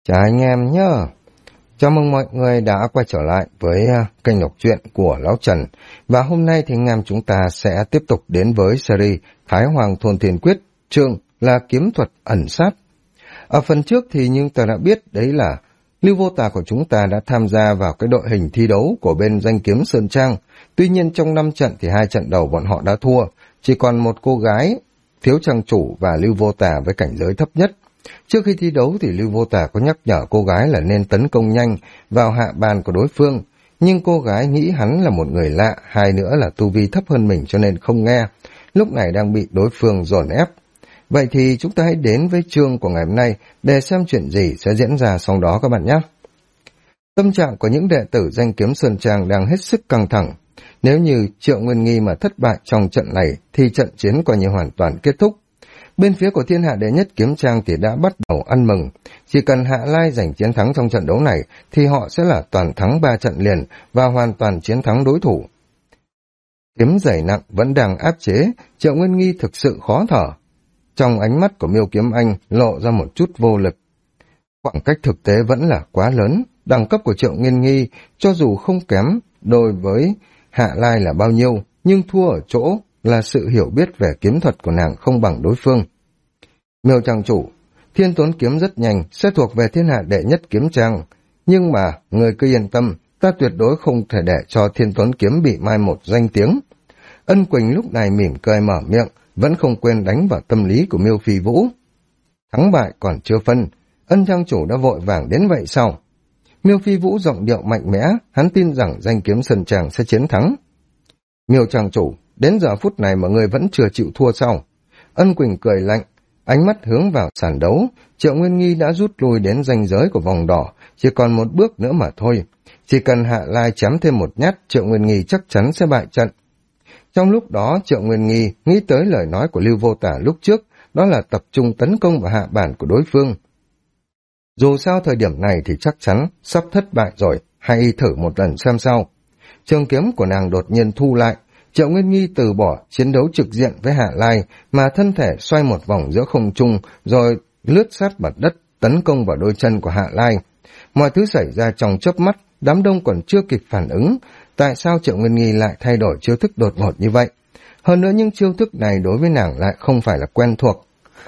Chào anh em nhé. Chào mừng mọi người đã quay trở lại với kênh đọc truyện của Lão Trần. Và hôm nay thì anh em chúng ta sẽ tiếp tục đến với series Thái Hoàng Thôn Thiên Quyết, chương là kiếm thuật ẩn sát. Ở phần trước thì nhưng ta đã biết đấy là Lưu Vô Tà của chúng ta đã tham gia vào cái đội hình thi đấu của bên Danh Kiếm Sơn Trang. Tuy nhiên trong 5 trận thì 2 trận đầu bọn họ đã thua, chỉ còn một cô gái thiếu trang chủ và Lưu Vô Tà với cảnh giới thấp nhất. Trước khi thi đấu thì Lưu Vô Tà có nhắc nhở cô gái là nên tấn công nhanh vào hạ bàn của đối phương, nhưng cô gái nghĩ hắn là một người lạ, hai nữa là tu vi thấp hơn mình cho nên không nghe, lúc này đang bị đối phương dồn ép. Vậy thì chúng ta hãy đến với chương của ngày hôm nay để xem chuyện gì sẽ diễn ra sau đó các bạn nhé. Tâm trạng của những đệ tử Danh Kiếm Sơn Trang đang hết sức căng thẳng. Nếu như Triệu Nguyên Nghi mà thất bại trong trận này thì trận chiến coi như hoàn toàn kết thúc. Bên phía của Thiên Hạ Đệ Nhất Kiếm Trang thì đã bắt đầu ăn mừng. Chỉ cần Hạ Lai giành chiến thắng trong trận đấu này thì họ sẽ là toàn thắng 3 trận liền và hoàn toàn chiến thắng đối thủ. Kiếm dày nặng vẫn đang áp chế, Triệu Nguyên Nghi thực sự khó thở. Trong ánh mắt của Miêu Kiếm Anh lộ ra một chút vô lực. Khoảng cách thực tế vẫn là quá lớn, đẳng cấp của Triệu Nguyên Nghi cho dù không kém đối với Hạ Lai là bao nhiêu, nhưng thua ở chỗ là sự hiểu biết về kiếm thuật của nàng không bằng đối phương. Miêu trang chủ, Thiên Tuấn kiếm rất nhanh, sẽ thuộc về Thiên Hạ Đệ Nhất Kiếm Trang. Nhưng mà, người cứ yên tâm, ta tuyệt đối không thể để cho Thiên Tuấn kiếm bị mai một danh tiếng. Ân Quỳnh lúc này mỉm cười mở miệng, vẫn không quên đánh vào tâm lý của Miêu Phi Vũ. Thắng bại còn chưa phân, Ân trang chủ đã vội vàng đến vậy sao? Miêu Phi Vũ giọng điệu mạnh mẽ, hắn tin rằng Danh Kiếm Sơn Trang sẽ chiến thắng. Miêu trang chủ, đến giờ phút này mà người vẫn chưa chịu thua sao? Ân Quỳnh cười lạnh, ánh mắt hướng vào sàn đấu. Triệu Nguyên Nghi đã rút lui đến ranh giới của vòng đỏ, chỉ còn một bước nữa mà thôi. Chỉ cần Hạ Lai chém thêm một nhát, Triệu Nguyên Nghi chắc chắn sẽ bại trận. Trong lúc đó, Triệu Nguyên Nghi nghĩ tới lời nói của Lưu Vô Tả lúc trước, đó là tập trung tấn công vào hạ bản của đối phương. Dù sao thời điểm này thì chắc chắn sắp thất bại rồi, hãy thử một lần xem sao. Trường kiếm của nàng đột nhiên thu lại, Triệu Nguyên Nghi từ bỏ chiến đấu trực diện với Hạ Lai mà thân thể xoay một vòng giữa không trung rồi lướt sát mặt đất tấn công vào đôi chân của Hạ Lai. Mọi thứ xảy ra trong chớp mắt, đám đông còn chưa kịp phản ứng. Tại sao Triệu Nguyên Nghi lại thay đổi chiêu thức đột ngột như vậy? Hơn nữa những chiêu thức này đối với nàng lại không phải là quen thuộc.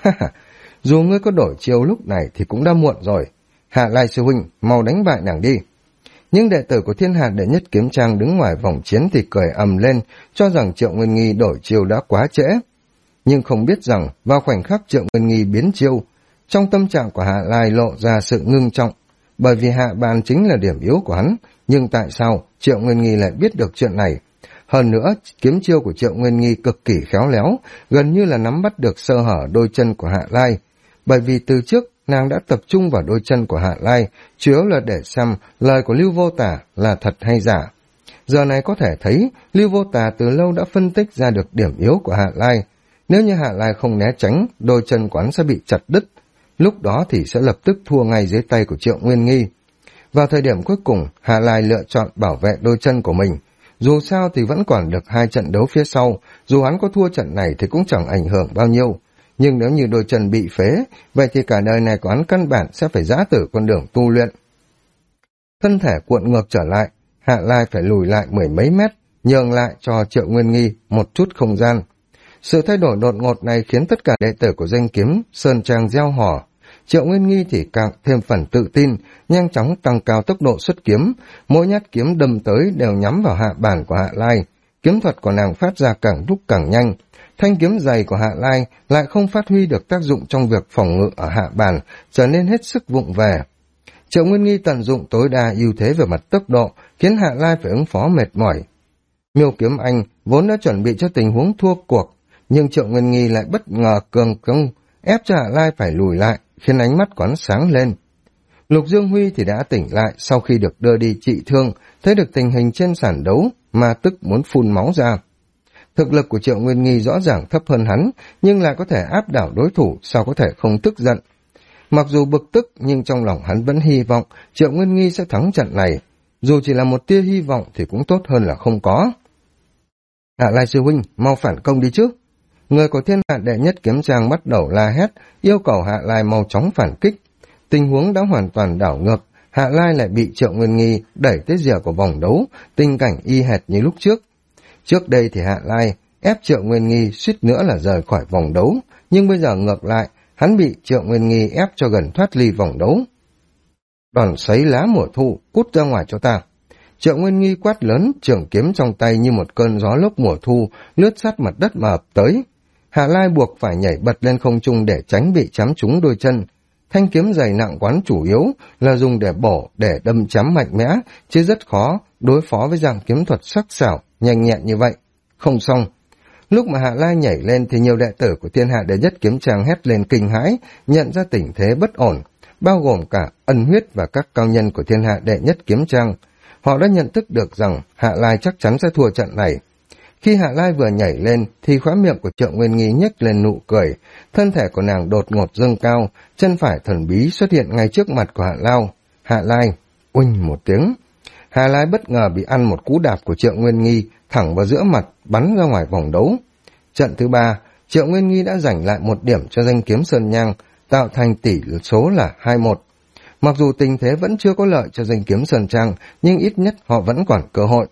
Dù ngươi có đổi chiêu lúc này thì cũng đã muộn rồi. Hạ Lai sư huynh, mau đánh bại nàng đi. Những đệ tử của Thiên Hạ Đệ Nhất Kiếm Trang đứng ngoài vòng chiến thì cười ầm lên, cho rằng Triệu Nguyên Nghi đổi chiêu đã quá trễ. Nhưng không biết rằng, vào khoảnh khắc Triệu Nguyên Nghi biến chiêu, trong tâm trạng của Hạ Lai lộ ra sự ngưng trọng, bởi vì hạ bàn chính là điểm yếu của hắn, nhưng tại sao Triệu Nguyên Nghi lại biết được chuyện này? Hơn nữa, kiếm chiêu của Triệu Nguyên Nghi cực kỳ khéo léo, gần như là nắm bắt được sơ hở đôi chân của Hạ Lai, bởi vì từ trước nàng đã tập trung vào đôi chân của Hạ Lai, chủ yếu là để xem lời của Lưu Vô Tả là thật hay giả. Giờ này có thể thấy, Lưu Vô Tả từ lâu đã phân tích ra được điểm yếu của Hạ Lai. Nếu như Hạ Lai không né tránh, đôi chân của hắn sẽ bị chặt đứt. Lúc đó thì sẽ lập tức thua ngay dưới tay của Triệu Nguyên Nghi. Vào thời điểm cuối cùng, Hạ Lai lựa chọn bảo vệ đôi chân của mình. Dù sao thì vẫn còn được 2 trận đấu phía sau, dù hắn có thua trận này thì cũng chẳng ảnh hưởng bao nhiêu. Nhưng nếu như đôi chân bị phế, vậy thì cả đời này của hắn căn bản sẽ phải giã tử con đường tu luyện. Thân thể cuộn ngược trở lại, Hạ Lai phải lùi lại 10 mấy mét, nhường lại cho Triệu Nguyên Nghi một chút không gian. Sự thay đổi đột ngột này khiến tất cả đệ tử của Danh Kiếm Sơn Trang reo hò. Triệu Nguyên Nghi thì càng thêm phần tự tin, nhanh chóng tăng cao tốc độ xuất kiếm, mỗi nhát kiếm đâm tới đều nhắm vào hạ bản của Hạ Lai. Kiếm thuật của nàng phát ra càng lúc càng nhanh. Thanh kiếm dày của Hạ Lai lại không phát huy được tác dụng trong việc phòng ngự ở hạ bàn, trở nên hết sức vụng về. Triệu Nguyên Nghi tận dụng tối đa ưu thế về mặt tốc độ, khiến Hạ Lai phải ứng phó mệt mỏi. Miêu Kiếm Anh vốn đã chuẩn bị cho tình huống thua cuộc, nhưng Triệu Nguyên Nghi lại bất ngờ cường công, ép cho Hạ Lai phải lùi lại, khiến ánh mắt của hắn sáng lên. Lục Dương Huy thì đã tỉnh lại sau khi được đưa đi trị thương, thấy được tình hình trên sàn đấu mà tức muốn phun máu ra. Thực lực của Triệu Nguyên Nghi rõ ràng thấp hơn hắn, nhưng lại có thể áp đảo đối thủ, sao có thể không tức giận. Mặc dù bực tức, nhưng trong lòng hắn vẫn hy vọng Triệu Nguyên Nghi sẽ thắng trận này. Dù chỉ là một tia hy vọng thì cũng tốt hơn là không có. Hạ Lai sư huynh, mau phản công đi chứ. Người của Thiên Hạ Đệ Nhất Kiếm Trang bắt đầu la hét, yêu cầu Hạ Lai mau chóng phản kích. tình huống đã hoàn toàn đảo ngược, Hạ Lai lại bị Triệu Nguyên Nghi đẩy tới rìa của vòng đấu, tình cảnh y hệt như lúc trước. Trước đây thì Hạ Lai ép Triệu Nguyên Nghi suýt nữa là rời khỏi vòng đấu, nhưng bây giờ ngược lại, hắn bị Triệu Nguyên Nghi ép cho gần thoát ly vòng đấu. Đòn sấy lá mùa thu, cút ra ngoài cho ta. Triệu Nguyên Nghi quát lớn, trường kiếm trong tay như một cơn gió lốc mùa thu, lướt sát mặt đất mà ập tới. Hạ Lai buộc phải nhảy bật lên không trung để tránh bị chém trúng đôi chân. Thanh kiếm dày nặng quán chủ yếu là dùng để bổ, để đâm chém mạnh mẽ, chứ rất khó đối phó với dạng kiếm thuật sắc sảo, nhanh nhẹn như vậy. Không xong. Lúc mà Hạ Lai nhảy lên thì nhiều đệ tử của Thiên Hạ Đệ Nhất Kiếm Trang hét lên kinh hãi, nhận ra tình thế bất ổn, bao gồm cả Ân Huyết và các cao nhân của Thiên Hạ Đệ Nhất Kiếm Trang. Họ đã nhận thức được rằng Hạ Lai chắc chắn sẽ thua trận này. Khi Hạ Lai vừa nhảy lên thì khóe miệng của Triệu Nguyên Nghi nhếch lên nụ cười, thân thể của nàng đột ngột dâng cao, chân phải thần bí xuất hiện ngay trước mặt của Hạ Lai. Uỳnh một tiếng. Hạ Lai bất ngờ bị ăn một cú đạp của Triệu Nguyên Nghi thẳng vào giữa mặt, bắn ra ngoài vòng đấu. Trận thứ 3, Triệu Nguyên Nghi đã giành lại 1 điểm cho danh kiếm Sơn Nhang, tạo thành tỷ số là 2-1. Mặc dù tình thế vẫn chưa có lợi cho danh kiếm Sơn Trang, nhưng ít nhất họ vẫn còn cơ hội.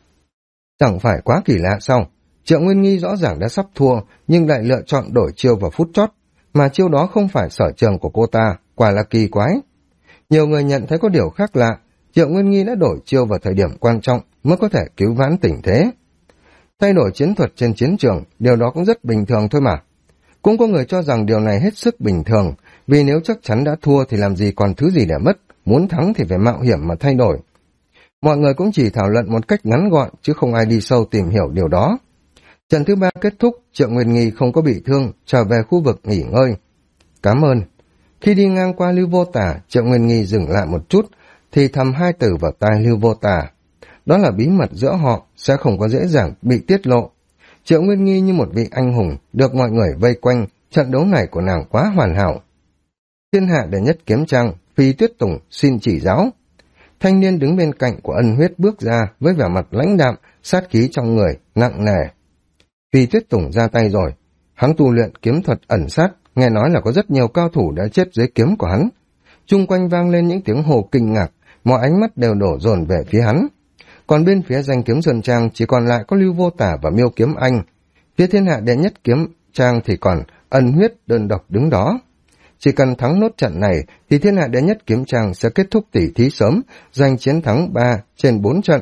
Chẳng phải quá kỳ lạ sao? Triệu Nguyên Nghi rõ ràng đã sắp thua, nhưng lại lựa chọn đổi chiêu vào phút chót, mà chiêu đó không phải sở trường của cô ta, quả là kỳ quái. Nhiều người nhận thấy có điều khác lạ, Triệu Nguyên Nghi đã đổi chiêu vào thời điểm quan trọng mới có thể cứu vãn tình thế. Thay đổi chiến thuật trên chiến trường, điều đó cũng rất bình thường thôi mà. Cũng có người cho rằng điều này hết sức bình thường, vì nếu chắc chắn đã thua thì làm gì còn thứ gì để mất, muốn thắng thì phải mạo hiểm mà thay đổi. Mọi người cũng chỉ thảo luận một cách ngắn gọn, chứ không ai đi sâu tìm hiểu điều đó. Trận thứ 3 kết thúc, Triệu Nguyên Nghi không có bị thương, trở về khu vực nghỉ ngơi. Cảm ơn. Khi đi ngang qua Lưu Vô Tà, Triệu Nguyên Nghi dừng lại một chút, thì thầm 2 từ vào tai Lưu Vô Tà. Đó là bí mật giữa họ, sẽ không có dễ dàng bị tiết lộ. Triệu Nguyên Nghi như một vị anh hùng, được mọi người vây quanh, trận đấu này của nàng quá hoàn hảo. Thiên Hạ Đệ Nhất Kiếm Trang, Phi Tuyết Tùng xin chỉ giáo. Thanh niên đứng bên cạnh của Ân Huyết bước ra với vẻ mặt lãnh đạm, sát khí trong người, nặng nề. Phi Tuyết Tùng ra tay rồi. Hắn tu luyện kiếm thuật ẩn sát, nghe nói là có rất nhiều cao thủ đã chết dưới kiếm của hắn. Chung quanh vang lên những tiếng hô kinh ngạc, mọi ánh mắt đều đổ dồn về phía hắn. Còn bên phía danh kiếm Sơn Trang chỉ còn lại có Lưu Vô Tả và Miêu Kiếm Anh. Phía Thiên Hạ Đệ Nhất Kiếm Trang thì còn Ân Huyết đơn độc đứng đó. Chỉ cần thắng nốt trận này thì Thiên Hạ Đệ Nhất Kiếm Trang sẽ kết thúc tỷ thí sớm, giành chiến thắng 3 trên 4 trận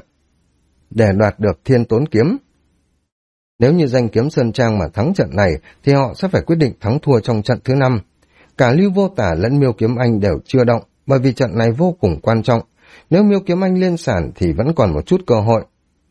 để đoạt được Thiên Tốn Kiếm. Nếu như danh kiếm Sơn Trang mà thắng trận này thì họ sẽ phải quyết định thắng thua trong trận thứ 5. Cả Lưu Vô Tả lẫn Miêu Kiếm Anh đều chưa động, bởi vì trận này vô cùng quan trọng. Nếu Miêu Kiếm Anh lên sàn thì vẫn còn một chút cơ hội.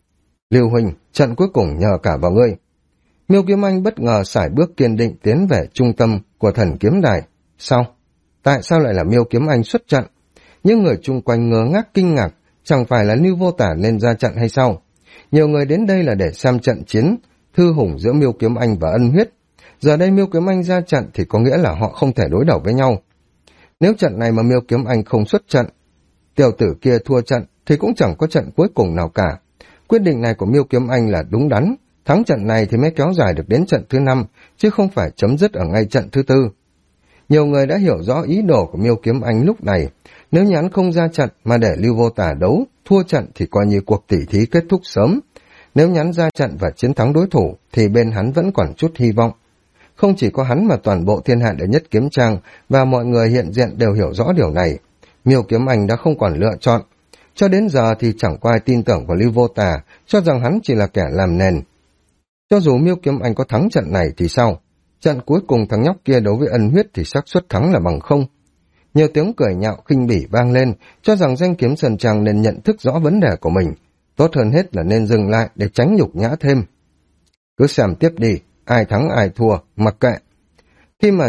Lưu huynh, trận cuối cùng nhờ cả vào ngươi. Miêu Kiếm Anh bất ngờ sải bước kiên định tiến về trung tâm của Thần Kiếm Đài. Sao? Tại sao lại là Miêu Kiếm Anh xuất trận? Những người chung quanh ngơ ngác kinh ngạc, chẳng phải là Lưu Vô Tả nên ra trận hay sao? Nhiều người đến đây là để xem trận chiến thư hùng giữa Miêu Kiếm Anh và Ân Huyết. Giờ đây Miêu Kiếm Anh ra trận thì có nghĩa là họ không thể đối đầu với nhau. Nếu trận này mà Miêu Kiếm Anh không xuất trận, tiểu tử kia thua trận thì cũng chẳng có trận cuối cùng nào cả. Quyết định này của Miêu Kiếm Anh là đúng đắn, thắng trận này thì mới kéo dài được đến trận thứ 5, chứ không phải chấm dứt ở ngay trận thứ 4. Nhiều người đã hiểu rõ ý đồ của Miêu Kiếm Anh lúc này, nếu như hắn không ra trận mà để Lưu Vô Tả đấu, thua trận thì coi như cuộc tỉ thí kết thúc sớm. Nếu nhắn ra trận và chiến thắng đối thủ thì bên hắn vẫn còn chút hy vọng. Không chỉ có hắn mà toàn bộ Thiên Hạ Đệ Nhất Kiếm Trang và mọi người hiện diện đều hiểu rõ điều này. Miêu Kiếm Anh đã không còn lựa chọn. Cho đến giờ thì chẳng có ai tin tưởng vào Lưu Vô Tả, cho rằng hắn chỉ là kẻ làm nền. Cho dù Miêu Kiếm Anh có thắng trận này thì sao? Trận cuối cùng thằng nhóc kia đấu với Ân Huyết thì xác suất thắng là bằng không. Nhiều tiếng cười nhạo khinh bỉ vang lên, cho rằng danh kiếm Sơn Trang nên nhận thức rõ vấn đề của mình. Tốt hơn hết là nên dừng lại để tránh nhục nhã thêm. Cứ xem tiếp đi, ai thắng ai thua, mặc kệ. Khi mà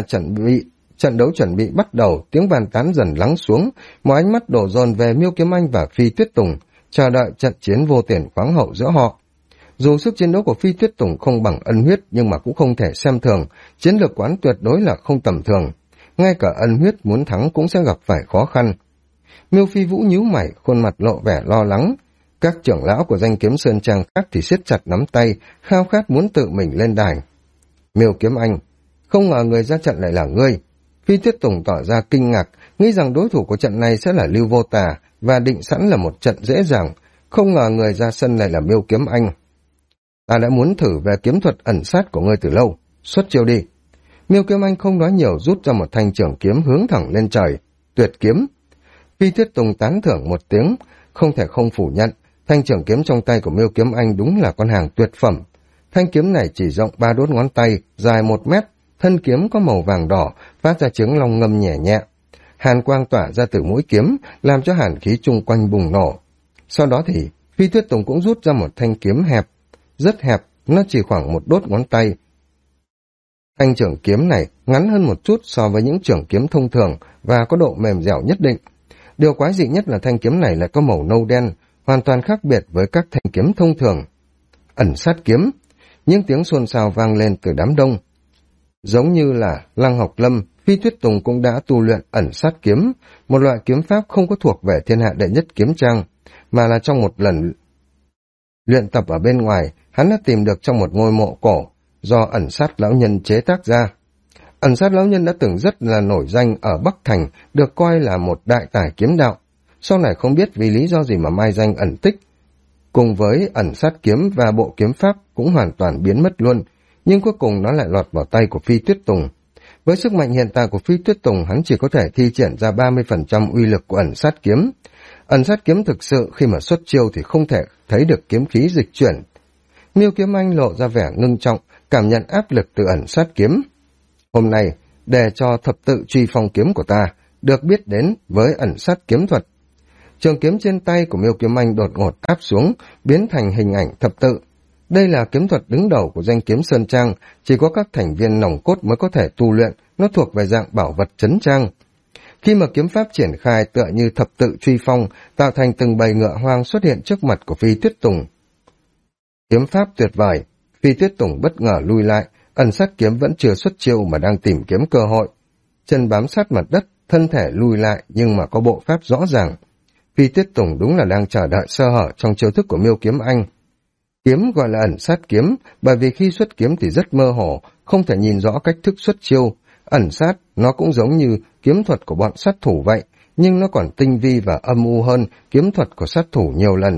trận đấu chuẩn bị bắt đầu, tiếng bàn tán dần lắng xuống, mọi ánh mắt đổ dồn về Miêu Kiếm Anh và Phi Tuyết Tùng, chờ đợi trận chiến vô tiền khoáng hậu giữa họ. Dù sức chiến đấu của Phi Tuyết Tùng không bằng Ân Huyết nhưng mà cũng không thể xem thường, chiến lược quán tuyệt đối là không tầm thường. Ngay cả Ân Huyết muốn thắng cũng sẽ gặp phải khó khăn. Miêu Phi Vũ nhíu mày, khuôn mặt lộ vẻ lo lắng. Các trưởng lão của danh kiếm Sơn Trang khác thì siết chặt nắm tay, khao khát muốn tự mình lên đài. Miêu Kiếm Anh, không ngờ người ra trận lại là ngươi. Phi Tuyết Tùng tỏ ra kinh ngạc, nghĩ rằng đối thủ của trận này sẽ là Lưu Vô Tà và định sẵn là một trận dễ dàng, không ngờ người ra sân lại là Miêu Kiếm Anh. Ta đã muốn thử về kiếm thuật ẩn sát của ngươi từ lâu, xuất chiêu đi. Miêu Kiếm Anh không nói nhiều, rút ra một thanh trường kiếm hướng thẳng lên trời, tuyệt kiếm. Phi Tuyết Tùng tán thưởng một tiếng, không thể không phủ nhận, thanh trường kiếm trong tay của Miêu Kiếm Anh đúng là con hàng tuyệt phẩm. Thanh kiếm này chỉ rộng 3 đốt ngón tay, dài 1 mét, thân kiếm có màu vàng đỏ, phát ra tiếng long ngâm nhẹ nhẹ. Hàn quang tỏa ra từ mũi kiếm, làm cho hàn khí chung quanh bùng nổ. Sau đó thì Phi Tuyết Tùng cũng rút ra một thanh kiếm hẹp, rất hẹp, nó chỉ khoảng 1 đốt ngón tay. Thanh trường kiếm này ngắn hơn một chút so với những trường kiếm thông thường và có độ mềm dẻo nhất định. Điều quái dị nhất là thanh kiếm này lại có màu nâu đen, hoàn toàn khác biệt với các thanh kiếm thông thường. Ẩn sát kiếm, những tiếng xôn xao vang lên từ đám đông. Giống như là Lăng Học Lâm, Phi Tuyết Tùng cũng đã tu luyện ẩn sát kiếm, một loại kiếm pháp không có thuộc về thiên hạ đệ nhất kiếm trang, mà là trong một lần luyện tập ở bên ngoài, hắn đã tìm được trong một ngôi mộ cổ, do ẩn sát lão nhân chế tác ra. Ẩn sát lão nhân đã từng rất là nổi danh ở Bắc Thành, được coi là một đại tài kiếm đạo. Sau này không biết vì lý do gì mà mai danh ẩn tích. Cùng với ẩn sát kiếm và bộ kiếm pháp cũng hoàn toàn biến mất luôn, nhưng cuối cùng nó lại lọt vào tay của Phi Tuyết Tùng. Với sức mạnh hiện tại của Phi Tuyết Tùng, hắn chỉ có thể thi triển ra 30% uy lực của ẩn sát kiếm. Ẩn sát kiếm thực sự khi mà xuất chiêu thì không thể thấy được kiếm khí dịch chuyển. Miêu Kiếm Anh lộ ra vẻ ngưng trọng, cảm nhận áp lực từ ẩn sát kiếm. Hôm nay, để cho thập tự truy phong kiếm của ta được biết đến với ẩn sát kiếm thuật. Trường kiếm trên tay của Miêu Kiếm Anh đột ngột áp xuống, biến thành hình ảnh thập tự. Đây là kiếm thuật đứng đầu của danh kiếm Sơn Trang, chỉ có các thành viên nòng cốt mới có thể tu luyện, nó thuộc về dạng bảo vật trấn trang. Khi mà kiếm pháp triển khai tựa như thập tự truy phong, tạo thành từng bầy ngựa hoang xuất hiện trước mặt của Phi Tuyết Tùng. Kiếm pháp tuyệt vời, Phi Tuyết Tùng bất ngờ lui lại, ẩn sát kiếm vẫn chưa xuất chiêu mà đang tìm kiếm cơ hội. Chân bám sát mặt đất, thân thể lui lại nhưng mà có bộ pháp rõ ràng. Phi Tuyết Tùng đúng là đang chờ đợi sơ hở trong chiêu thức của Miêu Kiếm Anh. Kiếm gọi là ẩn sát kiếm, bởi vì khi xuất kiếm thì rất mơ hồ, không thể nhìn rõ cách thức xuất chiêu. Ẩn sát, nó cũng giống như kiếm thuật của bọn sát thủ vậy, nhưng nó còn tinh vi và âm u hơn kiếm thuật của sát thủ nhiều lần.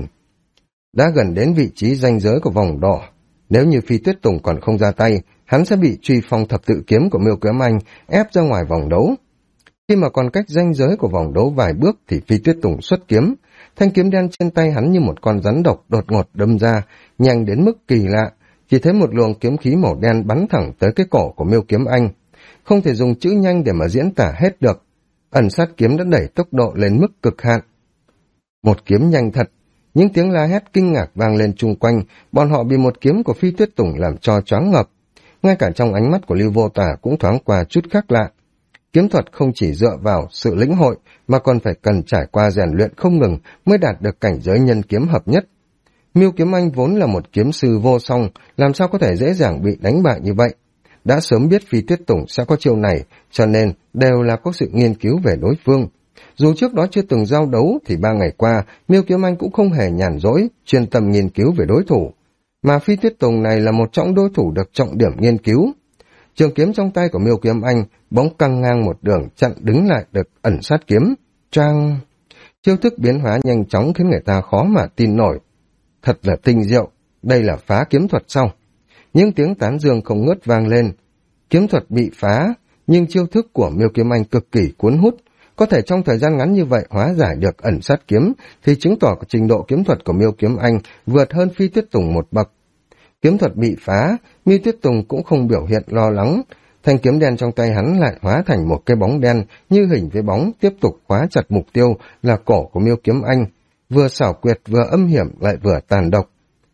Đã gần đến vị trí ranh giới của vòng đỏ, nếu như Phi Tuyết Tùng còn không ra tay, hắn sẽ bị truy phong thập tự kiếm của Miêu Kiếm Anh ép ra ngoài vòng đấu. Khi mà còn cách ranh giới của vòng đấu vài bước thì Phi Tuyết Tùng xuất kiếm, thanh kiếm đen trên tay hắn như một con rắn độc đột ngột đâm ra, nhanh đến mức kỳ lạ, chỉ thấy một luồng kiếm khí màu đen bắn thẳng tới cái cổ của Miêu Kiếm Anh. Không thể dùng chữ nhanh để mà diễn tả hết được. Ẩn sát kiếm đã đẩy tốc độ lên mức cực hạn. Một kiếm nhanh thật, những tiếng la hét kinh ngạc vang lên chung quanh, bọn họ bị một kiếm của Phi Tuyết Tùng làm cho choáng ngợp. Ngay cả trong ánh mắt của Lưu Vô Tà cũng thoáng qua chút khác lạ. Kiếm thuật không chỉ dựa vào sự lĩnh hội, mà còn phải cần trải qua rèn luyện không ngừng mới đạt được cảnh giới nhân kiếm hợp nhất. Miêu Kiếm Anh vốn là một kiếm sư vô song, làm sao có thể dễ dàng bị đánh bại như vậy. Đã sớm biết Phi Tuyết Tùng sẽ có chiêu này, cho nên đều là có sự nghiên cứu về đối phương. Dù trước đó chưa từng giao đấu thì 3 ngày qua, Miêu Kiếm Anh cũng không hề nhàn rỗi, chuyên tâm nghiên cứu về đối thủ. Mà Phi Tuyết Tùng này là một trong đối thủ được trọng điểm nghiên cứu. Trường kiếm trong tay của Miêu Kiếm Anh bỗng căng ngang một đường chặn đứng lại được ẩn sát kiếm. Choang! Chiêu thức biến hóa nhanh chóng khiến người ta khó mà tin nổi. Thật là tinh diệu, đây là phá kiếm thuật sao? Những tiếng tán dương không ngớt vang lên. Kiếm thuật bị phá, nhưng chiêu thức của Miêu Kiếm Anh cực kỳ cuốn hút. Có thể trong thời gian ngắn như vậy hóa giải được ẩn sát kiếm, thì chứng tỏ trình độ kiếm thuật của Miêu Kiếm Anh vượt hơn Phi Tuyết Tùng một bậc. Kiếm thuật bị phá, Miêu Tuyết Tùng cũng không biểu hiện lo lắng. Thanh kiếm đen trong tay hắn lại hóa thành một cái bóng đen, như hình với bóng, tiếp tục khóa chặt mục tiêu là cổ của Miêu Kiếm Anh. Vừa xảo quyệt, vừa âm hiểm, lại vừa tàn độc.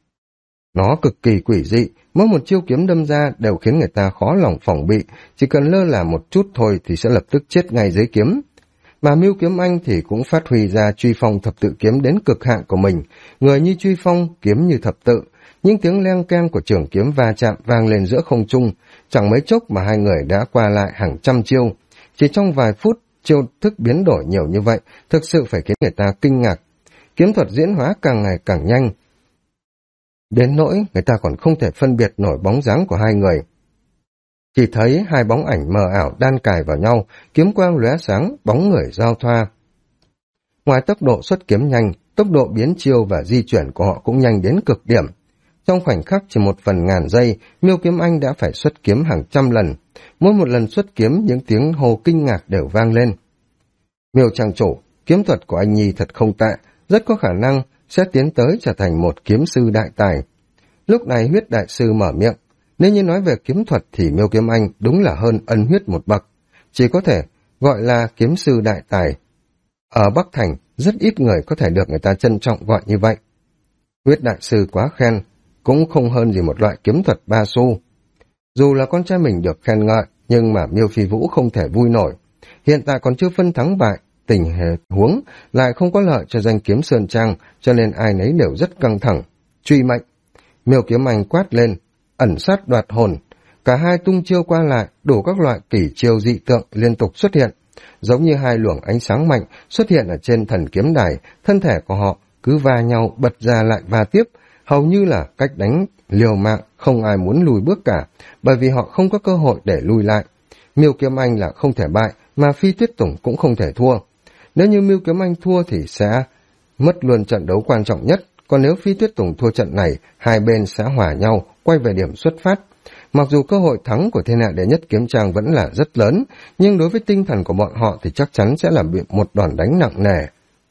Nó cực kỳ quỷ dị, mỗi một chiêu kiếm đâm ra đều khiến người ta khó lòng phòng bị, chỉ cần lơ là một chút thôi thì sẽ lập tức chết ngay dưới kiếm. Mà Miêu Kiếm Anh thì cũng phát huy ra truy phong thập tự kiếm đến cực hạn của mình, người như truy phong, kiếm như thập tự. Những tiếng leng keng của trường kiếm va chạm vang lên giữa không trung, chẳng mấy chốc mà hai người đã qua lại hàng trăm chiêu. Chỉ trong vài phút, chiêu thức biến đổi nhiều như vậy, thực sự phải khiến người ta kinh ngạc. Kiếm thuật diễn hóa càng ngày càng nhanh, đến nỗi người ta còn không thể phân biệt nổi bóng dáng của hai người. Chỉ thấy hai bóng ảnh mờ ảo đan cài vào nhau, kiếm quang lóe sáng, bóng người giao thoa. Ngoài tốc độ xuất kiếm nhanh, tốc độ biến chiêu và di chuyển của họ cũng nhanh đến cực điểm. Trong khoảnh khắc chỉ 1/1000 giây, Miêu Kiếm Anh đã phải xuất kiếm hàng trăm lần. Mỗi một lần xuất kiếm, những tiếng hô kinh ngạc đều vang lên. Miêu trang chủ, kiếm thuật của anh Nhi thật không tệ, rất có khả năng sẽ tiến tới trở thành một kiếm sư đại tài. Lúc này Huyết đại sư mở miệng, nếu như nói về kiếm thuật thì Miêu Kiếm Anh đúng là hơn Ân Huyết một bậc, chỉ có thể gọi là kiếm sư đại tài. Ở Bắc Thành, rất ít người có thể được người ta trân trọng gọi như vậy. Huyết đại sư quá khen, cũng không hơn gì một loại kiếm thuật ba xu. Dù là con trai mình được khen ngợi, nhưng mà Miêu Phi Vũ không thể vui nổi. Hiện tại còn chưa phân thắng bại, tình huống lại không có lợi cho danh kiếm Sơn Trang, cho nên ai nấy đều rất căng thẳng. Truy mệnh, Miêu Kiếm Anh quát lên, ẩn sát đoạt hồn. Cả hai tung chiêu qua lại, đủ các loại kỳ chiêu dị tượng liên tục xuất hiện. Giống như hai luồng ánh sáng mạnh xuất hiện ở trên thần kiếm đài, thân thể của họ cứ va nhau bật ra lại va tiếp, hầu như là cách đánh liều mạng, không ai muốn lùi bước cả, bởi vì họ không có cơ hội để lùi lại. Miêu Kiếm Anh là không thể bại, mà Phi Tuyết Tùng cũng không thể thua. Nếu như Miêu Kiếm Anh thua thì sẽ mất luôn trận đấu quan trọng nhất, còn nếu Phi Tuyết Tùng thua trận này, hai bên sẽ hòa nhau, quay về điểm xuất phát. Mặc dù cơ hội thắng của thiên hạ đệ nhất kiếm trang vẫn là rất lớn, nhưng đối với tinh thần của bọn họ thì chắc chắn sẽ là bị một đòn đánh nặng nề.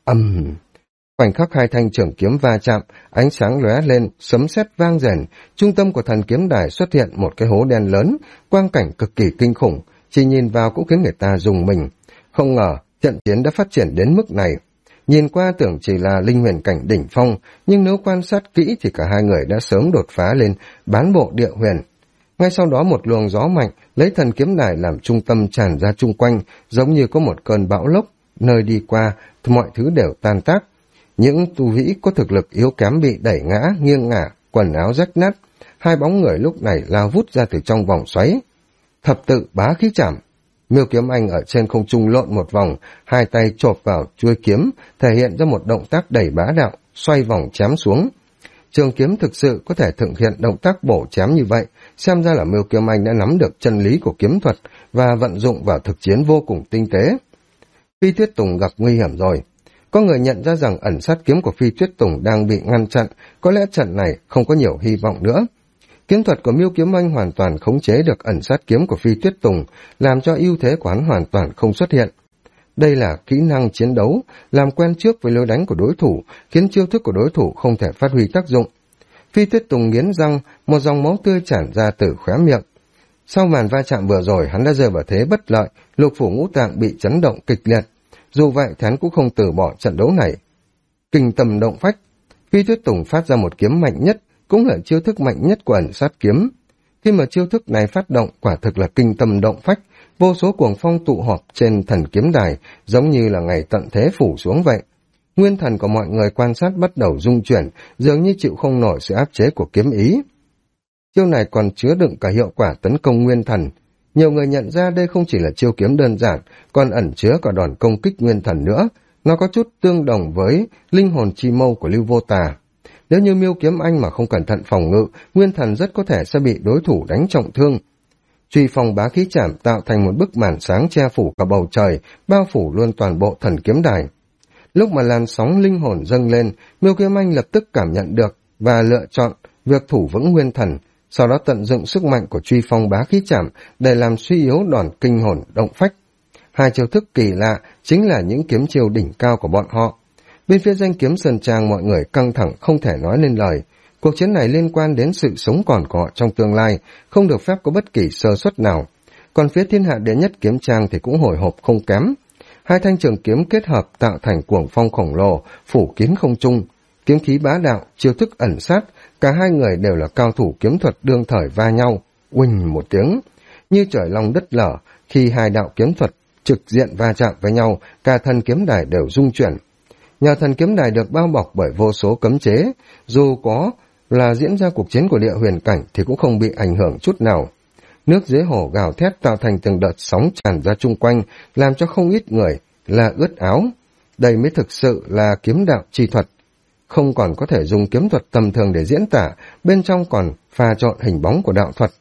Khoảnh khắc hai thanh trường kiếm va chạm, ánh sáng lóe lên, sấm sét vang rền, trung tâm của thần kiếm đài xuất hiện một cái hố đen lớn, quang cảnh cực kỳ kinh khủng, chỉ nhìn vào cũng khiến người ta rùng mình. Không ngờ, trận chiến đã phát triển đến mức này. Nhìn qua tưởng chỉ là linh huyền cảnh đỉnh phong, nhưng nếu quan sát kỹ thì cả hai người đã sớm đột phá lên bán bộ địa huyền. Ngay sau đó một luồng gió mạnh lấy thần kiếm đài làm trung tâm tràn ra chung quanh, giống như có một cơn bão lốc, nơi đi qua mọi thứ đều tan tác. Những tu vĩ có thực lực yếu kém bị đẩy ngã, nghiêng ngả, quần áo rách nát. Hai bóng người lúc này lao vút ra từ trong vòng xoáy. Thập tự bá khí chảm. Miêu Kiếm Anh ở trên không trung lộn một vòng, hai tay chộp vào chuôi kiếm, thể hiện ra một động tác đẩy bá đạo, xoay vòng chém xuống. Trường kiếm thực sự có thể thực hiện động tác bổ chém như vậy, xem ra là Miêu Kiếm Anh đã nắm được chân lý của kiếm thuật và vận dụng vào thực chiến vô cùng tinh tế. Phi Tuyết Tùng gặp nguy hiểm rồi. Có người nhận ra rằng ẩn sát kiếm của Phi Tuyết Tùng đang bị ngăn chặn, có lẽ trận này không có nhiều hy vọng nữa. Kiếm thuật của Miêu Kiếm Anh hoàn toàn khống chế được ẩn sát kiếm của Phi Tuyết Tùng, làm cho ưu thế của hắn hoàn toàn không xuất hiện. Đây là kỹ năng chiến đấu, làm quen trước với lối đánh của đối thủ, khiến chiêu thức của đối thủ không thể phát huy tác dụng. Phi Tuyết Tùng nghiến răng, một dòng máu tươi tràn ra từ khóe miệng. Sau màn va chạm vừa rồi, hắn đã rơi vào thế bất lợi, lục phủ ngũ tạng bị chấn động kịch liệt. Dù vậy, hắn cũng không từ bỏ trận đấu này. Kinh tâm động phách, Phi Tuyết Tùng phát ra một kiếm mạnh nhất, cũng là chiêu thức mạnh nhất của ẩn sát kiếm. Khi mà chiêu thức này phát động, quả thực là kinh tâm động phách, vô số cuồng phong tụ họp trên thần kiếm đài, giống như là ngày tận thế phủ xuống vậy. Nguyên thần của mọi người quan sát bắt đầu rung chuyển, dường như chịu không nổi sự áp chế của kiếm ý. Chiêu này còn chứa đựng cả hiệu quả tấn công nguyên thần. Nhiều người nhận ra đây không chỉ là chiêu kiếm đơn giản, còn ẩn chứa cả đòn công kích nguyên thần nữa. Nó có chút tương đồng với linh hồn chi mâu của Lưu Vô Tà. Nếu như Miêu Kiếm Anh mà không cẩn thận phòng ngự, nguyên thần rất có thể sẽ bị đối thủ đánh trọng thương. Truy phong bá khí chảm tạo thành một bức màn sáng che phủ cả bầu trời, bao phủ luôn toàn bộ thần kiếm đài. Lúc mà làn sóng linh hồn dâng lên, Miêu Kiếm Anh lập tức cảm nhận được và lựa chọn việc thủ vững nguyên thần, sau đó tận dụng sức mạnh của truy phong bá khí chảm để làm suy yếu đòn kinh hồn động phách. Hai chiêu thức kỳ lạ chính là những kiếm chiêu đỉnh cao của bọn họ. Bên phía danh kiếm Sơn Trang mọi người căng thẳng không thể nói nên lời. Cuộc chiến này liên quan đến sự sống còn của họ trong tương lai, không được phép có bất kỳ sơ suất nào. Còn phía thiên hạ đệ nhất kiếm trang thì cũng hồi hộp không kém. Hai thanh trường kiếm kết hợp tạo thành cuồng phong khổng lồ, phủ kín không trung. Kiếm khí bá đạo, chiêu thức ẩn sát, cả hai người đều là cao thủ kiếm thuật đương thời va nhau, uỳnh một tiếng. Như trời long đất lở, khi hai đạo kiếm thuật trực diện va chạm với nhau, cả thần kiếm đài đều rung chuyển. Nhờ thần kiếm đài được bao bọc bởi vô số cấm chế, dù có là diễn ra cuộc chiến của địa huyền cảnh thì cũng không bị ảnh hưởng chút nào. Nước dưới hồ gào thét tạo thành từng đợt sóng tràn ra chung quanh, làm cho không ít người là ướt áo. Đây mới thực sự là kiếm đạo chi thuật. Không còn có thể dùng kiếm thuật tầm thường để diễn tả, bên trong còn pha trộn hình bóng của đạo thuật.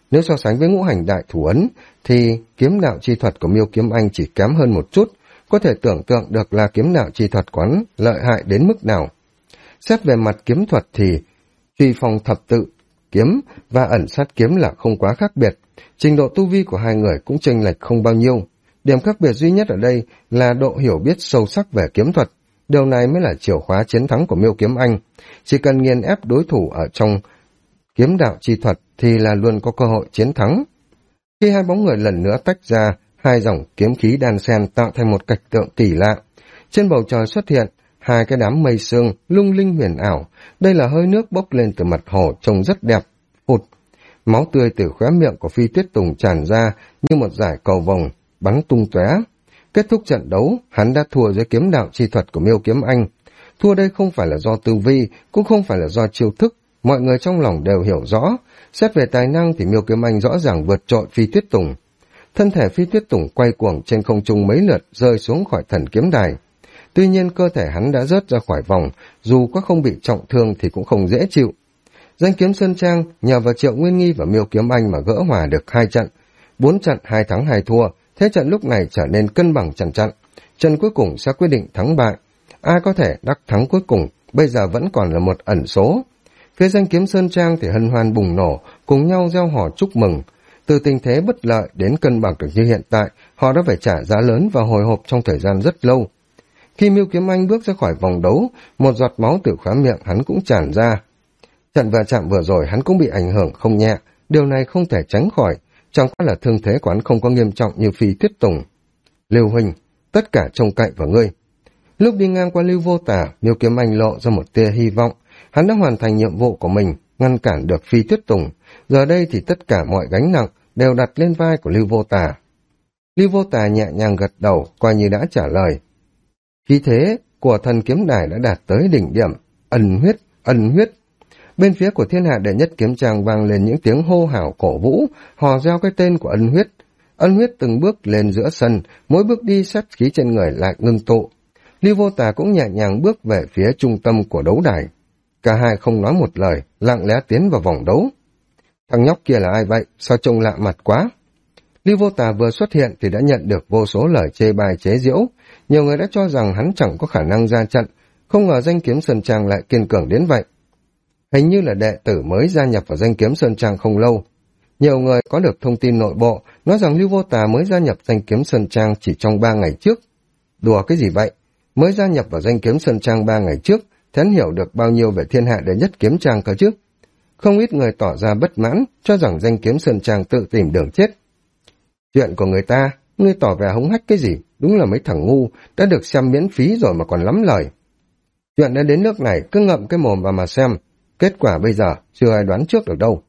Nếu so sánh với ngũ hành đại thủ ấn, thì kiếm đạo chi thuật của Miêu Kiếm Anh chỉ kém hơn một chút, có thể tưởng tượng được là kiếm đạo chi thuật quán lợi hại đến mức nào. Xét về mặt kiếm thuật thì truy phong thập tự kiếm và ẩn sát kiếm là không quá khác biệt, trình độ tu vi của hai người cũng chênh lệch không bao nhiêu. Điểm khác biệt duy nhất ở đây là độ hiểu biết sâu sắc về kiếm thuật, điều này mới là chìa khóa chiến thắng của Miêu Kiếm Anh. Chỉ cần nghiền ép đối thủ ở trong kiếm đạo chi thuật thì là luôn có cơ hội chiến thắng. Khi hai bóng người lần nữa tách ra, hai dòng kiếm khí đan xen tạo thành một cảnh tượng kỳ lạ. Trên bầu trời xuất hiện hai cái đám mây sương lung linh huyền ảo, đây là hơi nước bốc lên từ mặt hồ trông rất đẹp. Phụt, máu tươi từ khóe miệng của Phi Tuyết Tùng tràn ra như một dải cầu vồng bắn tung tóe. Kết thúc trận đấu, hắn đã thua dưới kiếm đạo chi thuật của Miêu Kiếm Anh. Thua đây không phải là do tư vi, cũng không phải là do chiêu thức, mọi người trong lòng đều hiểu rõ. Xét về tài năng thì Miêu Kiếm Anh rõ ràng vượt trội Phi Tuyết Tùng. Thân thể Phi Tuyết Tùng quay cuồng trên không trung mấy lượt, rơi xuống khỏi thần kiếm đài. Tuy nhiên cơ thể hắn đã rớt ra khỏi vòng, dù có không bị trọng thương thì cũng không dễ chịu. Danh kiếm Sơn Trang nhờ vào Triệu Nguyên Nghi và Miêu Kiếm Anh mà gỡ hòa được 2 trận, 4 trận 2 thắng 2 thua, thế trận lúc này trở nên cân bằng trận trận. Trận cuối cùng sẽ quyết định thắng bại. Ai có thể đắc thắng cuối cùng, bây giờ vẫn còn là một ẩn số. Phía Danh kiếm Sơn Trang thì hân hoan bùng nổ, cùng nhau reo hò chúc mừng. Từ tình thế bất lợi đến cân bằng được như hiện tại, họ đã phải trả giá lớn và hồi hộp trong thời gian rất lâu. Khi Miêu Kiếm Anh bước ra khỏi vòng đấu, một giọt máu từ khóe miệng hắn cũng tràn ra. Trận va chạm vừa rồi hắn cũng bị ảnh hưởng không nhẹ, điều này không thể tránh khỏi, chẳng qua là thương thế của hắn không có nghiêm trọng như Phi Tuyết Tùng. Lưu huynh, tất cả trông cậy vào ngươi. Lúc đi ngang qua Lưu Vô Tà, Miêu Kiếm Anh lộ ra một tia hy vọng, hắn đã hoàn thành nhiệm vụ của mình, ngăn cản được Phi Tuyết Tùng, giờ đây thì tất cả mọi gánh nặng đều đặt lên vai của Lưu Vô Tà. Lưu Vô Tà nhẹ nhàng gật đầu, coi như đã trả lời. Khí thế của thần kiếm đài đã đạt tới đỉnh điểm, ân huyết, ân huyết. Bên phía của Thiên Hạ Đệ Nhất Kiếm Trang vang lên những tiếng hô hào cổ vũ, hò reo cái tên của ân huyết. Ân huyết từng bước lên giữa sân, mỗi bước đi sát khí trên người lại ngưng tụ. Lưu Vô Tà cũng nhẹ nhàng bước về phía trung tâm của đấu đài. Cả hai không nói một lời, lặng lẽ tiến vào vòng đấu. Thằng nhóc kia là ai vậy? Sao trông lạ mặt quá? Lưu Vô Tà vừa xuất hiện thì đã nhận được vô số lời chê bai chế giễu. Nhiều người đã cho rằng hắn chẳng có khả năng ra trận, không ngờ Danh kiếm Sơn Trang lại kiên cường đến vậy. Hình như là đệ tử mới gia nhập vào Danh kiếm Sơn Trang không lâu. Nhiều người có được thông tin nội bộ, nói rằng Lưu Vô Tà mới gia nhập Danh kiếm Sơn Trang chỉ trong 3 ngày trước. Đùa cái gì vậy? Mới gia nhập vào Danh kiếm Sơn Trang 3 ngày trước, thế hắn hiểu được bao nhiêu về Thiên Hạ Đệ Nhất Kiếm Trang cơ chứ? Không ít người tỏ ra bất mãn, cho rằng Danh kiếm Sơn Trang tự tìm đường chết. Chuyện của người ta, ngươi tỏ vẻ hống hách cái gì? Đúng là mấy thằng ngu, đã được xem miễn phí rồi mà còn lắm lời. Chuyện đã đến nước này, cứ ngậm cái mồm vào mà xem. Kết quả bây giờ, chưa ai đoán trước được đâu.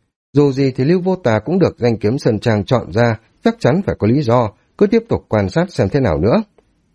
Dù gì thì Lưu Vô Tà cũng được Danh kiếm Sơn Trang chọn ra, chắc chắn phải có lý do, cứ tiếp tục quan sát xem thế nào nữa.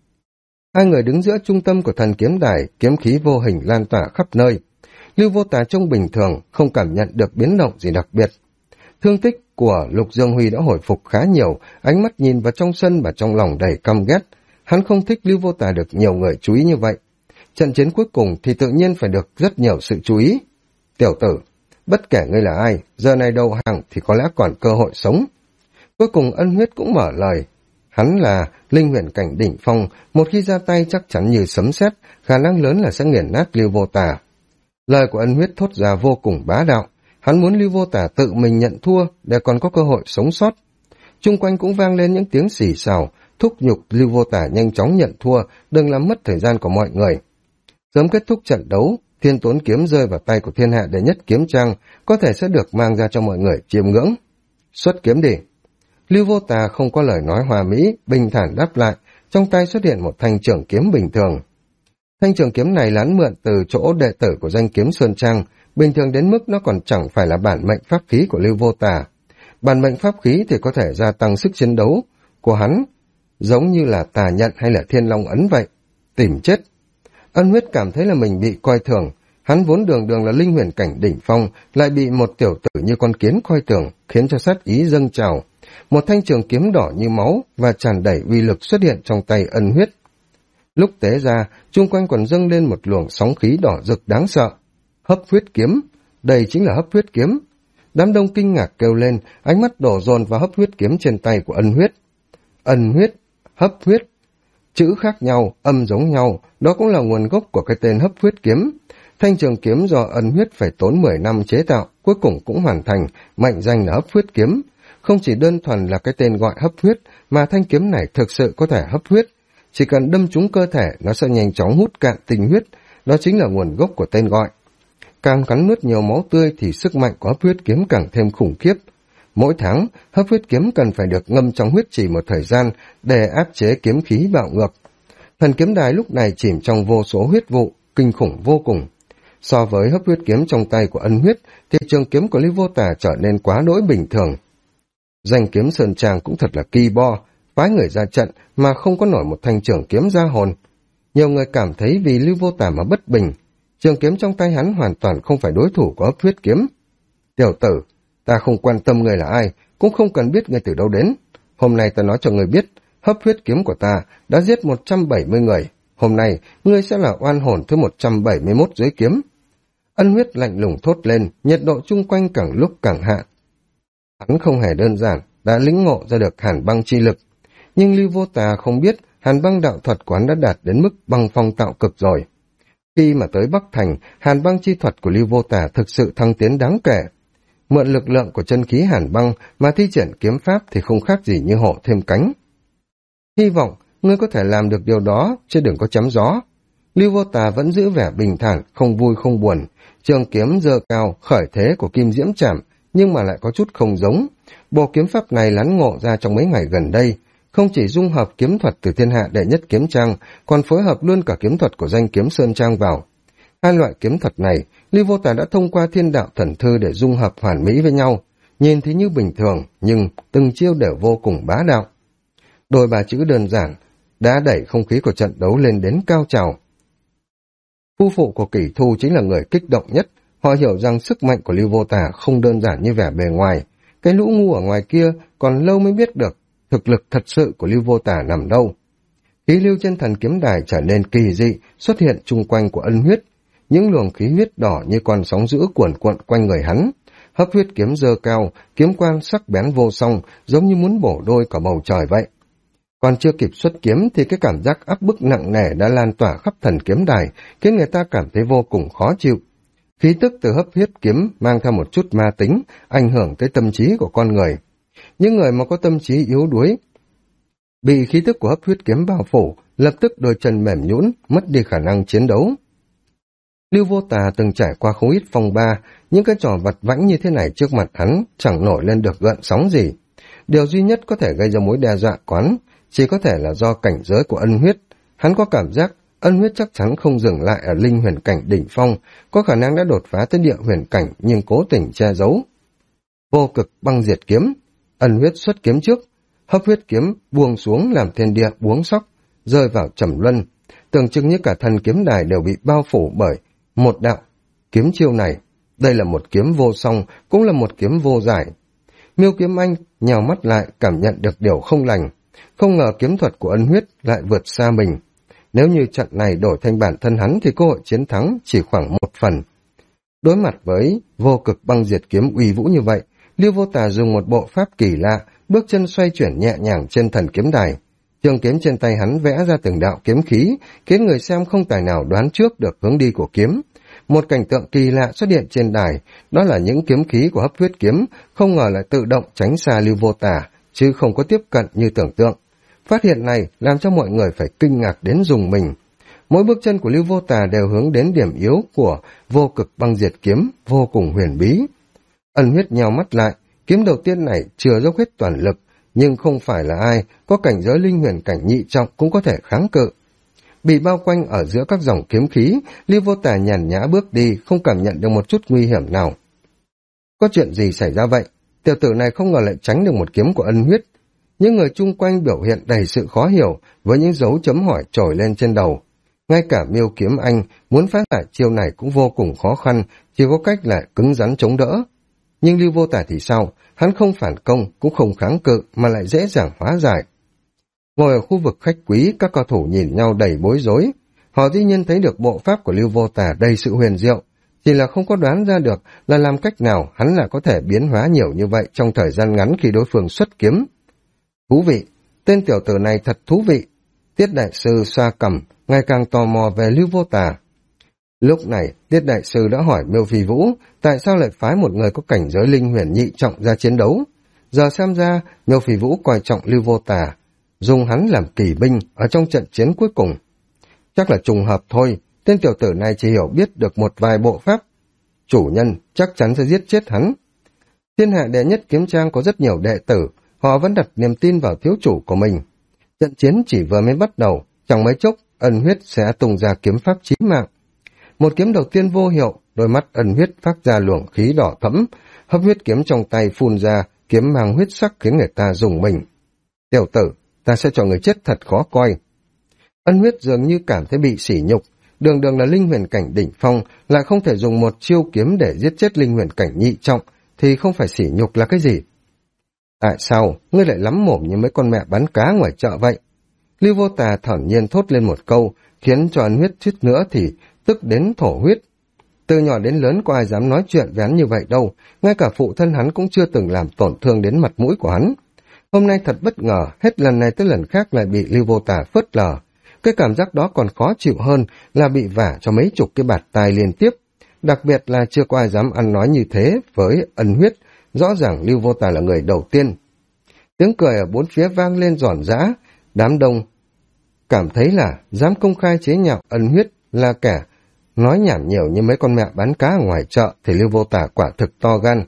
Hai người đứng giữa trung tâm của thần kiếm đài, kiếm khí vô hình lan tỏa khắp nơi. Lưu Vô Tà trông bình thường, không cảm nhận được biến động gì đặc biệt. Thương tích của Lục Dương Huy đã hồi phục khá nhiều, ánh mắt nhìn vào trong sân và trong lòng đầy căm ghét. Hắn không thích Lưu Vô Tà được nhiều người chú ý như vậy. Trận chiến cuối cùng thì tự nhiên phải được rất nhiều sự chú ý. Tiểu tử, bất kể ngươi là ai, giờ này đầu hàng thì có lẽ còn cơ hội sống. Cuối cùng Ân Huyết cũng mở lời. Hắn là linh huyền cảnh đỉnh phong, một khi ra tay chắc chắn như sấm sét, khả năng lớn là sẽ nghiền nát Lưu Vô Tà. Lời của Ân Huyết thốt ra vô cùng bá đạo. Hắn muốn Lưu Vô Tà tự mình nhận thua để còn có cơ hội sống sót. Chung quanh cũng vang lên những tiếng xì xào, thúc nhục Lưu Vô Tà nhanh chóng nhận thua, đừng làm mất thời gian của mọi người. Sớm kết thúc trận đấu, Thiên Tốn kiếm rơi vào tay của Thiên Hạ Đệ Nhất Kiếm Trang, có thể sẽ được mang ra cho mọi người chiêm ngưỡng. Xuất kiếm đi. Lưu Vô Tà không có lời nói hòa mỹ, bình thản đáp lại, trong tay xuất hiện một thanh trường kiếm bình thường. Thanh trường kiếm này lán mượn từ chỗ đệ tử của Danh kiếm Sơn Trang, bình thường đến mức nó còn chẳng phải là bản mệnh pháp khí của Lưu Vô Tà. Bản mệnh pháp khí thì có thể gia tăng sức chiến đấu của hắn, giống như là Tà Nhận hay là Thiên Long Ấn vậy. Tìm chết. Ân Huyết cảm thấy là mình bị coi thường, hắn vốn đường đường là linh huyền cảnh đỉnh phong, lại bị một tiểu tử như con kiến coi thường, khiến cho sát ý dâng trào. Một thanh trường kiếm đỏ như máu và tràn đầy uy lực xuất hiện trong tay Ân Huyết. Lúc tế ra, chung quanh còn dâng lên một luồng sóng khí đỏ rực đáng sợ. Hấp huyết kiếm, đây chính là hấp huyết kiếm. Đám đông kinh ngạc kêu lên, ánh mắt đổ dồn vào hấp huyết kiếm trên tay của Ân Huyết. Ân huyết, hấp huyết, chữ khác nhau, âm giống nhau, đó cũng là nguồn gốc của cái tên hấp huyết kiếm. Thanh trường kiếm do Ân Huyết phải tốn 10 năm chế tạo, cuối cùng cũng hoàn thành, mệnh danh là hấp huyết kiếm. Không chỉ đơn thuần là cái tên gọi hấp huyết, mà thanh kiếm này thực sự có thể hấp huyết. Chỉ cần đâm trúng cơ thể, nó sẽ nhanh chóng hút cạn tinh huyết, đó chính là nguồn gốc của tên gọi. Càng cắn nuốt nhiều máu tươi thì sức mạnh của hấp huyết kiếm càng thêm khủng khiếp. Mỗi tháng, hấp huyết kiếm cần phải được ngâm trong huyết trì một thời gian để áp chế kiếm khí bạo ngược. Thần kiếm đài lúc này chìm trong vô số huyết vụ, kinh khủng vô cùng. So với hấp huyết kiếm trong tay của Ân Huyết, thì trường kiếm của Lưu Vô Tà trở nên quá đỗi bình thường. Danh kiếm Sơn Trang cũng thật là kỳ bo, phái người ra trận mà không có nổi một thanh trường kiếm ra hồn. Nhiều người cảm thấy vì Lưu Vô Tà mà bất bình, trường kiếm trong tay hắn hoàn toàn không phải đối thủ của hấp huyết kiếm. Tiểu tử, ta không quan tâm người là ai, cũng không cần biết người từ đâu đến. Hôm nay ta nói cho người biết, hấp huyết kiếm của ta đã giết 170 người. Hôm nay, ngươi sẽ là oan hồn thứ 171 dưới kiếm. Ân Huyết lạnh lùng thốt lên, nhiệt độ chung quanh càng lúc càng hạ. Hắn không hề đơn giản, đã lĩnh ngộ ra được hàn băng chi lực. Nhưng Lưu Vô Tà không biết hàn băng đạo thuật của hắn đã đạt đến mức băng phong tạo cực rồi. Khi mà tới Bắc Thành, hàn băng chi thuật của Lưu Vô Tà thực sự thăng tiến đáng kể. Mượn lực lượng của chân khí hàn băng mà thi triển kiếm pháp thì không khác gì như hổ thêm cánh. Hy vọng ngươi có thể làm được điều đó, chứ đừng có chém gió. Lưu Vô Tà vẫn giữ vẻ bình thản, không vui không buồn. Trường kiếm giơ cao, khởi thế của Kim Diễm Trảm, nhưng mà lại có chút không giống. Bộ kiếm pháp này lắn ngộ ra trong mấy ngày gần đây, không chỉ dung hợp kiếm thuật từ thiên hạ đệ nhất kiếm trang, còn phối hợp luôn cả kiếm thuật của danh kiếm Sơn Trang vào. Hai loại kiếm thuật này, Lưu Vô Tà đã thông qua thiên đạo thần thư để dung hợp hoàn mỹ với nhau, nhìn thì như bình thường, nhưng từng chiêu đều vô cùng bá đạo. Đôi ba chữ đơn giản đã đẩy không khí của trận đấu lên đến cao trào. Phu phụ của Kỷ Thu chính là người kích động nhất, họ hiểu rằng sức mạnh của Lưu Vô Tà không đơn giản như vẻ bề ngoài. Cái lũ ngu ở ngoài kia còn lâu mới biết được thực lực thật sự của Lưu Vô Tà nằm đâu. Khí lưu trên thần kiếm đài trở nên kỳ dị, xuất hiện chung quanh của Ân Huyết. Những luồng khí huyết đỏ như con sóng dữ cuồn cuộn quanh người hắn. Hấp huyết kiếm giơ cao, kiếm quang sắc bén vô song, giống như muốn bổ đôi cả bầu trời vậy. Còn chưa kịp xuất kiếm thì cái cảm giác áp bức nặng nề đã lan tỏa khắp thần kiếm đài, khiến người ta cảm thấy vô cùng khó chịu. Khí tức từ hấp huyết kiếm mang theo một chút ma tính, ảnh hưởng tới tâm trí của con người. Những người mà có tâm trí yếu đuối, bị khí tức của hấp huyết kiếm bao phủ, lập tức đôi chân mềm nhũn, mất đi khả năng chiến đấu. Lưu Vô Tà từng trải qua không ít phong ba, những cái trò vặt vãnh như thế này trước mặt hắn chẳng nổi lên được gợn sóng gì. Điều duy nhất có thể gây ra mối đe dọa quán chỉ có thể là do cảnh giới của Ân Huyết. Hắn có cảm giác Ân Huyết chắc chắn không dừng lại ở linh huyền cảnh đỉnh phong, có khả năng đã đột phá tới địa huyền cảnh nhưng cố tình che giấu. Vô cực băng diệt kiếm, Ân Huyết xuất kiếm trước, hấp huyết kiếm buông xuống làm thiên địa buông sóc, rơi vào trầm luân, tưởng chừng như cả thần kiếm đài đều bị bao phủ bởi một đạo kiếm chiêu này. Đây là một kiếm vô song, cũng là một kiếm vô giải. Miêu Kiếm Anh nhào mắt lại, cảm nhận được điều không lành. Không ngờ kiếm thuật của Ân Huyết lại vượt xa mình. Nếu như trận này đổi thành bản thân hắn thì cơ hội chiến thắng chỉ khoảng 1/10. Đối mặt với vô cực băng diệt kiếm uy vũ như vậy, Lưu Vô Tà dùng một bộ pháp kỳ lạ, bước chân xoay chuyển nhẹ nhàng trên thần kiếm đài. Trường kiếm trên tay hắn vẽ ra từng đạo kiếm khí, khiến người xem không tài nào đoán trước được hướng đi của kiếm. Một cảnh tượng kỳ lạ xuất hiện trên đài, đó là những kiếm khí của hấp huyết kiếm, không ngờ lại tự động tránh xa Lưu Vô Tà, chứ không có tiếp cận như tưởng tượng. Phát hiện này làm cho mọi người phải kinh ngạc đến rùng mình. Mỗi bước chân của Lưu Vô Tà đều hướng đến điểm yếu của vô cực băng diệt kiếm, vô cùng huyền bí. Ân Huyết nheo mắt lại, kiếm đầu tiên này chưa dốc hết toàn lực, nhưng không phải là ai có cảnh giới linh huyền cảnh nhị trọng cũng có thể kháng cự. Bị bao quanh ở giữa các dòng kiếm khí, Lưu Vô Tà nhàn nhã bước đi, không cảm nhận được một chút nguy hiểm nào. Có chuyện gì xảy ra vậy? Tiểu tử này không ngờ lại tránh được một kiếm của Ân Huyết. Những người chung quanh biểu hiện đầy sự khó hiểu, với những dấu chấm hỏi trồi lên trên đầu. Ngay cả Miêu Kiếm Anh muốn phá giải chiêu này cũng vô cùng khó khăn, chỉ có cách là cứng rắn chống đỡ. Nhưng Lưu Vô Tà thì sao? Hắn không phản công, cũng không kháng cự, mà lại dễ dàng hóa giải. Ngồi ở khu vực khách quý, các cao thủ nhìn nhau đầy bối rối. Họ dĩ nhiên thấy được bộ pháp của Lưu Vô Tà đầy sự huyền diệu, chỉ là không có đoán ra được là làm cách nào hắn lại có thể biến hóa nhiều như vậy trong thời gian ngắn khi đối phương xuất kiếm. Thú vị, tên tiểu tử này thật thú vị. Tiết đại sư xoa cằm, ngày càng tò mò về Lưu Vô Tà. Lúc này, Tiết đại sư đã hỏi Miêu Phi Vũ tại sao lại phái một người có cảnh giới linh huyền nhị trọng ra chiến đấu. Giờ xem ra, Miêu Phi Vũ coi trọng Lưu Vô Tà, dùng hắn làm kỳ binh ở trong trận chiến cuối cùng. Chắc là trùng hợp thôi, tên tiểu tử này chỉ hiểu biết được một vài bộ pháp. Chủ nhân chắc chắn sẽ giết chết hắn. Thiên hạ đệ nhất kiếm trang có rất nhiều đệ tử, họ vẫn đặt niềm tin vào thiếu chủ của mình. Trận chiến chỉ vừa mới bắt đầu, chẳng mấy chốc, Ân Huyết sẽ tung ra kiếm pháp chí mạng. Một kiếm đầu tiên vô hiệu, đôi mắt Ân Huyết phát ra luồng khí đỏ thẫm, hấp huyết kiếm trong tay phun ra, kiếm mang huyết sắc khiến người ta rùng mình. Tiểu tử, ta sẽ cho người chết thật khó coi. Ân Huyết dường như cảm thấy bị sỉ nhục, đường đường là linh huyền cảnh đỉnh phong, lại không thể dùng một chiêu kiếm để giết chết linh huyền cảnh nhị trọng, thì không phải sỉ nhục là cái gì? Tại sao ngươi lại lắm mồm như mấy con mẹ bán cá ngoài chợ vậy? Lưu Vô Tà thản nhiên thốt lên một câu, khiến cho Ân Huyết suýt nữa thì tức đến thổ huyết. Từ nhỏ đến lớn có ai dám nói chuyện với hắn như vậy đâu, ngay cả phụ thân hắn cũng chưa từng làm tổn thương đến mặt mũi của hắn. Hôm nay thật bất ngờ, hết lần này tới lần khác lại bị Lưu Vô Tà phớt lờ. Cái cảm giác đó còn khó chịu hơn là bị vả cho mấy chục cái bạt tai liên tiếp. Đặc biệt là chưa có ai dám ăn nói như thế với Ân Huyết, rõ ràng Lưu Vô Tà là người đầu tiên. Tiếng cười ở bốn phía vang lên giòn giã, đám đông cảm thấy là dám công khai chế nhạo Ân Huyết là kẻ nói nhảm nhiều như mấy con mẹ bán cá ở ngoài chợ thì Lưu Vô Tà quả thực to gan.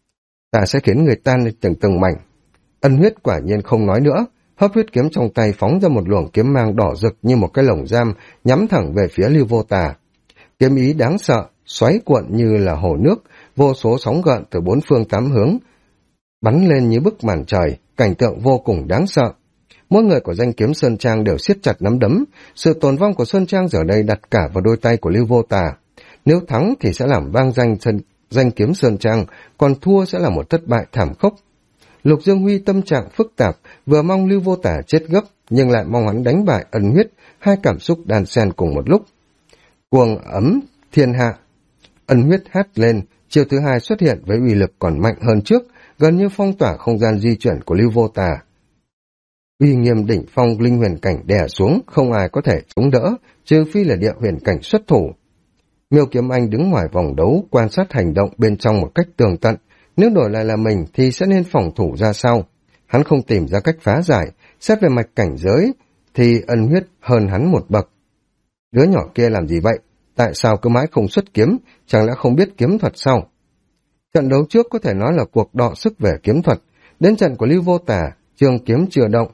Ta sẽ khiến người tan lên từng từng mảnh. Ân Huyết quả nhiên không nói nữa, hấp huyết kiếm trong tay phóng ra một luồng kiếm mang đỏ rực như một cái lồng giam nhắm thẳng về phía Lưu Vô Tà. Kiếm ý đáng sợ, xoáy cuộn như là hồ nước, vô số sóng gợn từ bốn phương tám hướng bắn lên như bức màn trời, cảnh tượng vô cùng đáng sợ. Mỗi người của danh kiếm Sơn Trang đều siết chặt nắm đấm, sự tồn vong của Sơn Trang giờ đây đặt cả vào đôi tay của Lưu Vô Tà. Nếu thắng thì sẽ làm vang danh kiếm Sơn Trang, còn thua sẽ là một thất bại thảm khốc. Lục Dương Huy tâm trạng phức tạp, vừa mong Lưu Vô Tà chết gấp, nhưng lại mong hắn đánh bại Ân Huyết, hai cảm xúc đan xen cùng một lúc. Cuồng ấm thiên hạ. Ân Huyết hét lên, chiêu thứ hai xuất hiện với uy lực còn mạnh hơn trước, gần như phong tỏa không gian di chuyển của Lưu Vô Tà. Uy nghiêm đỉnh phong linh huyền cảnh đè xuống, không ai có thể chống đỡ, trừ phi là địa huyền cảnh xuất thủ. Miêu Kiếm Anh đứng ngoài vòng đấu, quan sát hành động bên trong một cách tường tận. Nếu đổi lại là mình thì sẽ nên phòng thủ ra sao? Hắn không tìm ra cách phá giải, xét về mạch cảnh giới thì Ân Huyết hơn hắn một bậc. Đứa nhỏ kia làm gì vậy? Tại sao cứ mãi không xuất kiếm? Chẳng lẽ không biết kiếm thuật sao? Trận đấu trước có thể nói là cuộc đọ sức về kiếm thuật. Đến trận của Lưu Vô Tà, trường kiếm chưa động,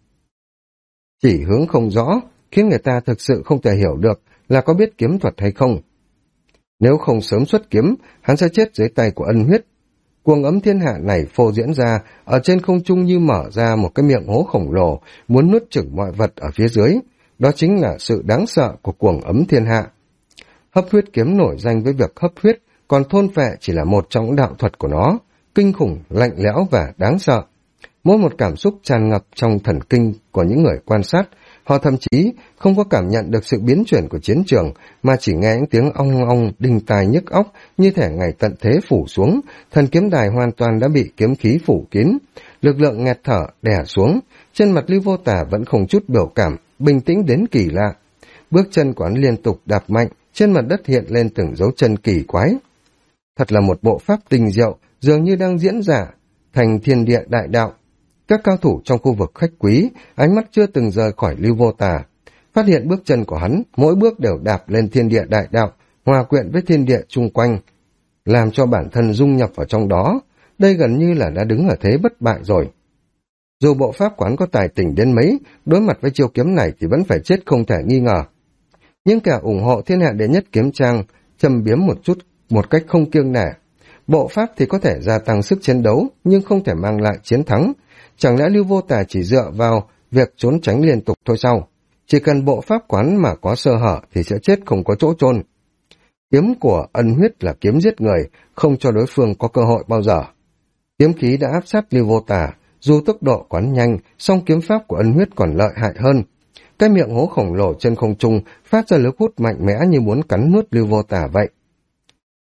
chỉ hướng không rõ, khiến người ta thực sự không thể hiểu được là có biết kiếm thuật hay không. Nếu không sớm xuất kiếm, hắn sẽ chết dưới tay của Ân Huyết. Cuồng ấm thiên hạ này phô diễn ra, ở trên không trung như mở ra một cái miệng hố khổng lồ, muốn nuốt chửng mọi vật ở phía dưới. Đó chính là sự đáng sợ của cuồng ấm thiên hạ. Hấp huyết kiếm nổi danh với việc hấp huyết, còn thôn phệ chỉ là một trong những đạo thuật của nó, kinh khủng, lạnh lẽo và đáng sợ. Mỗi một cảm xúc tràn ngập trong thần kinh của những người quan sát, họ thậm chí không có cảm nhận được sự biến chuyển của chiến trường, mà chỉ nghe những tiếng ong ong đinh tai nhức óc, như thể ngày tận thế phủ xuống, thần kiếm đài hoàn toàn đã bị kiếm khí phủ kín, lực lượng nghẹt thở đè xuống, trên mặt Lưu Vô Tà vẫn không chút biểu cảm, bình tĩnh đến kỳ lạ. Bước chân của hắn liên tục đạp mạnh, trên mặt đất hiện lên từng dấu chân kỳ quái. Thật là một bộ pháp tinh diệu, dường như đang diễn giả thành thiên địa đại đạo. Các cao thủ trong khu vực khách quý, ánh mắt chưa từng rời khỏi Lưu Vô Tà. Phát hiện bước chân của hắn, mỗi bước đều đạp lên thiên địa đại đạo, hòa quyện với thiên địa chung quanh, làm cho bản thân dung nhập vào trong đó. Đây gần như là đã đứng ở thế bất bại rồi. Dù bộ pháp quán có tài tình đến mấy, đối mặt với chiêu kiếm này thì vẫn phải chết không thể nghi ngờ. Những kẻ ủng hộ thiên hạ đệ nhất kiếm trang, châm biếm một chút, một cách không kiêng nể. Bộ pháp thì có thể gia tăng sức chiến đấu, nhưng không thể mang lại chiến thắng. Chẳng lẽ Lưu Vô Tà chỉ dựa vào việc trốn tránh liên tục thôi sao? Chỉ cần bộ pháp quán mà có sơ hở thì sẽ chết không có chỗ chôn. Kiếm của Ân Huyết là kiếm giết người, không cho đối phương có cơ hội bao giờ. Kiếm khí đã áp sát Lưu Vô Tà, dù tốc độ quán nhanh, song kiếm pháp của Ân Huyết còn lợi hại hơn. Cái miệng hố khổng lồ trên không trung phát ra lực hút mạnh mẽ như muốn cắn nuốt Lưu Vô Tà vậy.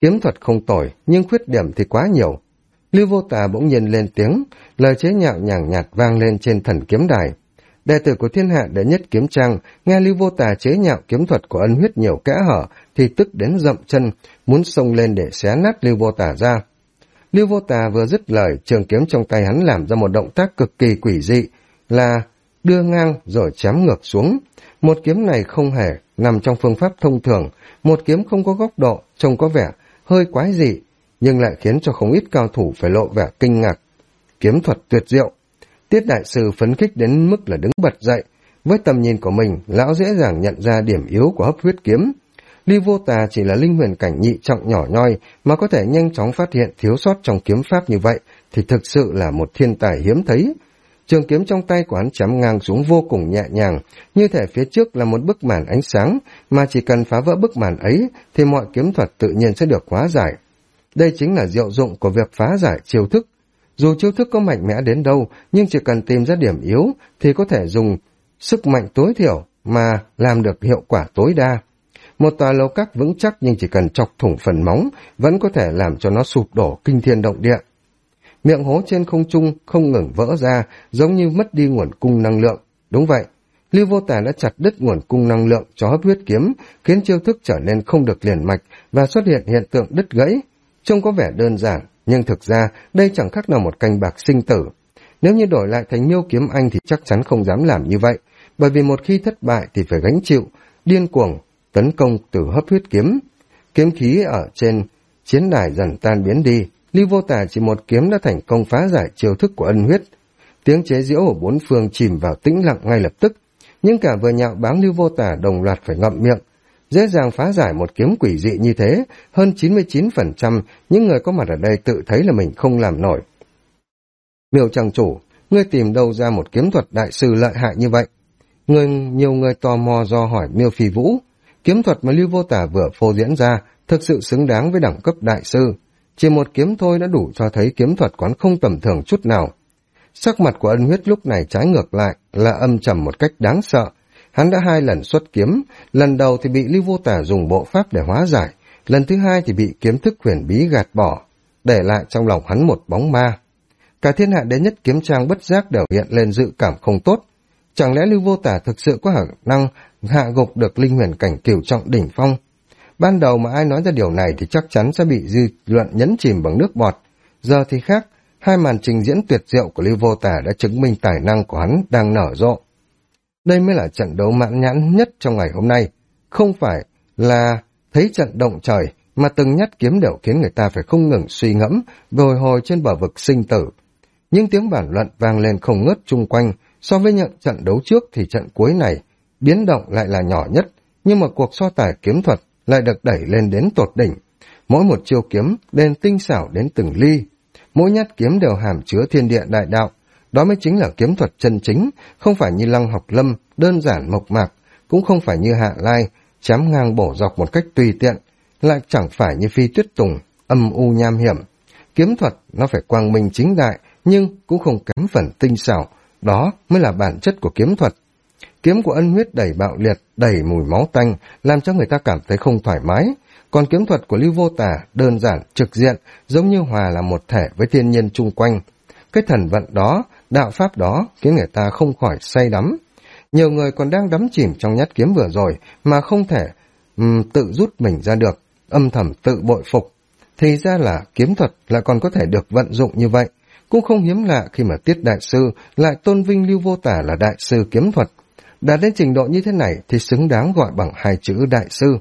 Kiếm thuật không tồi, nhưng khuyết điểm thì quá nhiều. Lưu Vô Tà bỗng nhiên lên tiếng, lời chế nhạo nhàn nhạt vang lên trên thần kiếm đài. Đệ tử của thiên hạ đệ nhất kiếm trang nghe Lưu Vô Tà chế nhạo kiếm thuật của Ân Huyết nhiều kẽ hở thì tức đến dậm chân, muốn xông lên để xé nát Lưu Vô Tà ra. Lưu Vô Tà vừa dứt lời, trường kiếm trong tay hắn làm ra một động tác cực kỳ quỷ dị, là đưa ngang rồi chém ngược xuống. Một kiếm này không hề nằm trong phương pháp thông thường, một kiếm không có góc độ, trông có vẻ hơi quái dị, nhưng lại khiến cho không ít cao thủ phải lộ vẻ kinh ngạc. Kiếm thuật tuyệt diệu. Tiết đại sư phấn khích đến mức là đứng bật dậy. Với tầm nhìn của mình, lão dễ dàng nhận ra điểm yếu của hấp huyết kiếm. Lưu Vô Tà chỉ là linh huyền cảnh nhị trọng nhỏ nhoi mà có thể nhanh chóng phát hiện thiếu sót trong kiếm pháp như vậy thì thực sự là một thiên tài hiếm thấy. Trường kiếm trong tay của hắn chém ngang xuống vô cùng nhẹ nhàng, như thể phía trước là một bức màn ánh sáng, mà chỉ cần phá vỡ bức màn ấy thì mọi kiếm thuật tự nhiên sẽ được hóa giải. Đây chính là diệu dụng của việc phá giải chiêu thức. Dù chiêu thức có mạnh mẽ đến đâu, nhưng chỉ cần tìm ra điểm yếu thì có thể dùng sức mạnh tối thiểu mà làm được hiệu quả tối đa. Một tòa lầu các vững chắc nhưng chỉ cần chọc thủng phần móng vẫn có thể làm cho nó sụp đổ kinh thiên động địa. Miệng hố trên không trung không ngừng vỡ ra, giống như mất đi nguồn cung năng lượng. Đúng vậy, Lưu Vô Tà đã chặt đứt nguồn cung năng lượng cho hấp huyết kiếm, khiến chiêu thức trở nên không được liền mạch và xuất hiện hiện tượng đứt gãy. Trông có vẻ đơn giản, nhưng thực ra đây chẳng khác nào một canh bạc sinh tử. Nếu như đổi lại thành Miêu Kiếm Anh thì chắc chắn không dám làm như vậy, bởi vì một khi thất bại thì phải gánh chịu điên cuồng tấn công từ hấp huyết kiếm. Kiếm khí ở trên chiến đài dần tan biến đi, Lưu Vô Tà chỉ một kiếm đã thành công phá giải chiêu thức của Ân Huyết. Tiếng chế giễu ở bốn phương chìm vào tĩnh lặng ngay lập tức, nhưng cả vừa nhạo báng Lưu Vô Tà đồng loạt phải ngậm miệng. Dễ dàng phá giải một kiếm quỷ dị như thế, hơn 99% những người có mặt ở đây tự thấy là mình không làm nổi. Miêu trang chủ, ngươi tìm đâu ra một kiếm thuật đại sư lợi hại như vậy? Nhiều người tò mò do hỏi Miêu Phi Vũ. Kiếm thuật mà Lưu Vô Tà vừa phô diễn ra thực sự xứng đáng với đẳng cấp đại sư. Chỉ một kiếm thôi đã đủ cho thấy kiếm thuật quán không tầm thường chút nào. Sắc mặt của Ân Huyết lúc này trái ngược lại là âm trầm một cách đáng sợ. Hắn đã 2 lần xuất kiếm, lần đầu thì bị Lưu Vô Tà dùng bộ pháp để hóa giải, lần thứ 2 thì bị kiếm thức huyền bí gạt bỏ, để lại trong lòng hắn một bóng ma. Cả thiên hạ đệ nhất kiếm trang bất giác đều hiện lên dự cảm không tốt. Chẳng lẽ Lưu Vô Tà thực sự có khả năng hạ gục được linh huyền cảnh cửu trọng đỉnh phong? Ban đầu mà ai nói ra điều này thì chắc chắn sẽ bị dư luận nhấn chìm bằng nước bọt. Giờ thì khác, 2 màn trình diễn tuyệt diệu của Lưu Vô Tà đã chứng minh tài năng của hắn đang nở rộ. Đây mới là trận đấu mãn nhãn nhất trong ngày hôm nay. Không phải là thấy trận động trời, mà từng nhát kiếm đều khiến người ta phải không ngừng suy ngẫm, bồi hồi trên bờ vực sinh tử. Những tiếng bàn luận vang lên không ngớt chung quanh. So với những trận đấu trước thì trận cuối này, biến động lại là nhỏ nhất, nhưng mà cuộc so tài kiếm thuật lại được đẩy lên đến tột đỉnh. Mỗi một chiêu kiếm đều tinh xảo đến từng ly. Mỗi nhát kiếm đều hàm chứa thiên địa đại đạo. Đó mới chính là kiếm thuật chân chính, không phải như Lăng Học Lâm, đơn giản mộc mạc, cũng không phải như Hạ Lai, chém ngang bổ dọc một cách tùy tiện, lại chẳng phải như Phi Tuyết Tùng, âm u nham hiểm. Kiếm thuật nó phải quang minh chính đại, nhưng cũng không kém phần tinh xảo, đó mới là bản chất của kiếm thuật. Kiếm của Ân Huyết đầy bạo liệt, đầy mùi máu tanh, làm cho người ta cảm thấy không thoải mái. Còn kiếm thuật của Lưu Vô Tà đơn giản, trực diện, giống như hòa là một thể với thiên nhiên chung quanh. Cái thần vận đó, đạo pháp đó khiến người ta không khỏi say đắm. Nhiều người còn đang đắm chìm trong nhát kiếm vừa rồi mà không thể tự rút mình ra được, âm thầm tự bội phục. Thì ra là kiếm thuật lại còn có thể được vận dụng như vậy. Cũng không hiếm lạ khi mà Tiết đại sư lại tôn vinh Lưu Vô Tà là đại sư kiếm thuật. Đạt đến trình độ như thế này thì xứng đáng gọi bằng 2 chữ đại sư.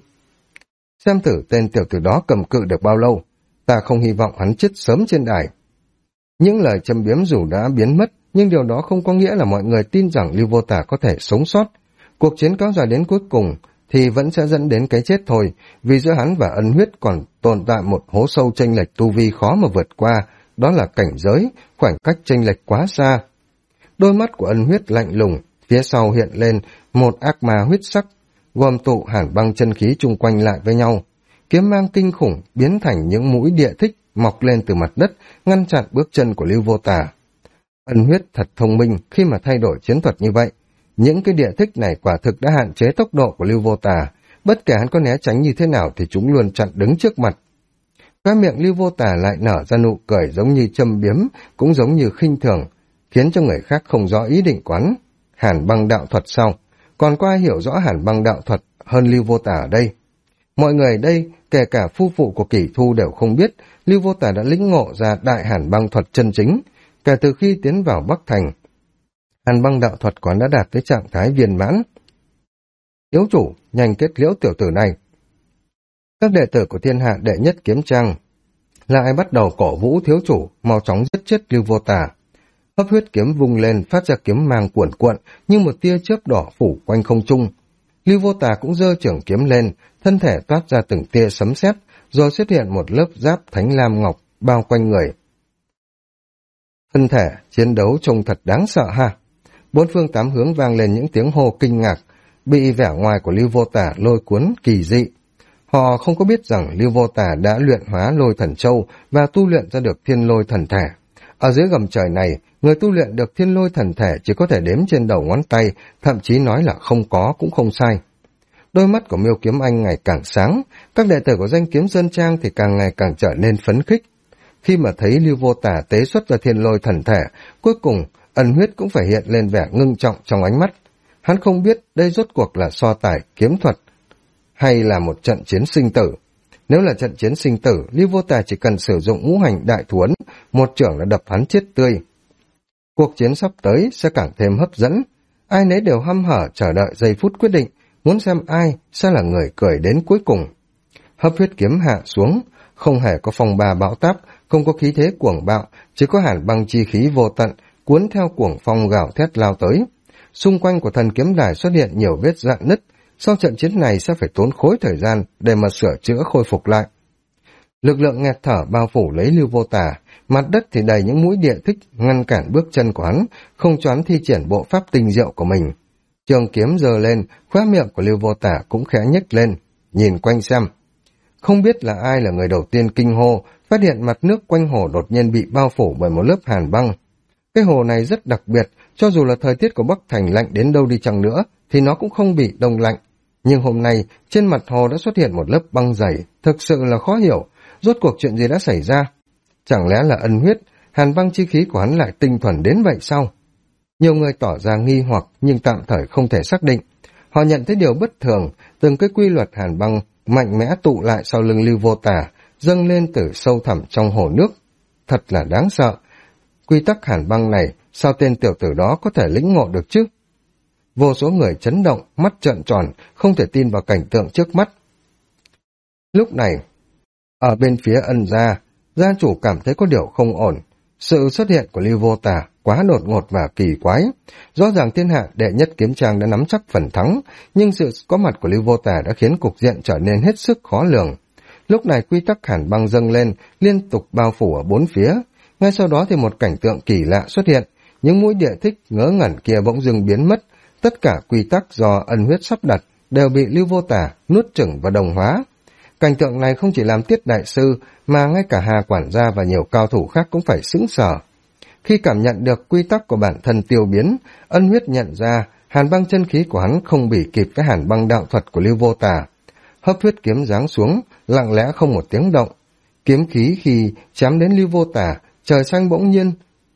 Xem thử tên tiểu tử đó cầm cự được bao lâu. Ta không hy vọng hắn chết sớm trên đài. Những lời châm biếm dù đã biến mất, nhưng điều đó không có nghĩa là mọi người tin rằng Lưu Vô Tà có thể sống sót. Cuộc chiến kéo dài đến cuối cùng thì vẫn sẽ dẫn đến cái chết thôi, vì giữa hắn và Ân Huyết còn tồn tại một hố sâu chênh lệch tu vi khó mà vượt qua, đó là cảnh giới, khoảng cách chênh lệch quá xa. Đôi mắt của Ân Huyết lạnh lùng, phía sau hiện lên một ác ma huyết sắc, gom tụ hàn băng chân khí chung quanh lại với nhau. Kiếm mang kinh khủng biến thành những mũi địa thích mọc lên từ mặt đất, ngăn chặn bước chân của Lưu Vô Tà. Ân Huyết thật thông minh khi mà thay đổi chiến thuật như vậy. Những cái địa thích này quả thực đã hạn chế tốc độ của Lưu Vô Tà. Bất kể hắn có né tránh như thế nào thì chúng luôn chặn đứng trước mặt. Cái miệng Lưu Vô Tà lại nở ra nụ cười giống như châm biếm, cũng giống như khinh thường, khiến cho người khác không rõ ý định quán. Hàn băng đạo thuật sau, còn có ai hiểu rõ hàn băng đạo thuật hơn Lưu Vô Tà ở đây? Mọi người đây, kể cả phu phụ của Kỷ Thu đều không biết, Lưu Vô Tà đã lĩnh ngộ ra đại hàn băng thuật chân chính, kể từ khi tiến vào Bắc Thành. Hàn băng đạo thuật còn đã đạt tới trạng thái viên mãn. Thiếu chủ, nhanh kết liễu tiểu tử này. Các đệ tử của thiên hạ đệ nhất kiếm trang lại bắt đầu cổ vũ thiếu chủ, mau chóng giết chết Lưu Vô Tà. Hấp huyết kiếm vung lên, phát ra kiếm mang cuộn cuộn, như một tia chớp đỏ phủ quanh không trung. Lưu Vô Tà cũng giơ trường kiếm lên, thân thể toát ra từng tia sấm sét, rồi xuất hiện một lớp giáp thánh lam ngọc bao quanh người. Thân thể chiến đấu trông thật đáng sợ ha. Bốn phương tám hướng vang lên những tiếng hô kinh ngạc, bị vẻ ngoài của Lưu Vô Tà lôi cuốn kỳ dị. Họ không có biết rằng Lưu Vô Tà đã luyện hóa lôi thần châu và tu luyện ra được thiên lôi thần thể. Ở dưới gầm trời này, người tu luyện được thiên lôi thần thể chỉ có thể đếm trên đầu ngón tay, thậm chí nói là không có cũng không sai. Đôi mắt của Miêu Kiếm Anh ngày càng sáng, các đệ tử của danh kiếm Sơn Trang thì càng ngày càng trở nên phấn khích. Khi mà thấy Lưu Vô Tà tế xuất ra thiên lôi thần thể, cuối cùng Ân Huyết cũng phải hiện lên vẻ ngưng trọng trong ánh mắt. Hắn không biết đây rốt cuộc là so tài kiếm thuật hay là một trận chiến sinh tử. Nếu là trận chiến sinh tử, Lưu Vô Tà chỉ cần sử dụng ngũ hành đại thủ ấn, một chưởng là đập hắn chết tươi. Cuộc chiến sắp tới sẽ càng thêm hấp dẫn. Ai nấy đều hăm hở chờ đợi giây phút quyết định, muốn xem ai sẽ là người cười đến cuối cùng. Hấp huyết kiếm hạ xuống, không hề có phong ba bão táp, không có khí thế cuồng bạo, chỉ có hàn băng chi khí vô tận, cuốn theo cuồng phong gào thét lao tới. Xung quanh của thần kiếm đài xuất hiện nhiều vết rạn nứt, sau trận chiến này sẽ phải tốn khối thời gian để mà sửa chữa khôi phục lại. Lực lượng nghẹt thở bao phủ lấy Lưu Vô Tà, mặt đất thì đầy những mũi địa thích ngăn cản bước chân của hắn, không cho hắn thi triển bộ pháp tinh diệu của mình. Trường kiếm giơ lên, khóe miệng của Lưu Vô Tà cũng khẽ nhếch lên, nhìn quanh xem. Không biết là ai là người đầu tiên kinh hô, phát hiện mặt nước quanh hồ đột nhiên bị bao phủ bởi một lớp hàn băng. Cái hồ này rất đặc biệt, cho dù là thời tiết của Bắc Thành lạnh đến đâu đi chăng nữa, thì nó cũng không bị đông lạnh. Nhưng hôm nay, trên mặt hồ đã xuất hiện một lớp băng dày, thực sự là khó hiểu, rốt cuộc chuyện gì đã xảy ra. Chẳng lẽ là Ân Huyết, hàn băng chi khí của hắn lại tinh thuần đến vậy sao? Nhiều người tỏ ra nghi hoặc nhưng tạm thời không thể xác định. Họ nhận thấy điều bất thường, từng cái quy luật hàn băng mạnh mẽ tụ lại sau lưng Lưu Vô Tà, dâng lên từ sâu thẳm trong hồ nước. Thật là đáng sợ. Quy tắc hàn băng này, sao tên tiểu tử đó có thể lĩnh ngộ được chứ? Vô số người chấn động, mắt trợn tròn, không thể tin vào cảnh tượng trước mắt. Lúc này, ở bên phía Ân gia, gia chủ cảm thấy có điều không ổn. Sự xuất hiện của Lưu Vô Tà quá đột ngột và kỳ quái. Rõ ràng thiên hạ đệ nhất kiếm trang đã nắm chắc phần thắng, nhưng sự có mặt của Lưu Vô Tà đã khiến cục diện trở nên hết sức khó lường. Lúc này quy tắc hàn băng dâng lên, liên tục bao phủ ở bốn phía. Ngay sau đó thì một cảnh tượng kỳ lạ xuất hiện, những mũi địa thích ngớ ngẩn kia bỗng dưng biến mất. Tất cả quy tắc do Ân Huyết sắp đặt đều bị Lưu Vô Tà nuốt chửng và đồng hóa. Cảnh tượng này không chỉ làm Tiết đại sư mà ngay cả Hà quản gia và nhiều cao thủ khác cũng phải sững sờ. Khi cảm nhận được quy tắc của bản thân tiêu biến, Ân Huyết nhận ra hàn băng chân khí của hắn không bị kịp cái hàn băng đạo thuật của Lưu Vô Tà. Hấp huyết kiếm giáng xuống, lặng lẽ không một tiếng động. Kiếm khí khi chém đến Lưu Vô Tà, trời xanh bỗng nhiên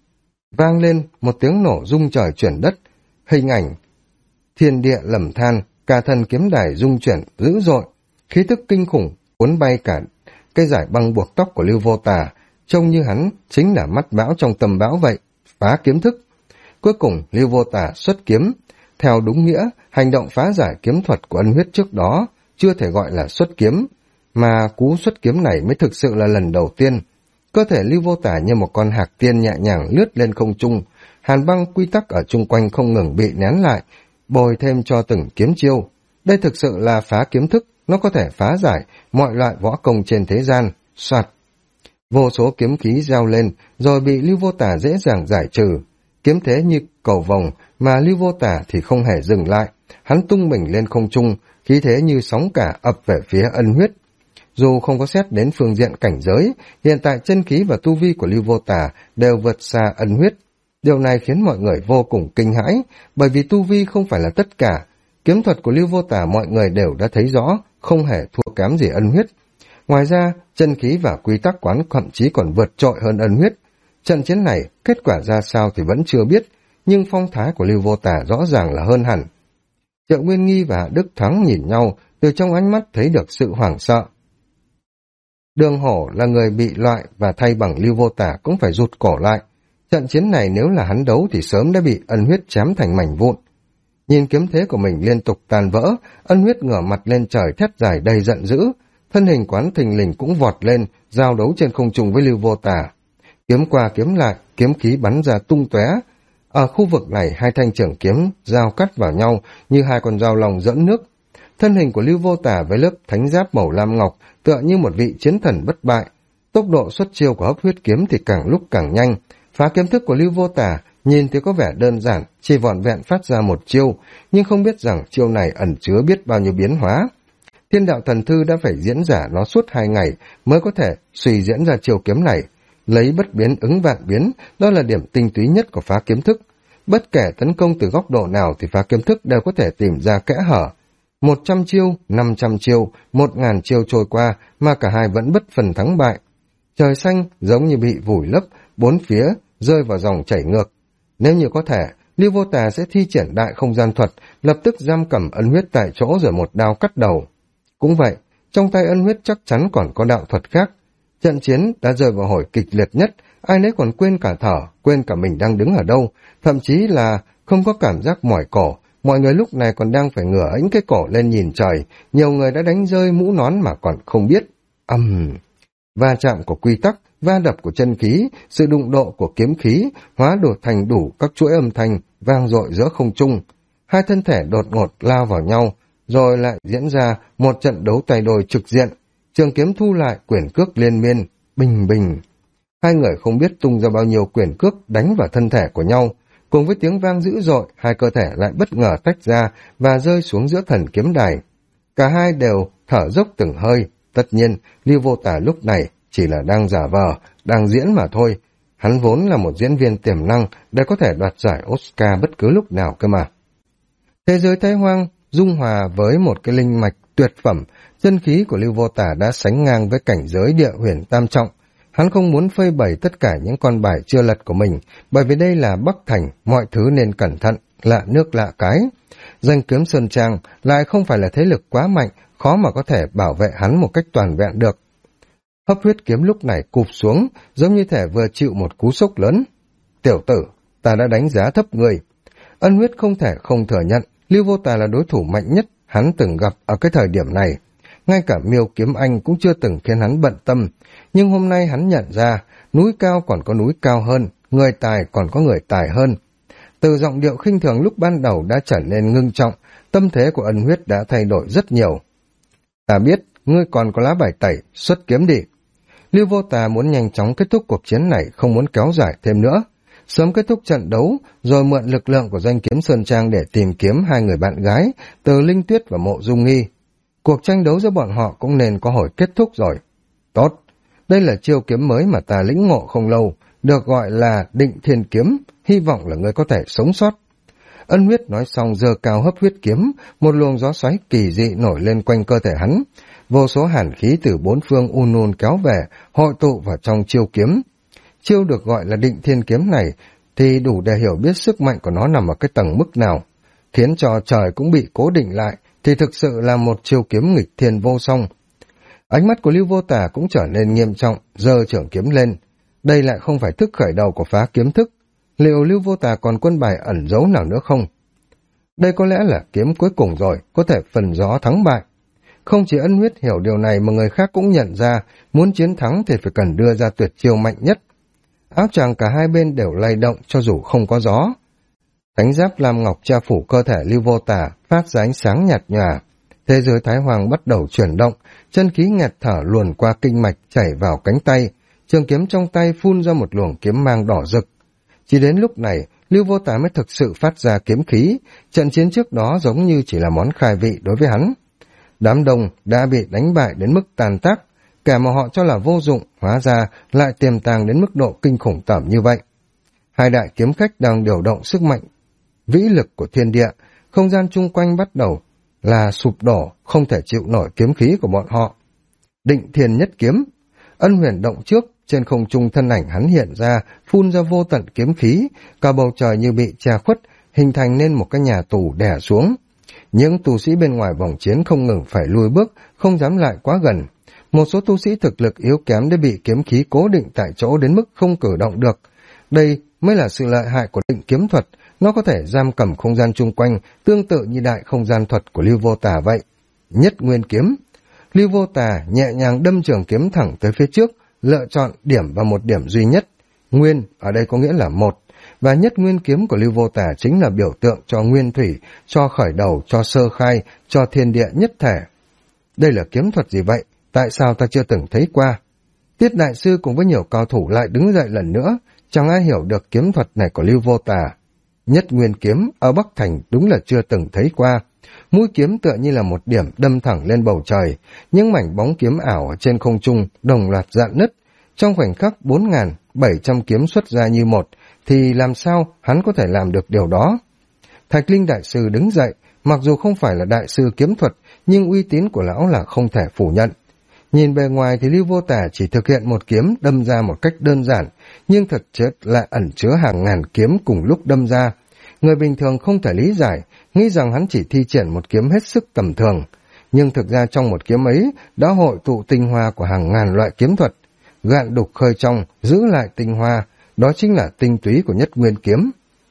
vang lên một tiếng nổ rung trời chuyển đất. Hình ảnh thiên địa lầm than, cả thần kiếm đài rung chuyển dữ dội, khí tức kinh khủng cuốn bay cả cái dải băng buộc tóc của Lưu Vô Tà, trông như hắn chính là mắt bão trong tầm bão vậy, phá kiếm thức. Cuối cùng Lưu Vô Tà xuất kiếm, theo đúng nghĩa, hành động phá giải kiếm thuật của Ân Huyết trước đó chưa thể gọi là xuất kiếm, mà cú xuất kiếm này mới thực sự là lần đầu tiên. Cơ thể Lưu Vô Tà như một con hạc tiên nhẹ nhàng lướt lên không trung, hàn băng quy tắc ở chung quanh không ngừng bị nén lại, bồi thêm cho từng kiếm chiêu. Đây thực sự là phá kiếm thức, nó có thể phá giải mọi loại võ công trên thế gian. Soạt, vô số kiếm khí reo lên, rồi bị Lưu Vô Tà dễ dàng giải trừ. Kiếm thế như cầu vồng, mà Lưu Vô Tà thì không hề dừng lại. Hắn tung mình lên không trung, khí thế như sóng cả ập về phía Ân Huyết. Dù không có xét đến phương diện cảnh giới, hiện tại chân khí và tu vi của Lưu Vô Tà đều vượt xa Ân Huyết. Điều này khiến mọi người vô cùng kinh hãi, bởi vì tu vi không phải là tất cả. Kiếm thuật của Lưu Vô Tà mọi người đều đã thấy rõ, không hề thua kém gì Ân Huyết. Ngoài ra, chân khí và quy tắc quán thậm chí còn vượt trội hơn ân huyết. Trận chiến này, kết quả ra sao thì vẫn chưa biết, nhưng phong thái của Lưu Vô Tà rõ ràng là hơn hẳn. Triệu Nguyên Nghi và Hạ Đức Thắng nhìn nhau, từ trong ánh mắt thấy được sự hoảng sợ. Đường Hổ là người bị loại và thay bằng Lưu Vô Tà cũng phải rụt cổ lại. Trận chiến này nếu là hắn đấu thì sớm đã bị ân huyết chém thành mảnh vụn. Nhìn kiếm thế của mình liên tục tàn vỡ, ân huyết ngửa mặt lên trời thét dài đầy giận dữ. Thân hình quán thình lình cũng vọt lên, giao đấu trên không trung với Lưu Vô Tà. Kiếm qua kiếm lại, kiếm khí bắn ra tung tóe. Ở khu vực này, hai thanh trưởng kiếm giao cắt vào nhau như hai con dao lòng dẫn nước. Thân hình của Lưu Vô Tà với lớp thánh giáp màu lam ngọc tựa như một vị chiến thần bất bại. Tốc độ xuất chiêu của hấp huyết kiếm thì càng lúc càng nhanh. Phá kiếm thức của Lưu Vô Tà nhìn thì có vẻ đơn giản, chỉ vỏn vẹn phát ra một chiêu, nhưng không biết rằng chiêu này ẩn chứa biết bao nhiêu biến hóa. Thiên đạo thần thư đã phải diễn giả nó suốt 2 ngày mới có thể suy diễn ra chiêu kiếm này. Lấy bất biến ứng vạn biến, đó là điểm tinh túy nhất của phá kiếm thức. Bất kể tấn công từ góc độ nào thì phá kiếm thức đều có thể tìm ra kẽ hở. 100 chiêu, 500 chiêu, 1000 chiêu trôi qua mà cả hai vẫn bất phần thắng bại. Trời xanh giống như bị vùi lấp, bốn phía rơi vào dòng chảy ngược. Nếu như có thể, Lưu Vô Tà sẽ thi triển đại không gian thuật, lập tức giam cầm ân huyết tại chỗ rồi một đao cắt đầu. Cũng vậy, trong tay ân huyết chắc chắn còn có đạo thuật khác. Trận chiến đã rơi vào hồi kịch liệt nhất, ai nấy còn quên cả thở, quên cả mình đang đứng ở đâu, thậm chí là không có cảm giác mỏi cổ. Mọi người lúc này còn đang phải ngửa ánh cái cổ lên nhìn trời, nhiều người đã đánh rơi mũ nón mà còn không biết. Va chạm của quy tắc, va đập của chân khí, sự đụng độ của kiếm khí, hóa đột thành đủ các chuỗi âm thanh vang dội giữa không trung. Hai thân thể đột ngột lao vào nhau, rồi lại diễn ra một trận đấu tay đôi trực diện. Trường kiếm thu lại, quyền cước liên miên, bình bình. Hai người không biết tung ra bao nhiêu quyền cước đánh vào thân thể của nhau. Cùng với tiếng vang dữ dội, hai cơ thể lại bất ngờ tách ra và rơi xuống giữa thần kiếm đài. Cả hai đều thở dốc từng hơi. Tất nhiên, Lưu Vô Tà lúc này chỉ là đang giả vờ, đang diễn mà thôi. Hắn vốn là một diễn viên tiềm năng để có thể đoạt giải Oscar bất cứ lúc nào cơ mà. Thế giới Thái Hoang dung hòa với một cái linh mạch tuyệt phẩm, chân khí của Lưu Vô Tà đã sánh ngang với cảnh giới địa huyền tam trọng. Hắn không muốn phơi bày tất cả những con bài chưa lật của mình, bởi vì đây là Bắc Thành, mọi thứ nên cẩn thận, lạ nước lạ cái. Danh kiếm Sơn Trang lại không phải là thế lực quá mạnh, khó mà có thể bảo vệ hắn một cách toàn vẹn được. Hấp huyết kiếm lúc này cụp xuống, giống như thể vừa chịu một cú sốc lớn. Tiểu tử, ta đã đánh giá thấp người. Ân huyết không thể không thừa nhận, Lưu Vô Tà là đối thủ mạnh nhất hắn từng gặp ở cái thời điểm này. Ngay cả Miêu Kiếm Anh cũng chưa từng khiến hắn bận tâm, nhưng hôm nay hắn nhận ra, núi cao còn có núi cao hơn, người tài còn có người tài hơn. Từ giọng điệu khinh thường lúc ban đầu đã trở nên ngưng trọng, tâm thế của ân huyết đã thay đổi rất nhiều. Ta biết, ngươi còn có lá bài tẩy, xuất kiếm đi. Lưu Vô Tà muốn nhanh chóng kết thúc cuộc chiến này, không muốn kéo dài thêm nữa. Sớm kết thúc trận đấu, rồi mượn lực lượng của danh kiếm Sơn Trang để tìm kiếm hai người bạn gái, Từ Linh Tuyết và Mộ Dung Nghi. Cuộc tranh đấu giữa bọn họ cũng nên có hồi kết thúc rồi. Tốt, đây là chiêu kiếm mới mà ta lĩnh ngộ không lâu, được gọi là Định Thiên Kiếm, hy vọng là ngươi có thể sống sót. Ân huyết nói xong giơ cao hấp huyết kiếm, một luồng gió xoáy kỳ dị nổi lên quanh cơ thể hắn. Vô số hàn khí từ bốn phương un kéo về, hội tụ vào trong chiêu kiếm. Chiêu được gọi là Định Thiên Kiếm này thì đủ để hiểu biết sức mạnh của nó nằm ở cái tầng mức nào. Khiến cho trời cũng bị cố định lại thì thực sự là một chiêu kiếm nghịch thiên vô song. Ánh mắt của Lưu Vô Tà cũng trở nên nghiêm trọng, giơ trưởng kiếm lên. Đây lại không phải thức khởi đầu của phá kiếm thức. Liệu Lưu Vô Tà còn quân bài ẩn giấu nào nữa không? Đây có lẽ là kiếm cuối cùng rồi, có thể phần gió thắng bại. Không chỉ ân huyết hiểu điều này mà người khác cũng nhận ra, muốn chiến thắng thì phải cần đưa ra tuyệt chiêu mạnh nhất. Áo choàng cả hai bên đều lay động cho dù không có gió. Cánh giáp lam ngọc che phủ cơ thể Lưu Vô Tà phát ra ánh sáng nhạt nhòa. Thế giới Thái Hoàng bắt đầu chuyển động, chân khí nghẹt thở luồn qua kinh mạch chảy vào cánh tay, trường kiếm trong tay phun ra một luồng kiếm mang đỏ rực. Chỉ đến lúc này, Lưu Vô Tà mới thực sự phát ra kiếm khí, trận chiến trước đó giống như chỉ là món khai vị đối với hắn. Đám đông đã bị đánh bại đến mức tàn tác, kẻ mà họ cho là vô dụng, hóa ra lại tiềm tàng đến mức độ kinh khủng tởm như vậy. Hai đại kiếm khách đang điều động sức mạnh vĩ lực của thiên địa, không gian chung quanh bắt đầu là sụp đổ, không thể chịu nổi kiếm khí của bọn họ. Định Thiên Nhất Kiếm. Ân Huyền động trước, trên không trung thân ảnh hắn hiện ra, phun ra vô tận kiếm khí, cả bầu trời như bị che khuất, hình thành nên một cái nhà tù đè xuống. Những tu sĩ bên ngoài vòng chiến không ngừng phải lùi bước, không dám lại quá gần. Một số tu sĩ thực lực yếu kém đã bị kiếm khí cố định tại chỗ đến mức không cử động được. Đây mới là sự lợi hại của định kiếm thuật, nó có thể giam cầm không gian chung quanh, tương tự như đại không gian thuật của Lưu Vô Tà vậy. Nhất Nguyên Kiếm. Lưu Vô Tà nhẹ nhàng đâm trường kiếm thẳng tới phía trước, lựa chọn điểm vào một điểm duy nhất. Nguyên ở đây có nghĩa là một, và Nhất Nguyên Kiếm của Lưu Vô Tà chính là biểu tượng cho nguyên thủy, cho khởi đầu, cho sơ khai, cho thiên địa nhất thể. Đây là kiếm thuật gì vậy? Tại sao ta chưa từng thấy qua? Tiết đại sư cùng với nhiều cao thủ lại đứng dậy lần nữa, chẳng ai hiểu được kiếm thuật này của Lưu Vô Tà. Nhất Nguyên Kiếm ở Bắc Thành đúng là chưa từng thấy qua. Mũi kiếm tựa như là một điểm đâm thẳng lên bầu trời, những mảnh bóng kiếm ảo ở trên không trung đồng loạt rạn nứt. Trong khoảnh khắc 4.700 kiếm xuất ra như một, thì làm sao hắn có thể làm được điều đó? Thạch Linh đại sư đứng dậy, mặc dù không phải là đại sư kiếm thuật, nhưng uy tín của lão là không thể phủ nhận. Nhìn bề ngoài thì Lưu Vô Tà chỉ thực hiện một kiếm đâm ra một cách đơn giản, nhưng thực chất lại ẩn chứa hàng ngàn kiếm cùng lúc đâm ra. Người bình thường không thể lý giải, nghĩ rằng hắn chỉ thi triển một kiếm hết sức tầm thường. Nhưng thực ra trong một kiếm ấy đã hội tụ tinh hoa của hàng ngàn loại kiếm thuật. Gạn đục khơi trong, giữ lại tinh hoa, đó chính là tinh túy của Nhất Nguyên Kiếm.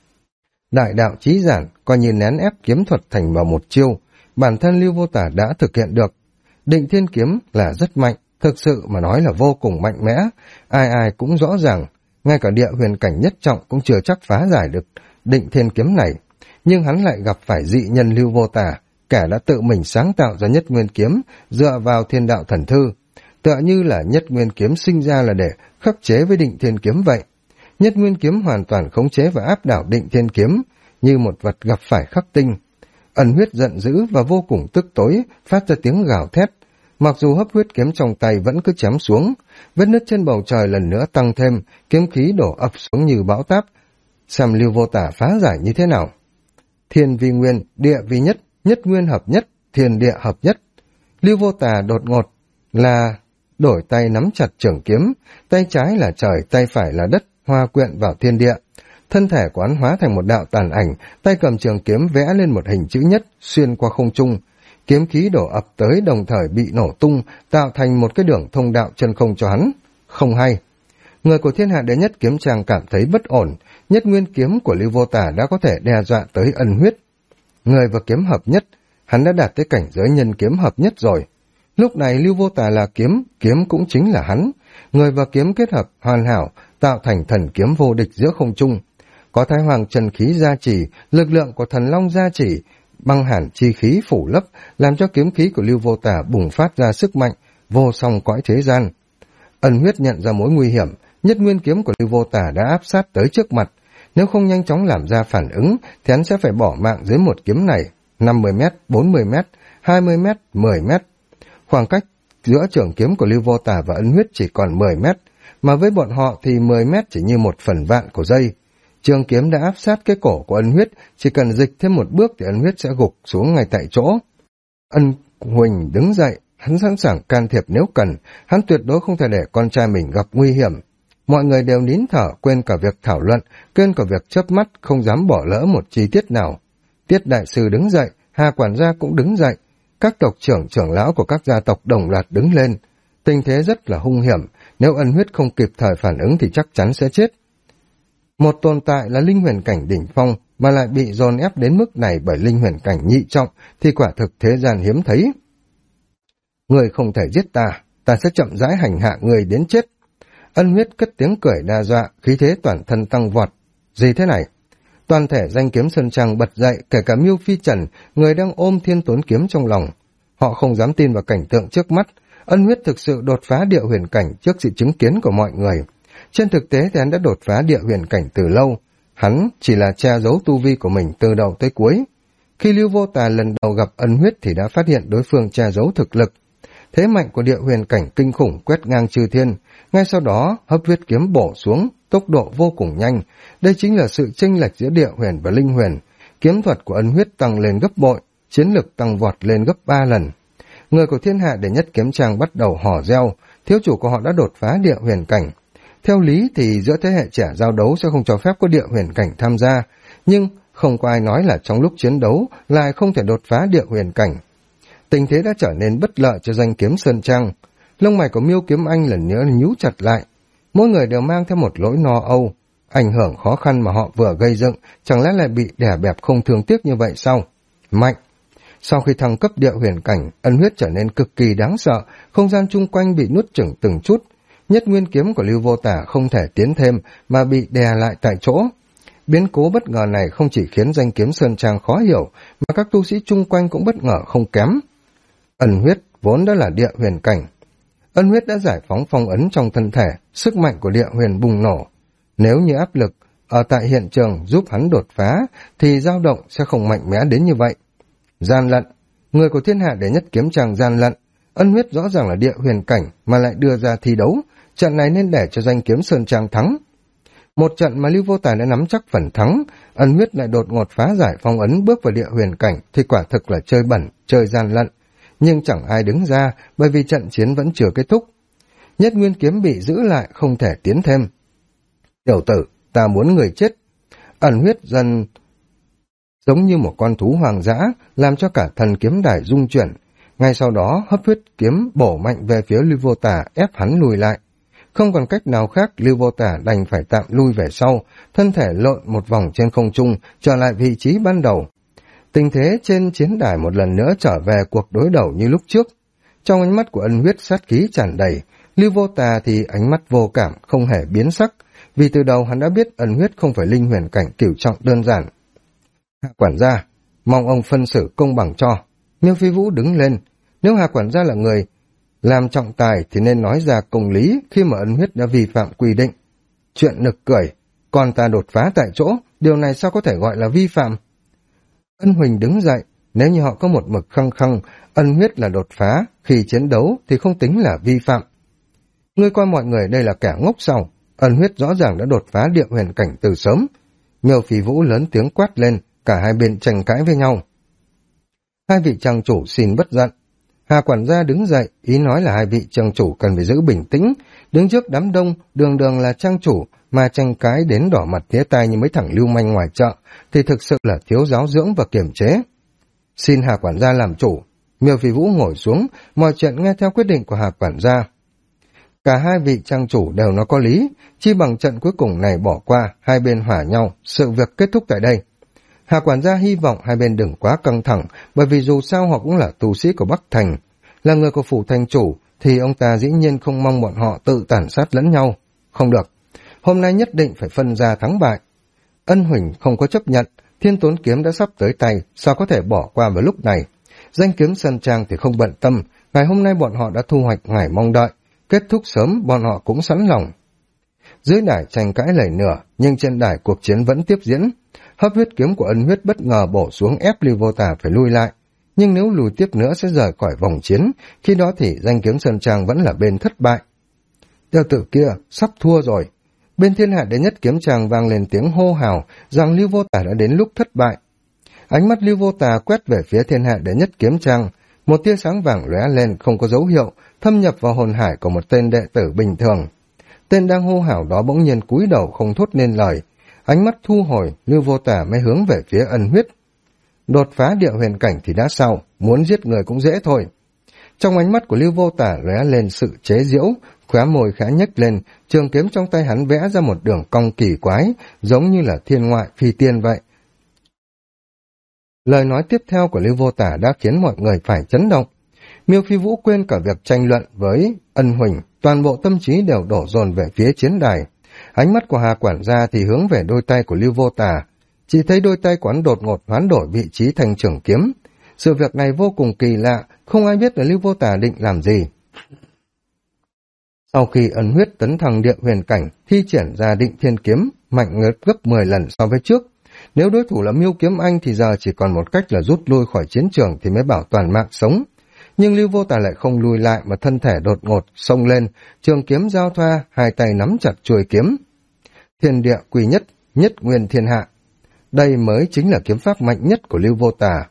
Đại đạo chí giản, coi như nén ép kiếm thuật thành vào một chiêu, bản thân Lưu Vô Tà đã thực hiện được. Định Thiên Kiếm là rất mạnh, thực sự mà nói là vô cùng mạnh mẽ, ai ai cũng rõ ràng, ngay cả địa huyền cảnh nhất trọng cũng chưa chắc phá giải được Định Thiên Kiếm này. Nhưng hắn lại gặp phải dị nhân Lưu Vô Tà, kẻ đã tự mình sáng tạo ra Nhất Nguyên Kiếm dựa vào Thiên Đạo Thần Thư, tựa như là Nhất Nguyên Kiếm sinh ra là để khắc chế với Định Thiên Kiếm vậy. Nhất Nguyên Kiếm hoàn toàn khống chế và áp đảo Định Thiên Kiếm, như một vật gặp phải khắc tinh. Ân Huyết giận dữ và vô cùng tức tối, phát ra tiếng gào thét. Mặc dù hấp huyết kiếm trong tay vẫn cứ chém xuống, vết nứt trên bầu trời lần nữa tăng thêm, kiếm khí đổ ập xuống như bão táp. Xem Lưu Vô Tà phá giải như thế nào? Thiên vi nguyên, địa vi nhất, nhất nguyên hợp nhất, thiên địa hợp nhất. Lưu Vô Tà đột ngột là đổi tay nắm chặt trường kiếm, tay trái là trời, tay phải là đất, hòa quyện vào thiên địa. Thân thể của hắn hóa thành một đạo tàn ảnh, tay cầm trường kiếm vẽ lên một hình chữ nhất, xuyên qua không trung. Kiếm khí đổ ập tới đồng thời bị nổ tung, tạo thành một cái đường thông đạo chân không cho hắn. Không hay. Người của Thiên Hạ Đệ Nhất Kiếm Trang cảm thấy bất ổn, Nhất Nguyên Kiếm của Lưu Vô Tà đã có thể đe dọa tới Ân Huyết. Người và kiếm hợp nhất, hắn đã đạt tới cảnh giới nhân kiếm hợp nhất rồi. Lúc này Lưu Vô Tà là kiếm, kiếm cũng chính là hắn. Người và kiếm kết hợp hoàn hảo, tạo thành thần kiếm vô địch giữa không trung. Có Thái Hoàng Trần khí gia trì, lực lượng của Thần Long gia trì, băng hàn chi khí phủ lấp, làm cho kiếm khí của Lưu Vô Tà bùng phát ra sức mạnh, vô song cõi thế gian. Ân Huyết nhận ra mối nguy hiểm, Nhất Nguyên Kiếm của Lưu Vô Tà đã áp sát tới trước mặt. Nếu không nhanh chóng làm ra phản ứng, thì hắn sẽ phải bỏ mạng dưới một kiếm này, 50 mét, 40 mét, 20 mét, 10 mét. Khoảng cách giữa trường kiếm của Lưu Vô Tà và Ân Huyết chỉ còn 10 mét, mà với bọn họ thì 10 mét chỉ như một phần vạn của giây. Trường kiếm đã áp sát cái cổ của Ân Huyết, chỉ cần dịch thêm một bước thì Ân Huyết sẽ gục xuống ngay tại chỗ. Ân Huỳnh đứng dậy, hắn sẵn sàng can thiệp nếu cần, hắn tuyệt đối không thể để con trai mình gặp nguy hiểm. Mọi người đều nín thở, quên cả việc thảo luận, quên cả việc chớp mắt, không dám bỏ lỡ một chi tiết nào. Tiết đại sư đứng dậy, Hà quản gia cũng đứng dậy, các tộc trưởng trưởng lão của các gia tộc đồng loạt đứng lên. Tình thế rất là hung hiểm, nếu Ân Huyết không kịp thời phản ứng thì chắc chắn sẽ chết. Một tồn tại là linh huyền cảnh đỉnh phong mà lại bị dồn ép đến mức này bởi linh huyền cảnh nhị trọng thì quả thực thế gian hiếm thấy. Người không thể giết ta, ta sẽ chậm rãi hành hạ người đến chết. Ân Huyết cất tiếng cười đe dọa, khí thế toàn thân tăng vọt. Gì thế này? Toàn thể danh kiếm Sơn Trang bật dậy, kể cả Miêu Phi Trần, người đang ôm Thiên Tốn kiếm trong lòng. Họ không dám tin vào cảnh tượng trước mắt. Ân Huyết thực sự đột phá địa huyền cảnh trước sự chứng kiến của mọi người. Trên thực tế thì hắn đã đột phá địa huyền cảnh từ lâu. Hắn chỉ là che giấu tu vi của mình từ đầu tới cuối. Khi Lưu Vô Tà lần đầu gặp Ân Huyết thì đã phát hiện đối phương che giấu thực lực. Thế mạnh của địa huyền cảnh kinh khủng quét ngang chư thiên, ngay sau đó hấp huyết kiếm bổ xuống, tốc độ vô cùng nhanh. Đây chính là sự chênh lệch giữa địa huyền và linh huyền. Kiếm thuật của Ân Huyết tăng lên gấp bội, chiến lực tăng vọt lên gấp 3 lần. Người của thiên hạ đệ nhất kiếm trang bắt đầu hò reo, thiếu chủ của họ đã đột phá địa huyền cảnh. Theo lý thì giữa thế hệ trẻ giao đấu sẽ không cho phép có địa huyền cảnh tham gia, nhưng không có ai nói là trong lúc chiến đấu lại không thể đột phá địa huyền cảnh. Tình thế đã trở nên bất lợi cho danh kiếm Sơn Trang. Lông mày của Miêu Kiếm Anh lần nữa nhíu chặt lại. Mỗi người đều mang theo một nỗi lo âu. Ảnh hưởng khó khăn mà họ vừa gây dựng, chẳng lẽ lại bị đè bẹp không thương tiếc như vậy sao? Mạnh! Sau khi thăng cấp địa huyền cảnh, ân huyết trở nên cực kỳ đáng sợ, không gian chung quanh bị nuốt chửng từng chút. Nhất nguyên kiếm của Lưu Vô Tả không thể tiến thêm mà bị đè lại tại chỗ. Biến cố bất ngờ này không chỉ khiến danh kiếm Sơn Trang khó hiểu, mà các tu sĩ chung quanh cũng bất ngờ không kém. Ân huyết vốn đã là địa huyền cảnh. Ân huyết đã giải phóng phong ấn trong thân thể, sức mạnh của địa huyền bùng nổ. Nếu như áp lực ở tại hiện trường giúp hắn đột phá, thì dao động sẽ không mạnh mẽ đến như vậy. Gian lận, người của thiên hạ đệ nhất kiếm trang gian lận. Ân huyết rõ ràng là địa huyền cảnh mà lại đưa ra thi đấu, trận này nên để cho danh kiếm Sơn Trang thắng. Một trận mà Lưu Vô Tài đã nắm chắc phần thắng, ân huyết lại đột ngột phá giải phong ấn bước vào địa huyền cảnh thì quả thực là chơi bẩn, chơi gian lận. Nhưng chẳng ai đứng ra bởi vì trận chiến vẫn chưa kết thúc. Nhất nguyên kiếm bị giữ lại không thể tiến thêm. Tiểu tử, ta muốn người chết. Ẩn huyết dần giống như một con thú hoang dã, làm cho cả thần kiếm đài rung chuyển. Ngay sau đó hấp huyết kiếm bổ mạnh về phía Lưu Vô Tả, ép hắn lùi lại. Không còn cách nào khác, Lưu Vô Tả đành phải tạm lui về sau, thân thể lộn một vòng trên không trung, trở lại vị trí ban đầu. Tình thế trên chiến đài một lần nữa trở về cuộc đối đầu như lúc trước. Trong ánh mắt của ân huyết sát khí tràn đầy, Lưu Vô Tà thì ánh mắt vô cảm, không hề biến sắc, vì từ đầu hắn đã biết ân huyết không phải linh huyền cảnh cửu trọng đơn giản. Hạ quản gia, mong ông phân xử công bằng cho. Miêu Phi Vũ đứng lên, nếu Hạ quản gia là người làm trọng tài thì nên nói ra công lý khi mà ân huyết đã vi phạm quy định. Chuyện nực cười, còn ta đột phá tại chỗ, điều này sao có thể gọi là vi phạm? Ân Huỳnh đứng dậy, nếu như họ có một mực khăng khăng, ân huyết là đột phá, khi chiến đấu thì không tính là vi phạm. Ngươi coi mọi người đây là kẻ ngốc sao? Ân huyết rõ ràng đã đột phá địa huyền cảnh từ sớm. Miêu Phi Vũ lớn tiếng quát lên, cả hai bên tranh cãi với nhau. Hai vị trang chủ xin bất giận. Hà quản gia đứng dậy, ý nói là hai vị trang chủ cần phải giữ bình tĩnh, đứng trước đám đông, đường đường là trang chủ, mà tranh cãi đến đỏ mặt tía tai như mấy thằng lưu manh ngoài chợ, thì thực sự là thiếu giáo dưỡng và kiềm chế. Xin Hà quản gia làm chủ. Miêu Phi Vũ ngồi xuống, mọi chuyện nghe theo quyết định của Hà quản gia. Cả hai vị trang chủ đều nói có lý, chi bằng trận cuối cùng này bỏ qua, hai bên hòa nhau, sự việc kết thúc tại đây. Hà quản gia hy vọng hai bên đừng quá căng thẳng, bởi vì dù sao họ cũng là tu sĩ của Bắc Thành. Là người của phủ thành chủ, thì ông ta dĩ nhiên không mong bọn họ tự tàn sát lẫn nhau. Không được, hôm nay nhất định phải phân ra thắng bại. Ân Huỳnh không có chấp nhận, Thiên Tốn kiếm đã sắp tới tay, sao có thể bỏ qua vào lúc này. Danh kiếm Sơn Trang thì không bận tâm, ngày hôm nay bọn họ đã thu hoạch ngày mong đợi, kết thúc sớm bọn họ cũng sẵn lòng. Dưới đài tranh cãi lầy nửa, nhưng trên đài cuộc chiến vẫn tiếp diễn. Hấp huyết kiếm của ân huyết bất ngờ bổ xuống ép Lưu Vô Tà phải lui lại, nhưng nếu lùi tiếp nữa sẽ rời khỏi vòng chiến, khi đó thì danh kiếm Sơn Trang vẫn là bên thất bại. Tiểu tử kia sắp thua rồi. Bên thiên hạ đệ nhất kiếm trang vang lên tiếng hô hào rằng Lưu Vô Tà đã đến lúc thất bại. Ánh mắt Lưu Vô Tà quét về phía thiên hạ đệ nhất kiếm trang, một tia sáng vàng lóe lên không có dấu hiệu, thâm nhập vào hồn hải của một tên đệ tử bình thường. Tên đang hô hào đó bỗng nhiên cúi đầu không thốt nên lời, ánh mắt thu hồi, Lưu Vô Tà mới hướng về phía ân huyết. Đột phá địa huyền cảnh thì đã sao, muốn giết người cũng dễ thôi. Trong ánh mắt của Lưu Vô Tà lóe lên sự chế giễu, khóe môi khẽ nhếch lên, trường kiếm trong tay hắn vẽ ra một đường cong kỳ quái, giống như là thiên ngoại phi tiên vậy. Lời nói tiếp theo của Lưu Vô Tà đã khiến mọi người phải chấn động. Miêu Phi Vũ quên cả việc tranh luận với Ân Huỳnh, toàn bộ tâm trí đều đổ dồn về phía chiến đài. Ánh mắt của Hà quản gia thì hướng về đôi tay của Lưu Vô Tà. Chỉ thấy đôi tay quán đột ngột hoán đổi vị trí thành trường kiếm. Sự việc này vô cùng kỳ lạ, không ai biết là Lưu Vô Tà định làm gì. Sau khi ân huyết tấn thăng địa huyền cảnh, thi triển ra định thiên kiếm, mạnh gấp 10 lần so với trước. Nếu đối thủ là Miêu Kiếm Anh thì giờ chỉ còn một cách là rút lui khỏi chiến trường thì mới bảo toàn mạng sống. Nhưng Lưu Vô Tà lại không lùi lại mà thân thể đột ngột, xông lên, trường kiếm giao thoa, hai tay nắm chặt chuôi kiếm. Thiên địa quy nhất, nhất nguyên thiên hạ. Đây mới chính là kiếm pháp mạnh nhất của Lưu Vô Tà.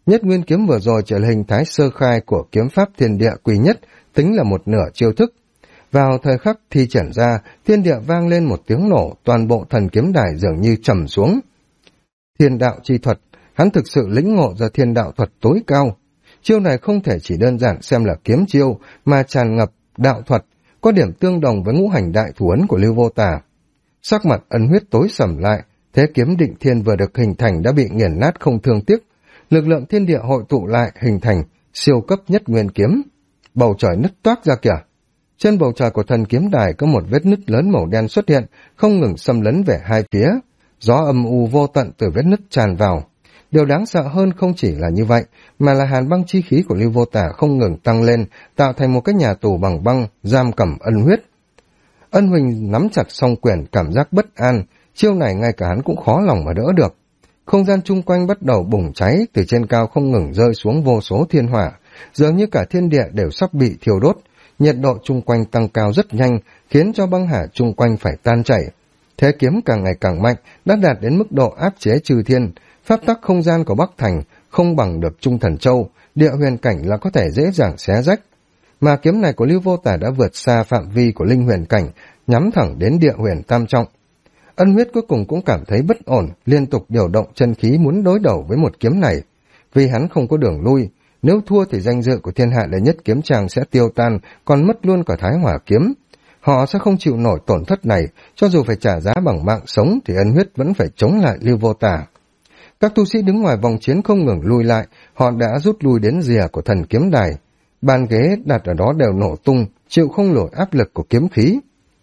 Nhất nguyên kiếm vừa rồi chỉ là hình thái sơ khai của kiếm pháp thiên địa quý nhất, tính là một nửa chiêu thức. Vào thời khắc thi triển ra, thiên địa vang lên một tiếng nổ, toàn bộ thần kiếm đài dường như trầm xuống. Thiên đạo chi thuật, hắn thực sự lĩnh ngộ ra thiên đạo thuật tối cao. Chiêu này không thể chỉ đơn giản xem là kiếm chiêu, mà tràn ngập đạo thuật, có điểm tương đồng với ngũ hành đại thủ ấn của Lưu Vô Tà. Sắc mặt Ân Huyết tối sầm lại, thế kiếm định thiên vừa được hình thành đã bị nghiền nát không thương tiếc. Lực lượng thiên địa hội tụ lại hình thành siêu cấp nhất nguyên kiếm. Bầu trời nứt toác ra kìa. Trên bầu trời của thần kiếm đài có một vết nứt lớn màu đen xuất hiện, không ngừng xâm lấn về hai phía. Gió âm u vô tận từ vết nứt tràn vào. Điều đáng sợ hơn không chỉ là như vậy, mà là hàn băng chi khí của Lưu Vô Tà không ngừng tăng lên, tạo thành một cái nhà tù bằng băng, giam cầm Ân Huyết. Ân Huỳnh nắm chặt song quyền, cảm giác bất an, chiêu này ngay cả hắn cũng khó lòng mà đỡ được. Không gian chung quanh bắt đầu bùng cháy, từ trên cao không ngừng rơi xuống vô số thiên hỏa, dường như cả thiên địa đều sắp bị thiêu đốt. Nhiệt độ chung quanh tăng cao rất nhanh, khiến cho băng hà chung quanh phải tan chảy. Thế kiếm càng ngày càng mạnh, đã đạt đến mức độ áp chế chư thiên. Pháp tắc không gian của Bắc Thành không bằng được Trung Thần Châu, địa huyền cảnh là có thể dễ dàng xé rách. Mà kiếm này của Lưu Vô Tà đã vượt xa phạm vi của linh huyền cảnh, nhắm thẳng đến địa huyền tam trọng. Ân Huyết cuối cùng cũng cảm thấy bất ổn, liên tục điều động chân khí muốn đối đầu với một kiếm này. Vì hắn không có đường lui, nếu thua thì danh dự của thiên hạ đệ nhất kiếm tràng sẽ tiêu tan, còn mất luôn cả Thái Hỏa kiếm. Họ sẽ không chịu nổi tổn thất này, cho dù phải trả giá bằng mạng sống thì Ân Huyết vẫn phải chống lại Lưu Vô Tà. Các tu sĩ đứng ngoài vòng chiến không ngừng lui lại, họ đã rút lui đến rìa của thần kiếm đài. Bàn ghế đặt ở đó đều nổ tung, chịu không nổi áp lực của kiếm khí.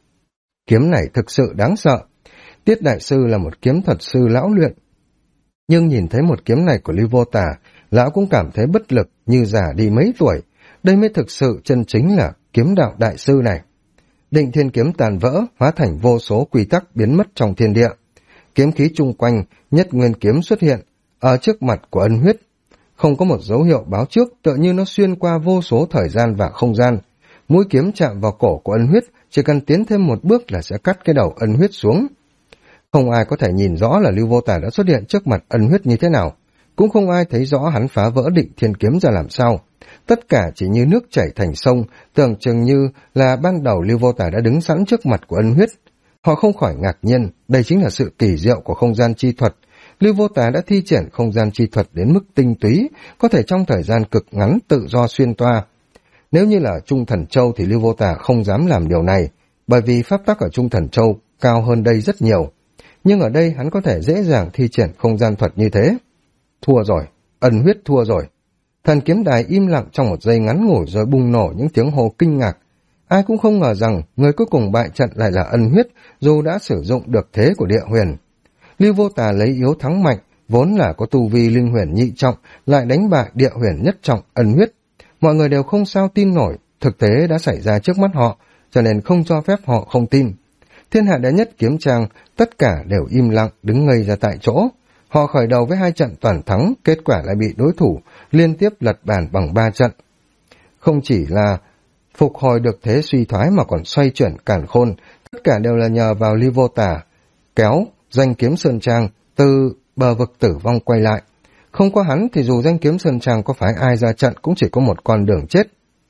Kiếm này thực sự đáng sợ. Tiết đại sư là một kiếm thuật sư lão luyện, nhưng nhìn thấy một kiếm này của Lưu Vô Tà, lão cũng cảm thấy bất lực như già đi mấy tuổi. Đây mới thực sự chân chính là kiếm đạo đại sư này. Định thiên kiếm tàn vỡ, hóa thành vô số quy tắc biến mất trong thiên địa. Kiếm khí chung quanh, nhất nguyên kiếm xuất hiện ở trước mặt của Ân Huyết. Không có một dấu hiệu báo trước, tựa như nó xuyên qua vô số thời gian và không gian. Mũi kiếm chạm vào cổ của Ân Huyết, chỉ cần tiến thêm một bước là sẽ cắt cái đầu Ân Huyết xuống. Không ai có thể nhìn rõ là Lưu Vô Tà đã xuất hiện trước mặt Ân Huyết như thế nào. Cũng không ai thấy rõ hắn phá vỡ định thiên kiếm ra làm sao. Tất cả chỉ như nước chảy thành sông, tưởng chừng như là ban đầu Lưu Vô Tà đã đứng sẵn trước mặt của Ân Huyết. Họ không khỏi ngạc nhiên, đây chính là sự kỳ diệu của không gian chi thuật. Lưu Vô Tà đã thi triển không gian chi thuật đến mức tinh túy, có thể trong thời gian cực ngắn tự do xuyên toa. Nếu như là Trung Thần Châu thì Lưu Vô Tà không dám làm điều này, bởi vì pháp tắc ở Trung Thần Châu cao hơn đây rất nhiều. Nhưng ở đây hắn có thể dễ dàng thi triển không gian thuật như thế. Thua rồi, Ân Huyết thua rồi. Thần kiếm đài im lặng trong một giây ngắn ngủi rồi bùng nổ những tiếng hô kinh ngạc. Ai cũng không ngờ rằng người cuối cùng bại trận lại là Ân Huyết, dù đã sử dụng được thế của địa huyền. Lưu Vô Tà lấy yếu thắng mạnh, vốn là có tu vi linh huyền nhị trọng, lại đánh bại địa huyền nhất trọng Ân Huyết. Mọi người đều không sao tin nổi, thực tế đã xảy ra trước mắt họ, cho nên không cho phép họ không tin. Thiên hạ đệ nhất kiếm trang, tất cả đều im lặng, đứng ngây ra tại chỗ. Họ khởi đầu với 2 trận toàn thắng, kết quả lại bị đối thủ liên tiếp lật bàn bằng 3 trận. Không chỉ là phục hồi được thế suy thoái mà còn xoay chuyển càn khôn, tất cả đều là nhờ vào Lưu Vô Tà kéo danh kiếm Sơn Trang từ bờ vực tử vong quay lại. Không có hắn thì dù danh kiếm Sơn Trang có phái ai ra trận cũng chỉ có một con đường chết.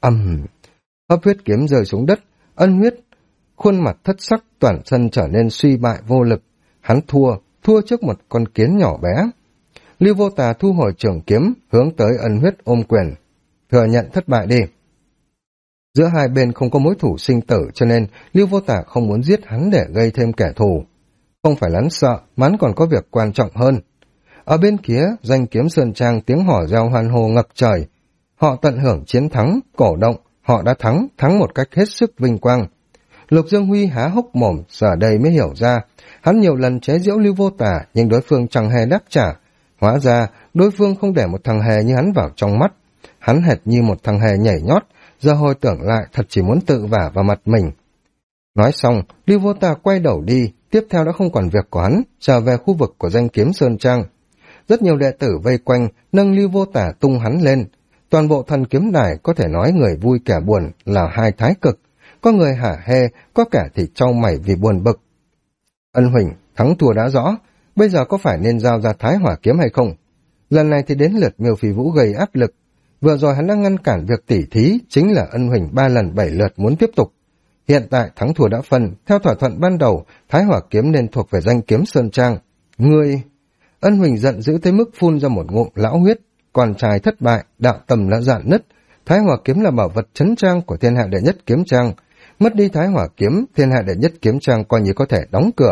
Hấp huyết kiếm rơi xuống đất, Ân Huyết khuôn mặt thất sắc, toàn thân trở nên suy bại vô lực. Hắn thua trước một con kiến nhỏ bé. Lưu Vô Tà thu hồi trường kiếm, hướng tới Ân Huyết ôm quyền. Thừa nhận thất bại đi. Giữa hai bên không có mối thủ sinh tử, cho nên Lưu Vô Tà không muốn giết hắn để gây thêm kẻ thù. Không phải hắn sợ, mà hắn còn có việc quan trọng hơn. Ở bên kia, danh kiếm Sơn Trang tiếng hò reo hoan hô ngập trời. Họ tận hưởng chiến thắng, cổ động, họ đã thắng một cách hết sức vinh quang. Lục Dương Huy há hốc mồm, giờ đây mới hiểu ra. Hắn nhiều lần chế giễu Lưu Vô Tà, nhưng đối phương chẳng hề đáp trả. Hóa ra, đối phương không để một thằng hề như hắn vào trong mắt. Hắn hệt như một thằng hề nhảy nhót, giờ hồi tưởng lại thật chỉ muốn tự vả vào mặt mình. Nói xong, Lưu Vô Tà quay đầu đi, tiếp theo đã không còn việc của hắn, trở về khu vực của danh kiếm Sơn Trang. Rất nhiều đệ tử vây quanh, nâng Lưu Vô Tà tung hắn lên. Toàn bộ thần kiếm đài có thể nói người vui kẻ buồn là hai thái cực. Có người hả hê, có kẻ thì trao mày vì buồn bực. Ân Huỳnh, thắng thua đã rõ, bây giờ có phải nên giao ra Thái Hỏa kiếm hay không? Lần này thì đến lượt Miêu Phi Vũ gây áp lực. Vừa rồi hắn đã ngăn cản việc tỉ thí, chính là Ân Huỳnh 3 lần 7 lượt muốn tiếp tục. Hiện tại thắng thua đã phân, theo thỏa thuận ban đầu, Thái Hỏa kiếm nên thuộc về danh kiếm Sơn Trang. Ngươi... Ân Huỳnh giận dữ tới mức phun ra một ngụm lão huyết, con trai thất bại, đạo tâm đã dạn nứt. Thái Hỏa kiếm là bảo vật trấn trang của thiên hạ đệ nhất kiếm trang. Mất đi Thái Hỏa kiếm, thiên hạ đệ nhất kiếm trang coi như có thể đóng cửa.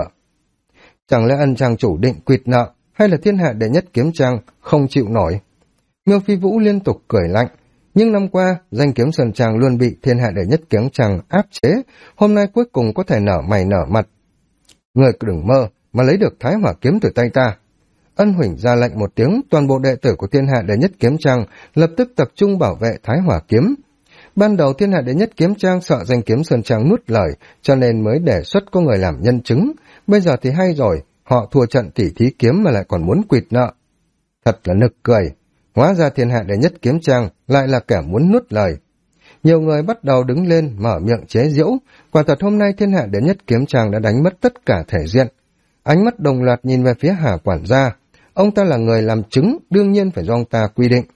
Chẳng lẽ Ân trang chủ định quỵt nợ, hay là thiên hạ đệ nhất kiếm trang không chịu nổi? Miêu Phi Vũ liên tục cười lạnh. Nhưng năm qua, danh kiếm Sơn Trang luôn bị thiên hạ đệ nhất kiếm trang áp chế, hôm nay cuối cùng có thể nở mày nở mặt. Người đừng mơ mà lấy được Thái Hỏa kiếm từ tay ta. Ân Huỳnh ra lệnh một tiếng, toàn bộ đệ tử của thiên hạ đệ nhất kiếm trang lập tức tập trung bảo vệ Thái Hỏa kiếm. Ban đầu thiên hạ đệ nhất kiếm trang sợ danh kiếm Sơn Trang nuốt lời, cho nên mới đề xuất có người làm nhân chứng. Bây giờ thì hay rồi, họ thua trận tỉ thí kiếm mà lại còn muốn quỵt nợ. Thật là nực cười. Hóa ra thiên hạ đệ nhất kiếm trang lại là kẻ muốn nuốt lời. Nhiều người bắt đầu đứng lên mở miệng chế giễu. Quả thật hôm nay thiên hạ đệ nhất kiếm trang đã đánh mất tất cả thể diện. Ánh mắt đồng loạt nhìn về phía Hà quản gia. Ông ta là người làm chứng, đương nhiên phải do ông ta quy định.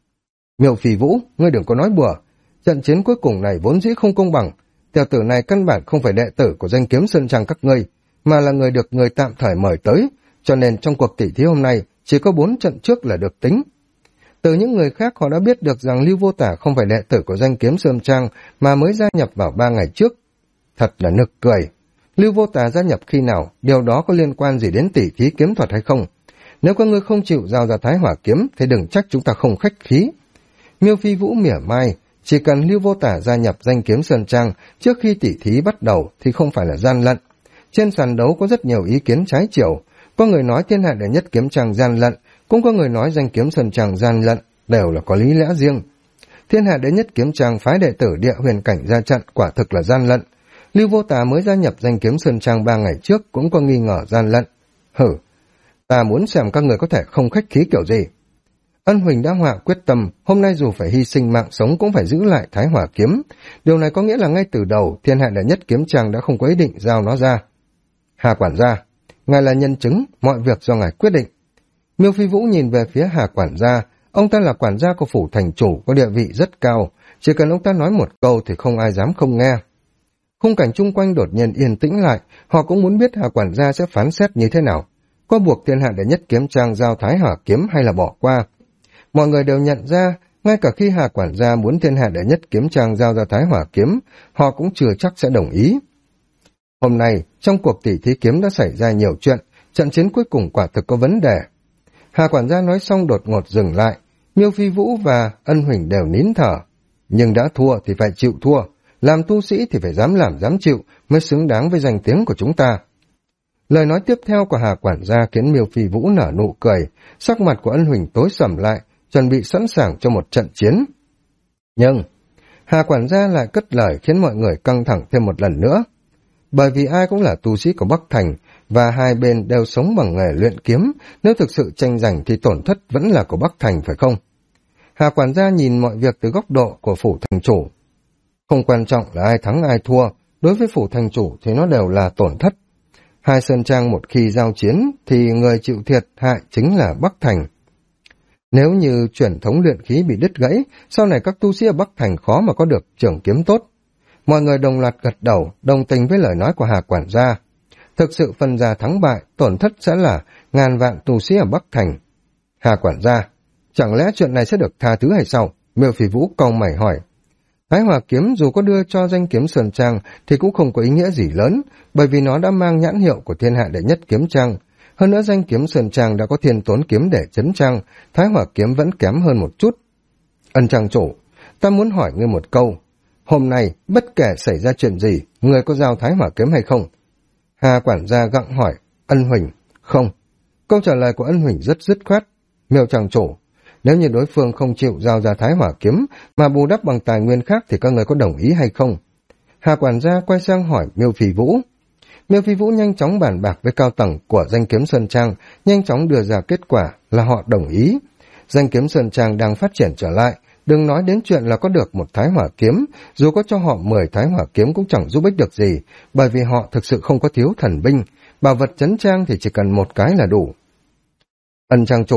Miêu Phi Vũ, ngươi đừng có nói bừa. Trận chiến cuối cùng này vốn dĩ không công bằng. Tiểu tử này căn bản không phải đệ tử của danh kiếm Sơn Trang các ngươi, mà là người được người tạm thời mời tới. Cho nên trong cuộc tỉ thí hôm nay chỉ có 4 trận trước là được tính. Từ những người khác họ đã biết được rằng Lưu Vô Tả không phải đệ tử của danh kiếm Sơn Trang mà mới gia nhập vào 3 ngày trước. Thật là nực cười. Lưu Vô Tả gia nhập khi nào, điều đó có liên quan gì đến tỉ thí kiếm thuật hay không? Nếu các ngươi không chịu giao ra Thái Hỏa kiếm thì đừng trách chúng ta không khách khí. Miêu Phi Vũ mỉa mai, chỉ cần Lưu Vô Tả gia nhập danh kiếm Sơn Trang trước khi tỉ thí bắt đầu thì không phải là gian lận. Trên sàn đấu có rất nhiều ý kiến trái chiều, có người nói thiên hạ đệ nhất kiếm trang gian lận, cũng có người nói danh kiếm Sơn Trang gian lận, đều là có lý lẽ riêng. Thiên hạ đệ nhất kiếm trang phái đệ tử địa huyền cảnh ra trận quả thực là gian lận. Lưu Vô Tả mới gia nhập danh kiếm Sơn Trang 3 ngày trước cũng có nghi ngờ gian lận. Hử, ta muốn xem các người có thể không khách khí kiểu gì. Ân Huỳnh đã hạ quyết tâm, hôm nay dù phải hy sinh mạng sống cũng phải giữ lại Thái Hỏa kiếm. Điều này có nghĩa là ngay từ đầu, thiên hạ đệ nhất kiếm trang đã không có ý định giao nó ra. Hà quản gia, ngài là nhân chứng, mọi việc do ngài quyết định. Miêu Phi Vũ nhìn về phía Hà quản gia, ông ta là quản gia của phủ thành chủ, có địa vị rất cao, chỉ cần ông ta nói một câu thì không ai dám không nghe. Khung cảnh chung quanh đột nhiên yên tĩnh lại, họ cũng muốn biết Hà quản gia sẽ phán xét như thế nào. Có buộc thiên hạ đệ nhất kiếm trang giao Thái Hỏa kiếm hay là bỏ qua? Mọi người đều nhận ra, ngay cả khi Hà quản gia muốn thiên hạ đệ nhất kiếm trang giao ra Thái Hỏa kiếm, họ cũng chưa chắc sẽ đồng ý. Hôm nay, trong cuộc tỉ thí kiếm đã xảy ra nhiều chuyện, trận chiến cuối cùng quả thực có vấn đề. Hà quản gia nói xong đột ngột dừng lại, Miêu Phi Vũ và Ân Huỳnh đều nín thở. Nhưng đã thua thì phải chịu thua, làm tu sĩ thì phải dám làm dám chịu mới xứng đáng với danh tiếng của chúng ta. Lời nói tiếp theo của Hà quản gia khiến Miêu Phi Vũ nở nụ cười, sắc mặt của Ân Huỳnh tối sầm lại, chuẩn bị sẵn sàng cho một trận chiến. Nhưng, Hà quản gia lại cất lời khiến mọi người căng thẳng thêm một lần nữa. Bởi vì ai cũng là tu sĩ của Bắc Thành, và hai bên đều sống bằng nghề luyện kiếm, nếu thực sự tranh giành thì tổn thất vẫn là của Bắc Thành phải không? Hà quản gia nhìn mọi việc từ góc độ của phủ thành chủ. Không quan trọng là ai thắng ai thua, đối với phủ thành chủ thì nó đều là tổn thất. Hai sơn trang một khi giao chiến thì người chịu thiệt hại chính là Bắc Thành. Nếu như truyền thống luyện khí bị đứt gãy, sau này các tu sĩ ở Bắc Thành khó mà có được trường kiếm tốt. Mọi người đồng loạt gật đầu, đồng tình với lời nói của Hà quản gia. Thực sự phân ra thắng bại, tổn thất sẽ là ngàn vạn tu sĩ ở Bắc Thành. Hà quản gia, chẳng lẽ chuyện này sẽ được tha thứ hay sao? Miêu Phi Vũ cau mày hỏi. Thái Hỏa kiếm dù có đưa cho danh kiếm Sơn Trang thì cũng không có ý nghĩa gì lớn, bởi vì nó đã mang nhãn hiệu của thiên hạ đệ nhất kiếm trang. Hơn nữa danh kiếm Sơn Trang đã có thiên tốn kiếm để chấn trang, Thái Hỏa kiếm vẫn kém hơn một chút. Ân trang chủ, ta muốn hỏi ngươi một câu. Hôm nay, bất kể xảy ra chuyện gì, ngươi có giao Thái Hỏa kiếm hay không? Hà quản gia gặng hỏi. Ân Huỳnh, không. Câu trả lời của Ân Huỳnh rất dứt khoát. Miêu trang chủ, nếu như đối phương không chịu giao ra Thái Hỏa kiếm mà bù đắp bằng tài nguyên khác thì các người có đồng ý hay không? Hà quản gia quay sang hỏi Miêu Phi Vũ. Miêu Phi Vũ nhanh chóng bàn bạc với cao tầng của danh kiếm Sơn Trang, nhanh chóng đưa ra kết quả là họ đồng ý. Danh kiếm Sơn Trang đang phát triển trở lại, đừng nói đến chuyện là có được một Thái Hỏa kiếm, dù có cho họ 10 Thái Hỏa kiếm cũng chẳng giúp ích được gì, bởi vì họ thực sự không có thiếu thần binh, bảo vật trấn trang thì chỉ cần một cái là đủ. Ân trang chủ,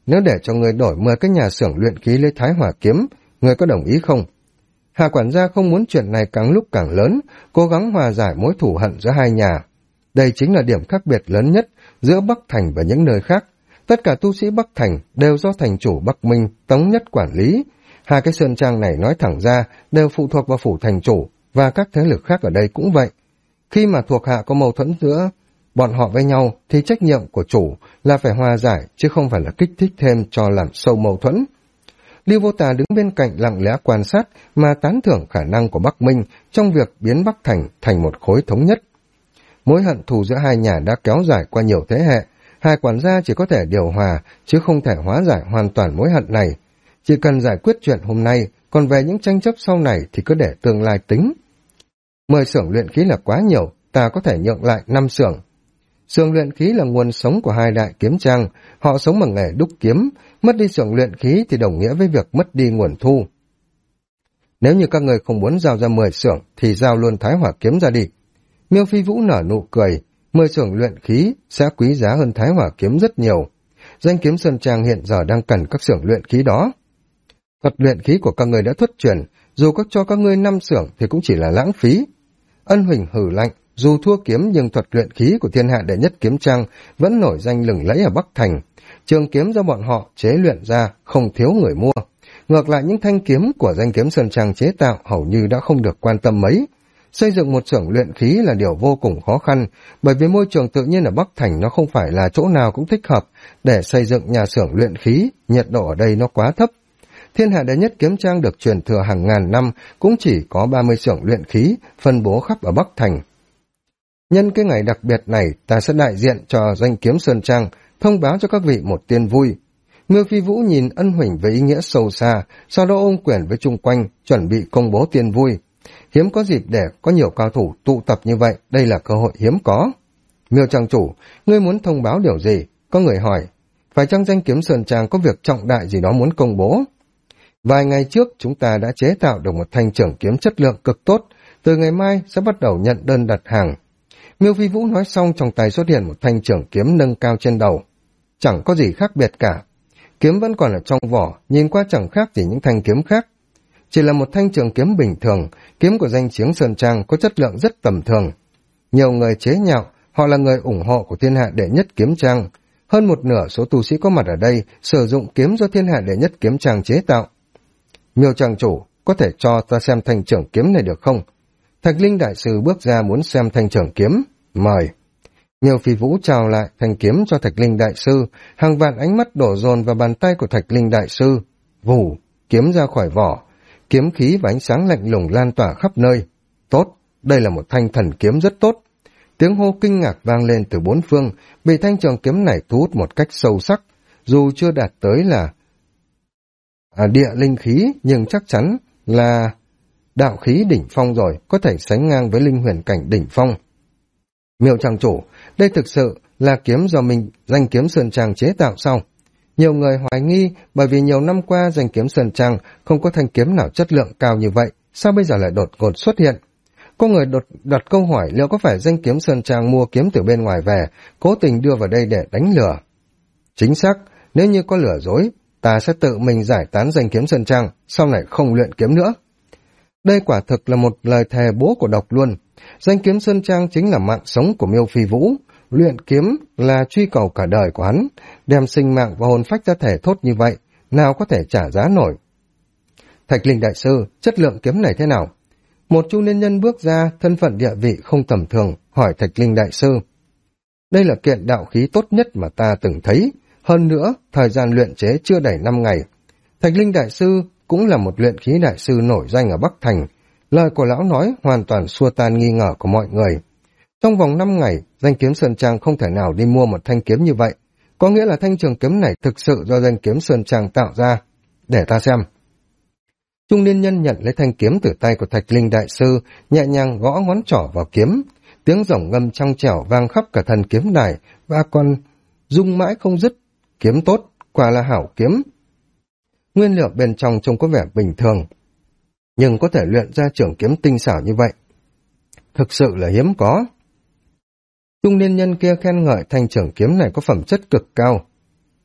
nếu để cho người đổi 10 cái nhà xưởng luyện khí lấy Thái Hỏa kiếm, người có đồng ý không? Hạ quản gia không muốn chuyện này càng lúc càng lớn, cố gắng hòa giải mối thù hận giữa hai nhà. Đây chính là điểm khác biệt lớn nhất giữa Bắc Thành và những nơi khác. Tất cả tu sĩ Bắc Thành đều do thành chủ Bắc Minh Tống Nhất quản lý. Hai cái sơn trang này nói thẳng ra đều phụ thuộc vào phủ thành chủ, và các thế lực khác ở đây cũng vậy. Khi mà thuộc hạ có mâu thuẫn giữa bọn họ với nhau thì trách nhiệm của chủ là phải hòa giải chứ không phải là kích thích thêm cho làm sâu mâu thuẫn. Lưu Vô Tà đứng bên cạnh lặng lẽ quan sát mà tán thưởng khả năng của Bắc Minh trong việc biến Bắc Thành thành một khối thống nhất. Mối hận thù giữa hai nhà đã kéo dài qua nhiều thế hệ, hai quản gia chỉ có thể điều hòa chứ không thể hóa giải hoàn toàn mối hận này. Chỉ cần giải quyết chuyện hôm nay, còn về những tranh chấp sau này thì cứ để tương lai tính. 10 xưởng luyện khí là quá nhiều, ta có thể nhượng lại 5 xưởng. Xưởng luyện khí là nguồn sống của hai đại kiếm trang, họ sống bằng nghề đúc kiếm, mất đi xưởng luyện khí thì đồng nghĩa với việc mất đi nguồn thu. Nếu như các người không muốn giao ra 10 xưởng thì giao luôn Thái Hỏa kiếm ra đi. Miêu Phi Vũ nở nụ cười, 10 xưởng luyện khí sẽ quý giá hơn Thái Hỏa kiếm rất nhiều. Danh kiếm Sơn Trang hiện giờ đang cần các xưởng luyện khí đó. Thuật luyện khí của các người đã thất truyền, dù có cho các ngươi 5 xưởng thì cũng chỉ là lãng phí. Ân Huỳnh hừ lạnh, dù thua kiếm nhưng thuật luyện khí của thiên hạ đệ nhất kiếm trang vẫn nổi danh lừng lẫy ở Bắc Thành. Trường kiếm do bọn họ chế luyện ra không thiếu người mua. Ngược lại những thanh kiếm của danh kiếm Sơn Trang chế tạo hầu như đã không được quan tâm mấy. Xây dựng một xưởng luyện khí là điều vô cùng khó khăn, bởi vì môi trường tự nhiên ở Bắc Thành nó không phải là chỗ nào cũng thích hợp để xây dựng nhà xưởng luyện khí, nhiệt độ ở đây nó quá thấp. Thiên hạ đệ nhất kiếm trang được truyền thừa hàng ngàn năm cũng chỉ có 30 xưởng luyện khí phân bố khắp ở Bắc Thành. Nhân cái ngày đặc biệt này, ta sẽ đại diện cho danh kiếm Sơn Trang, thông báo cho các vị một tin vui. Miêu Phi Vũ nhìn Ân Huỳnh với ý nghĩa sâu xa, sau đó ôm quyền với chung quanh, chuẩn bị công bố tin vui. Hiếm có dịp để có nhiều cao thủ tụ tập như vậy, đây là cơ hội hiếm có. Miêu trang chủ, ngươi muốn thông báo điều gì? Có người hỏi, phải chăng danh kiếm Sơn Trang có việc trọng đại gì đó muốn công bố? Vài ngày trước, chúng ta đã chế tạo được một thanh trường kiếm chất lượng cực tốt, từ ngày mai sẽ bắt đầu nhận đơn đặt hàng. Miêu Phi Vũ nói xong trong tay xuất hiện một thanh trường kiếm nâng cao trên đầu. Chẳng có gì khác biệt cả. Kiếm vẫn còn ở trong vỏ, nhìn qua chẳng khác gì những thanh kiếm khác. Chỉ là một thanh trường kiếm bình thường, kiếm của danh kiếm Sơn Trang có chất lượng rất tầm thường. Nhiều người chế nhạo, họ là người ủng hộ của thiên hạ đệ nhất kiếm trang. Hơn một nửa số tu sĩ có mặt ở đây sử dụng kiếm do thiên hạ đệ nhất kiếm trang chế tạo. Miêu trang chủ, có thể cho ta xem thanh trường kiếm này được không? Thạch Linh đại sư bước ra muốn xem thanh trường kiếm. Mời. Miêu Phi Vũ chào lại thanh kiếm cho Thạch Linh đại sư, hàng vạn ánh mắt đổ dồn vào bàn tay của Thạch Linh đại sư. Vù, kiếm ra khỏi vỏ, kiếm khí và ánh sáng lạnh lùng lan tỏa khắp nơi. Tốt, đây là một thanh thần kiếm rất tốt. Tiếng hô kinh ngạc vang lên từ bốn phương, bị thanh trường kiếm này thu hút một cách sâu sắc, dù chưa đạt tới là địa linh khí, nhưng chắc chắn là đạo khí đỉnh phong rồi, có thể sánh ngang với linh huyền cảnh đỉnh phong. Miêu trang chủ, đây thực sự là kiếm do mình danh kiếm Sơn Trang chế tạo sao? Nhiều người hoài nghi, bởi vì nhiều năm qua danh kiếm Sơn Trang không có thanh kiếm nào chất lượng cao như vậy, sao bây giờ lại đột ngột xuất hiện? Có người đặt câu hỏi liệu có phải danh kiếm Sơn Trang mua kiếm từ bên ngoài về, cố tình đưa vào đây để đánh lừa? Chính xác, nếu như có lừa dối, ta sẽ tự mình giải tán danh kiếm Sơn Trang, sau này không luyện kiếm nữa. Đây quả thực là một lời thề bố của độc luôn. Danh kiếm Sơn Trang chính là mạng sống của Miêu Phi Vũ. Luyện kiếm là truy cầu cả đời của hắn. Đem sinh mạng và hồn phách ra thể thốt như vậy, nào có thể trả giá nổi. Thạch Linh đại sư, chất lượng kiếm này thế nào? Một trung niên nhân bước ra, thân phận địa vị không tầm thường, hỏi Thạch Linh đại sư. Đây là kiện đạo khí tốt nhất mà ta từng thấy. Hơn nữa, thời gian luyện chế chưa đầy 5 ngày. Thạch Linh đại sư cũng là một luyện khí đại sư nổi danh ở Bắc Thành. Lời của lão nói hoàn toàn xua tan nghi ngờ của mọi người. Trong vòng 5 ngày, danh kiếm Sơn Trang không thể nào đi mua một thanh kiếm như vậy. Có nghĩa là thanh trường kiếm này thực sự do danh kiếm Sơn Trang tạo ra. Để ta xem. Trung niên nhân nhận lấy thanh kiếm từ tay của Thạch Linh đại sư, nhẹ nhàng gõ ngón trỏ vào kiếm. Tiếng rồng ngâm trong trẻo vang khắp cả thần kiếm đài và còn rung mãi không dứt. Kiếm tốt, quả là hảo kiếm. Nguyên liệu bên trong trông có vẻ bình thường, nhưng có thể luyện ra trường kiếm tinh xảo như vậy, thực sự là hiếm có. Trung niên nhân kia khen ngợi thanh trường kiếm này có phẩm chất cực cao.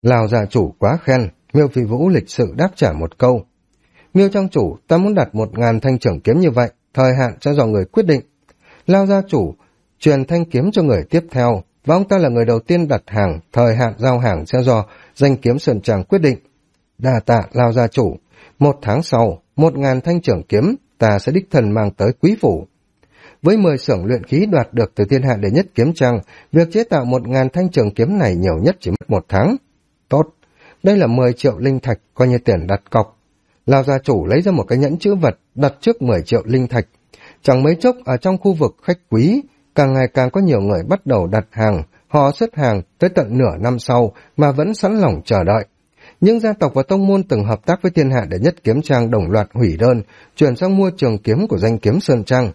Lào gia chủ quá khen, Miêu Phi Vũ lịch sự đáp trả một câu. Miêu trang chủ, ta muốn đặt 1000 thanh trưởng kiếm như vậy, thời hạn sẽ do người quyết định. Lao gia chủ truyền thanh kiếm cho người tiếp theo, và ông ta là người đầu tiên đặt hàng, thời hạn giao hàng sẽ do danh kiếm Sơn Trang quyết định. Đa tạ Lao gia chủ, 1 tháng sau, 1000 thanh trưởng kiếm, ta sẽ đích thân mang tới quý phủ. Với 10 xưởng luyện khí đoạt được từ thiên hạ đệ nhất kiếm trang, việc chế tạo 1000 thanh trường kiếm này nhiều nhất chỉ mất 1 tháng. Tốt, đây là 10 triệu linh thạch, coi như tiền đặt cọc. Lão gia chủ lấy ra một cái nhẫn chữ vật, đặt trước 10 triệu linh thạch. Chẳng mấy chốc ở trong khu vực khách quý, càng ngày càng có nhiều người bắt đầu đặt hàng, họ xếp hàng tới tận nửa năm sau mà vẫn sẵn lòng chờ đợi. Những gia tộc và tông môn từng hợp tác với thiên hạ đệ nhất kiếm trang đồng loạt hủy đơn, chuyển sang mua trường kiếm của danh kiếm Sơn Trang.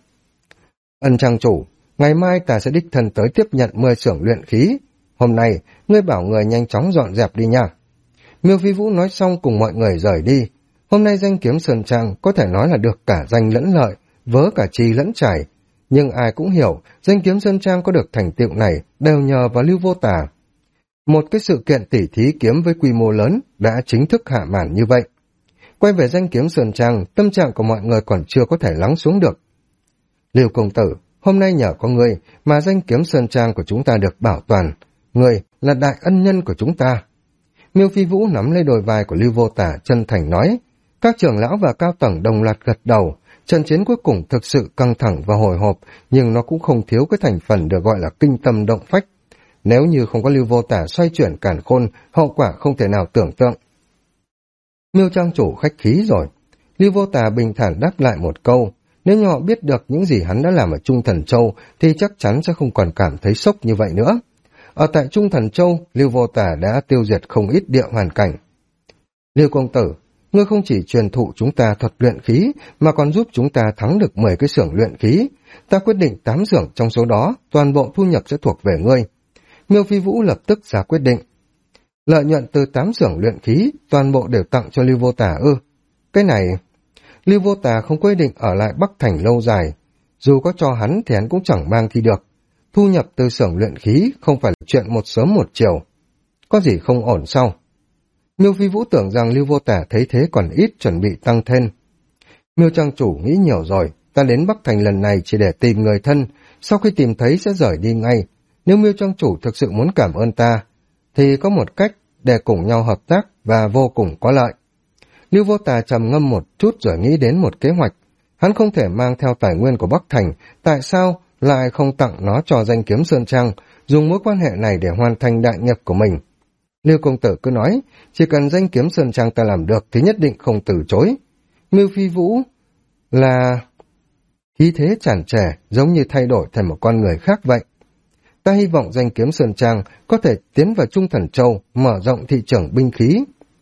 Ân trang chủ, ngày mai ta sẽ đích thân tới tiếp nhận 10 xưởng luyện khí. Hôm nay, ngươi bảo người nhanh chóng dọn dẹp đi nha. Miêu Phi Vũ nói xong cùng mọi người rời đi. Hôm nay danh kiếm Sơn Trang có thể nói là được cả danh lẫn lợi, vớ cả chi lẫn trải. Nhưng ai cũng hiểu, danh kiếm Sơn Trang có được thành tựu này đều nhờ vào Lưu Vô Tà. Một cái sự kiện tỉ thí kiếm với quy mô lớn đã chính thức hạ màn như vậy. Quay về danh kiếm Sơn Trang, tâm trạng của mọi người còn chưa có thể lắng xuống được. Lưu công tử, hôm nay nhờ có ngươi mà danh kiếm Sơn Trang của chúng ta được bảo toàn. Ngươi là đại ân nhân của chúng ta. Miêu Phi Vũ nắm lấy đôi vai của Lưu Vô Tà chân thành nói. Các trưởng lão và cao tầng đồng loạt gật đầu. Trận chiến cuối cùng thực sự căng thẳng và hồi hộp, nhưng nó cũng không thiếu cái thành phần được gọi là kinh tâm động phách. Nếu như không có Lưu Vô Tà xoay chuyển càn khôn, hậu quả không thể nào tưởng tượng. Miêu trang chủ khách khí rồi. Lưu Vô Tà bình thản đáp lại một câu. Nếu như họ biết được những gì hắn đã làm ở Trung Thần Châu, thì chắc chắn sẽ không còn cảm thấy sốc như vậy nữa. Ở tại Trung Thần Châu, Lưu Vô Tà đã tiêu diệt không ít địa hoàn cảnh. Lưu công tử, ngươi không chỉ truyền thụ chúng ta thuật luyện khí, mà còn giúp chúng ta thắng được 10 cái xưởng luyện khí. Ta quyết định 8 xưởng trong số đó, toàn bộ thu nhập sẽ thuộc về ngươi. Miêu Phi Vũ lập tức ra quyết định. Lợi nhuận từ 8 xưởng luyện khí, toàn bộ đều tặng cho Lưu Vô Tà ư? Cái này... Lưu Vô Tà không quyết định ở lại Bắc Thành lâu dài. Dù có cho hắn thì hắn cũng chẳng mang thi được. Thu nhập từ xưởng luyện khí không phải là chuyện một sớm một chiều. Có gì không ổn sao? Miêu Phi Vũ tưởng rằng Lưu Vô Tà thấy thế còn ít chuẩn bị tăng thêm. Miêu trang chủ nghĩ nhiều rồi, ta đến Bắc Thành lần này chỉ để tìm người thân, sau khi tìm thấy sẽ rời đi ngay. Nếu Miêu trang chủ thực sự muốn cảm ơn ta, thì có một cách để cùng nhau hợp tác và vô cùng có lợi. Lưu Vô Tà trầm ngâm một chút rồi nghĩ đến một kế hoạch. Hắn không thể mang theo tài nguyên của Bắc Thành, tại sao lại không tặng nó cho danh kiếm Sơn Trang, dùng mối quan hệ này để hoàn thành đại nghiệp của mình. Lưu công tử cứ nói, chỉ cần danh kiếm Sơn Trang ta làm được thì nhất định không từ chối. Miêu Phi Vũ là khí thế tràn trề, giống như thay đổi thành một con người khác vậy. Ta hy vọng danh kiếm Sơn Trang có thể tiến vào Trung Thần Châu, mở rộng thị trường binh khí.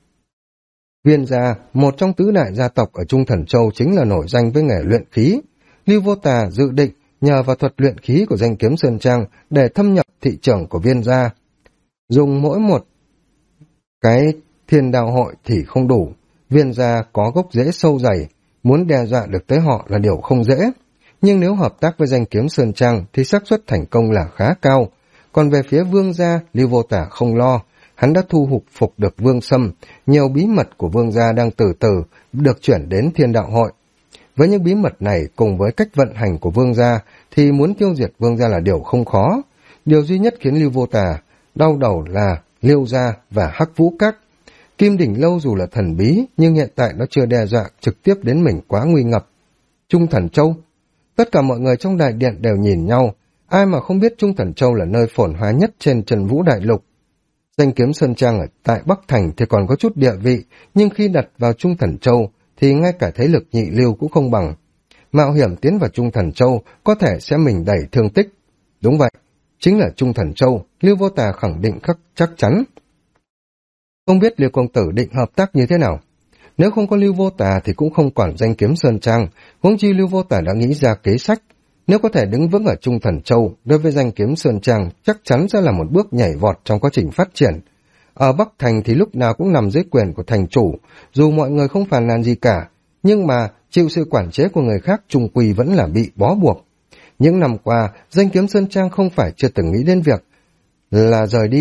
Viên gia, một trong tứ đại gia tộc ở Trung Thần Châu chính là nổi danh với nghề luyện khí. Lưu Vô Tà dự định nhờ vào thuật luyện khí của danh kiếm Sơn Trang để thâm nhập thị trường của Viên gia. Dùng mỗi một cái thiên đạo hội thì không đủ. Viên gia có gốc rễ sâu dày, muốn đe dọa được tới họ là điều không dễ. Nhưng nếu hợp tác với danh kiếm Sơn Trang thì xác suất thành công là khá cao. Còn về phía Vương gia, Lưu Vô Tà không lo. Hắn đã phục được Vương Sâm, nhiều bí mật của Vương gia đang từ từ được chuyển đến Thiên Đạo Hội. Với những bí mật này cùng với cách vận hành của Vương gia thì muốn tiêu diệt Vương gia là điều không khó. Điều duy nhất khiến Lưu Vô Tà đau đầu là Liêu gia và Hắc Vũ Các. Kim Đỉnh Lâu dù là thần bí nhưng hiện tại nó chưa đe dọa trực tiếp đến mình quá nguy ngập. Trung Thần Châu, tất cả mọi người trong đại điện đều nhìn nhau, ai mà không biết Trung Thần Châu là nơi phồn hoa nhất trên Trần Vũ Đại Lục. Danh kiếm Sơn Trang ở tại Bắc Thành thì còn có chút địa vị, nhưng khi đặt vào Trung Thần Châu thì ngay cả thế lực nhị lưu cũng không bằng. Mạo hiểm tiến vào Trung Thần Châu có thể sẽ mình đẩy thương tích. Đúng vậy, chính là Trung Thần Châu, Lưu Vô Tà khẳng định chắc chắn. Không biết Lưu công tử định hợp tác như thế nào? Nếu không có Lưu Vô Tà thì cũng không còn danh kiếm Sơn Trang, huống chi Lưu Vô Tà đã nghĩ ra kế sách. Nếu có thể đứng vững ở Trung Thần Châu, đối với danh kiếm Sơn Trang chắc chắn sẽ là một bước nhảy vọt trong quá trình phát triển. Ở Bắc Thành thì lúc nào cũng nằm dưới quyền của thành chủ, dù mọi người không phàn nàn gì cả, nhưng mà chịu sự quản chế của người khác chung quy vẫn là bị bó buộc. Những năm qua, danh kiếm Sơn Trang không phải chưa từng nghĩ đến việc là rời đi,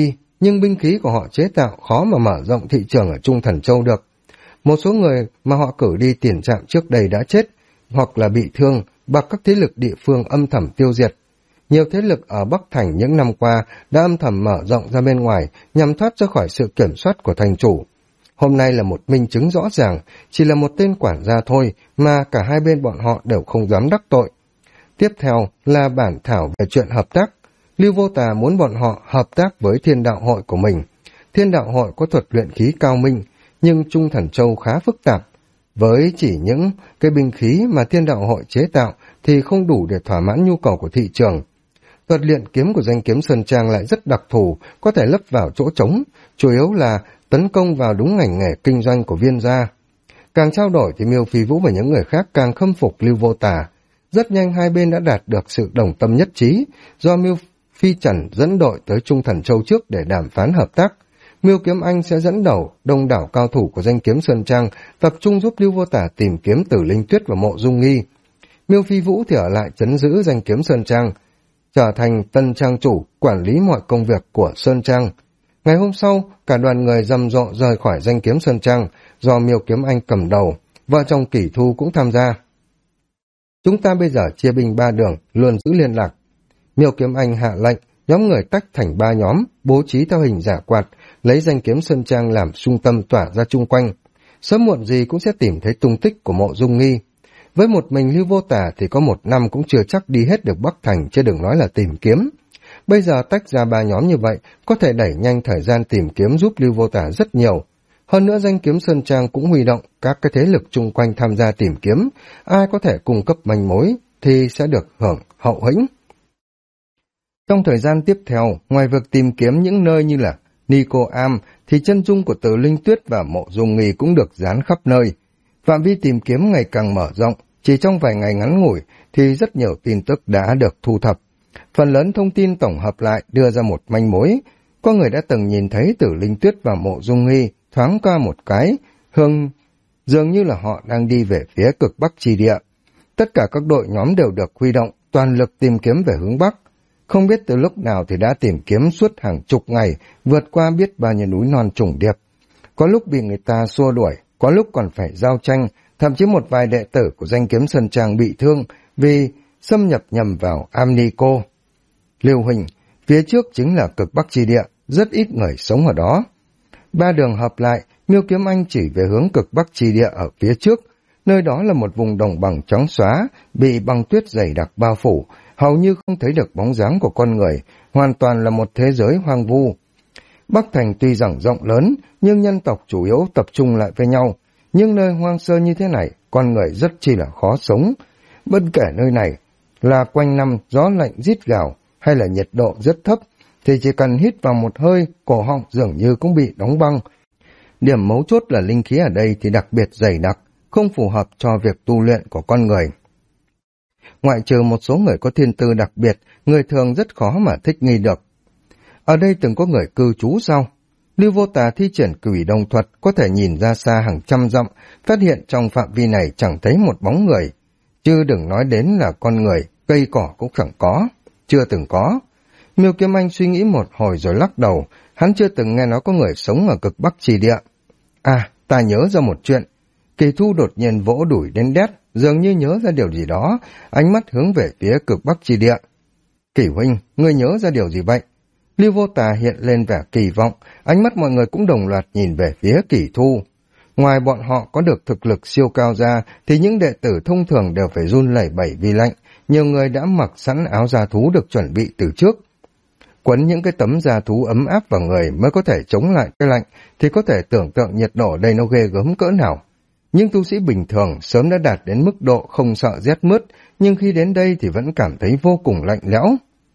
nhưng binh khí của họ chế tạo khó mà mở rộng thị trường ở Trung Thần Châu được. Một số người mà họ cử đi tiền trạm trước đây đã chết, hoặc là bị thương, hoặc các thế lực địa phương âm thầm tiêu diệt. Nhiều thế lực ở Bắc Thành những năm qua đã âm thầm mở rộng ra bên ngoài nhằm thoát ra khỏi sự kiểm soát của thành chủ. Hôm nay là một minh chứng rõ ràng, chỉ là một tên quản gia thôi mà cả hai bên bọn họ đều không dám đắc tội. Tiếp theo là bản thảo về chuyện hợp tác. Lưu Vô Tà muốn bọn họ hợp tác với Thiên Đạo Hội của mình. Thiên Đạo Hội có thuật luyện khí cao minh, nhưng Trung Thần Châu khá phức tạp. Với chỉ những cái binh khí mà Thiên Đạo Hội chế tạo thì không đủ để thỏa mãn nhu cầu của thị trường. Thuật luyện kiếm của danh kiếm Sơn Trang lại rất đặc thù, có thể lấp vào chỗ trống, chủ yếu là tấn công vào đúng ngành nghề kinh doanh của Viên gia. Càng trao đổi thì Miêu Phi Vũ và những người khác càng khâm phục Lưu Vô Tà. Rất nhanh hai bên đã đạt được sự đồng tâm nhất trí, do Miêu Phi Trần dẫn đội tới Trung Thần Châu trước để đàm phán hợp tác. Miêu Kiếm Anh sẽ dẫn đầu đông đảo cao thủ của danh kiếm Sơn Trang tập trung giúp Lưu Vô Tà tìm kiếm Tử Linh Tuyết và Mộ Dung Nghi. Miêu Phi Vũ thì ở lại trấn giữ danh kiếm Sơn Trang, trở thành tân trang chủ, quản lý mọi công việc của Sơn Trang. Ngày hôm sau, cả đoàn người rầm rộ rời khỏi danh kiếm Sơn Trang, do Miêu Kiếm Anh cầm đầu, vợ chồng Kỷ Thu cũng tham gia. Chúng ta bây giờ chia binh 3 đường, luôn giữ liên lạc. Miêu Kiếm Anh hạ lệnh, nhóm người tách thành 3 nhóm, bố trí theo hình giả quạt, lấy danh kiếm Sơn Trang làm trung tâm tỏa ra chung quanh. Sớm muộn gì cũng sẽ tìm thấy tung tích của Mộ Dung Nghi. Với một mình Lưu Vô Tà thì có 1 năm cũng chưa chắc đi hết được Bắc Thành, chứ đừng nói là tìm kiếm. Bây giờ tách ra 3 nhóm như vậy, có thể đẩy nhanh thời gian tìm kiếm giúp Lưu Vô Tà rất nhiều. Hơn nữa danh kiếm Sơn Trang cũng huy động các cái thế lực chung quanh tham gia tìm kiếm, ai có thể cung cấp manh mối thì sẽ được hưởng hậu hĩnh. Trong thời gian tiếp theo, ngoài việc tìm kiếm những nơi như là Nico Am, thì chân dung của Tử Linh Tuyết và Mộ Dung Nghi cũng được dán khắp nơi. Phạm vi tìm kiếm ngày càng mở rộng, chỉ trong vài ngày ngắn ngủi thì rất nhiều tin tức đã được thu thập. Phần lớn thông tin tổng hợp lại đưa ra một manh mối. Có người đã từng nhìn thấy Tử Linh Tuyết và Mộ Dung Nghi thoáng qua một cái, dường như là họ đang đi về phía cực Bắc chi địa. Tất cả các đội nhóm đều được huy động, toàn lực tìm kiếm về hướng Bắc. Không biết từ lúc nào thì đã tìm kiếm suốt hàng chục ngày, vượt qua biết bao nhiêu núi non trùng điệp. Có lúc bị người ta xua đuổi, có lúc còn phải giao tranh, thậm chí một vài đệ tử của danh kiếm Sơn Trang bị thương vì xâm nhập nhầm vào Amnico. Lưu Huỳnh, phía trước chính là cực Bắc chi địa, rất ít người sống ở đó. 3 đường hợp lại, Miêu Kiếm Anh chỉ về hướng cực Bắc chi địa ở phía trước. Nơi đó là một vùng đồng bằng trắng xóa, bị băng tuyết dày đặc bao phủ, hầu như không thấy được bóng dáng của con người, hoàn toàn là một thế giới hoang vu. Bắc Thành tuy rằng rộng lớn, nhưng nhân tộc chủ yếu tập trung lại với nhau. Nhưng nơi hoang sơ như thế này, con người rất chi là khó sống. Bất kể nơi này là quanh năm gió lạnh rít gào hay là nhiệt độ rất thấp, thì chỉ cần hít vào một hơi, cổ họng dường như cũng bị đóng băng. Điểm mấu chốt là linh khí ở đây thì đặc biệt dày đặc, không phù hợp cho việc tu luyện của con người. Ngoại trừ một số người có thiên tư đặc biệt, người thường rất khó mà thích nghi được. Ở đây từng có người cư trú sao? Lưu Vô Tà thi triển Quỷ Đồng thuật có thể nhìn ra xa hàng trăm dặm, phát hiện trong phạm vi này chẳng thấy một bóng người. Chứ đừng nói đến là con người, cây cỏ cũng chẳng có, chưa từng có. Miêu Kiếm Anh suy nghĩ một hồi rồi lắc đầu, hắn chưa từng nghe nói có người sống ở cực Bắc chi địa. À, ta nhớ ra một chuyện. Kỳ Thu đột nhiên vỗ đùi đến đét, dường như nhớ ra điều gì đó, ánh mắt hướng về phía cực Bắc chi địa. Kỷ huynh, ngươi nhớ ra điều gì vậy? Lưu Vô Tà hiện lên vẻ kỳ vọng, ánh mắt mọi người cũng đồng loạt nhìn về phía Kỷ Thu. Ngoài bọn họ có được thực lực siêu cao ra, thì những đệ tử thông thường đều phải run lẩy bẩy vì lạnh, nhiều người đã mặc sẵn áo da thú được chuẩn bị từ trước. Quấn những cái tấm da thú ấm áp vào người mới có thể chống lại cái lạnh, thì có thể tưởng tượng nhiệt độ đây nó ghê gớm cỡ nào. Nhưng tu sĩ bình thường sớm đã đạt đến mức độ không sợ rét mướt, nhưng khi đến đây thì vẫn cảm thấy vô cùng lạnh lẽo.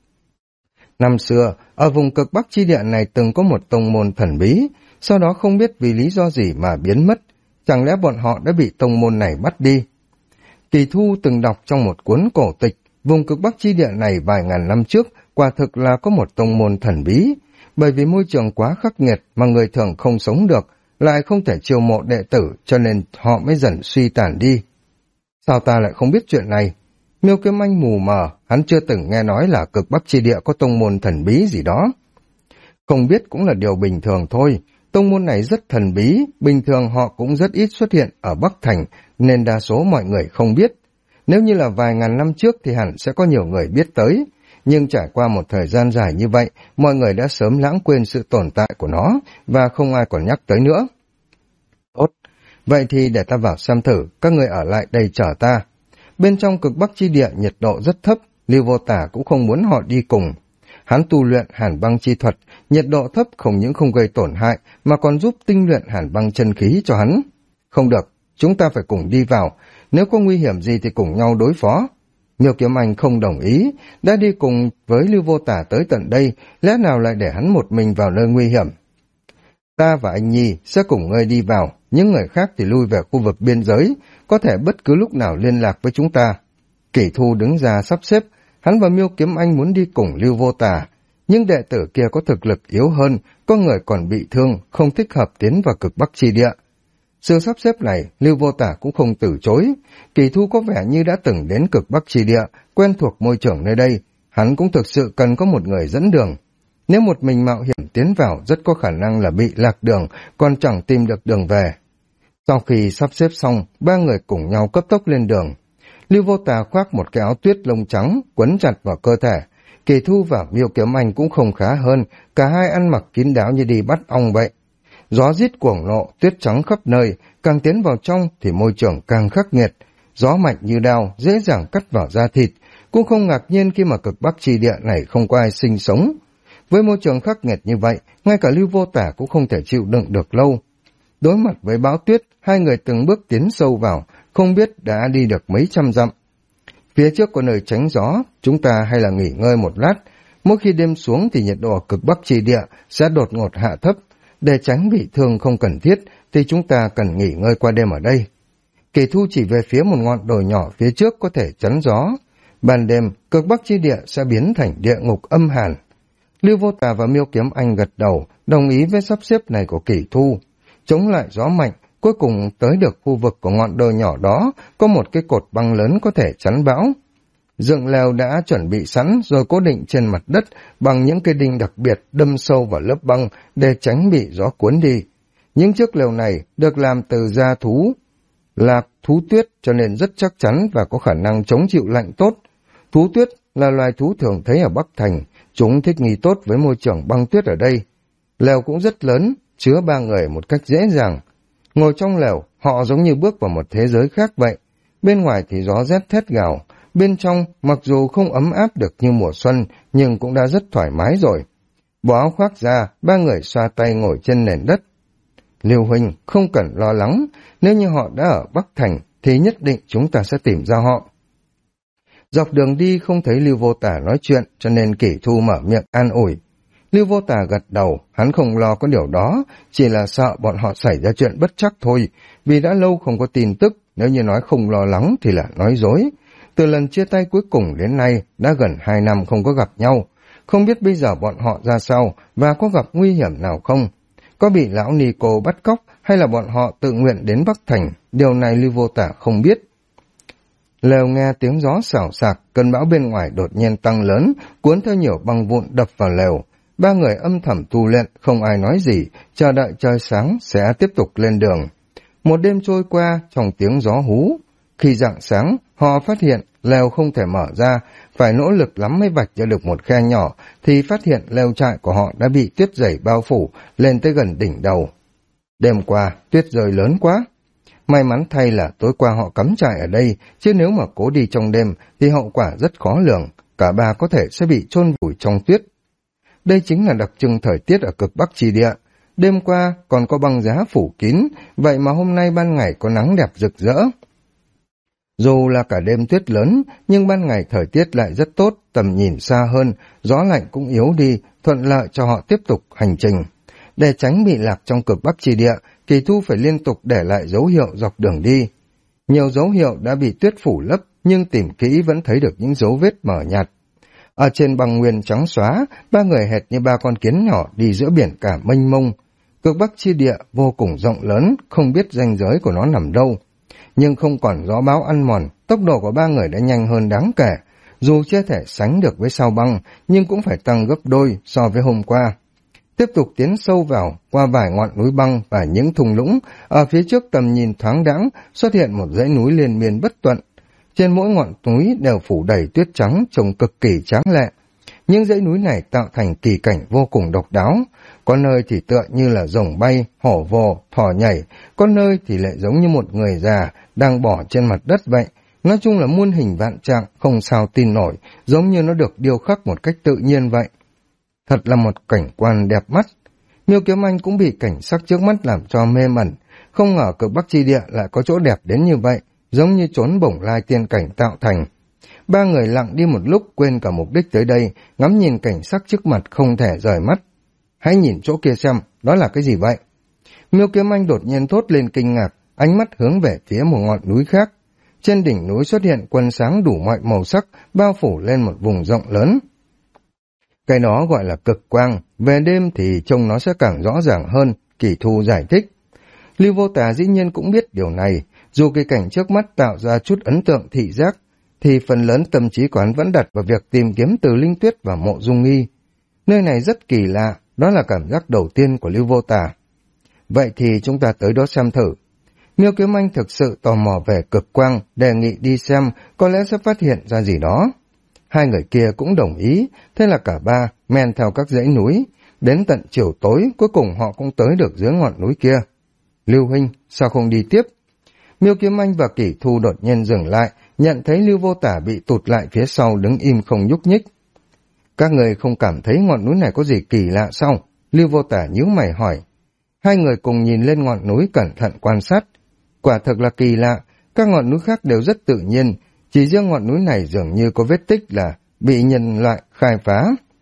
Năm xưa, ở vùng cực Bắc chi địa này từng có một tông môn thần bí, sau đó không biết vì lý do gì mà biến mất, chẳng lẽ bọn họ đã bị tông môn này bắt đi. Kỳ Thu từng đọc trong một cuốn cổ tịch, vùng cực Bắc chi địa này vài ngàn năm trước quả thực là có một tông môn thần bí, bởi vì môi trường quá khắc nghiệt mà người thường không sống được, lại không thể chiêu mộ đệ tử, cho nên họ mới dần suy tàn đi. Sao ta lại không biết chuyện này? Miêu Kiếm Anh mù mờ, hắn chưa từng nghe nói là cực Bắc chi địa có tông môn thần bí gì đó. Không biết cũng là điều bình thường thôi. Tông môn này rất thần bí, bình thường họ cũng rất ít xuất hiện ở Bắc Thành, nên đa số mọi người không biết. Nếu như là vài ngàn năm trước thì hẳn sẽ có nhiều người biết tới. Nhưng trải qua một thời gian dài như vậy, mọi người đã sớm lãng quên sự tồn tại của nó, và không ai còn nhắc tới nữa. Tốt, vậy thì để ta vào xem thử, các người ở lại đây chờ ta. Bên trong cực Bắc chi địa nhiệt độ rất thấp, Lưu Vô Tả cũng không muốn họ đi cùng. Hắn tu luyện hàn băng chi thuật, nhiệt độ thấp không những không gây tổn hại mà còn giúp tinh luyện hàn băng chân khí cho hắn. Không được, chúng ta phải cùng đi vào, nếu có nguy hiểm gì thì cùng nhau đối phó. Miêu Kiếm Anh không đồng ý, đã đi cùng với Lưu Vô Tả tới tận đây, lẽ nào lại để hắn một mình vào nơi nguy hiểm. Ta và anh Nhi sẽ cùng ngươi đi vào, những người khác thì lui về khu vực biên giới, có thể bất cứ lúc nào liên lạc với chúng ta. Kỷ Thu đứng ra sắp xếp, hắn và Miêu Kiếm Anh muốn đi cùng Lưu Vô Tả, nhưng đệ tử kia có thực lực yếu hơn, có người còn bị thương, không thích hợp tiến vào cực Bắc chi địa. Sự sắp xếp này, Lưu Vô Tả cũng không từ chối. Kỷ Thu có vẻ như đã từng đến cực Bắc chi địa, quen thuộc môi trường nơi đây, hắn cũng thực sự cần có một người dẫn đường. Nếu một mình mạo hiểm tiến vào, rất có khả năng là bị lạc đường, còn chẳng tìm được đường về. Sau khi sắp xếp xong, ba người cùng nhau cấp tốc lên đường. Lưu Vô Tà khoác một cái áo tuyết lông trắng, quấn chặt vào cơ thể. Kỳ Thu và Miêu Kiếm Anh cũng không khá hơn, cả hai ăn mặc kín đáo như đi bắt ong vậy. Gió rít cuồng nộ, tuyết trắng khắp nơi, càng tiến vào trong thì môi trường càng khắc nghiệt. Gió mạnh như đao, dễ dàng cắt vào da thịt, cũng không ngạc nhiên khi mà cực Bắc chi địa này không có ai sinh sống. Với môi trường khắc nghiệt như vậy, ngay cả Lưu Vô Tả cũng không thể chịu đựng được lâu. Đối mặt với bão tuyết, hai người từng bước tiến sâu vào, không biết đã đi được mấy trăm dặm. Phía trước có nơi tránh gió, chúng ta hay là nghỉ ngơi một lát. Mỗi khi đêm xuống thì nhiệt độ cực Bắc chi địa sẽ đột ngột hạ thấp. Để tránh bị thương không cần thiết thì chúng ta cần nghỉ ngơi qua đêm ở đây. Kỳ Thu chỉ về phía một ngọn đồi nhỏ phía trước có thể chắn gió. Ban đêm, cực Bắc chi địa sẽ biến thành địa ngục âm hàn. Lưu Vô Tà và Miêu Kiếm Anh gật đầu, đồng ý với sắp xếp này của Kỳ Thu. Chống lại gió mạnh, cuối cùng tới được khu vực của ngọn đồi nhỏ đó, có một cái cột băng lớn có thể chắn bão. Dựng lều đã chuẩn bị sẵn rồi cố định trên mặt đất bằng những cây đinh đặc biệt đâm sâu vào lớp băng để tránh bị gió cuốn đi. Những chiếc lều này được làm từ da thú, lạc thú tuyết cho nên rất chắc chắn và có khả năng chống chịu lạnh tốt. Thú tuyết là loài thú thường thấy ở Bắc Thành, chúng thích nghi tốt với môi trường băng tuyết ở đây. Lều cũng rất lớn, chứa ba người một cách dễ dàng. Ngồi trong lều, họ giống như bước vào một thế giới khác vậy. Bên ngoài thì gió rét thét gào, bên trong mặc dù không ấm áp được như mùa xuân, nhưng cũng đã rất thoải mái rồi. Bỏ áo khoác ra, ba người xoa tay ngồi trên nền đất. Lưu huynh, không cần lo lắng, nếu như họ đã ở Bắc Thành, thì nhất định chúng ta sẽ tìm ra họ. Dọc đường đi không thấy Lưu Vô Tả nói chuyện, cho nên Kỷ Thu mở miệng an ủi. Lưu Vô Tả gật đầu, hắn không lo có điều đó, chỉ là sợ bọn họ xảy ra chuyện bất trắc thôi, vì đã lâu không có tin tức, nếu như nói không lo lắng thì là nói dối. Từ lần chia tay cuối cùng đến nay, đã gần 2 năm không có gặp nhau, không biết bây giờ bọn họ ra sao và có gặp nguy hiểm nào không. Có bị lão Nico bắt cóc hay là bọn họ tự nguyện đến Bắc Thành, điều này Lưu Vô Tả không biết. Lều nghe tiếng gió xào xạc, cơn bão bên ngoài đột nhiên tăng lớn, cuốn theo nhiều băng vụn đập vào lều. Ba người âm thầm tu luyện, không ai nói gì, chờ đợi trời sáng sẽ tiếp tục lên đường. Một đêm trôi qua trong tiếng gió hú. Khi rạng sáng, họ phát hiện lều không thể mở ra, phải nỗ lực lắm mới vạch ra được một khe nhỏ, thì phát hiện lều trại của họ đã bị tuyết dày bao phủ, lên tới gần đỉnh đầu. Đêm qua, tuyết rơi lớn quá. May mắn thay là tối qua họ cắm trại ở đây, chứ nếu mà cố đi trong đêm thì hậu quả rất khó lường, cả ba có thể sẽ bị chôn vùi trong tuyết. Đây chính là đặc trưng thời tiết ở cực Bắc chi địa. Đêm qua còn có băng giá phủ kín, vậy mà hôm nay ban ngày có nắng đẹp rực rỡ. Dù là cả đêm tuyết lớn, nhưng ban ngày thời tiết lại rất tốt, tầm nhìn xa hơn, gió lạnh cũng yếu đi, thuận lợi cho họ tiếp tục hành trình. Để tránh bị lạc trong cực Bắc chi địa, Kỳ Thu phải liên tục để lại dấu hiệu dọc đường đi. Nhiều dấu hiệu đã bị tuyết phủ lấp, nhưng tìm kỹ vẫn thấy được những dấu vết mờ nhạt. Ở trên băng nguyên trắng xóa, ba người hệt như ba con kiến nhỏ đi giữa biển cả mênh mông. Cực Bắc chi địa vô cùng rộng lớn, không biết ranh giới của nó nằm đâu. Nhưng không còn gió bão ăn mòn, tốc độ của ba người đã nhanh hơn đáng kể. Dù chưa thể sánh được với sao băng, nhưng cũng phải tăng gấp đôi so với hôm qua. Tiếp tục tiến sâu vào, qua vài ngọn núi băng và những thung lũng, ở phía trước tầm nhìn thoáng đãng xuất hiện một dãy núi liên miên bất tuận. Trên mỗi ngọn núi đều phủ đầy tuyết trắng, trông cực kỳ tráng lệ. Những dãy núi này tạo thành kỳ cảnh vô cùng độc đáo. Có nơi thì tựa như là rồng bay, hổ vồ, thỏ nhảy, có nơi thì lại giống như một người già đang bỏ trên mặt đất vậy. Nói chung là muôn hình vạn trạng, không sao tin nổi, giống như nó được điêu khắc một cách tự nhiên vậy. Thật là một cảnh quan đẹp mắt. Miêu Kiếm Anh cũng bị cảnh sắc trước mắt làm cho mê mẩn. Không ngờ cực Bắc chi địa lại có chỗ đẹp đến như vậy, giống như chốn bổng lai tiên cảnh tạo thành. Ba người lặng đi một lúc, quên cả mục đích tới đây, ngắm nhìn cảnh sắc trước mặt không thể rời mắt. Hãy nhìn chỗ kia xem, đó là cái gì vậy? Miêu Kiếm Anh đột nhiên thốt lên kinh ngạc, ánh mắt hướng về phía một ngọn núi khác. Trên đỉnh núi xuất hiện quần sáng đủ mọi màu sắc, bao phủ lên một vùng rộng lớn. Cái đó gọi là cực quang, về đêm thì trông nó sẽ càng rõ ràng hơn, Kỳ Thu giải thích. Lưu Vô Tà dĩ nhiên cũng biết điều này, dù cái cảnh trước mắt tạo ra chút ấn tượng thị giác, thì phần lớn tâm trí của hắn vẫn đặt vào việc tìm kiếm Từ Linh Tuyết và Mộ Dung Nghi. Nơi này rất kỳ lạ, đó là cảm giác đầu tiên của Lưu Vô Tà. Vậy thì chúng ta tới đó xem thử. Miêu Kiếm Anh thực sự tò mò về cực quang, đề nghị đi xem, có lẽ sẽ phát hiện ra gì đó. Hai người kia cũng đồng ý, thế là cả ba men theo các dãy núi, đến tận chiều tối cuối cùng họ cũng tới được dưới ngọn núi kia. Lưu huynh, sao không đi tiếp? Miêu Kiếm Anh và Kỷ Thu đột nhiên dừng lại, nhận thấy Lưu Vô Tả bị tụt lại phía sau đứng im không nhúc nhích. Các người không cảm thấy ngọn núi này có gì kỳ lạ sao? Lưu Vô Tả nhíu mày hỏi. Hai người cùng nhìn lên ngọn núi cẩn thận quan sát. Quả thực là kỳ lạ, các ngọn núi khác đều rất tự nhiên, chỉ riêng ngọn núi này dường như có vết tích là bị nhân loại khai phá.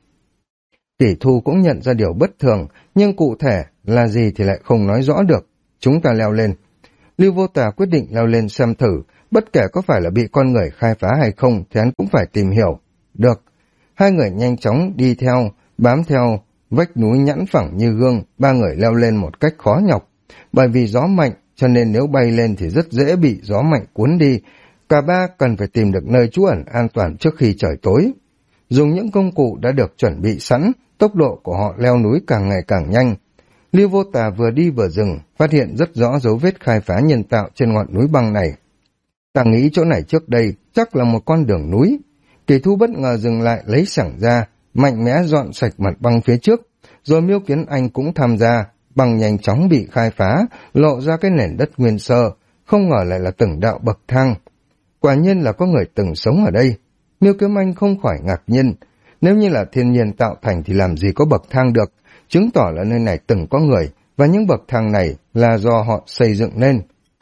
Kỷ Thu cũng nhận ra điều bất thường, nhưng cụ thể là gì thì lại không nói rõ được. Chúng ta leo lên. Lưu Vô Tà quyết định leo lên xem thử, bất kể có phải là bị con người khai phá hay không thì hắn cũng phải tìm hiểu. Được. Hai người nhanh chóng đi theo, bám theo vách núi nhẵn phẳng như gương, ba người leo lên một cách khó nhọc. Bởi vì gió mạnh, cho nên nếu bay lên thì rất dễ bị gió mạnh cuốn đi. Cả ba cần phải tìm được nơi trú ẩn an toàn trước khi trời tối. Dùng những công cụ đã được chuẩn bị sẵn, tốc độ của họ leo núi càng ngày càng nhanh. Lưu Vô Tà vừa đi vừa dừng, phát hiện rất rõ dấu vết khai phá nhân tạo trên ngọn núi băng này. Ta nghĩ chỗ này trước đây chắc là một con đường núi. Kỳ Thu bất ngờ dừng lại lấy sảng ra, mạnh mẽ dọn sạch mặt băng phía trước, rồi Miêu Kiến Anh cũng tham gia, băng nhanh chóng bị khai phá, lộ ra cái nền đất nguyên sơ, không ngờ lại là từng đạo bậc thang. Quả nhiên là có người từng sống ở đây. Miêu Kiếm Anh không khỏi ngạc nhiên, nếu như là thiên nhiên tạo thành thì làm gì có bậc thang được, chứng tỏ là nơi này từng có người, và những bậc thang này là do họ xây dựng nên.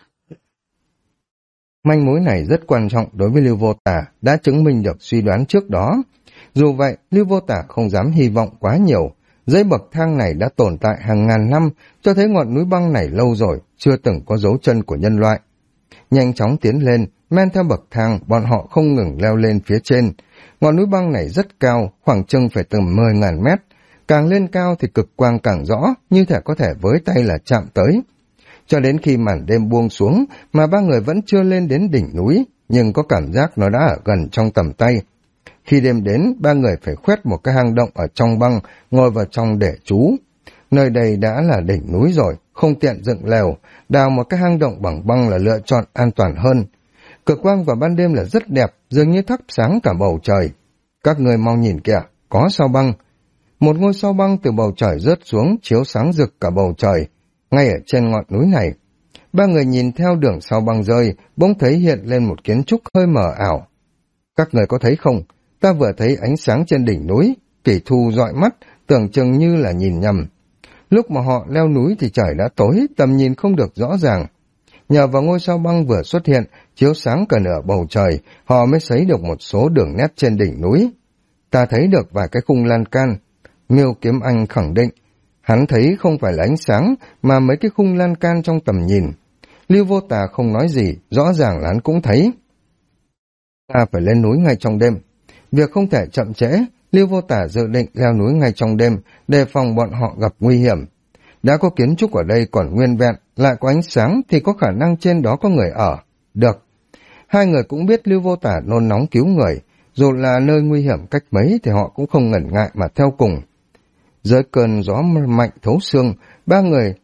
Manh mối này rất quan trọng đối với Lưu Vô Tà, đã chứng minh được suy đoán trước đó. Dù vậy, Lưu Vô Tà không dám hy vọng quá nhiều. Dãy bậc thang này đã tồn tại hàng ngàn năm, cho thấy ngọn núi băng này lâu rồi, chưa từng có dấu chân của nhân loại. Nhanh chóng tiến lên, men theo bậc thang, bọn họ không ngừng leo lên phía trên. Ngọn núi băng này rất cao, khoảng chừng phải tầm 10.000 mét. Càng lên cao thì cực quang càng rõ, như thể có thể với tay là chạm tới. Cho đến khi màn đêm buông xuống mà ba người vẫn chưa lên đến đỉnh núi, nhưng có cảm giác nó đã ở gần trong tầm tay. Khi đêm đến, ba người phải khoét một cái hang động ở trong băng, ngồi vào trong để trú. Nơi đây đã là đỉnh núi rồi, không tiện dựng lều, đào một cái hang động bằng băng là lựa chọn an toàn hơn. Cực quang vào ban đêm là rất đẹp, dường như thắp sáng cả bầu trời. Các người mau nhìn kìa, có sao băng. Một ngôi sao băng từ bầu trời rớt xuống, chiếu sáng rực cả bầu trời, ngay ở trên ngọn núi này. Ba người nhìn theo đường sao băng rơi, bỗng thấy hiện lên một kiến trúc hơi mờ ảo. Các người có thấy không? Ta vừa thấy ánh sáng trên đỉnh núi. Kỷ Thu dọi mắt, tưởng chừng như là nhìn nhầm. Lúc mà họ leo núi thì trời đã tối, tầm nhìn không được rõ ràng. Nhờ vào ngôi sao băng vừa xuất hiện, chiếu sáng cả nửa bầu trời, họ mới thấy được một số đường nét trên đỉnh núi. Ta thấy được vài cái khung lan can. Miêu Kiếm Anh khẳng định, hắn thấy không phải là ánh sáng, mà mấy cái khung lan can trong tầm nhìn. Lưu Vô Tà không nói gì, rõ ràng là hắn cũng thấy. Ta phải lên núi ngay trong đêm. Việc không thể chậm trễ, Lưu Vô Tà dự định leo núi ngay trong đêm, đề phòng bọn họ gặp nguy hiểm. Đã có kiến trúc ở đây còn nguyên vẹn, lại có ánh sáng thì có khả năng trên đó có người ở. Được. Hai người cũng biết Lưu Vô Tà nôn nóng cứu người, dù là nơi nguy hiểm cách mấy thì họ cũng không ngần ngại mà theo cùng. Dưới cơn gió mạnh thấu xương, ba người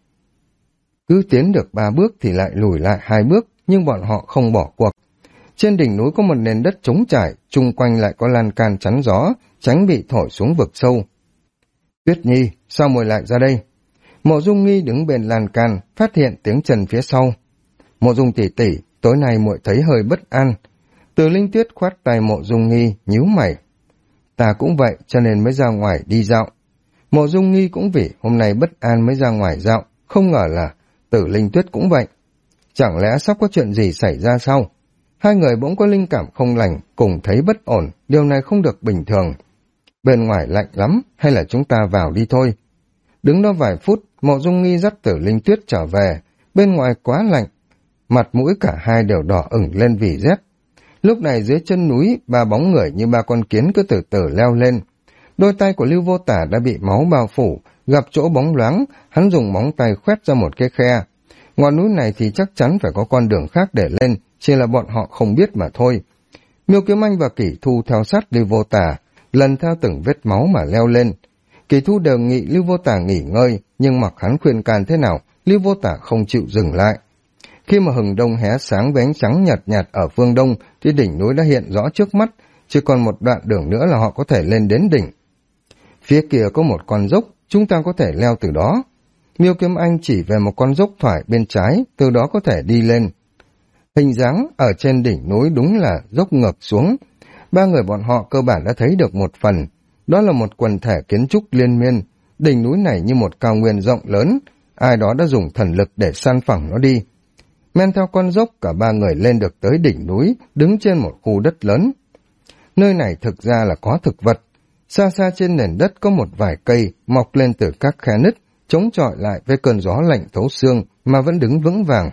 cứ tiến được 3 bước thì lại lùi lại 2 bước, nhưng bọn họ không bỏ cuộc. Trên đỉnh núi có một nền đất trống trải, chung quanh lại có lan can chắn gió, tránh bị thổi xuống vực sâu. Tuyết Nhi, sao muội lại ra đây? Mộ Dung Nghi đứng bên lan can, phát hiện tiếng chân phía sau. Mộ Dung tỷ tỷ, tối nay muội thấy hơi bất an. Từ Linh Tuyết khoát tay Mộ Dung Nghi, nhíu mày. Ta cũng vậy, cho nên mới ra ngoài đi dạo. Mộ Dung Nghi cũng vì hôm nay bất an mới ra ngoài dạo, không ngờ là Tử Linh Tuyết cũng vậy. Chẳng lẽ sắp có chuyện gì xảy ra sao? Hai người bỗng có linh cảm không lành, cùng thấy bất ổn, điều này không được bình thường. Bên ngoài lạnh lắm, hay là chúng ta vào đi thôi? Đứng đó vài phút, Mộ Dung Nghi dắt Tử Linh Tuyết trở về, bên ngoài quá lạnh, mặt mũi cả hai đều đỏ ửng lên vì rét. Lúc này dưới chân núi, ba bóng người như ba con kiến cứ từ từ leo lên. Đôi tay của Lưu Vô Tả đã bị máu bao phủ, gặp chỗ bóng loáng, hắn dùng móng tay khoét ra một cái khe. Ngọn núi này thì chắc chắn phải có con đường khác để lên, chỉ là bọn họ không biết mà thôi. Miêu Kiếm Anh và Kỷ Thu theo sát Lưu Vô Tả, lần theo từng vết máu mà leo lên. Kỷ Thu đề nghị Lưu Vô Tả nghỉ ngơi, nhưng mặc hắn khuyên can thế nào, Lưu Vô Tả không chịu dừng lại. Khi mà hừng đông hé sáng với ánh trắng nhạt nhạt ở phương đông, thì đỉnh núi đã hiện rõ trước mắt, chỉ còn một đoạn đường nữa là họ có thể lên đến đỉnh. Phía kia có một con dốc, chúng ta có thể leo từ đó. Miêu Kiếm Anh chỉ về một con dốc phải bên trái, từ đó có thể đi lên. Hình dáng ở trên đỉnh núi đúng là dốc ngược xuống. Ba người bọn họ cơ bản đã thấy được một phần. Đó là một quần thể kiến trúc liên miên. Đỉnh núi này như một cao nguyên rộng lớn. Ai đó đã dùng thần lực để san phẳng nó đi. Men theo con dốc, cả ba người lên được tới đỉnh núi, đứng trên một khu đất lớn. Nơi này thực ra là có thực vật. Xa xa trên nền đất có một vài cây mọc lên từ các khe nứt, chống chọi lại với cơn gió lạnh thấu xương mà vẫn đứng vững vàng.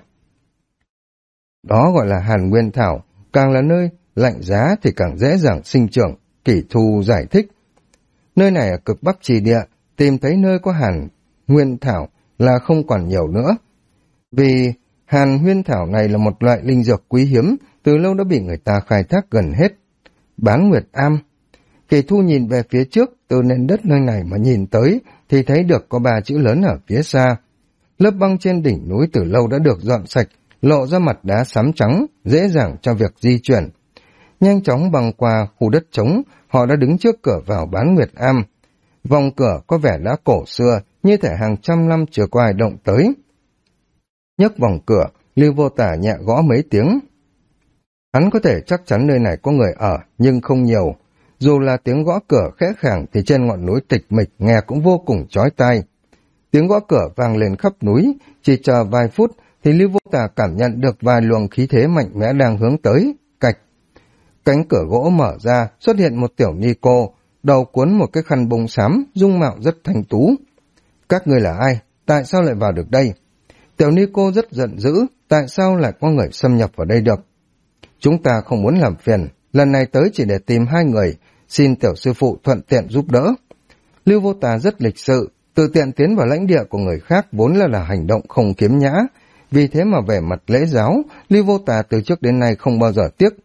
Đó gọi là Hàn Nguyên Thảo, càng là nơi lạnh giá thì càng dễ dàng sinh trưởng, Kỷ Thu giải thích. Nơi này ở cực Bắc Trì Địa, tìm thấy nơi có Hàn Nguyên Thảo là không còn nhiều nữa. Vì Hàn Nguyên Thảo này là một loại linh dược quý hiếm, từ lâu đã bị người ta khai thác gần hết. Bán Nguyệt Am. Kỷ Thu nhìn về phía trước, từ nền đất nơi này mà nhìn tới, thì thấy được có 3 chữ lớn ở phía xa. Lớp băng trên đỉnh núi từ lâu đã được dọn sạch, lộ ra mặt đá xám trắng, dễ dàng cho việc di chuyển. Nhanh chóng băng qua khu đất trống, họ đã đứng trước cửa vào Bán Nguyệt Am. Vòng cửa có vẻ đã cổ xưa, như thể hàng trăm năm chưa có ai động tới. Nhấc vòng cửa, Lưu Vô Tả nhẹ gõ mấy tiếng. Hắn có thể chắc chắn nơi này có người ở, nhưng không nhiều. Dù là tiếng gõ cửa khẽ khàng thì trên ngọn núi tịch mịch nghe cũng vô cùng chói tai. Tiếng gõ cửa vang lên khắp núi, chỉ chờ vài phút thì Lưu Vô Tả cảm nhận được vài luồng khí thế mạnh mẽ đang hướng tới. Cạch. Cánh cửa gỗ mở ra, xuất hiện một tiểu ni cô, đầu cuốn một cái khăn bông xám, dung mạo rất thanh tú. Các ngươi là ai? Tại sao lại vào được đây? Tiểu ni cô rất giận dữ, tại sao lại có người xâm nhập vào đây được? Chúng ta không muốn làm phiền, lần này tới chỉ để tìm 2 người, xin tiểu sư phụ thuận tiện giúp đỡ. Lưu Vô Tả rất lịch sự, tự tiện tiến vào lãnh địa của người khác vốn là hành động không khiếm nhã, vì thế mà về mặt lễ giáo, Lưu Vô Tả từ trước đến nay không bao giờ tiếc.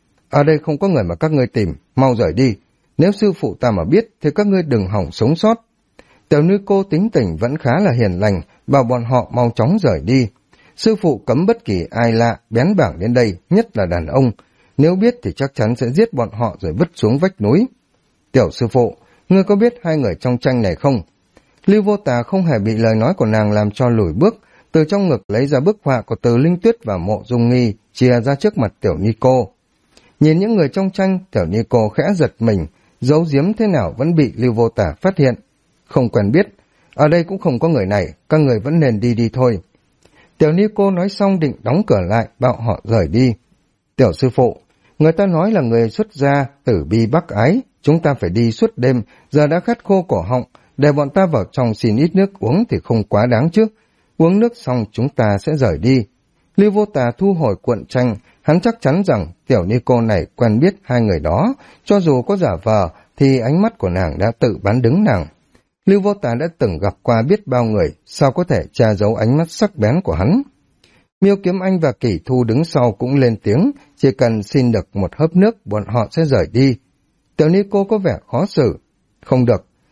Ở đây không có người mà các ngươi tìm, mau rời đi, nếu sư phụ ta mà biết thì các ngươi đừng hỏng sống sót. Tiểu nữ cô tính tình vẫn khá là hiền lành, bảo bọn họ mau chóng rời đi. Sư phụ cấm bất kỳ ai lạ bén bảng đến đây, nhất là đàn ông, nếu biết thì chắc chắn sẽ giết bọn họ rồi vứt xuống vách núi. Tiểu sư phụ, ngươi có biết 2 người trong tranh này không? Lưu Vô Tả không hề bị lời nói của nàng làm cho lùi bước, từ trong ngực lấy ra bức họa của Từ Linh Tuyết và Mộ Dung Nghi, chia ra trước mặt tiểu ni cô. Nhìn những người trong tranh, tiểu ni cô khẽ giật mình, giấu giếm thế nào vẫn bị Lưu Vô Tả phát hiện. Không quen biết, ở đây cũng không có người này, các người vẫn nên đi đi thôi. Tiểu ni cô nói xong định đóng cửa lại, bảo họ rời đi. Tiểu sư phụ, người ta nói là người xuất gia, tử bi bác ái, chúng ta phải đi suốt đêm, giờ đã khát khô cổ họng, để bọn ta vào trong xin ít nước uống thì không quá đáng chứ. Uống nước xong chúng ta sẽ rời đi. Lưu Vô Tả thu hồi cuộn tranh, hắn chắc chắn rằng tiểu ni cô này quen biết 2 người đó, cho dù có giả vờ thì ánh mắt của nàng đã tự bán đứng nàng. Lưu Vô Tả đã từng gặp qua biết bao người, sao có thể tra giấu ánh mắt sắc bén của hắn. Miêu Kiếm Anh và Kỷ Thu đứng sau cũng lên tiếng, chỉ cần xin được một hớp nước bọn họ sẽ rời đi. Tiểu ni cô có vẻ khó xử. Không được,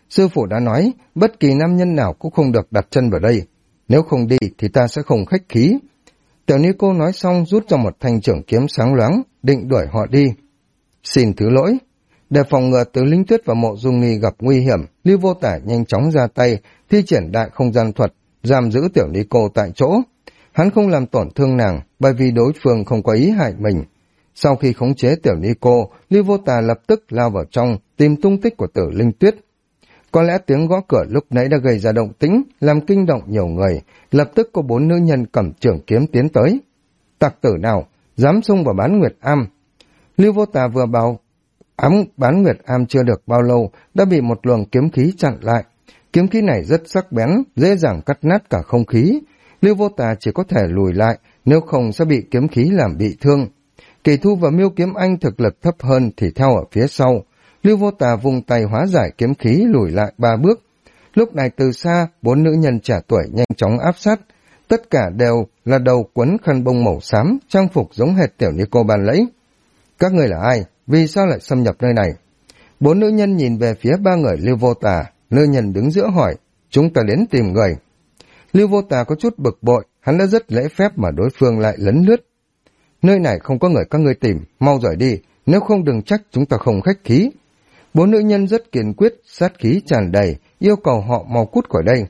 Sư phụ đã nói, bất kỳ nam nhân nào cũng không được đặt chân vào đây. Nếu không đi thì ta sẽ không khách khí. Tiểu Ni cô nói xong rút ra một thanh trưởng kiếm sáng loáng, định đuổi họ đi. Xin thứ lỗi. Để phòng ngừa Từ Linh Tuyết và Mộ Dung Nghi gặp nguy hiểm, Lưu Vô Tả nhanh chóng ra tay, thi triển đại không gian thuật, giam giữ Tiểu Ni cô tại chỗ. Hắn không làm tổn thương nàng, bởi vì đối phương không có ý hại mình. Sau khi khống chế Tiểu Ni cô, Lưu Vô Tả lập tức lao vào trong, tìm tung tích của Tử Linh Tuyết. Có lẽ tiếng gõ cửa lúc nãy đã gây ra động tĩnh, làm kinh động nhiều người. Lập tức có 4 nữ nhân cầm trường kiếm tiến tới. Tặc tử nào, dám xông vào Bán Nguyệt Am. Lưu Vô Tả vừa vào Bán Nguyệt Am chưa được bao lâu, đã bị một luồng kiếm khí chặn lại. Kiếm khí này rất sắc bén, dễ dàng cắt nát cả không khí. Lưu Vô Tả chỉ có thể lùi lại, nếu không sẽ bị kiếm khí làm bị thương. Kỳ Thu và Miêu Kiếm Anh thực lực thấp hơn thì theo ở phía sau. Lưu Vô Tả vùng tay hóa giải kiếm khí lùi lại 3 bước. Lúc này từ xa, 4 nữ nhân trẻ tuổi nhanh chóng áp sát. Tất cả đều là đầu quấn khăn bông màu xám, trang phục giống hệt Tiểu Ni cô ban nãy. Các người là ai? Vì sao lại xâm nhập nơi này? 4 nữ nhân nhìn về phía 3 người Lưu Vô Tả. Nữ nhân đứng giữa hỏi, chúng ta đến tìm người. Lưu Vô Tả có chút bực bội, hắn đã rất lễ phép mà đối phương lại lấn lướt. Nơi này không có người các ngươi tìm, mau rời đi, nếu không đừng trách chúng ta không khách khí. 4 nữ nhân rất kiên quyết, sát khí tràn đầy, yêu cầu họ mau cút khỏi đây.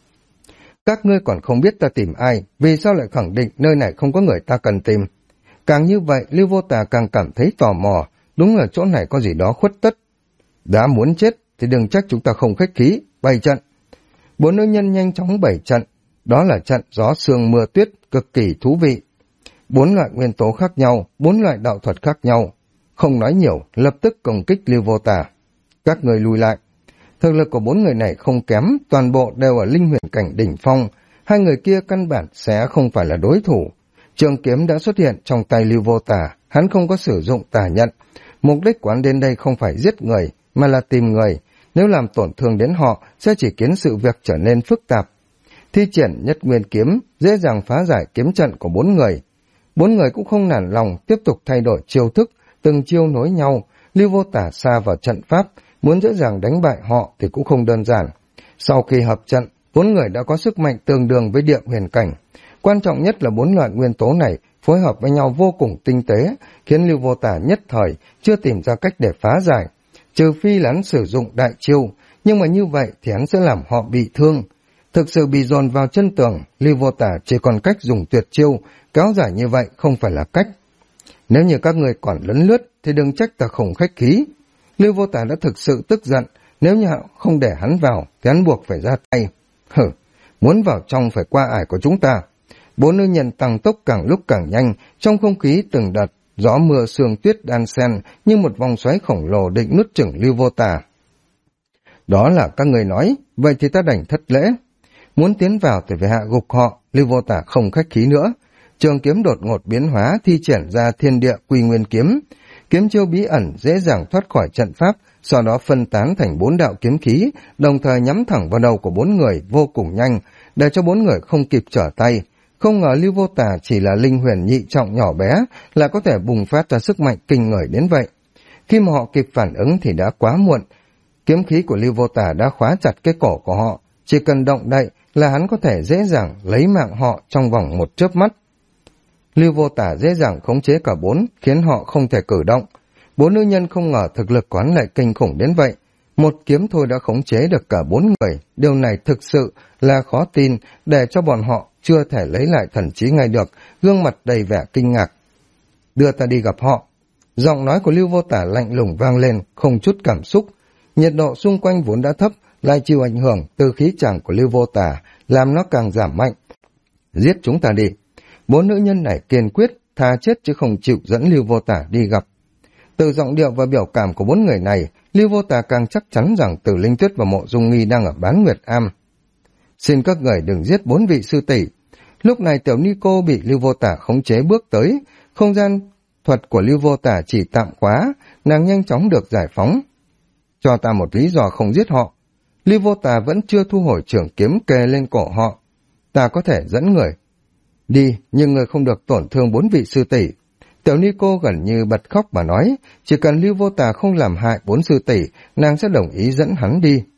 Các ngươi còn không biết ta tìm ai, vì sao lại khẳng định nơi này không có người ta cần tìm. Càng như vậy, Lưu Vô Tả càng cảm thấy tò mò, đúng là chỗ này có gì đó khuất tất. Đã muốn chết thì đừng trách chúng ta không khách khí, bày trận. 4 nữ nhân nhanh chóng bày trận, đó là trận gió sương mưa tuyết, cực kỳ thú vị. 4 loại nguyên tố khác nhau, 4 loại đạo thuật khác nhau. Không nói nhiều, lập tức công kích Lưu Vô Tả. Các người lùi lại. Thực lực của 4 người này không kém, toàn bộ đều ở linh huyền cảnh đỉnh phong. 2 người kia căn bản sẽ không phải là đối thủ. Trường kiếm đã xuất hiện trong tay Lưu Vô Tả, hắn không có sử dụng tà nhận. Mục đích của hắn đến đây không phải giết người, mà là tìm người. Nếu làm tổn thương đến họ, sẽ chỉ khiến sự việc trở nên phức tạp. Thi triển nhất nguyên kiếm, dễ dàng phá giải kiếm trận của 4 người. 4 người cũng không nản lòng, tiếp tục thay đổi chiêu thức, từng chiêu nối nhau. Lưu Vô Tả xa vào trận pháp, muốn dễ dàng đánh bại họ thì cũng không đơn giản. Sau khi hợp trận, 4 người đã có sức mạnh tương đương với địa huyền cảnh. Quan trọng nhất là 4 loại nguyên tố này phối hợp với nhau vô cùng tinh tế, khiến Lưu Vô Tả nhất thời chưa tìm ra cách để phá giải. Trừ phi là hắn sử dụng đại chiêu, nhưng mà như vậy thì hắn sẽ làm họ bị thương. Thực sự bị dồn vào chân tường, Lưu Vô Tả chỉ còn cách dùng tuyệt chiêu, kéo dài như vậy không phải là cách. Nếu như các người còn lấn lướt thì đừng trách ta không khách khí. Lưu Vô Tả đã thực sự tức giận, nếu như không để hắn vào thì hắn buộc phải ra tay. Muốn vào trong phải qua ải của chúng ta. 4 nữ nhân tăng tốc càng lúc càng nhanh, trong không khí từng đợt gió mưa sương tuyết đan xen như một vòng xoáy khổng lồ định nuốt chửng Lưu Vô Tả. Đó là các người nói, vậy thì ta đành thất lễ. Muốn tiến vào thì phải hạ gục họ, Lưu Vô Tả không khách khí nữa. Trường kiếm đột ngột biến hóa, thi triển ra thiên địa quy nguyên kiếm. Kiếm chiêu bí ẩn dễ dàng thoát khỏi trận pháp, sau đó phân tán thành 4 đạo kiếm khí, đồng thời nhắm thẳng vào đầu của 4 người vô cùng nhanh, để cho 4 người không kịp trở tay. Không ngờ Lưu Vô Tả chỉ là linh huyền nhị trọng nhỏ bé, là có thể bùng phát ra sức mạnh kinh người đến vậy. Khi mà họ kịp phản ứng thì đã quá muộn. Kiếm khí của Lưu Vô Tả đã khóa chặt cái cổ của họ, chỉ cần động đậy là hắn có thể dễ dàng lấy mạng họ trong vòng một chớp mắt. Lưu Vô Tả dễ dàng khống chế cả 4, khiến họ không thể cử động. 4 nữ nhân không ngờ thực lực quán lại kinh khủng đến vậy. Một kiếm thôi đã khống chế được cả 4 người, điều này thực sự là khó tin, để cho bọn họ chưa thể lấy lại thần trí ngay được, gương mặt đầy vẻ kinh ngạc. Đưa ta đi gặp họ. Giọng nói của Lưu Vô Tả lạnh lùng vang lên, không chút cảm xúc. Nhiệt độ xung quanh vốn đã thấp, lại chịu ảnh hưởng từ khí chàng của Lưu Vô Tả, làm nó càng giảm mạnh. Giết chúng ta đi. 4 nữ nhân này kiên quyết, thà chết chứ không chịu dẫn Lưu Vô Tả đi gặp. Từ giọng điệu và biểu cảm của 4 người này, Lưu Vô Tả càng chắc chắn rằng Từ Linh Tuyết và Mộ Dung Nghi đang ở Bán Nguyệt Am. Xin các người đừng giết 4 vị sư tỷ. Lúc này Tiểu Ni cô bị Lưu Vô Tả khống chế bước tới, không gian thuật của Lưu Vô Tả chỉ tạm khóa, nàng nhanh chóng được giải phóng. Cho ta một lý do không giết họ. Lưu Vô Tả vẫn chưa thu hồi trường kiếm kề lên cổ họ. Ta có thể dẫn người đi, nhưng người không được tổn thương 4 vị sư tỷ. Tiểu Ni cô gần như bật khóc mà nói, chỉ cần Lưu Vô Tả không làm hại 4 sư tỷ, nàng sẽ đồng ý dẫn hắn đi.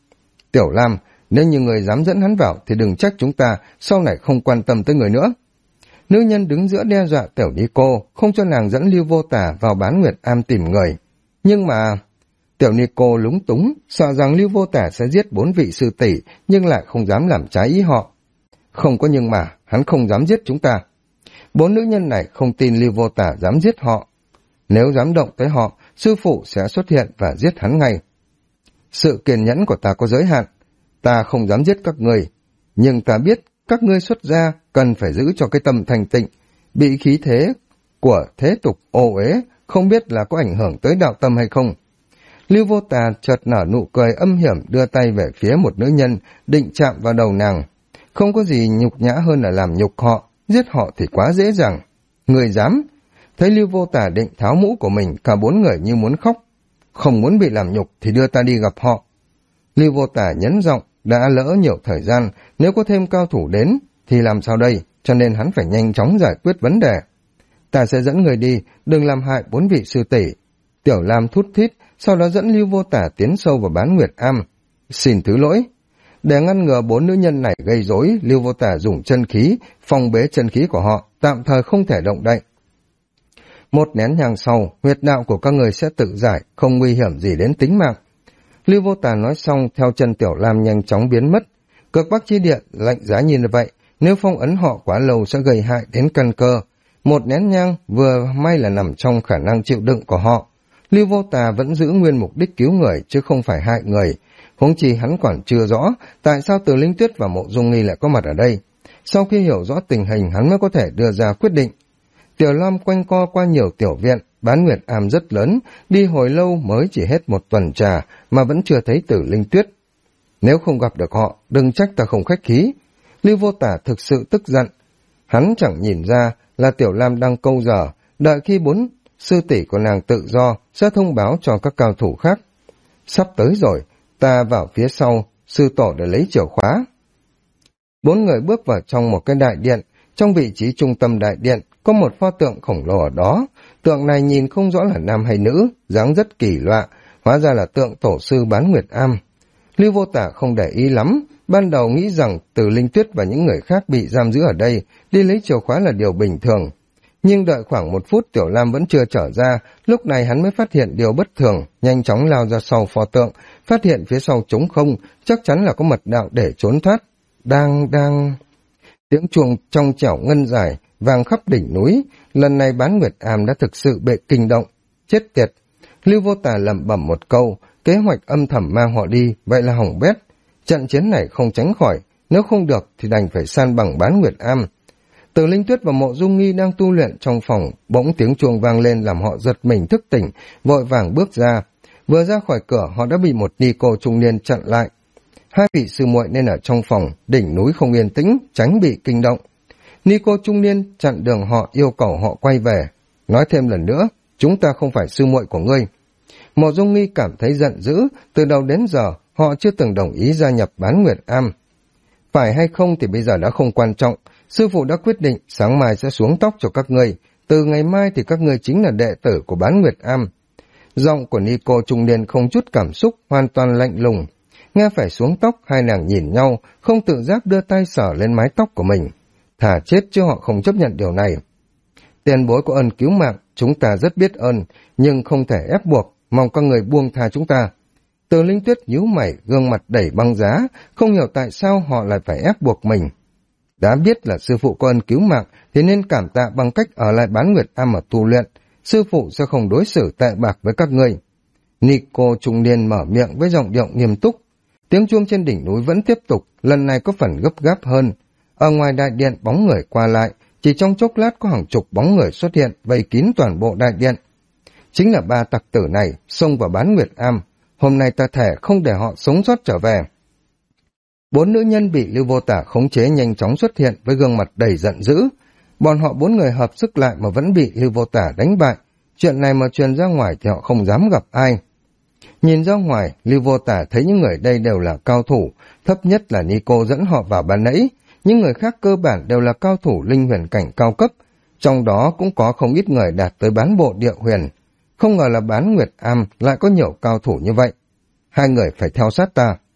Tiểu Lam, nếu như người dám dẫn hắn vào thì đừng trách chúng ta sau này không quan tâm tới người nữa. Nữ nhân đứng giữa đe dọa Tiểu Nico, không cho nàng dẫn Lưu Vô Tả vào Bán Nguyệt Am tìm người. Nhưng mà... Tiểu Nico lúng túng, sợ rằng Lưu Vô Tả sẽ giết 4 vị sư tỷ, nhưng lại không dám làm trái ý họ. Không có nhưng mà, hắn không dám giết chúng ta. 4 nữ nhân này không tin Lưu Vô Tả dám giết họ. Nếu dám động tới họ, sư phụ sẽ xuất hiện và giết hắn ngay. Sự kiên nhẫn của ta có giới hạn. Ta không dám giết các ngươi, nhưng ta biết các ngươi xuất gia cần phải giữ cho cái tâm thành tịnh. Bị khí thế của thế tục ô uế, không biết là có ảnh hưởng tới đạo tâm hay không. Lưu Vô Tà chợt nở nụ cười âm hiểm, đưa tay về phía một nữ nhân, định chạm vào đầu nàng. Không có gì nhục nhã hơn là làm nhục họ, giết họ thì quá dễ dàng. Người dám? Thấy Lưu Vô Tà định tháo mũ của mình, cả 4 người như muốn khóc. Không muốn bị làm nhục thì đưa ta đi gặp họ. Lưu Vô Tà nhấn giọng, đã lỡ nhiều thời gian, nếu có thêm cao thủ đến thì làm sao đây, cho nên hắn phải nhanh chóng giải quyết vấn đề. Ta sẽ dẫn người đi, đừng làm hại 4 vị sư tỷ. Tiểu Lam thút thít, sau đó dẫn Lưu Vô Tả tiến sâu vào Bán Nguyệt Am. Xin thứ lỗi. Để ngăn ngừa 4 nữ nhân này gây rối, Lưu Vô Tả dùng chân khí, phong bế chân khí của họ, tạm thời không thể động đậy. 1 nén nhang sau, huyệt đạo của các người sẽ tự giải, không nguy hiểm gì đến tính mạng. Lưu Vô Tả nói xong, theo chân Tiểu Lam nhanh chóng biến mất. Cực Bắc chi địa lạnh giá như vậy, nếu phong ấn họ quá lâu sẽ gây hại đến căn cơ. 1 nén nhang vừa may là nằm trong khả năng chịu đựng của họ. Lưu Vô Tà vẫn giữ nguyên mục đích cứu người chứ không phải hại người. Huống chi hắn còn chưa rõ tại sao Từ Linh Tuyết và Mộ Dung Nghi lại có mặt ở đây. Sau khi hiểu rõ tình hình, hắn mới có thể đưa ra quyết định. Tiểu Lam quanh co qua nhiều tiểu viện, Bán Nguyệt Am rất lớn, đi hồi lâu mới chỉ hết 1 tuần trà mà vẫn chưa thấy Từ Linh Tuyết. Nếu không gặp được họ, đừng trách ta không khách khí. Lưu Vô Tả thực sự tức giận. Hắn chẳng nhìn ra là Tiểu Lam đang câu giờ, đợi khi 4 sư tỷ của nàng tự do sẽ thông báo cho các cao thủ khác. Sắp tới rồi, ta vào phía sau, sư tổ để lấy chìa khóa. 4 người bước vào trong một cái đại điện, trong vị trí trung tâm đại điện có một pho tượng khổng lồ ở đó. Tượng này nhìn không rõ là nam hay nữ, dáng rất kỳ lạ, hóa ra là tượng tổ sư Bán Nguyệt Am. Lưu Vô Tả không để ý lắm, ban đầu nghĩ rằng Từ Linh Tuyết và những người khác bị giam giữ ở đây, đi lấy chìa khóa là điều bình thường. Nhưng đợi khoảng 1 phút Tiểu Lam vẫn chưa trở ra, lúc này hắn mới phát hiện điều bất thường, nhanh chóng lao ra sau pho tượng, phát hiện phía sau trống không, chắc chắn là có mật đạo để trốn thoát. Tiếng chuông trong trẻo ngân dài, vang khắp đỉnh núi, lần này Bán Nguyệt Am đã thực sự bị kinh động. Chết tiệt! Lưu Vô Tà lẩm bẩm một câu, kế hoạch âm thầm mang họ đi, vậy là hỏng bét. Trận chiến này không tránh khỏi, nếu không được thì đành phải san bằng Bán Nguyệt Am. Từ Linh Tuyết và Mộ Dung Nghi đang tu luyện trong phòng, bỗng tiếng chuông vang lên làm họ giật mình thức tỉnh, vội vàng bước ra. Vừa ra khỏi cửa, họ đã bị một ni cô trung niên chặn lại. 2 vị sư muội nên ở trong phòng, đỉnh núi không yên tĩnh, tránh bị kinh động. Ni cô trung niên chặn đường họ, yêu cầu họ quay về. Nói thêm lần nữa, chúng ta không phải sư muội của ngươi. Mộ Dung Nghi cảm thấy giận dữ, từ đầu đến giờ họ chưa từng đồng ý gia nhập Bán Nguyệt Am. Phải hay không thì bây giờ đã không quan trọng. Sư phụ đã quyết định sáng mai sẽ xuống tóc cho các ngươi. Từ ngày mai thì các ngươi chính là đệ tử của Bán Nguyệt Am. Giọng của Nico trung niên không chút cảm xúc, hoàn toàn lạnh lùng. Nghe phải xuống tóc, hai nàng nhìn nhau, không tự giác đưa tay sờ lên mái tóc của mình. Thà chết chứ họ không chấp nhận điều này. Tiền bối có ơn cứu mạng, chúng ta rất biết ơn, nhưng không thể ép buộc, mong các người buông tha chúng ta. Từ Linh Tuyết nhíu mày, gương mặt đẩy băng giá, không hiểu tại sao họ lại phải ép buộc mình. Đã biết là sư phụ có ơn cứu mạng thì nên cảm tạ bằng cách ở lại Bán Nguyệt Am mà tu luyện, sư phụ sẽ không đối xử tệ bạc với các ngươi. Nico trung niên mở miệng với giọng điệu nghiêm túc. Tiếng chuông trên đỉnh núi vẫn tiếp tục, lần này có phần gấp gáp hơn. Ở ngoài đại điện bóng người qua lại, chỉ trong chốc lát có hàng chục bóng người xuất hiện, vây kín toàn bộ đại điện. Chính là 3 tặc tử này xông vào Bán Nguyệt Am, hôm nay ta thề không để họ sống sót trở về. 4 nữ nhân bị Lưu Vô Tả khống chế nhanh chóng xuất hiện với gương mặt đầy giận dữ. Bọn họ 4 người hợp sức lại mà vẫn bị Lưu Vô Tả đánh bại. Chuyện này mà truyền ra ngoài thì họ không dám gặp ai. Nhìn ra ngoài, Lưu Vô Tả thấy những người đây đều là cao thủ, thấp nhất là Nico dẫn họ vào ban nãy. Những người khác cơ bản đều là cao thủ linh huyền cảnh cao cấp, trong đó cũng có không ít người đạt tới bán bộ địa huyền. Không ngờ là Bán Nguyệt Am lại có nhiều cao thủ như vậy. 2 người phải theo sát ta.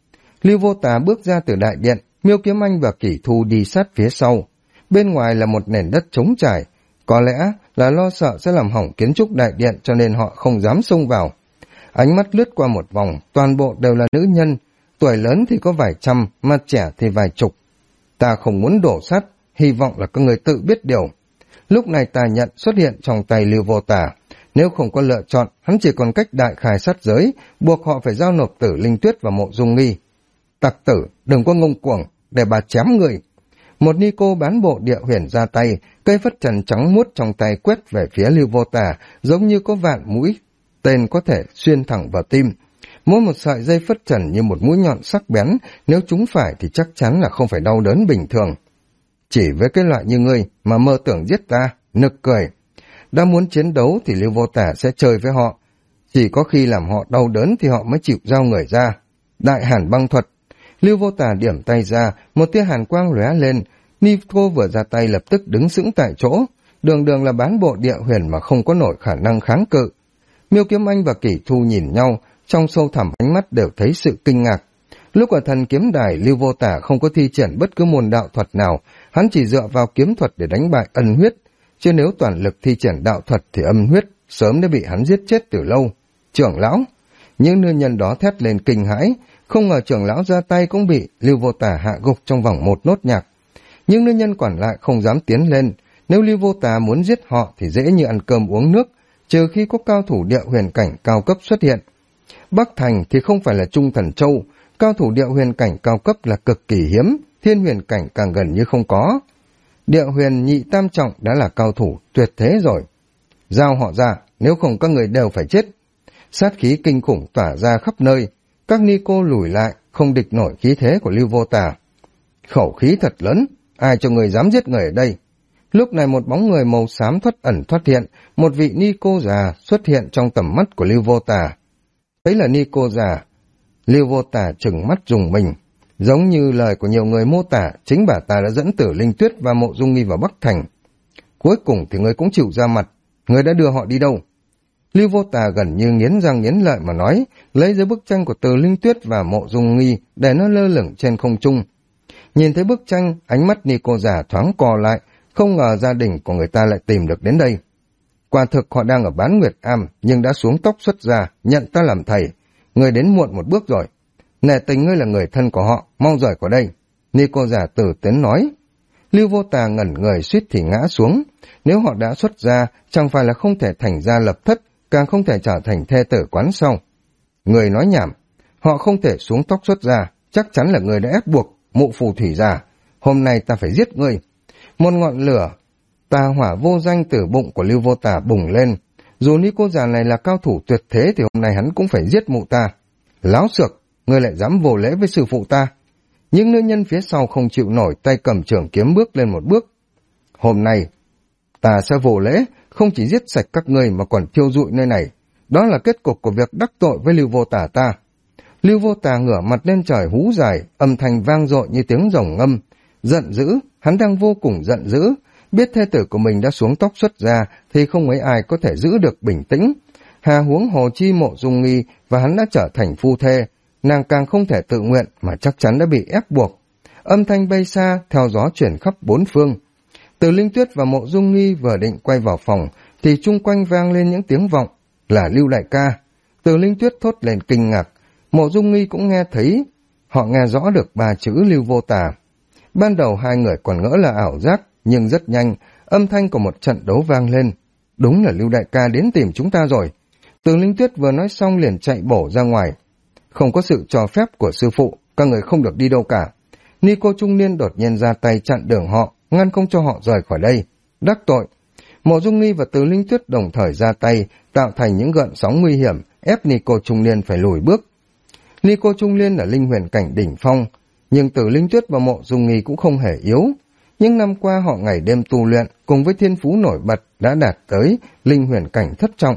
Lưu Vô Tà bước ra từ đại điện, Miêu Kiếm Anh và Kỷ Thu đi sát phía sau. Bên ngoài là một nền đất trống trải, có lẽ là lo sợ sẽ làm hỏng kiến trúc đại điện cho nên họ không dám xông vào. Ánh mắt lướt qua một vòng, toàn bộ đều là nữ nhân, tuổi lớn thì có vài trăm, mà trẻ thì vài chục. Ta không muốn đổ sắt, hy vọng là các người tự biết điều. Lúc này tà nhận xuất hiện trong tay Lưu Vô Tà. Nếu không có lựa chọn, hắn chỉ còn cách đại khai sát giới, buộc họ phải giao nộp Tử Linh Tuyết và Mộ Dung Nghi. Tặc tử, đừng có ngông cuồng, để bà chém người. Một ni cô bán bộ địa huyền ra tay, cây phất trần trắng muốt trong tay quét về phía Lưu Vô Tà, giống như có vạn mũi, tên có thể xuyên thẳng vào tim. Mỗi một sợi dây phất trần như một mũi nhọn sắc bén, nếu chúng phải thì chắc chắn là không phải đau đớn bình thường. Chỉ với cái loại như ngươi mà mơ tưởng giết ta, nực cười. Đã muốn chiến đấu thì Lưu Vô Tà sẽ chơi với họ. Chỉ có khi làm họ đau đớn thì họ mới chịu giao người ra. Đại Hàn Băng Thuật. Lưu Vô Tà điểm tay ra, một tia hàn quang lóe lên. Nico vừa ra tay lập tức đứng sững tại chỗ. Đường đường là bán bộ địa huyền mà không có nổi khả năng kháng cự. Miêu Kiếm Anh và Kỷ Thu nhìn nhau, trong sâu thẳm ánh mắt đều thấy sự kinh ngạc. Lúc ở Thần Kiếm Đài, Lưu Vô Tà không có thi triển bất cứ môn đạo thuật nào, hắn chỉ dựa vào kiếm thuật để đánh bại ân huyết. Chứ nếu toàn lực thi triển đạo thuật thì âm huyết sớm đã bị hắn giết chết từ lâu. Trưởng lão, những nữ nhân đó thét lên kinh hãi, không ngờ trưởng lão ra tay cũng bị Lưu Vô Tà hạ gục trong vòng một nốt nhạc. Những nữ nhân còn lại không dám tiến lên, nếu Lưu Vô Tà muốn giết họ thì dễ như ăn cơm uống nước, trừ khi có cao thủ địa huyền cảnh cao cấp xuất hiện. Bắc Thành thì không phải là Trung Thần Châu, cao thủ địa huyền cảnh cao cấp là cực kỳ hiếm, thiên huyền cảnh càng gần như không có. Địa huyền nhị tam trọng đã là cao thủ tuyệt thế rồi. Giao họ ra, nếu không các người đều phải chết. Sát khí kinh khủng tỏa ra khắp nơi, các ni cô lùi lại, không địch nổi khí thế của Lưu Vô Tà. Khẩu khí thật lớn, ai cho người dám giết người ở đây? Lúc này một bóng người màu xám thoát ẩn thoát hiện, một vị ni cô già xuất hiện trong tầm mắt của Lưu Vô Tà. Thấy là ni cô già, Lưu Vô Tà trừng mắt rùng mình. Giống như lời của nhiều người mô tả, chính bà ta đã dẫn Tử Linh Tuyết và Mộ Dung Nghi vào Bắc Thành. Cuối cùng thì người cũng chịu ra mặt, người đã đưa họ đi đâu? Lưu Vô Tà gần như nghiến răng nghiến lợi mà nói, lấy ra bức tranh của Tử Linh Tuyết và Mộ Dung Nghi để nó lơ lửng trên không trung. Nhìn thấy bức tranh, ánh mắt ni cô già thoáng co lại, không ngờ gia đình của người ta lại tìm được đến đây. Quả thực họ đang ở Bán Nguyệt Am, nhưng đã xuống tóc xuất ra, nhận ta làm thầy. Người đến muộn một bước rồi. Nể tình ngươi là người thân của họ, mau rời khỏi đây. Ni cô già tử tiến nói. Lưu Vô Tà ngẩn người suýt thì ngã xuống. Nếu họ đã xuất ra, chẳng phải là không thể thành gia lập thất, càng không thể trở thành thê tử quán sau. Người nói nhảm, họ không thể xuống tóc xuất ra, chắc chắn là người đã ép buộc, mụ phù thủy già. Hôm nay ta phải giết ngươi. Một ngọn lửa tà hỏa vô danh từ bụng của Lưu Vô Tà bùng lên. Dù ni cô già này là cao thủ tuyệt thế thì hôm nay hắn cũng phải giết mụ ta. Láo xược, ngươi lại dám vô lễ với sư phụ ta. Những nữ nhân phía sau không chịu nổi, tay cầm trường kiếm bước lên một bước. Hôm nay ta sẽ vô lễ, không chỉ giết sạch các ngươi mà còn thiêu rụi nơi này. Đó là kết cục của việc đắc tội với Lưu Vô Tà ta. Lưu Vô Tà ngửa mặt lên trời hú dài, âm thanh vang dội như tiếng rồng ngâm. Giận dữ, hắn đang vô cùng giận dữ. Biết thê tử của mình đã xuống tóc xuất ra thì không mấy ai có thể giữ được bình tĩnh. Hà huống hồ chi Mộ Dung Nghi và hắn đã trở thành phu thê, nàng càng không thể tự nguyện mà chắc chắn đã bị ép buộc. Âm thanh bay xa, theo gió chuyển khắp bốn phương. Từ Linh Tuyết và Mộ Dung Nghi vừa định quay vào phòng thì chung quanh vang lên những tiếng vọng, là Lưu đại ca. Từ Linh Tuyết thốt lên kinh ngạc, Mộ Dung Nghi cũng nghe thấy, họ nghe rõ được ba chữ Lưu Vô Tà. Ban đầu hai người còn ngỡ là ảo giác, nhưng rất nhanh, âm thanh của một trận đấu vang lên. Đúng là Lưu đại ca đến tìm chúng ta rồi. Từ Linh Tuyết vừa nói xong liền chạy bổ ra ngoài. Không có sự cho phép của sư phụ, các người không được đi đâu cả. Ni cô trung niên đột nhiên ra tay chặn đường họ, ngăn không cho họ rời khỏi đây. Đắc tội. Mộ Dung Nghi và Từ Linh Tuyết đồng thời ra tay, tạo thành những gợn sóng nguy hiểm, ép Ni cô trung niên phải lùi bước. Ni cô trung niên là linh huyền cảnh đỉnh phong, nhưng Từ Linh Tuyết và Mộ Dung Nghi cũng không hề yếu. Những năm qua họ ngày đêm tu luyện cùng với thiên phú nổi bật đã đạt tới linh huyền cảnh thất trọng.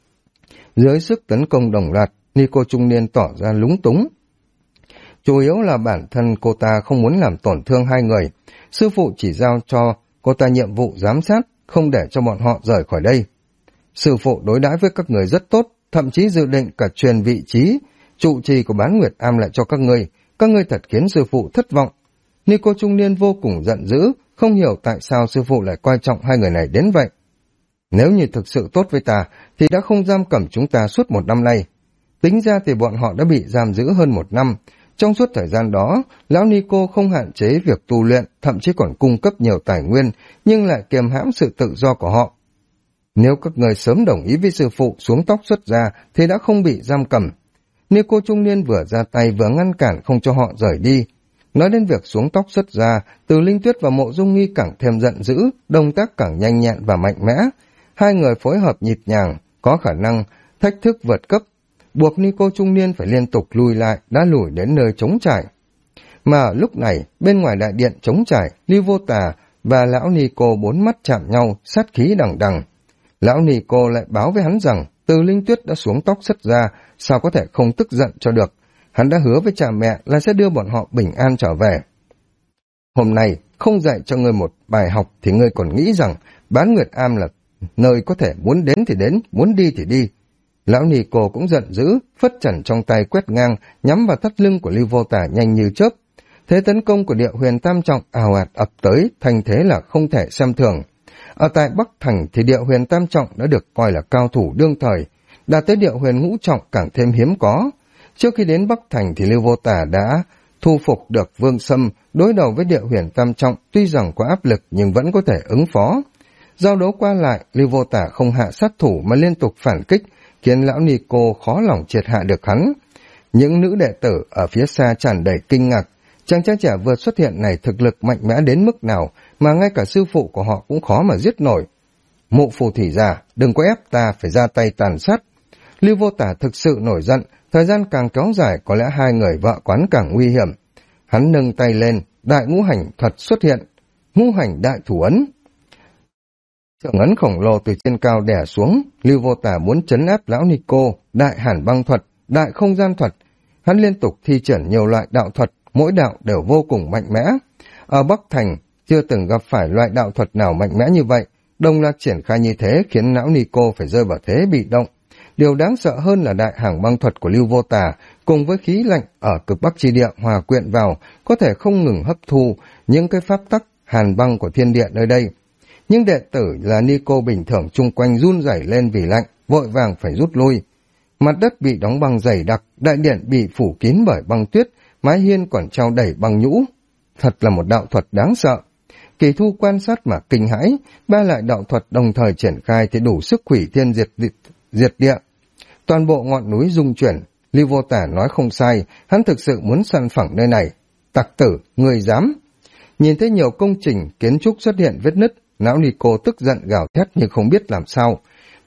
Dưới sức tấn công đồng loạt, ni cô trung niên tỏ ra lúng túng. Chủ yếu là bản thân cô ta không muốn làm tổn thương hai người. Sư phụ chỉ giao cho cô ta nhiệm vụ giám sát, không để cho bọn họ rời khỏi đây. Sư phụ đối đãi với các người rất tốt, thậm chí dự định cả truyền vị trí trụ trì của Bán Nguyệt Am lại cho các ngươi, các ngươi thật khiến sư phụ thất vọng. Nico trung niên vô cùng giận dữ, không hiểu tại sao sư phụ lại coi trọng hai người này đến vậy. Nếu như thực sự tốt với ta, thì đã không giam cầm chúng ta suốt 1 năm nay. Tính ra thì bọn họ đã bị giam giữ hơn 1 năm. Trong suốt thời gian đó, lão Nico không hạn chế việc tu luyện, thậm chí còn cung cấp nhiều tài nguyên, nhưng lại kiềm hãm sự tự do của họ. Nếu các người sớm đồng ý với sư phụ xuống tóc xuất ra, thì đã không bị giam cầm. Nico trung niên vừa ra tay vừa ngăn cản không cho họ rời đi. Nói đến việc xuống tóc xuất ra, Từ Linh Tuyết và Mộ Dung Nghi càng thêm giận dữ, động tác càng nhanh nhẹn và mạnh mẽ. Hai người phối hợp nhịp nhàng, có khả năng thách thức vượt cấp, buộc Nico trung niên phải liên tục lùi lại, đã lùi đến nơi trống trải. Mà ở lúc này, bên ngoài đại điện trống trải, Lưu Vô Tà và lão Nico 4 mắt chạm nhau, sát khí đằng đằng. Lão Nico lại báo với hắn rằng Từ Linh Tuyết đã xuống tóc xuất ra, sao có thể không tức giận cho được. Hắn đã hứa với cha mẹ là sẽ đưa bọn họ bình an trở về. Hôm nay không dạy cho ngươi một bài học thì ngươi còn nghĩ rằng Bán Nguyệt Am là nơi có thể muốn đến thì đến, muốn đi thì đi. Lão Nico cũng giận dữ, phất trần trong tay quét ngang, nhắm vào thắt lưng của Lưu Vô Tà nhanh như chớp. Thế tấn công của Địa Huyền Tam Trọng ào ạt ập tới, thành thế là không thể xem thường. Ở tại Bắc Thành thì Địa Huyền Tam Trọng đã được coi là cao thủ đương thời, đạt tới Địa Huyền Ngũ Trọng càng thêm hiếm có. Trước khi đến Bắc Thành thì Lưu Vô Tà đã thu phục được Vương Sâm, đối đầu với Địa Huyền Tam Trọng, tuy rằng có áp lực nhưng vẫn có thể ứng phó. Giao đấu qua lại, Lưu Vô Tà không hạ sát thủ mà liên tục phản kích, khiến lão Nico khó lòng triệt hạ được hắn. Những nữ đệ tử ở phía xa tràn đầy kinh ngạc, chàng trai trẻ vừa xuất hiện này thực lực mạnh mẽ đến mức nào mà ngay cả sư phụ của họ cũng khó mà giết nổi. Mụ phù thủy già, đừng có ép ta phải ra tay tàn sát. Lưu Vô Tà thực sự nổi giận, thời gian càng kéo dài có lẽ hai người vợ quán càng nguy hiểm. Hắn nâng tay lên, đại ngũ hành thuật xuất hiện, ngũ hành đại thủ ấn. Trường ấn khổng lồ từ trên cao đè xuống, Lưu Vô Tà muốn trấn áp lão Nico, đại hàn băng thuật, đại không gian thuật. Hắn liên tục thi triển nhiều loại đạo thuật, mỗi đạo đều vô cùng mạnh mẽ. Ở Bắc Thành, chưa từng gặp phải loại đạo thuật nào mạnh mẽ như vậy, đồng loạt triển khai như thế khiến lão Nico phải rơi vào thế bị động. Điều đáng sợ hơn là đại hàng băng thuật của Lưu Vô Tà cùng với khí lạnh ở cực Bắc chi địa hòa quyện vào, có thể không ngừng hấp thu những cái pháp tắc hàn băng của thiên địa nơi đây. Nhưng đệ tử là Nico bình thường chung quanh run rẩy lên vì lạnh, vội vàng phải rút lui. Mặt đất bị đóng băng dày đặc, đại điện bị phủ kín bởi băng tuyết, mái hiên còn treo đầy băng nhũ. Thật là một đạo thuật đáng sợ. Kỳ Thu quan sát mà kinh hãi, ba loại đạo thuật đồng thời triển khai thì đủ sức hủy thiên diệt địa. Toàn bộ ngọn núi rung chuyển, Lưu Vô Tà nói không sai, hắn thực sự muốn săn phẳng nơi này. Tặc tử, người dám. Nhìn thấy nhiều công trình, kiến trúc xuất hiện vết nứt, lão Nico tức giận gào thét nhưng không biết làm sao.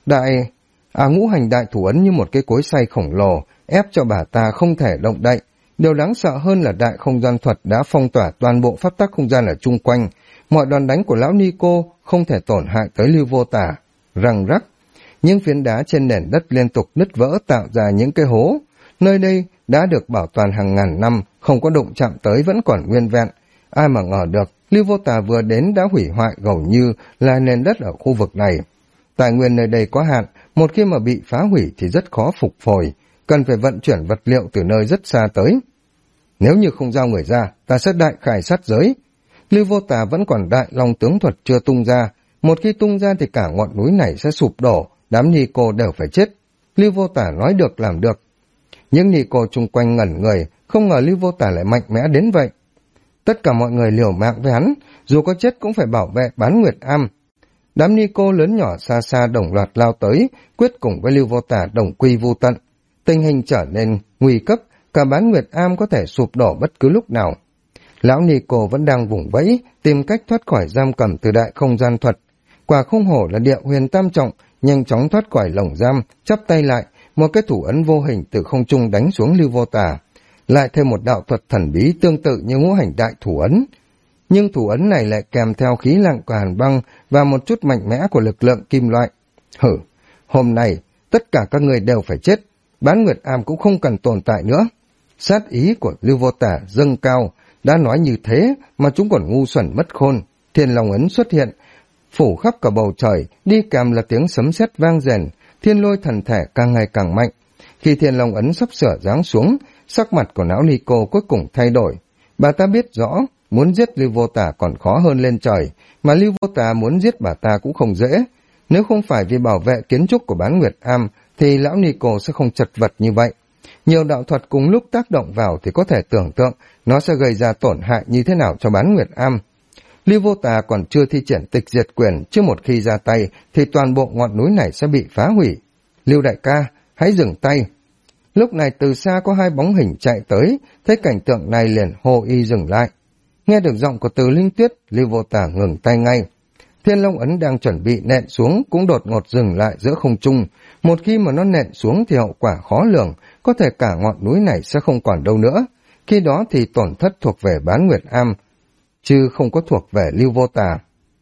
Ngũ hành đại thủ ấn như một cái cối xay khổng lồ, ép cho bà ta không thể động đậy. Điều đáng sợ hơn là đại không gian thuật đã phong tỏa toàn bộ pháp tắc không gian ở chung quanh. Mọi đòn đánh của lão Nico không thể tổn hại tới Lưu Vô Tà. Răng rắc, những phiến đá trên nền đất liên tục nứt vỡ tạo ra những cái hố. Nơi đây đã được bảo toàn hàng ngàn năm, không có đụng chạm tới vẫn còn nguyên vẹn. Ai mà ngờ được, Lưu Vô Tà vừa đến đã hủy hoại gần như là nền đất ở khu vực này. Tài nguyên nơi đây có hạn, một khi mà bị phá hủy thì rất khó phục hồi, cần phải vận chuyển vật liệu từ nơi rất xa tới. Nếu như không giao người ra, ta sẽ đại khai sát giới. Lưu Vô Tà vẫn còn đại long tướng thuật chưa tung ra, một khi tung ra thì cả ngọn núi này sẽ sụp đổ, đám Nico đều phải chết. Lưu Vô Tà nói được làm được. Những Nico chung quanh ngẩn người, không ngờ Lưu Vô Tà lại mạnh mẽ đến vậy. Tất cả mọi người liều mạng với hắn, dù có chết cũng phải bảo vệ Bán Nguyệt Am. Đám Nico lớn nhỏ xa xa đồng loạt lao tới, quyết cùng với Lưu Vô Tà đồng quy vu tận. Tình hình trở nên nguy cấp, cả Bán Nguyệt Am có thể sụp đổ bất cứ lúc nào. Lão Nico vẫn đang vùng vẫy, tìm cách thoát khỏi giam cầm từ đại không gian thuật. Quả không hổ là Địa Huyền Tam Trọng, nhanh chóng thoát khỏi lồng giam, chắp tay lại, một cái thủ ấn vô hình từ không trung đánh xuống Lưu Vô Tà. Lại thêm một đạo thuật thần bí tương tự như ngũ hành đại thủ ấn. Nhưng thủ ấn này lại kèm theo khí lạnh của hàn băng và một chút mạnh mẽ của lực lượng kim loại. Hử, hôm nay tất cả các người đều phải chết, Bán Nguyệt Am cũng không cần tồn tại nữa. Sát ý của Lưu Vô Tà dâng cao, đã nói như thế mà chúng còn ngu xuẩn mất khôn. Thiên Long ấn xuất hiện, phủ khắp cả bầu trời, đi kèm là tiếng sấm sét vang rền, thiên lôi thần thể càng ngày càng mạnh. Khi Thiên Long ấn sắp sửa giáng xuống, Sắc mặt của lão Nico cuối cùng thay đổi. Bà ta biết rõ, muốn giết Lưu Vô Tả còn khó hơn lên trời, mà Lưu Vô Tả muốn giết bà ta cũng không dễ. Nếu không phải vì bảo vệ kiến trúc của Bán Nguyệt Am, thì lão Nico sẽ không chật vật như vậy. Nhiều đạo thuật cùng lúc tác động vào thì có thể tưởng tượng nó sẽ gây ra tổn hại như thế nào cho Bán Nguyệt Am. Lưu Vô Tà còn chưa thi triển tịch diệt quyền, chứ một khi ra tay thì toàn bộ ngọn núi này sẽ bị phá hủy. Lưu đại ca, hãy dừng tay. Lúc này từ xa có hai bóng hình chạy tới, thấy cảnh tượng này liền hô y dừng lại. Nghe được giọng của Từ Linh Tuyết, Lưu Vô Tà ngừng tay ngay. Thiên Long Ấn đang chuẩn bị nện xuống cũng đột ngột dừng lại giữa không trung. Một khi mà nó nện xuống thì hậu quả khó lường, có thể cả ngọn núi này sẽ không còn đâu nữa. Khi đó thì tổn thất thuộc về Bán Nguyệt Am, chứ không có thuộc về Lưu Vô Tà.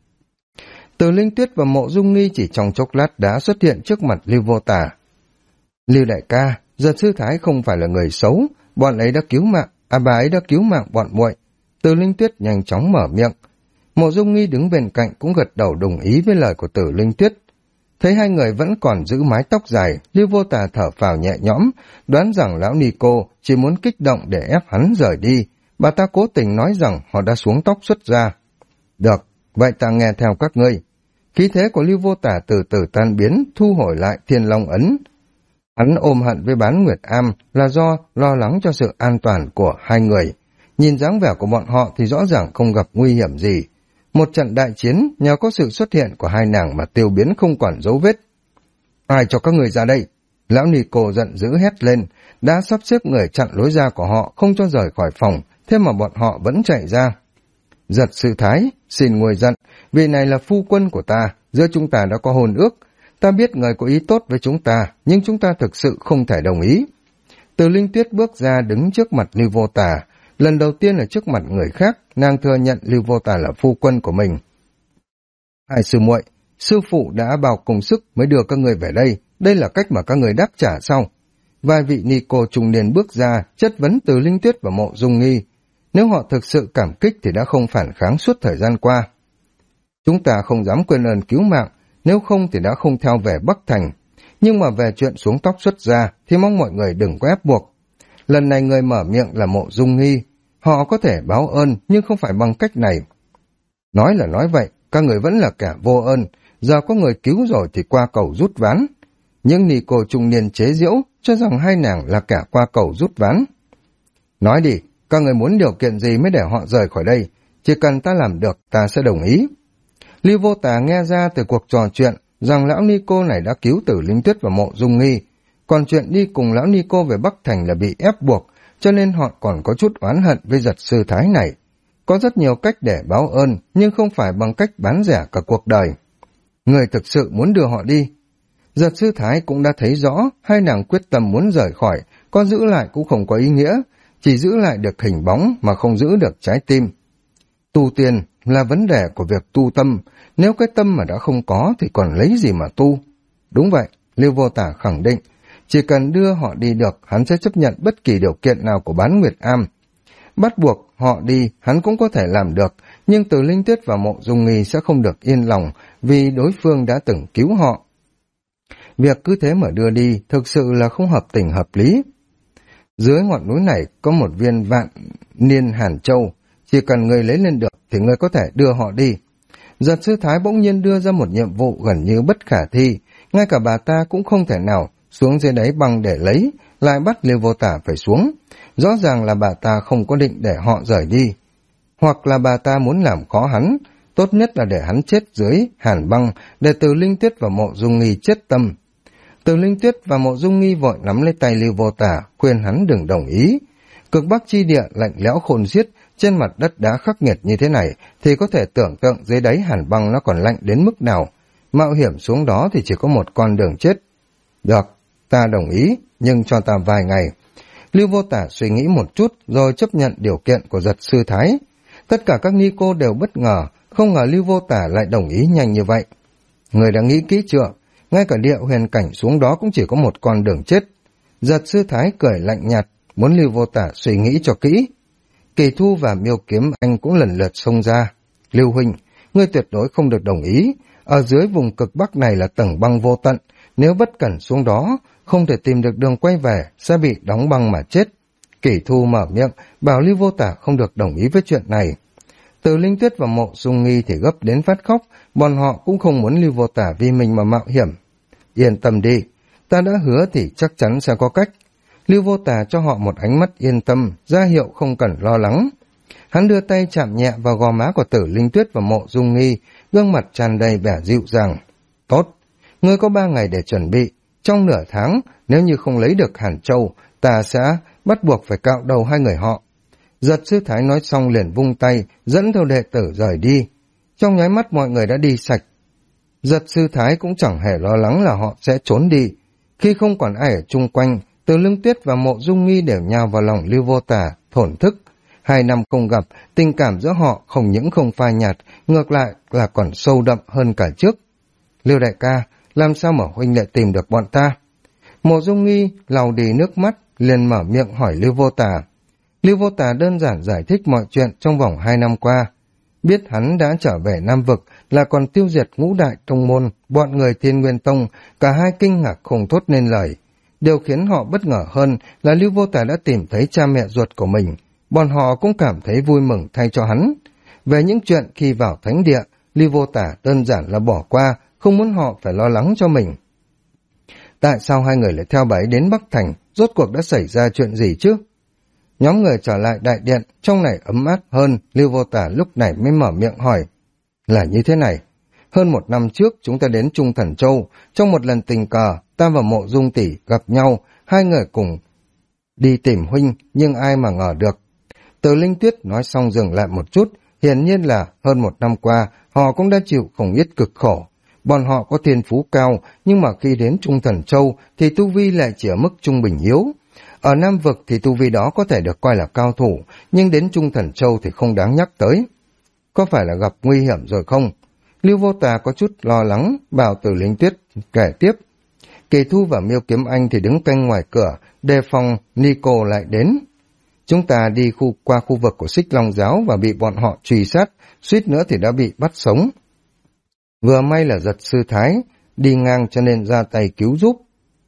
Từ Linh Tuyết và Mộ Dung Nghi chỉ trong chốc lát đã xuất hiện trước mặt Lưu Vô Tà. Lưu đại ca, Giật sư Thái không phải là người xấu, bọn ấy đã cứu mạng, bà ấy đã cứu mạng bọn muội. Từ Linh Tuyết nhanh chóng mở miệng. Mộ Dung Nghi đứng bên cạnh cũng gật đầu đồng ý với lời của Từ Linh Tuyết. Thấy hai người vẫn còn giữ mái tóc dài, Lưu Vô Tà thở phào nhẹ nhõm, đoán rằng lão Nico chỉ muốn kích động để ép hắn rời đi. Bà ta cố tình nói rằng họ đã xuống tóc xuất ra. Được, vậy ta nghe theo các ngươi. Khí thế của Lưu Vô Tà từ từ tan biến, thu hồi lại Thiên Long Ấn. Hắn ôm hận với Bán Nguyệt Am là do lo lắng cho sự an toàn của hai người. Nhìn dáng vẻ của bọn họ thì rõ ràng không gặp nguy hiểm gì. Một trận đại chiến nhờ có sự xuất hiện của hai nàng mà tiêu biến không còn dấu vết. Ai cho các người ra đây? Lão Nico giận dữ hét lên, đã sắp xếp người chặn lối ra của họ không cho rời khỏi phòng, thế mà bọn họ vẫn chạy ra. Giật sư Thái, xin nguôi giận, vì này là phu quân của ta, giữa chúng ta đã có hôn ước. Ta biết người có ý tốt với chúng ta, nhưng chúng ta thực sự không thể đồng ý. Từ Linh Tuyết bước ra đứng trước mặt Lưu Vô Tà. Lần đầu tiên ở trước mặt người khác, nàng thừa nhận Lưu Vô Tà là phu quân của mình. Hai sư muội, sư phụ đã bao công sức mới đưa các người về đây là cách mà các người đáp trả sau. Vài vị Nico trung niên bước ra, chất vấn Từ Linh Tuyết và Mộ Dung Nghi. Nếu họ thực sự cảm kích thì đã không phản kháng suốt thời gian qua. Chúng ta không dám quên ơn cứu mạng, nếu không thì đã không theo về Bắc Thành. Nhưng mà về chuyện xuống tóc xuất ra thì mong mọi người đừng có ép buộc. Lần này người mở miệng là Mộ Dung Nghi. Họ có thể báo ơn nhưng không phải bằng cách này. Nói là nói vậy, các người vẫn là kẻ vô ơn. Giờ có người cứu rồi thì qua cầu rút ván. Nhưng Nico trung niên chế giễu cho rằng hai nàng là kẻ qua cầu rút ván. Nói đi, các người muốn điều kiện gì mới để họ rời khỏi đây? Chỉ cần ta làm được, ta sẽ đồng ý. Lưu Vô Tà nghe ra từ cuộc trò chuyện rằng lão Nico này đã cứu Tử Linh Tuyết và Mộ Dung Nghi. Còn chuyện đi cùng lão Nico về Bắc Thành là bị ép buộc, cho nên họ còn có chút oán hận với Giật sư Thái này. Có rất nhiều cách để báo ơn, nhưng không phải bằng cách bán rẻ cả cuộc đời. Người thực sự muốn đưa họ đi. Giật sư Thái cũng đã thấy rõ, hai nàng quyết tâm muốn rời khỏi, có giữ lại cũng không có ý nghĩa, chỉ giữ lại được hình bóng mà không giữ được trái tim. Tu tiên là vấn đề của việc tu tâm, nếu cái tâm mà đã không có thì còn lấy gì mà tu. Đúng vậy, Lưu Vô Tả khẳng định, chỉ cần đưa họ đi được, hắn sẽ chấp nhận bất kỳ điều kiện nào của Bán Nguyệt Am. Bắt buộc họ đi, hắn cũng có thể làm được, nhưng Từ Linh Tuyết và Mộ Dung Nghi sẽ không được yên lòng vì đối phương đã từng cứu họ. Việc cứ thế mà đưa đi thực sự là không hợp tình hợp lý. Dưới ngọn núi này có một viên vạn niên hàn châu, chỉ cần người lấy lên được thì người có thể đưa họ đi. Giật sư Thái bỗng nhiên đưa ra một nhiệm vụ gần như bất khả thi, ngay cả bà ta cũng không thể nào xuống dưới đáy băng để lấy, lại bắt Lưu Vô Tả phải xuống. Rõ ràng là bà ta không có định để họ rời đi. Hoặc là bà ta muốn làm khó hắn, tốt nhất là để hắn chết dưới hàn băng, để Từ Linh Tuyết và Mộ Dung Nghi chết tâm. Từ Linh Tuyết và Mộ Dung Nghi vội nắm lấy tay Lưu Vô Tả, khuyên hắn đừng đồng ý. Cực Bắc chi địa lạnh lẽo khôn xiết, trên mặt đất đá khắc nghiệt như thế này, thì có thể tưởng tượng dưới đáy hàn băng nó còn lạnh đến mức nào. Mạo hiểm xuống đó thì chỉ có một con đường chết. Được, ta đồng ý, nhưng cho ta vài ngày. Lưu Vô Tả suy nghĩ một chút rồi chấp nhận điều kiện của Giật sư Thái. Tất cả các ni cô đều bất ngờ, không ngờ Lưu Vô Tả lại đồng ý nhanh như vậy. Người đã nghĩ kỹ chưa? Ngay cả địa huyền cảnh xuống đó cũng chỉ có một con đường chết. Giật sư Thái cười lạnh nhạt, muốn Lưu Vô Tả suy nghĩ cho kỹ. Kỳ Thu và Miêu Kiếm Anh cũng lần lượt xông ra. Lưu huynh, ngươi tuyệt đối không được đồng ý. Ở dưới vùng cực Bắc này là tầng băng vô tận. Nếu bất cẩn xuống đó, không thể tìm được đường quay về, sẽ bị đóng băng mà chết. Kỷ Thu mở miệng, bảo Lưu Vô Tả không được đồng ý với chuyện này. Từ Linh Tuyết và Mộ Dung Nghi thì gấp đến phát khóc, bọn họ cũng không muốn Lưu Vô Tả vì mình mà mạo hiểm. Yên tâm đi, ta đã hứa thì chắc chắn sẽ có cách. Lưu Vô Tả cho họ một ánh mắt yên tâm, ra hiệu không cần lo lắng. Hắn đưa tay chạm nhẹ vào gò má của Tử Linh Tuyết và Mộ Dung Nghi, gương mặt tràn đầy vẻ dịu dàng. Tốt, ngươi có 3 ngày để chuẩn bị. Trong nửa tháng, nếu như không lấy được Hàn Châu, ta sẽ bắt buộc phải cạo đầu hai người họ. Giật sư thái nói xong liền vung tay, dẫn theo đệ tử rời đi. Trong nháy mắt mọi người đã đi sạch. Giật sư thái cũng chẳng hề lo lắng là họ sẽ trốn đi. Khi không còn ai ở chung quanh, Từ Lương Tuyết và Mộ Dung Nghi đều nhào vào lòng Lưu Vô Tả, thổn thức. 2 năm không gặp, tình cảm giữa họ không những không phai nhạt, ngược lại là còn sâu đậm hơn cả trước. Lưu đại ca, làm sao mà huynh lại tìm được bọn ta? Mộ Dung Nghi lau đi nước mắt, liền mở miệng hỏi Lưu Vô Tả. Lưu Vô Tả đơn giản giải thích mọi chuyện trong vòng 2 năm qua. Biết hắn đã trở về Nam Vực là còn tiêu diệt ngũ đại tông môn, bọn người Thiên Nguyên Tông, cả hai kinh ngạc không thốt nên lời. Điều khiến họ bất ngờ hơn là Lưu Vô Tả đã tìm thấy cha mẹ ruột của mình. Bọn họ cũng cảm thấy vui mừng thay cho hắn. Về những chuyện khi vào thánh địa, Lưu Vô Tả đơn giản là bỏ qua, không muốn họ phải lo lắng cho mình. Tại sao hai người lại theo bà ấy đến Bắc Thành, rốt cuộc đã xảy ra chuyện gì chứ? Nhóm người trở lại đại điện, trong này ấm áp hơn, Lưu Vô Tả lúc này mới mở miệng hỏi. Là như thế này, hơn 1 năm trước chúng ta đến Trung Thần Châu, trong một lần tình cờ, ta và Mộ Dung tỷ gặp nhau, hai người cùng đi tìm huynh, nhưng ai mà ngờ được. Từ Linh Tuyết nói xong dừng lại một chút, hiển nhiên là hơn 1 năm qua, họ cũng đã chịu không ít cực khổ. Bọn họ có thiên phú cao, nhưng mà khi đến Trung Thần Châu thì tu vi lại chỉ ở mức trung bình yếu. Ở Nam Vực thì tu vi đó có thể được coi là cao thủ, nhưng đến Trung Thần Châu thì không đáng nhắc tới. Có phải là gặp nguy hiểm rồi không? Lưu Vô Tà có chút lo lắng, bảo Từ Linh Tuyết kể tiếp. Kỳ Thu và Miêu Kiếm Anh thì đứng canh ngoài cửa, đề phòng Nico lại đến. Chúng ta đi qua khu vực của Xích Long Giáo và bị bọn họ truy sát, suýt nữa thì đã bị bắt sống. Vừa may là Giật sư thái, đi ngang cho nên ra tay cứu giúp.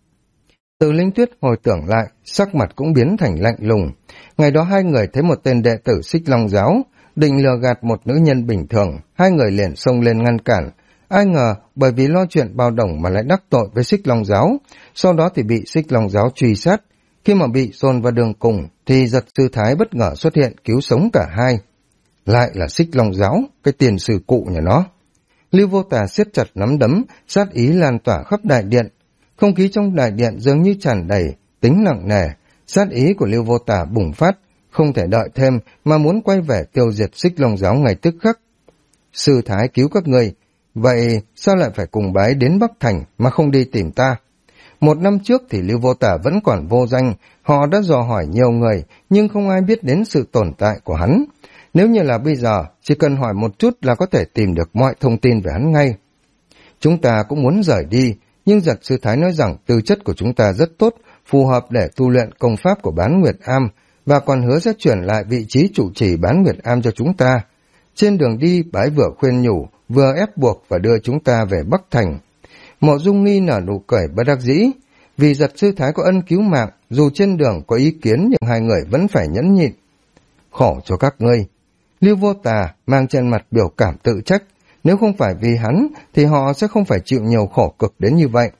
Từ Linh Tuyết hồi tưởng lại, sắc mặt cũng biến thành lạnh lùng. Ngày đó hai người thấy một tên đệ tử Xích Long Giáo, định lừa gạt một nữ nhân bình thường, hai người liền xông lên ngăn cản. Ai ngờ bởi vì lo chuyện bao đồng mà lại đắc tội với Xích Long Giáo, sau đó thì bị Xích Long Giáo truy sát. Khi mà bị dồn vào đường cùng thì Giật sư thái bất ngờ xuất hiện cứu sống cả hai. Lại là Xích Long Giáo, cái tiền sư cụ nhà nó. Lưu Vô Tà siết chặt nắm đấm, sát ý lan tỏa khắp đại điện. Không khí trong đại điện dường như tràn đầy, tính nặng nề. Sát ý của Lưu Vô Tà bùng phát, không thể đợi thêm mà muốn quay về tiêu diệt Xích Long Giáo ngay tức khắc. Sư thái cứu các người, vậy sao lại phải cùng bái đến Bắc Thành mà không đi tìm ta? 1 năm trước thì Lưu Vô Tà vẫn còn vô danh, họ đã dò hỏi nhiều người, nhưng không ai biết đến sự tồn tại của hắn. Nếu như là bây giờ, chỉ cần hỏi một chút là có thể tìm được mọi thông tin về hắn ngay. Chúng ta cũng muốn rời đi, nhưng Giật sư thái nói rằng tư chất của chúng ta rất tốt, phù hợp để tu luyện công pháp của Bán Nguyệt Am, và còn hứa sẽ chuyển lại vị trí chủ trì Bán Nguyệt Am cho chúng ta. Trên đường đi, bái vừa khuyên nhủ, vừa ép buộc và đưa chúng ta về Bắc Thành. Mộ Dung Nghi nở nụ cười bất đắc dĩ, vì Giật sư thái có ân cứu mạng, dù trên đường có ý kiến nhưng hai người vẫn phải nhẫn nhịn. Khổ cho các ngươi. Lưu Vô Tà mang trên mặt biểu cảm tự trách, nếu không phải vì hắn thì họ sẽ không phải chịu nhiều khổ cực đến như vậy.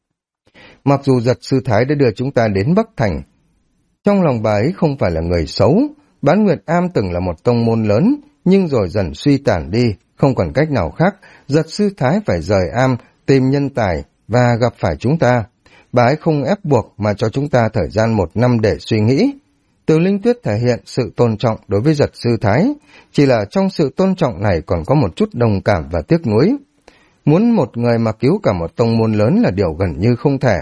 Mặc dù Giật sư thái đã đưa chúng ta đến Bắc Thành, trong lòng bà ấy không phải là người xấu. Bán Nguyệt Am từng là một tông môn lớn, nhưng rồi dần suy tàn đi, không còn cách nào khác, Giật sư thái phải rời am, tìm nhân tài và gặp phải chúng ta. Bà ấy không ép buộc mà cho chúng ta thời gian 1 năm để suy nghĩ. Từ Linh Tuyết thể hiện sự tôn trọng đối với Giật sư thái, chỉ là trong sự tôn trọng này còn có một chút đồng cảm và tiếc nuối. Muốn một người mà cứu cả một tông môn lớn là điều gần như không thể.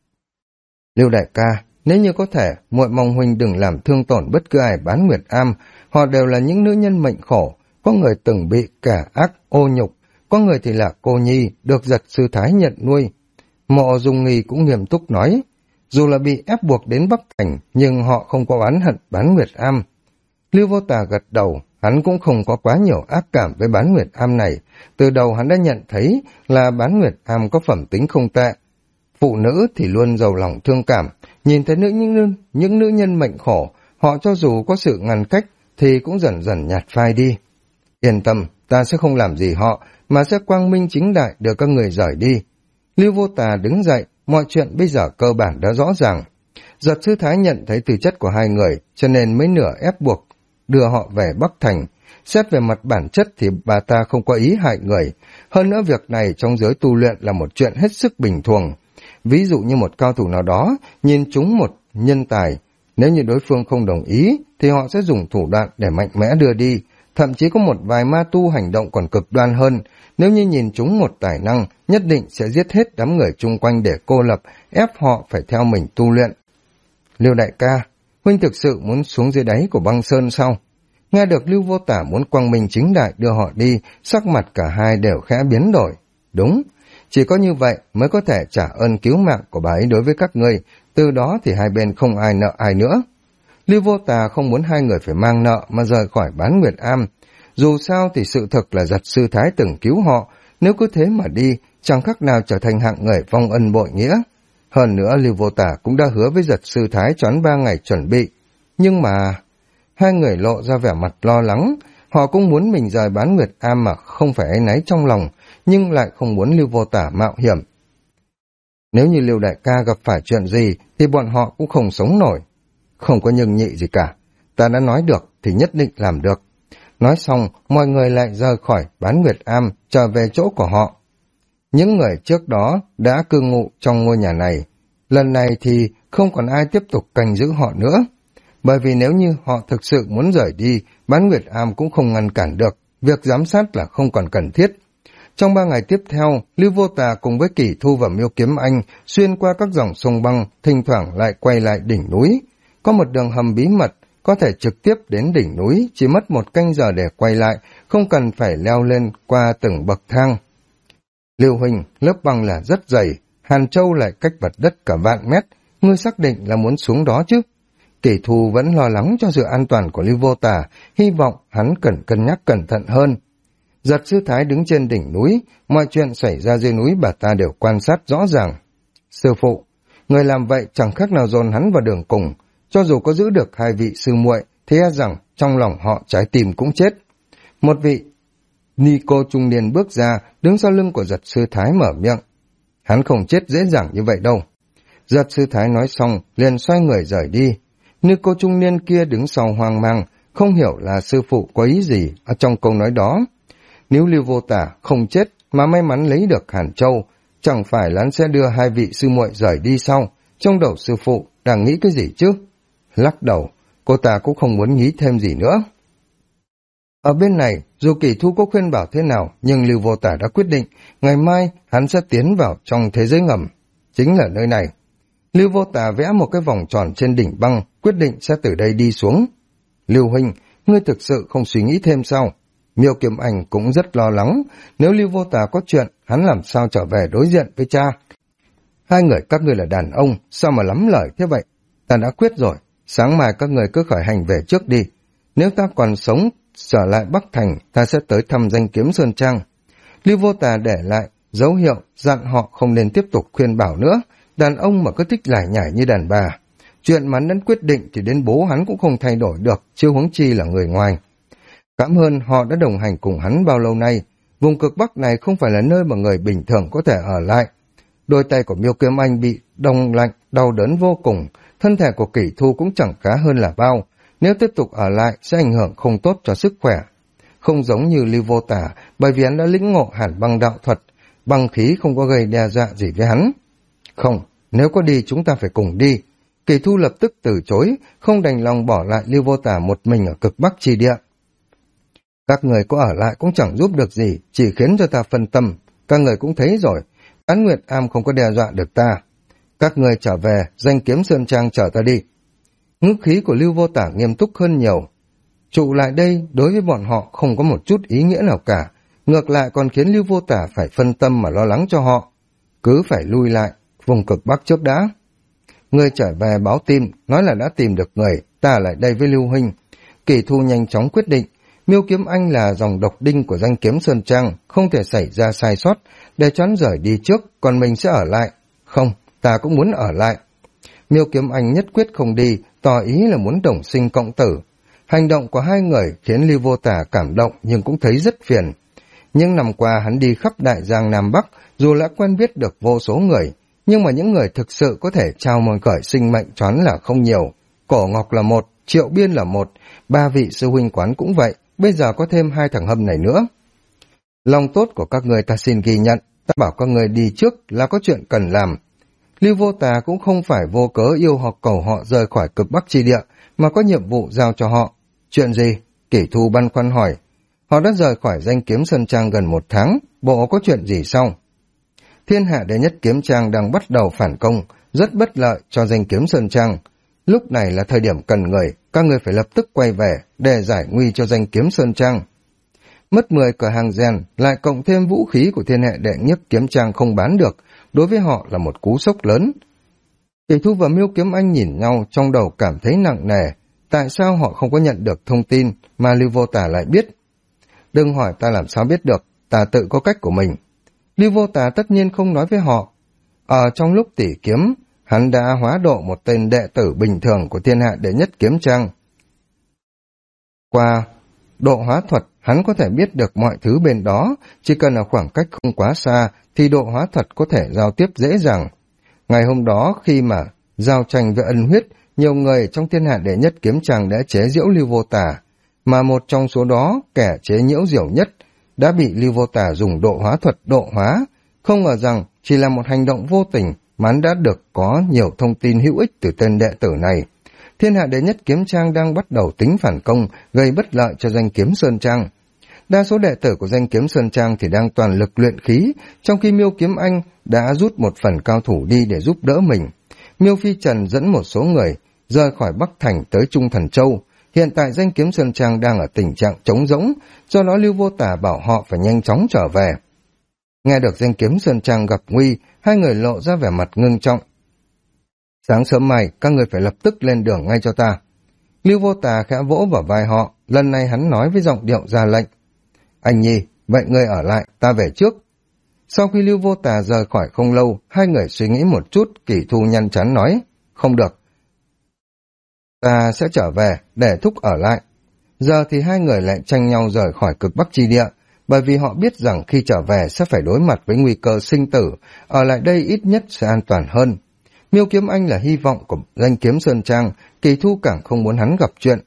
Lưu đại ca, nếu như có thể, muội mong huynh đừng làm thương tổn bất cứ ai Bán Nguyệt Am, họ đều là những nữ nhân mệnh khổ, có người từng bị kẻ ác ô nhục, có người thì là cô nhi, được Giật sư thái nhận nuôi. Mộ Dung Nghi cũng nghiêm túc nói, dù là bị ép buộc đến Bắc Thành, nhưng họ không có oán hận Bán Nguyệt Am. Lưu Vô Tà gật đầu, hắn cũng không có quá nhiều ác cảm với Bán Nguyệt Am này. Từ đầu hắn đã nhận thấy là Bán Nguyệt Am có phẩm tính không tệ. Phụ nữ thì luôn giàu lòng thương cảm, nhìn thấy những nữ nhân mệnh khổ, họ cho dù có sự ngăn cách thì cũng dần dần nhạt phai đi. Yên tâm, ta sẽ không làm gì họ, mà sẽ quang minh chính đại đưa các người rời đi. Lưu Vô Tà đứng dậy, mọi chuyện bây giờ cơ bản đã rõ ràng. Giật sư Thái nhận thấy tư chất của hai người, cho nên mới nửa ép buộc đưa họ về Bắc Thành. Xét về mặt bản chất thì bà ta không có ý hại người. Hơn nữa việc này trong giới tu luyện là một chuyện hết sức bình thường. Ví dụ như một cao thủ nào đó nhìn trúng một nhân tài, nếu như đối phương không đồng ý thì họ sẽ dùng thủ đoạn để mạnh mẽ đưa đi. Thậm chí có một vài ma tu hành động còn cực đoan hơn, nếu như nhìn trúng một tài năng, nhất định sẽ giết hết đám người chung quanh để cô lập, ép họ phải theo mình tu luyện. Lưu đại ca, huynh thực sự muốn xuống dưới đáy của băng sơn sao? Nghe được Lưu Vô Tả muốn quang minh chính đại đưa họ đi, sắc mặt cả hai đều khẽ biến đổi. Đúng, chỉ có như vậy mới có thể trả ơn cứu mạng của bà ấy đối với các ngươi, từ đó thì hai bên không ai nợ ai nữa. Lưu Vô Tà không muốn hai người phải mang nợ mà rời khỏi Bán Nguyệt Am. Dù sao thì sự thật là Giật sư Thái từng cứu họ, nếu cứ thế mà đi, chẳng khác nào trở thành hạng người vong ân bội nghĩa. Hơn nữa Lưu Vô Tà cũng đã hứa với Giật sư Thái choán 3 ngày chuẩn bị. Nhưng mà... Hai người lộ ra vẻ mặt lo lắng, họ cũng muốn mình rời Bán Nguyệt Am mà không phải áy náy trong lòng, nhưng lại không muốn Lưu Vô Tả mạo hiểm. Nếu như Lưu đại ca gặp phải chuyện gì thì bọn họ cũng không sống nổi. Không có nhưng nhị gì cả, ta đã nói được thì nhất định làm được. Nói xong, mọi người lại rời khỏi Bán Nguyệt Am, trở về chỗ của họ. Những người trước đó đã cư ngụ trong ngôi nhà này, lần này thì không còn ai tiếp tục canh giữ họ nữa. Bởi vì nếu như họ thực sự muốn rời đi, Bán Nguyệt Am cũng không ngăn cản được, việc giám sát là không còn cần thiết. Trong 3 ngày tiếp theo, Lưu Vô Tà cùng với Kỷ Thu và Miêu Kiếm Anh xuyên qua các dòng sông băng, thỉnh thoảng lại quay lại đỉnh núi. Có một đường hầm bí mật, có thể trực tiếp đến đỉnh núi, chỉ mất 1 canh giờ để quay lại, không cần phải leo lên qua từng bậc thang. Lưu huynh, lớp băng là rất dày, Hàn Châu lại cách mặt đất cả vạn mét, ngươi xác định là muốn xuống đó chứ? Kỷ Thu vẫn lo lắng cho sự an toàn của Lưu Vô Tà, hy vọng hắn cần cân nhắc cẩn thận hơn. Giật sư Thái đứng trên đỉnh núi, mọi chuyện xảy ra dưới núi bà ta đều quan sát rõ ràng. Sư phụ, người làm vậy chẳng khác nào dồn hắn vào đường cùng, cho dù có giữ được 2 vị sư muội, thì e rằng trong lòng họ trái tim cũng chết. Một vị ni cô trung niên bước ra, đứng sau lưng của Giật sư Thái mở miệng. Hắn không chết dễ dàng như vậy đâu. Giật sư Thái nói xong, liền xoay người rời đi. Ni cô trung niên kia đứng sau hoang mang, không hiểu là sư phụ có ý gì ở trong câu nói đó. Nếu Lưu Vô Tả không chết mà may mắn lấy được Hàn Châu, chẳng phải là hắn sẽ đưa 2 vị sư muội rời đi sau? Trong đầu sư phụ đang nghĩ cái gì chứ? Lắc đầu, cô ta cũng không muốn nghĩ thêm gì nữa. Ở bên này, dù Kỷ Thu có khuyên bảo thế nào, nhưng Lưu Vô Tả đã quyết định, ngày mai hắn sẽ tiến vào trong thế giới ngầm. Chính là nơi này. Lưu Vô Tả vẽ một cái vòng tròn trên đỉnh băng, quyết định sẽ từ đây đi xuống. Lưu huynh, ngươi thực sự không suy nghĩ thêm sao? Miêu Kiếm Anh cũng rất lo lắng, nếu Lưu Vô Tả có chuyện, hắn làm sao trở về đối diện với cha? Hai người các ngươi là đàn ông, sao mà lắm lời thế vậy? Ta đã quyết rồi, sáng mai các người cứ khởi hành về trước đi. Nếu ta còn sống, trở lại Bắc Thành, ta sẽ tới thăm Danh Kiếm Sơn Trang. Lưu Vô Tả để lại dấu hiệu dặn họ không nên tiếp tục khuyên bảo nữa, đàn ông mà cứ thích lải nhải như đàn bà. Chuyện mà hắn đã quyết định thì đến bố hắn cũng không thay đổi được, chưa huống chi là người ngoài. Cảm ơn họ đã đồng hành cùng hắn bao lâu nay. Vùng cực Bắc này không phải là nơi mà người bình thường có thể ở lại. Đôi tay của Miêu Kiếm Anh bị đông lạnh, đau đớn vô cùng. Thân thể của Kỷ Thu cũng chẳng khá hơn là bao. Nếu tiếp tục ở lại sẽ ảnh hưởng không tốt cho sức khỏe. Không giống như Lưu Vô Tả, bởi vì hắn đã lĩnh ngộ hàn băng đạo thuật. Băng khí không có gây đe dọa gì với hắn. Không, nếu có đi chúng ta phải cùng đi. Kỷ Thu lập tức từ chối, không đành lòng bỏ lại Lưu Vô Tả một mình ở cực Bắc chi địa. Các người có ở lại cũng chẳng giúp được gì, chỉ khiến cho ta phân tâm. Các người cũng thấy rồi, Bán Nguyệt Am không có đe dọa được ta. Các người trở về, Danh Kiếm Sơn Trang chở ta đi. Ngữ khí của Lưu Vô Tả nghiêm túc hơn nhiều. Trụ lại đây đối với bọn họ không có một chút ý nghĩa nào cả, ngược lại còn khiến Lưu Vô Tả phải phân tâm mà lo lắng cho họ. Cứ phải lui lại, vùng cực Bắc trước đã. Người trở về báo tin, nói là đã tìm được người, ta lại đây với Lưu huynh. Kỷ Thu nhanh chóng quyết định, Miêu Kiếm Anh là dòng độc đinh của Danh Kiếm Sơn Trang, không thể xảy ra sai sót, để choán rời đi trước, còn mình sẽ ở lại. Không, ta cũng muốn ở lại. Miêu Kiếm Anh nhất quyết không đi, tỏ ý là muốn đồng sinh cộng tử. Hành động của hai người khiến Lưu Vô Tả cảm động nhưng cũng thấy rất phiền. Nhưng năm qua hắn đi khắp Đại Giang Nam Bắc, dù đã quen biết được vô số người, nhưng mà những người thực sự có thể trao mời khởi sinh mệnh choán là không nhiều. Cổ Ngọc là một, Triệu Biên là một, 3 vị sư huynh quán cũng vậy, bây giờ có thêm 2 thằng hâm này nữa. Lòng tốt của các người ta xin ghi nhận, ta bảo các người đi trước là có chuyện cần làm. Lưu Vô Tà cũng không phải vô cớ yêu hoặc cầu họ rời khỏi cực Bắc chi địa, mà có nhiệm vụ giao cho họ. Chuyện gì? Kỷ Thu băn khoăn hỏi. Họ đã rời khỏi Danh Kiếm Sơn Trang gần 1 tháng, bộ có chuyện gì sau? Thiên hạ đệ nhất kiếm trang đang bắt đầu phản công, rất bất lợi cho Danh Kiếm Sơn Trang. Lúc này là thời điểm cần người, các người phải lập tức quay về để giải nguy cho Danh Kiếm Sơn Trang. Mất 10 cửa hàng rèn, lại cộng thêm vũ khí của thiên hệ đệ nhất kiếm trang không bán được, đối với họ là một cú sốc lớn. Kỷ Thu và Miêu Kiếm Anh nhìn nhau, trong đầu cảm thấy nặng nề. Tại sao họ không có nhận được thông tin mà Lưu Vô Tả lại biết? Đừng hỏi ta làm sao biết được, ta tự có cách của mình. Lưu Vô Tả tất nhiên không nói với họ. Ở trong lúc tỉ kiếm, hắn đã hóa độ một tên đệ tử bình thường của thiên hạ đệ nhất kiếm trang. Qua độ hóa thuật, hắn có thể biết được mọi thứ bên đó, chỉ cần ở khoảng cách không quá xa thì độ hóa thuật có thể giao tiếp dễ dàng. Ngày hôm đó khi mà giao tranh với ân huyết, nhiều người trong thiên hạ đệ nhất kiếm trang đã chế giễu Lưu Vô Tả, mà một trong số đó, kẻ chế nhiễu diểu nhất, đã bị Lưu Vô Tả dùng độ hóa thuật độ hóa. Không ngờ rằng chỉ là một hành động vô tình mà hắn đã được có nhiều thông tin hữu ích từ tên đệ tử này. Thiên hạ đệ nhất kiếm trang đang bắt đầu tính phản công, gây bất lợi cho Danh Kiếm Sơn Trang. Đa số đệ tử của Danh Kiếm Sơn Trang thì đang toàn lực luyện khí, trong khi Miêu Kiếm Anh đã rút một phần cao thủ đi để giúp đỡ mình. Miêu Phi Trần dẫn một số người rời khỏi Bắc Thành tới Trung Thần Châu. Hiện tại Danh Kiếm Sơn Trang đang ở tình trạng trống rỗng, do đó Lưu Vô Tả bảo họ phải nhanh chóng trở về. Nghe được Danh Kiếm Sơn Trang gặp nguy, hai người lộ ra vẻ mặt ngưng trọng. Sáng sớm mai, các người phải lập tức lên đường ngay cho ta. Lưu Vô Tà khẽ vỗ vào vai họ, lần này hắn nói với giọng điệu ra lệnh. Anh Nhi, vậy ngươi ở lại, ta về trước. Sau khi Lưu Vô Tà rời khỏi không lâu, hai người suy nghĩ một chút, Kỷ Thu nhăn chán nói, không được. Ta sẽ trở về, để thúc ở lại. Giờ thì hai người lại tranh nhau rời khỏi cực Bắc chi địa, bởi vì họ biết rằng khi trở về sẽ phải đối mặt với nguy cơ sinh tử, ở lại đây ít nhất sẽ an toàn hơn. Miêu Kiếm Anh là hy vọng của Danh Kiếm Sơn Trang, Kỳ Thu càng không muốn hắn gặp chuyện.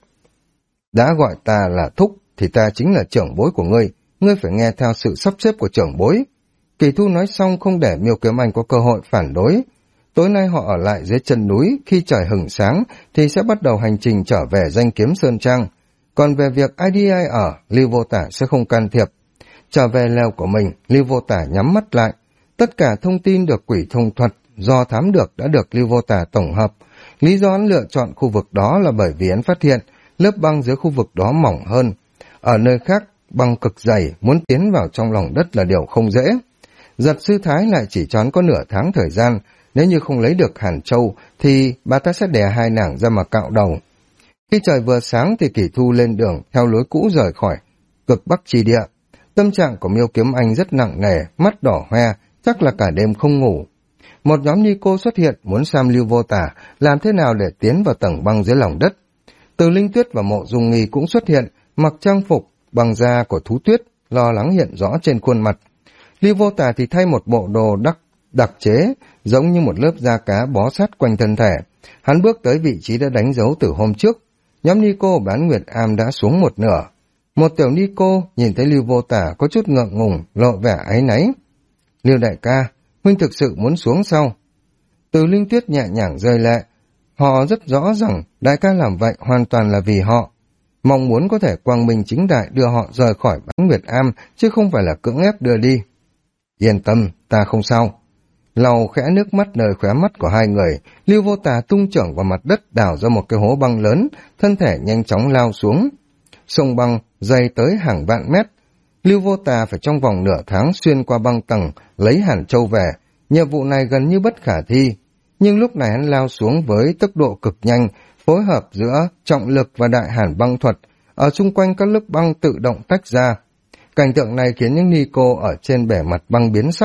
Đã gọi ta là thúc, thì ta chính là trưởng bối của ngươi phải nghe theo sự sắp xếp của trưởng bối. Kỳ Thu nói xong không để Miêu Kiếm Anh có cơ hội phản đối. Tối nay họ ở lại dưới chân núi, khi trời hửng sáng thì sẽ bắt đầu hành trình trở về Danh Kiếm Sơn Trang. Còn về việc ai đi ai ở, Lưu Vô Tả sẽ không can thiệp. Trở về lều của mình, Lưu Vô Tả nhắm mắt lại. Tất cả thông tin được quỷ thông thuật do thám được đã được Lưu Vô Tả tổng hợp. Lý do hắn lựa chọn khu vực đó là bởi vì hắn phát hiện lớp băng dưới khu vực đó mỏng hơn. Ở nơi khác, băng cực dày, muốn tiến vào trong lòng đất là điều không dễ. Giật sư Thái lại chỉ cho hắn có nửa tháng thời gian, nếu như không lấy được Hàn Châu thì bà ta sẽ đè hai nàng ra mà cạo đầu. Khi trời vừa sáng thì Kỷ Thu lên đường theo lối cũ rời khỏi cực Bắc chi địa. Tâm trạng của Miêu Kiếm Anh rất nặng nề, mắt đỏ hoe, chắc là cả đêm không ngủ. Một nhóm ni cô xuất hiện muốn xem Lưu Vô Tả làm thế nào để tiến vào tầng băng dưới lòng đất. Từ Linh Tuyết và Mộ Dung Nghi cũng xuất hiện, mặc trang phục bằng da của thú tuyết, lo lắng hiện rõ trên khuôn mặt. Lưu Vô Tả thì thay một bộ đồ đặc chế, giống như một lớp da cá bó sát quanh thân thể. Hắn bước tới vị trí đã đánh dấu từ hôm trước. Nhóm ni cô bán Nguyệt Am đã xuống một nửa. Một tiểu ni cô nhìn thấy Lưu Vô Tả có chút ngượng ngùng, lộ vẻ áy náy. Lưu đại ca, huynh thực sự muốn xuống sau? Từ Linh Tuyết nhẹ nhàng rơi lệ. Họ rất rõ rằng đại ca làm vậy hoàn toàn là vì họ. Mong muốn có thể quang minh chính đại đưa họ rời khỏi bán Nguyệt Am, chứ không phải là cưỡng ép đưa đi. Yên tâm, ta không sao. Lau khẽ nước mắt nơi khóe mắt của hai người, Lưu Vô Tả tung chưởng vào mặt đất đào ra một cái hố băng lớn, thân thể nhanh chóng lao xuống. Sông băng dày tới hàng vạn mét. Lưu Vô Tả phải trong vòng nửa tháng xuyên qua băng tầng, lấy Hàn Châu về. Nhiệm vụ này gần như bất khả thi. Nhưng lúc này hắn lao xuống với tốc độ cực nhanh, phối hợp giữa trọng lực và đại hàn băng thuật. Ở xung quanh các lớp băng tự động tách ra. Cảnh tượng này khiến những ni cô ở trên bề mặt băng biến sắc,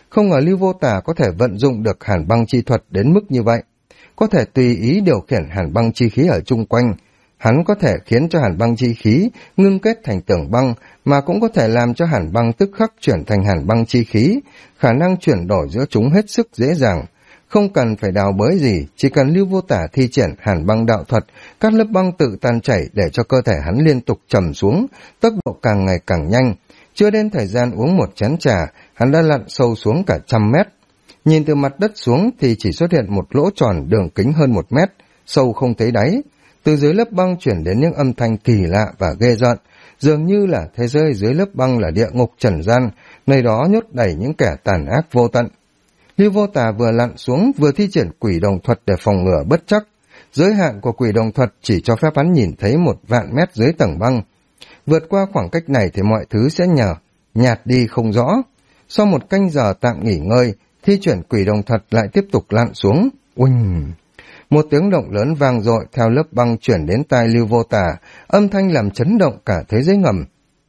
Không ngờ Lưu Vô Tà có thể vận dụng được hàn băng chi thuật đến mức như vậy. Có thể tùy ý điều khiển hàn băng chi khí ở chung quanh. Hắn có thể khiến cho hàn băng chi khí ngưng kết thành tường băng, mà cũng có thể làm cho hàn băng tức khắc chuyển thành hàn băng chi khí. Khả năng chuyển đổi giữa chúng hết sức dễ dàng. Không cần phải đào bới gì, chỉ cần Lưu Vô Tả thi triển hàn băng đạo thuật, các lớp băng tự tan chảy để cho cơ thể hắn liên tục trầm xuống, tốc độ càng ngày càng nhanh. Chưa đến thời gian uống một chén trà, hắn đã lặn sâu xuống cả 100 mét. Nhìn từ mặt đất xuống thì chỉ xuất hiện một lỗ tròn đường kính hơn 1 mét, sâu không thấy đáy. Từ dưới lớp băng chuyển đến những âm thanh kỳ lạ và ghê rợn, dường như là thế giới dưới lớp băng là địa ngục trần gian, nơi đó nhốt đầy những kẻ tàn ác vô tận. Lưu Vô Tà vừa lặn xuống vừa thi triển quỷ đồng thuật để phòng ngừa bất trắc. Giới hạn của quỷ đồng thuật chỉ cho phép hắn nhìn thấy 1.000 mét dưới tầng băng. Vượt qua khoảng cách này thì mọi thứ sẽ nhạt đi không rõ. Sau 1 canh giờ tạm nghỉ ngơi, thi triển quỷ đồng thuật lại tiếp tục lặn xuống. Uỳnh! Một tiếng động lớn vang dội theo lớp băng chuyển đến tai Lưu Vô Tà, âm thanh làm chấn động cả thế giới ngầm.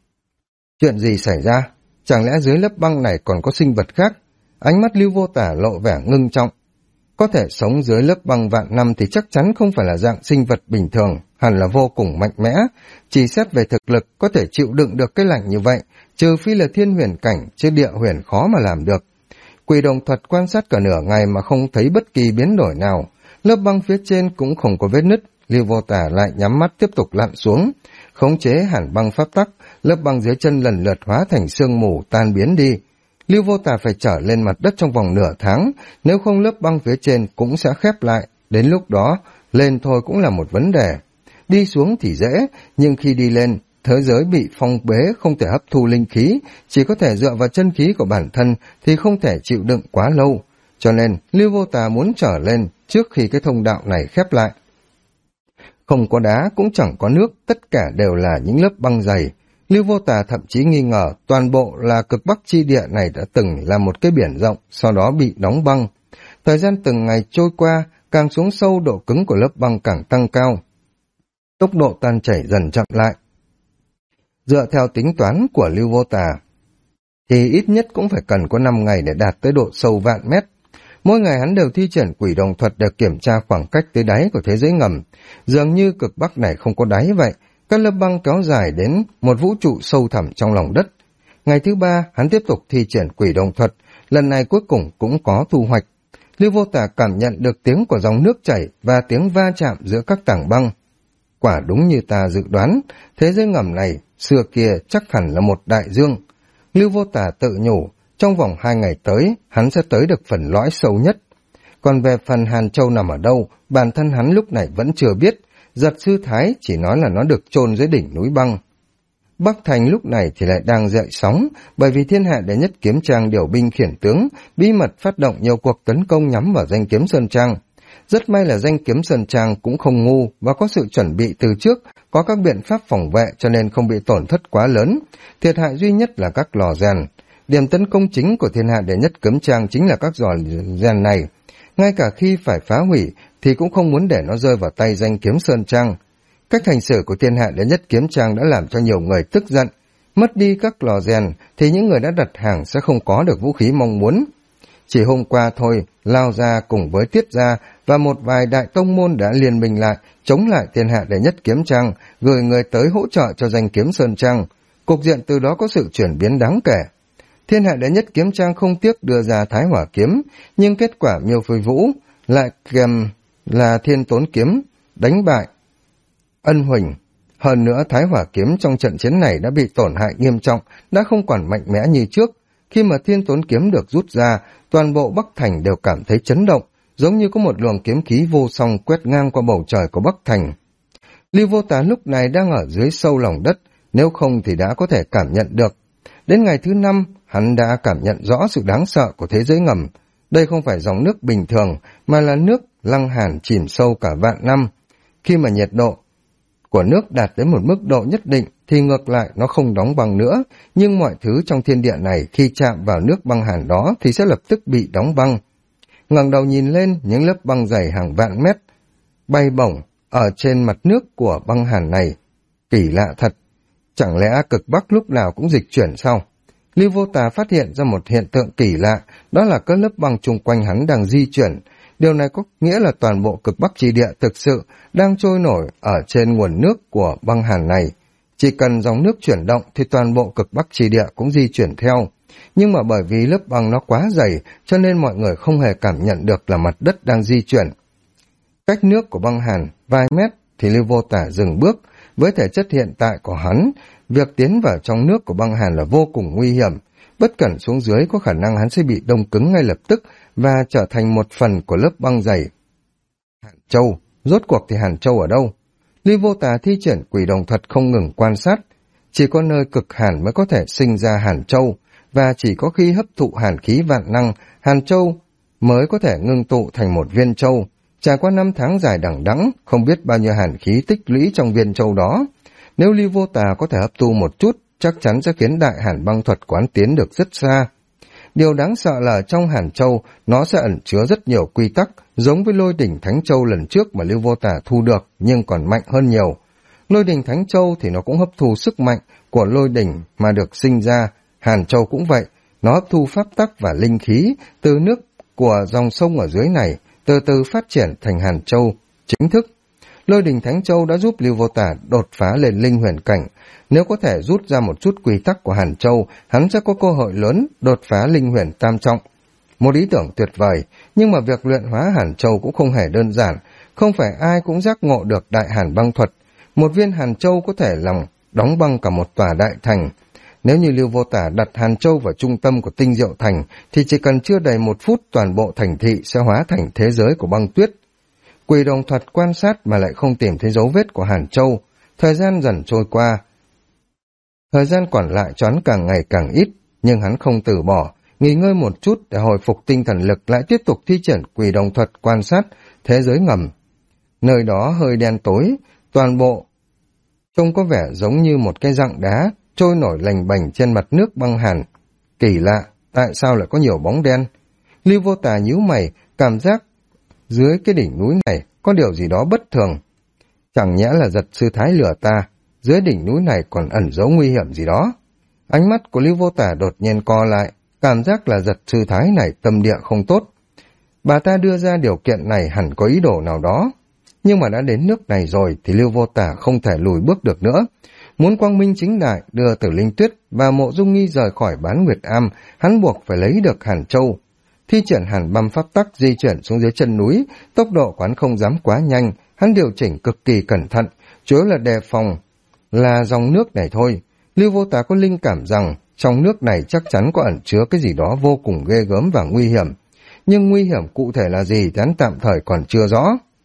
Chuyện gì xảy ra? Chẳng lẽ dưới lớp băng này còn có sinh vật khác? Ánh mắt Lưu Vô Tả lộ vẻ ngưng trọng. Có thể sống dưới lớp băng vạn năm thì chắc chắn không phải là dạng sinh vật bình thường, hẳn là vô cùng mạnh mẽ. Chỉ xét về thực lực có thể chịu đựng được cái lạnh như vậy, trừ phi là thiên huyền cảnh, chứ địa huyền khó mà làm được. Quỷ đồng thuật quan sát cả nửa ngày mà không thấy bất kỳ biến đổi nào. Lớp băng phía trên cũng không có vết nứt, Lưu Vô Tả lại nhắm mắt tiếp tục lặn xuống. Khống chế hàn băng pháp tắc, lớp băng dưới chân lần lượt hóa thành sương mù tan biến đi. Lưu Vô Tà phải trở lên mặt đất trong vòng nửa tháng, nếu không lớp băng phía trên cũng sẽ khép lại, đến lúc đó, lên thôi cũng là một vấn đề. Đi xuống thì dễ, nhưng khi đi lên, thế giới bị phong bế không thể hấp thu linh khí, chỉ có thể dựa vào chân khí của bản thân thì không thể chịu đựng quá lâu. Cho nên, Lưu Vô Tà muốn trở lên trước khi cái thông đạo này khép lại. Không có đá cũng chẳng có nước, tất cả đều là những lớp băng dày. Lưu Vô Tà thậm chí nghi ngờ toàn bộ là cực bắc chi địa này đã từng là một cái biển rộng, sau đó bị đóng băng. Thời gian từng ngày trôi qua, càng xuống sâu độ cứng của lớp băng càng tăng cao. Tốc độ tan chảy dần chậm lại. Dựa theo tính toán của Lưu Vô Tà, thì ít nhất cũng phải cần có 5 ngày để đạt tới độ sâu vạn mét. Mỗi ngày hắn đều thi triển quỷ đồng thuật để kiểm tra khoảng cách tới đáy của thế giới ngầm. Dường như cực bắc này không có đáy vậy. Các lớp băng kéo dài đến một vũ trụ sâu thẳm trong lòng đất. Ngày thứ 3, hắn tiếp tục thi triển quỷ đồng thuật, lần này cuối cùng cũng có thu hoạch. Lưu Vô Tà cảm nhận được tiếng của dòng nước chảy và tiếng va chạm giữa các tảng băng. Quả đúng như ta dự đoán, thế giới ngầm này xưa kia chắc hẳn là một đại dương. Lưu Vô Tà tự nhủ, trong vòng 2 ngày tới, hắn sẽ tới được phần lõi sâu nhất. Còn về phần Hàn Châu nằm ở đâu, bản thân hắn lúc này vẫn chưa biết. Giật sư Thái chỉ nói là nó được chôn dưới đỉnh núi băng. Bắc Thành lúc này thì lại đang dậy sóng, bởi vì thiên hạ đệ nhất kiếm trang điều binh khiển tướng, bí mật phát động nhiều cuộc tấn công nhắm vào danh kiếm Sơn Trang. Rất may là danh kiếm Sơn Trang cũng không ngu và có sự chuẩn bị từ trước, có các biện pháp phòng vệ cho nên không bị tổn thất quá lớn. Thiệt hại duy nhất là các lò rèn. Điểm tấn công chính của thiên hạ đệ nhất kiếm trang chính là các lò rèn này. Ngay cả khi phải phá hủy thì cũng không muốn để nó rơi vào tay danh kiếm Sơn Trang. Cách hành xử của thiên hạ đệ nhất kiếm trang đã làm cho nhiều người tức giận. Mất đi các lò rèn thì những người đã đặt hàng sẽ không có được vũ khí mong muốn. Chỉ hôm qua thôi, Lao Gia cùng với Tiết Gia và một vài đại tông môn đã liên minh lại, chống lại thiên hạ đệ nhất kiếm trang, gửi người tới hỗ trợ cho danh kiếm Sơn Trang. Cục diện từ đó có sự chuyển biến đáng kể. Thiên hạ đệ nhất kiếm trang không tiếc đưa ra Thái Hỏa kiếm, nhưng kết quả Miêu Phi Vũ lại kèm là Thiên Tốn kiếm đánh bại Ân Huỳnh. Hơn nữa Thái Hỏa kiếm trong trận chiến này đã bị tổn hại nghiêm trọng, đã không còn mạnh mẽ như trước. Khi mà Thiên Tốn kiếm được rút ra, toàn bộ Bắc Thành đều cảm thấy chấn động, giống như có một luồng kiếm khí vô song quét ngang qua bầu trời của Bắc Thành. Lưu Vô Tà lúc này đang ở dưới sâu lòng đất, nếu không thì đã có thể cảm nhận được. Đến ngày thứ 5, hắn đã cảm nhận rõ sự đáng sợ của thế giới ngầm. Đây không phải dòng nước bình thường, mà là nước lăng hàn chìm sâu cả vạn năm. Khi mà nhiệt độ của nước đạt đến một mức độ nhất định, thì ngược lại nó không đóng băng nữa, nhưng mọi thứ trong thiên địa này khi chạm vào nước băng hàn đó thì sẽ lập tức bị đóng băng. Ngẩng đầu nhìn lên, những lớp băng dày hàng vạn mét bay bổng ở trên mặt nước của băng hàn này. Kỳ lạ thật, chẳng lẽ cực Bắc lúc nào cũng dịch chuyển sao? Lưu Vô Tà phát hiện ra một hiện tượng kỳ lạ, đó là các lớp băng chung quanh hắn đang di chuyển. Điều này có nghĩa là toàn bộ cực Bắc chi địa thực sự đang trôi nổi ở trên nguồn nước của băng hàn này. Chỉ cần dòng nước chuyển động thì toàn bộ cực Bắc chi địa cũng di chuyển theo. Nhưng mà bởi vì lớp băng nó quá dày, cho nên mọi người không hề cảm nhận được là mặt đất đang di chuyển. Cách nước của băng hàn vài mét thì Lưu Vô Tà dừng bước. Với thể chất hiện tại của hắn, việc tiến vào trong nước của băng hàn là vô cùng nguy hiểm. Bất cẩn xuống dưới có khả năng hắn sẽ bị đông cứng ngay lập tức và trở thành một phần của lớp băng dày. Hàn Châu, rốt cuộc thì Hàn Châu ở đâu? Lưu Vô Tà thi triển quỷ đồng thuật không ngừng quan sát. Chỉ có nơi cực hàn mới có thể sinh ra Hàn Châu, và chỉ có khi hấp thụ hàn khí vạn năng, Hàn Châu mới có thể ngưng tụ thành một viên châu. Trải qua 5 tháng dài đằng đẵng, không biết bao nhiêu hàn khí tích lũy trong viên châu đó. Nếu Lưu Vô Tà có thể hấp thu một chút, chắc chắn sẽ khiến đại hàn băng thuật quán tiến được rất xa. Điều đáng sợ là trong Hàn Châu, nó sẽ ẩn chứa rất nhiều quy tắc, giống với Lôi Đỉnh Thánh Châu lần trước mà Lưu Vô Tà thu được, nhưng còn mạnh hơn nhiều. Lôi Đỉnh Thánh Châu thì nó cũng hấp thu sức mạnh của lôi đỉnh mà được sinh ra. Hàn Châu cũng vậy, nó hấp thu pháp tắc và linh khí từ nước của dòng sông ở dưới này, từ từ phát triển thành Hàn Châu chính thức. Lôi Đỉnh Thánh Châu đã giúp Lưu Vô Tà đột phá lên linh huyền cảnh. Nếu có thể rút ra một chút quy tắc của Hàn Châu, hắn sẽ có cơ hội lớn đột phá linh huyền tam trọng. Một ý tưởng tuyệt vời, nhưng mà việc luyện hóa Hàn Châu cũng không hề đơn giản. Không phải ai cũng giác ngộ được đại hàn băng thuật. Một viên Hàn Châu có thể làm đóng băng cả một tòa đại thành. Nếu như Lưu Vô Tà đặt Hàn Châu vào trung tâm của Tinh Diệu Thành, thì chỉ cần chưa đầy 1 phút toàn bộ thành thị sẽ hóa thành thế giới của băng tuyết. Quỷ đồng thuật quan sát mà lại không tìm thấy dấu vết của Hàn Châu. Thời gian dần trôi qua. Thời gian còn lại cho hắn càng ngày càng ít, nhưng hắn không từ bỏ, nghỉ ngơi một chút để hồi phục tinh thần lực, lại tiếp tục thi triển quỷ đồng thuật quan sát thế giới ngầm. Nơi đó hơi đen tối, toàn bộ trông có vẻ giống như một cái rặng đá trôi nổi lềnh bềnh trên mặt nước băng hàn. Kỳ lạ, tại sao lại có nhiều bóng đen? Lưu Vô Tà nhíu mày, cảm giác dưới cái đỉnh núi này có điều gì đó bất thường. Chẳng nhẽ là Giật Sư Thái lừa ta, dưới đỉnh núi này còn ẩn giấu nguy hiểm gì đó. Ánh mắt của Lưu Vô Tà đột nhiên co lại, cảm giác là Giật Sư Thái này tâm địa không tốt. Bà ta đưa ra điều kiện này hẳn có ý đồ nào đó. Nhưng mà đã đến nước này rồi thì Lưu Vô Tà không thể lùi bước được nữa. Muốn quang minh chính đại đưa Tử Linh Tuyết và Mộ Dung Nghi rời khỏi Bán Nguyệt Am, hắn buộc phải lấy được Hàn Châu. Thi triển Hàn Băm pháp tắc di chuyển xuống dưới chân núi, tốc độ của hắn không dám quá nhanh, hắn điều chỉnh cực kỳ cẩn thận, chủ yếu là đề phòng là dòng nước này thôi. Lưu Vô Tà có linh cảm rằng trong nước này chắc chắn có ẩn chứa cái gì đó vô cùng ghê gớm và nguy hiểm. Nhưng nguy hiểm cụ thể là gì thì hắn tạm thời còn chưa rõ.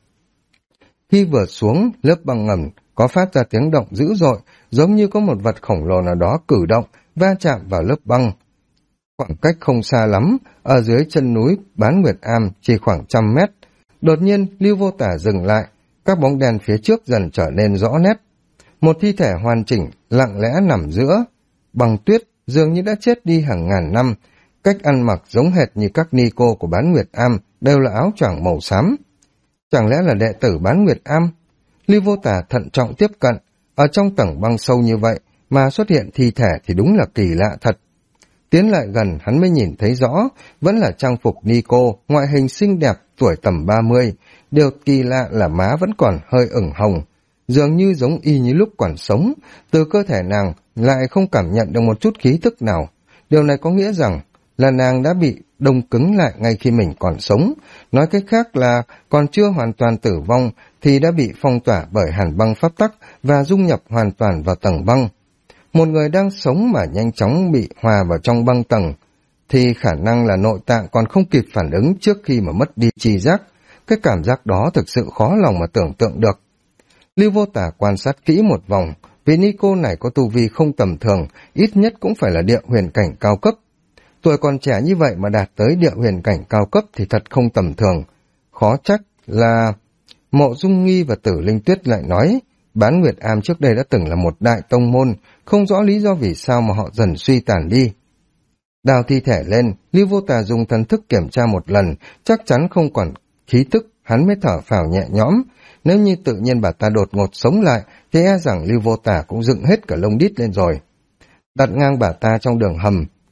Khi vừa xuống, lớp băng ngầm có phát ra tiếng động dữ dội, giống như có một vật khổng lồ nào đó cử động, va chạm vào lớp băng. Khoảng cách không xa lắm, ở dưới chân núi Bán Nguyệt Am chỉ khoảng 100 mét. Đột nhiên, Lưu Vô Tà dừng lại, các bóng đen phía trước dần trở nên rõ nét. Một thi thể hoàn chỉnh, lặng lẽ nằm giữa băng tuyết, dường như đã chết đi hàng ngàn năm. Cách ăn mặc giống hệt như các ni cô của Bán Nguyệt Am, đều là áo choàng màu xám. Chẳng lẽ là đệ tử Bán Nguyệt Am? Lưu Vô Tà thận trọng tiếp cận, ở trong tầng băng sâu như vậy mà xuất hiện thi thể thì đúng là kỳ lạ thật. Tiến lại gần hắn mới nhìn thấy rõ, vẫn là trang phục ni cô, ngoại hình xinh đẹp, tuổi tầm 30. Điều kỳ lạ là má vẫn còn hơi ửng hồng, dường như giống y như lúc còn sống. Từ cơ thể nàng lại không cảm nhận được một chút khí tức nào. Điều này có nghĩa rằng là nàng đã bị đông cứng lại ngay khi mình còn sống. Nói cách khác là còn chưa hoàn toàn tử vong thì đã bị phong tỏa bởi hàn băng pháp tắc và dung nhập hoàn toàn vào tầng băng. Một người đang sống mà nhanh chóng bị hòa vào trong băng tầng thì khả năng là nội tạng còn không kịp phản ứng trước khi mà mất đi tri giác. Cái cảm giác đó thực sự khó lòng mà tưởng tượng được. Lưu Vô Tà quan sát kỹ một vòng, vì ni cô này có tu vi không tầm thường, ít nhất cũng phải là địa huyền cảnh cao cấp. Tuổi còn trẻ như vậy mà đạt tới địa huyền cảnh cao cấp thì thật không tầm thường. Khó trách là Mộ Dung Nghi và Tử Linh Tuyết lại nói, Bán Nguyệt Am trước đây đã từng là một đại tông môn, không rõ lý do vì sao mà họ dần suy tàn đi. Đào thi thể lên, Lưu Vô Tà dùng thần thức kiểm tra một lần, chắc chắn không còn khí tức, hắn mới thở phào nhẹ nhõm. Nếu như tự nhiên bà ta đột ngột sống lại, thì e rằng Lưu Vô Tà cũng dựng hết cả lông đít lên rồi. Đặt ngang bà ta trong đường hầm,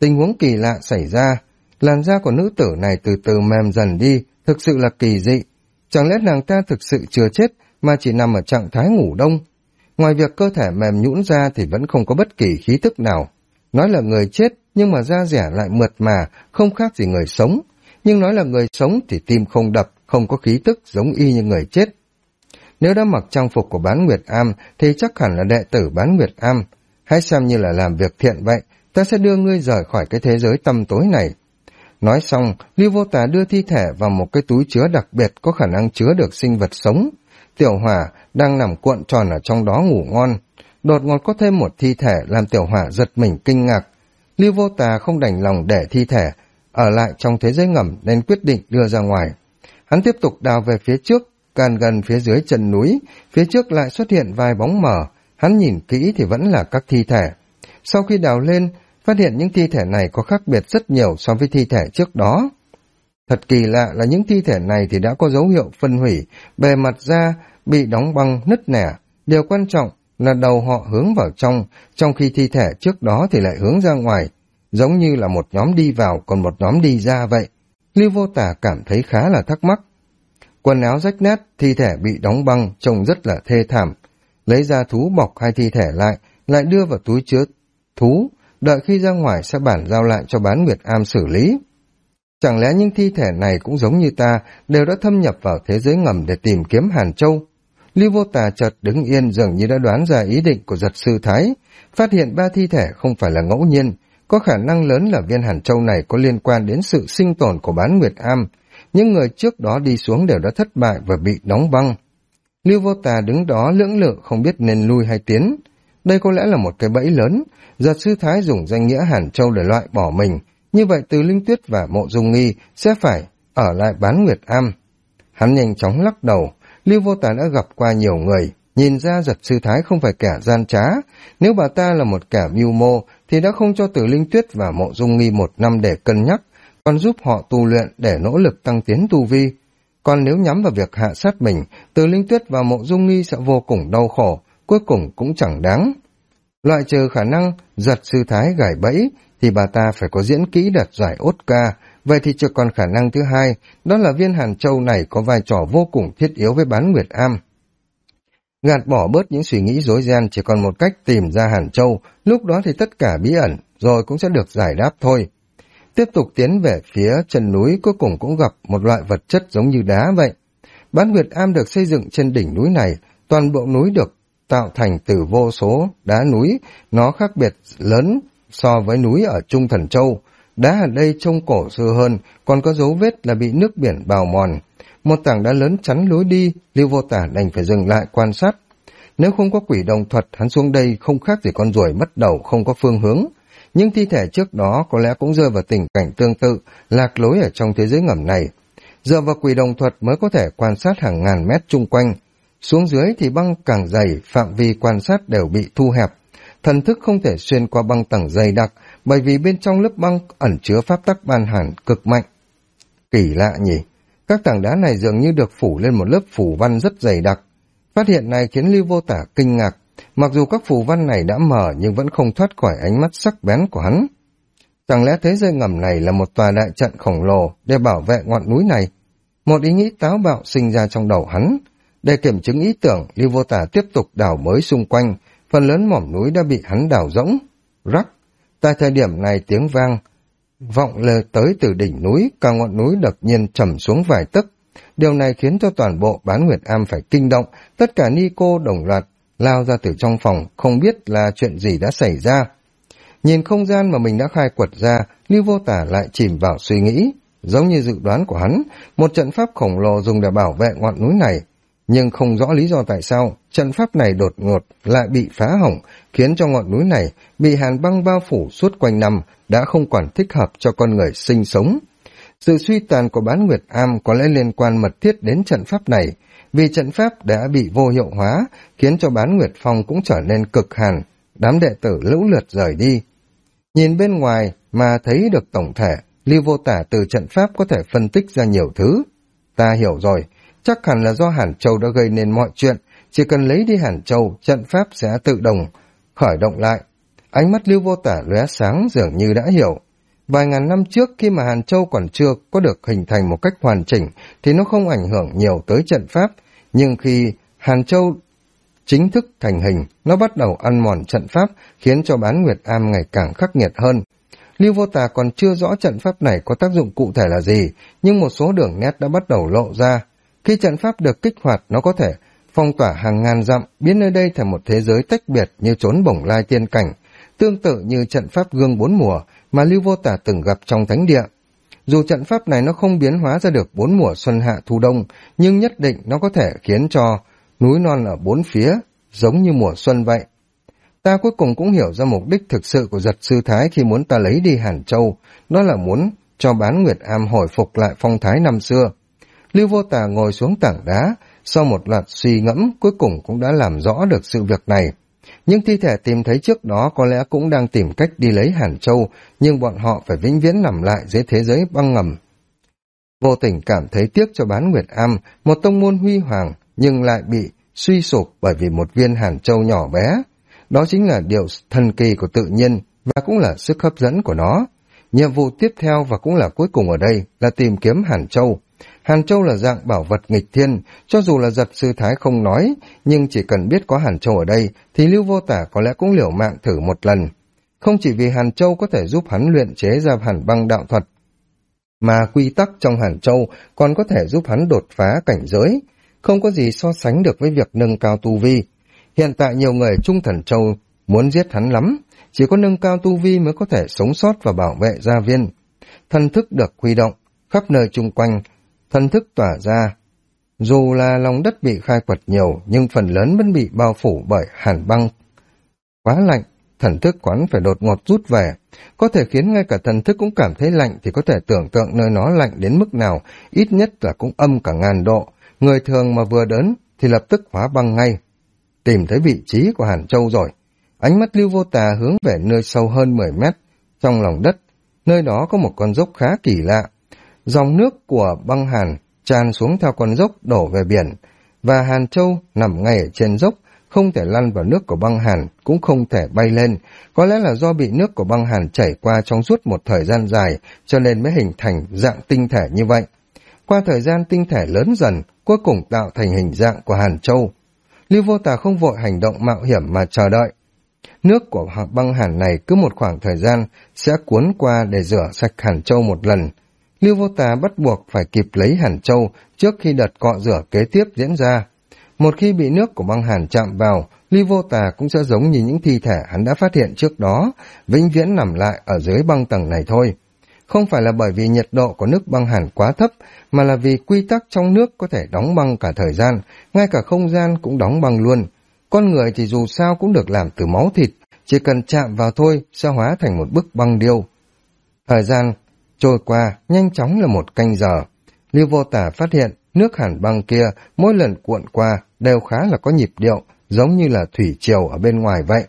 Tình huống kỳ lạ xảy ra, làn da của nữ tử này từ từ mềm dần đi, thực sự là kỳ dị. Chẳng lẽ nàng ta thực sự chưa chết mà chỉ nằm ở trạng thái ngủ đông? Ngoài việc cơ thể mềm nhũn ra thì vẫn không có bất kỳ khí tức nào. Nói là người chết nhưng mà da dẻ lại mượt mà, không khác gì người sống. Nhưng nói là người sống thì tim không đập, không có khí tức giống y như người chết. Nếu đã mặc trang phục của Bán Nguyệt Am thì chắc hẳn là đệ tử Bán Nguyệt Am. Hãy xem như là làm việc thiện vậy, ta sẽ đưa ngươi rời khỏi cái thế giới tăm tối này. Nói xong, Lưu Vô Tà đưa thi thể vào một cái túi chứa đặc biệt có khả năng chứa được sinh vật sống. Tiểu Hỏa đang nằm cuộn tròn ở trong đó ngủ ngon. Đột ngột có thêm một thi thể làm Tiểu Hỏa giật mình kinh ngạc. Lưu Vô Tà không đành lòng để thi thể ở lại trong thế giới ngầm nên quyết định đưa ra ngoài. Hắn tiếp tục đào về phía trước, càng gần phía dưới chân núi, phía trước lại xuất hiện vài bóng mờ. Hắn nhìn kỹ thì vẫn là các thi thể. Sau khi đào lên, phát hiện những thi thể này có khác biệt rất nhiều so với thi thể trước đó. Thật kỳ lạ là những thi thể này thì đã có dấu hiệu phân hủy, bề mặt da bị đóng băng nứt nẻ. Điều quan trọng là đầu họ hướng vào trong khi thi thể trước đó thì lại hướng ra ngoài, giống như là một nhóm đi vào còn một nhóm đi ra vậy. Lưu Vô Tà cảm thấy khá là thắc mắc. Quần áo rách nát, thi thể bị đóng băng, trông rất là thê thảm. Lấy ra thú bọc hai thi thể lại đưa vào túi chứa thú, đợi khi ra ngoài sẽ bản giao lại cho Bán Nguyệt Am xử lý. Chẳng lẽ những thi thể này cũng giống như ta, đều đã thâm nhập vào thế giới ngầm để tìm kiếm Hàn Châu? Lưu Vô Tà chợt đứng yên dường như đã đoán ra ý định của Giật Sư Thái, phát hiện 3 thi thể không phải là ngẫu nhiên, có khả năng lớn là viên Hàn Châu này có liên quan đến sự sinh tồn của Bán Nguyệt Am. Những người trước đó đi xuống đều đã thất bại và bị đóng băng. Lưu Vô Tà đứng đó lưỡng lự không biết nên lui hay tiến. Đây có lẽ là một cái bẫy lớn. Giật Sư Thái dùng danh nghĩa Hàn Châu để loại bỏ mình. Như vậy Từ Linh Tuyết và Mộ Dung Nghi sẽ phải ở lại Bán Nguyệt Am. Hắn nhanh chóng lắc đầu. Lưu Vô Tà đã gặp qua nhiều người, nhìn ra Giật Sư Thái không phải kẻ gian trá. Nếu bà ta là một kẻ mưu mô thì đã không cho Từ Linh Tuyết và Mộ Dung Nghi 1 năm để cân nhắc, còn giúp họ tu luyện để nỗ lực tăng tiến tu vi. Còn nếu nhắm vào việc hạ sát mình, Từ Linh Tuyết và Mộ Dung Nghi sẽ vô cùng đau khổ, cuối cùng cũng chẳng đáng. Loại trừ khả năng Giật Sư Thái gài bẫy thì bà ta phải có diễn kỹ đạt giải Oscar. Vậy thì chưa còn khả năng thứ hai, đó là viên Hàn Châu này có vai trò vô cùng thiết yếu với Bán Nguyệt Am. Gạt bỏ bớt những suy nghĩ rối ren, chỉ còn một cách tìm ra Hàn Châu, lúc đó thì tất cả bí ẩn rồi cũng sẽ được giải đáp thôi. Tiếp tục tiến về phía chân núi, cuối cùng cũng gặp một loại vật chất giống như đá vậy. Bán Nguyệt Am được xây dựng trên đỉnh núi này, toàn bộ núi được tạo thành từ vô số đá núi, nó khác biệt lớn so với núi ở Trung Thần Châu. Đá ở đây trông cổ xưa hơn, còn có dấu vết là bị nước biển bào mòn. Một tảng đá lớn chắn lối đi, Lưu Vô Tà đành phải dừng lại quan sát. Nếu không có quỷ đồng thuật, hắn xuống đây không khác gì con ruồi mất đầu không có phương hướng. Nhưng thi thể trước đó có lẽ cũng rơi vào tình cảnh tương tự, lạc lối ở trong thế giới ngầm này. Dựa vào quỷ đồng thuật mới có thể quan sát hàng ngàn mét chung quanh. Xuống dưới thì băng càng dày, phạm vi quan sát đều bị thu hẹp. Thần thức không thể xuyên qua băng tầng dày đặc, bởi vì bên trong lớp băng ẩn chứa pháp tắc ban hàn cực mạnh. Kỳ lạ nhỉ, các tảng đá này dường như được phủ lên một lớp phù văn rất dày đặc. Phát hiện này khiến Lưu Vô Tà kinh ngạc, mặc dù các phù văn này đã mờ nhưng vẫn không thoát khỏi ánh mắt sắc bén của hắn. Chẳng lẽ thế giới ngầm này là một tòa đại trận khổng lồ để bảo vệ ngọn núi này? Một ý nghĩ táo bạo sinh ra trong đầu hắn. Để kiểm chứng ý tưởng, Lưu Vô Tà tiếp tục đào bới xung quanh, phần lớn mỏm núi đã bị hắn đào rỗng. Rắc! Tại thời điểm này tiếng vang vọng lên tới từ đỉnh núi, cả ngọn núi đột nhiên trầm xuống vài tấc. Điều này khiến cho toàn bộ Bán Nguyệt Am phải kinh động, tất cả ni cô đồng loạt lao ra từ trong phòng, không biết là chuyện gì đã xảy ra. Nhìn không gian mà mình đã khai quật ra, Lưu Vô Tà lại chìm vào suy nghĩ. Giống như dự đoán của hắn, một trận pháp khổng lồ dùng để bảo vệ ngọn núi này. Nhưng không rõ lý do tại sao, trận pháp này đột ngột lại bị phá hỏng, khiến cho ngọn núi này bị hàn băng bao phủ suốt quanh năm, đã không còn thích hợp cho con người sinh sống. Sự suy tàn của Bán Nguyệt Am có lẽ liên quan mật thiết đến trận pháp này, vì trận pháp đã bị vô hiệu hóa, khiến cho Bán Nguyệt Phong cũng trở nên cực hàn, đám đệ tử lũ lượt rời đi. Nhìn bên ngoài mà thấy được tổng thể, Lưu Vô Tà từ trận pháp có thể phân tích ra nhiều thứ. Ta hiểu rồi, chắc hẳn là do Hàn Châu đã gây nên mọi chuyện, chỉ cần lấy đi Hàn Châu, trận pháp sẽ tự động khởi động lại. Ánh mắt Lưu Vô Tà lóe sáng dường như đã hiểu. Vài ngàn năm trước khi mà Hàn Châu còn chưa có được hình thành một cách hoàn chỉnh thì nó không ảnh hưởng nhiều tới trận pháp, nhưng khi Hàn Châu chính thức thành hình, nó bắt đầu ăn mòn trận pháp, khiến cho Bán Nguyệt Am ngày càng khắc nghiệt hơn. Lưu Vô Tà còn chưa rõ trận pháp này có tác dụng cụ thể là gì, nhưng một số đường nét đã bắt đầu lộ ra. Khi trận pháp được kích hoạt, nó có thể phong tỏa hàng ngàn dặm, biến nơi đây thành một thế giới tách biệt như chốn bổng lai tiên cảnh, tương tự như trận pháp gương bốn mùa mà Lưu Vô Tà từng gặp trong thánh địa. Dù trận pháp này nó không biến hóa ra được bốn mùa xuân hạ thu đông, nhưng nhất định nó có thể khiến cho núi non ở bốn phía giống như mùa xuân vậy. Ta cuối cùng cũng hiểu ra mục đích thực sự của Giật Sư Thái khi muốn ta lấy đi Hàn Châu, đó là muốn cho Bán Nguyệt Am hồi phục lại phong thái năm xưa. Lưu Vô Tà ngồi xuống tảng đá, sau một loạt suy ngẫm cuối cùng cũng đã làm rõ được sự việc này. Những thi thể tìm thấy trước đó có lẽ cũng đang tìm cách đi lấy Hàn Châu, nhưng bọn họ phải vĩnh viễn nằm lại dưới thế giới băng ngầm. Vô tình cảm thấy tiếc cho Bán Nguyệt Am, một tông môn huy hoàng, nhưng lại bị suy sụp bởi vì một viên Hàn Châu nhỏ bé. Đó chính là điều thần kỳ của tự nhiên và cũng là sức hấp dẫn của nó. Nhiệm vụ tiếp theo và cũng là cuối cùng ở đây là tìm kiếm Hàn Châu. Hàn Châu là dạng bảo vật nghịch thiên, cho dù là Giật Sư Thái không nói, nhưng chỉ cần biết có Hàn Châu ở đây thì Lưu Vô Tà có lẽ cũng liều mạng thử một lần. Không chỉ vì Hàn Châu có thể giúp hắn luyện chế ra Hàn Băng đạo thuật, mà quy tắc trong Hàn Châu còn có thể giúp hắn đột phá cảnh giới, không có gì so sánh được với việc nâng cao tu vi. Hiện tại nhiều người Trung Thần Châu muốn giết hắn lắm, chỉ có nâng cao tu vi mới có thể sống sót và bảo vệ gia viên. Thần thức được huy động, khắp nơi chung quanh, thần thức tỏa ra. Dù là lòng đất bị khai quật nhiều, nhưng phần lớn vẫn bị bao phủ bởi hàn băng quá lạnh, thần thức quán phải đột ngột rút về. Có thể khiến ngay cả thần thức cũng cảm thấy lạnh thì có thể tưởng tượng nơi nó lạnh đến mức nào, ít nhất là cũng âm cả ngàn độ. Người thường mà vừa đến thì lập tức hóa băng ngay. Tìm thấy vị trí của Hàn Châu rồi. Ánh mắt Lưu Vô Tà hướng về nơi sâu hơn 10 mét trong lòng đất. Nơi đó có một con dốc khá kỳ lạ. Dòng nước của băng hàn tràn xuống theo con dốc đổ về biển, và Hàn Châu nằm ngay ở trên dốc, không thể lăn vào nước của băng hàn, cũng không thể bay lên. Có lẽ là do bị nước của băng hàn chảy qua trong suốt một thời gian dài, cho nên mới hình thành dạng tinh thể như vậy. Qua thời gian tinh thể lớn dần, cuối cùng tạo thành hình dạng của Hàn Châu. Lưu Vô Tà không vội hành động mạo hiểm mà chờ đợi. Nước của băng hàn này cứ một khoảng thời gian sẽ cuốn qua để rửa sạch Hàn Châu một lần. Lưu Vô Tà bắt buộc phải kịp lấy Hàn Châu trước khi đợt cọ rửa kế tiếp diễn ra. Một khi bị nước của băng hàn chạm vào, Lưu Vô Tà cũng sẽ giống như những thi thể hắn đã phát hiện trước đó, vĩnh viễn nằm lại ở dưới băng tầng này thôi. Không phải là bởi vì nhiệt độ của nước băng hàn quá thấp, mà là vì quy tắc trong nước có thể đóng băng cả thời gian, ngay cả không gian cũng đóng băng luôn. Con người thì dù sao cũng được làm từ máu thịt, chỉ cần chạm vào thôi sẽ hóa thành một bức băng điêu. Thời gian trôi qua nhanh chóng là một canh giờ. Lưu Vô Tà phát hiện nước hàn băng kia mỗi lần cuộn qua đều khá là có nhịp điệu, giống như là thủy triều ở bên ngoài vậy.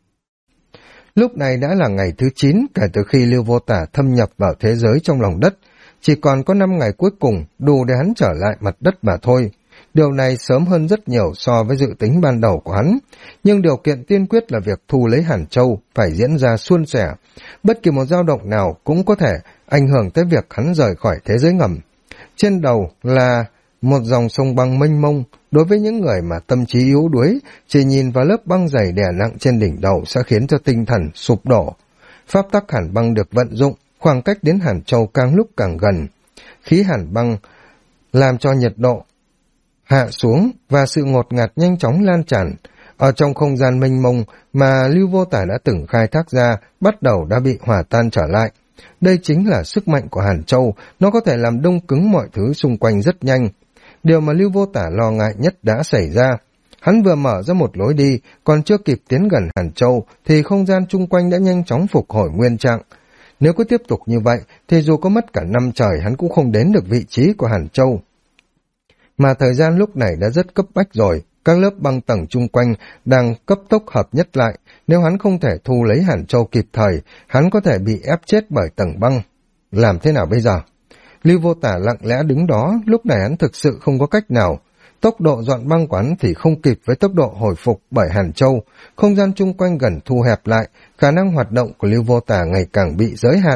Lúc này đã là ngày thứ 9 kể từ khi Lưu Vô Tà thâm nhập vào thế giới trong lòng đất. Chỉ còn có 5 ngày cuối cùng đủ để hắn trở lại mặt đất mà thôi. Điều này sớm hơn rất nhiều so với dự tính ban đầu của hắn, nhưng điều kiện tiên quyết là việc thu lấy Hàn Châu phải diễn ra suôn sẻ. Bất kỳ một dao động nào cũng có thể ảnh hưởng tới việc hắn rời khỏi thế giới ngầm. Trên đầu là một dòng sông băng mênh mông, đối với những người mà tâm trí yếu đuối, chỉ nhìn vào lớp băng dày đè nặng trên đỉnh đầu sẽ khiến cho tinh thần sụp đổ. Pháp tắc hàn băng được vận dụng, khoảng cách đến Hàn Châu càng lúc càng gần. Khí hàn băng làm cho nhiệt độ hạ xuống và sự ngột ngạt nhanh chóng lan tràn. Ở trong không gian mênh mông mà Lưu Vô Tà đã từng khai thác ra, bắt đầu đã bị hòa tan trở lại. Đây chính là sức mạnh của Hàn Châu, nó có thể làm đông cứng mọi thứ xung quanh rất nhanh. Điều mà Lưu Vô Tà lo ngại nhất đã xảy ra. Hắn vừa mở ra một lối đi, còn chưa kịp tiến gần Hàn Châu, thì không gian chung quanh đã nhanh chóng phục hồi nguyên trạng. Nếu cứ tiếp tục như vậy, thì dù có mất cả năm trời hắn cũng không đến được vị trí của Hàn Châu. Mà thời gian lúc này đã rất cấp bách rồi, các lớp băng tầng chung quanh đang cấp tốc hợp nhất lại. Nếu hắn không thể thu lấy Hàn Châu kịp thời, hắn có thể bị ép chết bởi tầng băng. Làm thế nào bây giờ? Lưu Vô Tà lặng lẽ đứng đó, lúc này hắn thực sự không có cách nào. Tốc độ dọn băng của hắn thì không kịp với tốc độ hồi phục bởi Hàn Châu. Không gian chung quanh gần thu hẹp lại, khả năng hoạt động của Lưu Vô Tà ngày càng bị giới hạn.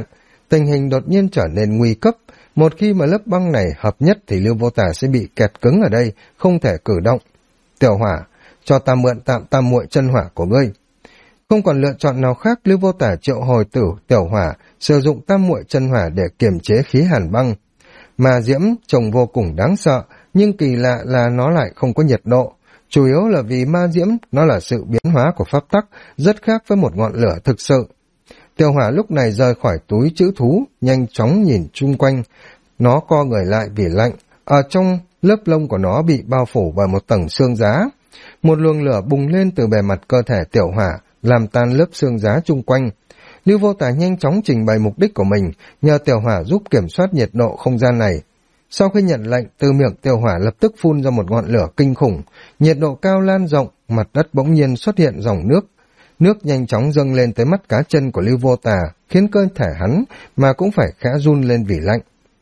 tình hình đột nhiên trở nên nguy cấp. Một khi mà lớp băng này hợp nhất thì Lưu Vô Tà sẽ bị kẹt cứng ở đây, không thể cử động. Tiểu Hỏa, cho ta mượn tạm tam muội chân hỏa của ngươi. Không còn lựa chọn nào khác, Lưu Vô Tà triệu hồi tử Tiểu Hỏa, sử dụng tam muội chân hỏa để kiềm chế khí hàn băng. Mà diễm trông vô cùng đáng sợ, nhưng kỳ lạ là nó lại không có nhiệt độ. Chủ yếu là vì ma diễm nó là sự biến hóa của pháp tắc, rất khác với một ngọn lửa thực sự. Tiểu Hỏa lúc này rời khỏi túi trữ thú, nhanh chóng nhìn chung quanh. Nó co người lại vì lạnh, ở trong lớp lông của nó bị bao phủ bởi một tầng xương giá. Một luồng lửa bùng lên từ bề mặt cơ thể Tiểu Hỏa, làm tan lớp xương giá chung quanh. Lưu Vô Tà nhanh chóng trình bày mục đích của mình, nhờ Tiểu Hỏa giúp kiểm soát nhiệt độ không gian này. Sau khi nhận lệnh, từ miệng Tiểu Hỏa lập tức phun ra một ngọn lửa kinh khủng, nhiệt độ cao lan rộng, mặt đất bỗng nhiên xuất hiện dòng nước. Nước nhanh chóng dâng lên tới mắt cá chân của Lưu Vô Tà, khiến cơ thể hắn mà cũng phải khẽ run lên vì lạnh.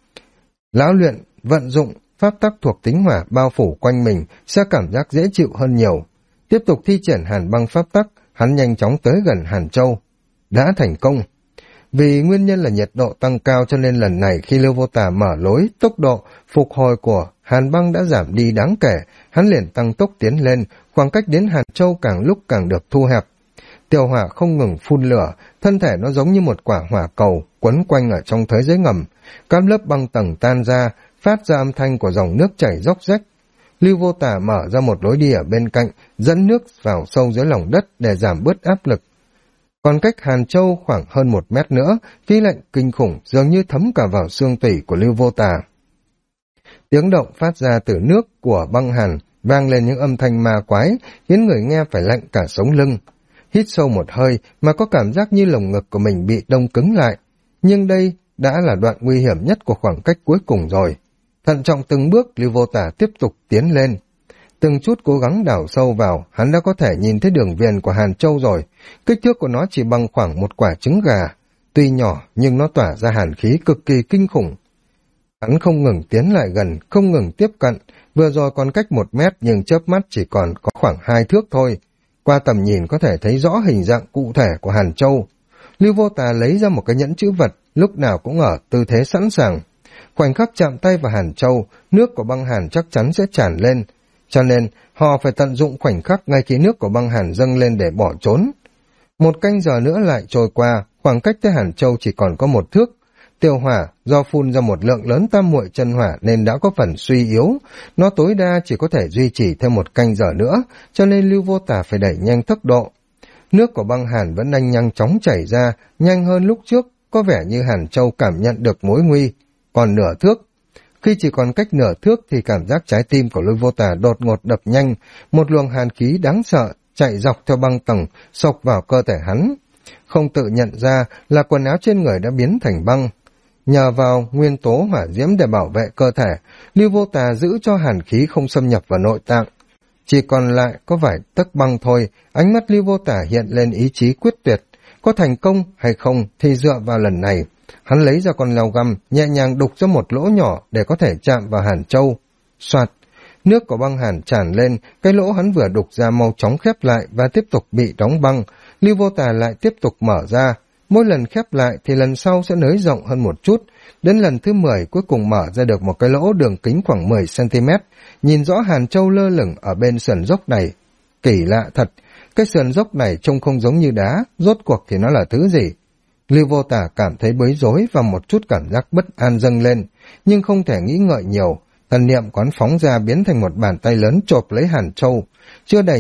Lão luyện, vận dụng, pháp tắc thuộc tính hỏa bao phủ quanh mình sẽ cảm giác dễ chịu hơn nhiều. Tiếp tục thi triển hàn băng pháp tắc, hắn nhanh chóng tới gần Hàn Châu. Đã thành công. Vì nguyên nhân là nhiệt độ tăng cao cho nên lần này khi Lưu Vô Tà mở lối, tốc độ phục hồi của hàn băng đã giảm đi đáng kể, hắn liền tăng tốc tiến lên, khoảng cách đến Hàn Châu càng lúc càng được thu hẹp. Tiểu Hỏa không ngừng phun lửa, thân thể nó giống như một quả hỏa cầu quấn quanh ở trong thế giới ngầm, các lớp băng tầng tan ra, phát ra âm thanh của dòng nước chảy róc rách. Lưu Vô Tà mở ra một lối đi ở bên cạnh, dẫn nước vào sâu dưới lòng đất để giảm bớt áp lực. Còn cách Hàn Châu khoảng hơn 1 mét nữa, khí lạnh kinh khủng dường như thấm cả vào xương tủy của Lưu Vô Tà. Tiếng động phát ra từ nước của băng hàn vang lên những âm thanh ma quái, khiến người nghe phải lạnh cả sống lưng. Hít sâu một hơi mà có cảm giác như lồng ngực của mình bị đông cứng lại. Nhưng đây đã là đoạn nguy hiểm nhất của khoảng cách cuối cùng rồi. Thận trọng từng bước, Lưu Vô Tà tiếp tục tiến lên. Từng chút cố gắng đào sâu vào, hắn đã có thể nhìn thấy đường viền của Hàn Châu rồi. Kích thước của nó chỉ bằng khoảng một quả trứng gà. Tuy nhỏ nhưng nó tỏa ra hàn khí cực kỳ kinh khủng. Hắn không ngừng tiến lại gần, không ngừng tiếp cận. Vừa rồi còn cách 1 mét nhưng chớp mắt chỉ còn có khoảng 2 thước thôi. Qua tầm nhìn có thể thấy rõ hình dạng cụ thể của Hàn Châu. Lưu Vô Tà lấy ra một cái nhẫn chữ vật, lúc nào cũng ở tư thế sẵn sàng. Khoảnh khắc chạm tay vào Hàn Châu, nước của băng hàn chắc chắn sẽ tràn lên. Cho nên, họ phải tận dụng khoảnh khắc ngay khi nước của băng hàn dâng lên để bỏ trốn. 1 canh giờ nữa lại trôi qua, khoảng cách tới Hàn Châu chỉ còn có 1 thước. Tiểu Hỏa, do phun ra một lượng lớn tam muội chân hỏa nên đã có phần suy yếu. Nó tối đa chỉ có thể duy trì thêm 1 canh giờ nữa, cho nên Lưu Vô Tà phải đẩy nhanh tốc độ. Nước của băng hàn vẫn đang nhanh chóng chảy ra, nhanh hơn lúc trước, có vẻ như Hàn Châu cảm nhận được mối nguy. Còn nửa thước. Khi chỉ còn cách nửa thước thì cảm giác trái tim của Lưu Vô Tà đột ngột đập nhanh, một luồng hàn khí đáng sợ chạy dọc theo băng tầng, xộc vào cơ thể hắn. Không tự nhận ra là quần áo trên người đã biến thành băng. Nhờ vào nguyên tố hỏa diễm để bảo vệ cơ thể, Lưu Vô Tà giữ cho hàn khí không xâm nhập vào nội tạng. Chỉ còn lại có vài tấc băng thôi, ánh mắt Lưu Vô Tà hiện lên ý chí quyết tuyệt. Có thành công hay không thì dựa vào lần này. Hắn lấy ra con lao găm, nhẹ nhàng đục ra một lỗ nhỏ để có thể chạm vào Hàn Châu. Soạt, nước của băng hàn tràn lên, cái lỗ hắn vừa đục ra mau chóng khép lại và tiếp tục bị đóng băng. Lưu Vô Tà lại tiếp tục mở ra. Mỗi lần khép lại thì lần sau sẽ nới rộng hơn một chút. Đến lần thứ 10 cuối cùng mở ra được một cái lỗ đường kính khoảng 10 cm. Nhìn rõ Hàn Châu lơ lửng ở bên sườn dốc này. Kỳ lạ thật, cái sườn dốc này trông không giống như đá, rốt cuộc thì nó là thứ gì? Lưu Vô Tà cảm thấy bối rối và một chút cảm giác bất an dâng lên, nhưng không thể nghĩ ngợi nhiều. Thần niệm quán phóng ra biến thành một bàn tay lớn chộp lấy Hàn Châu. Chưa đầy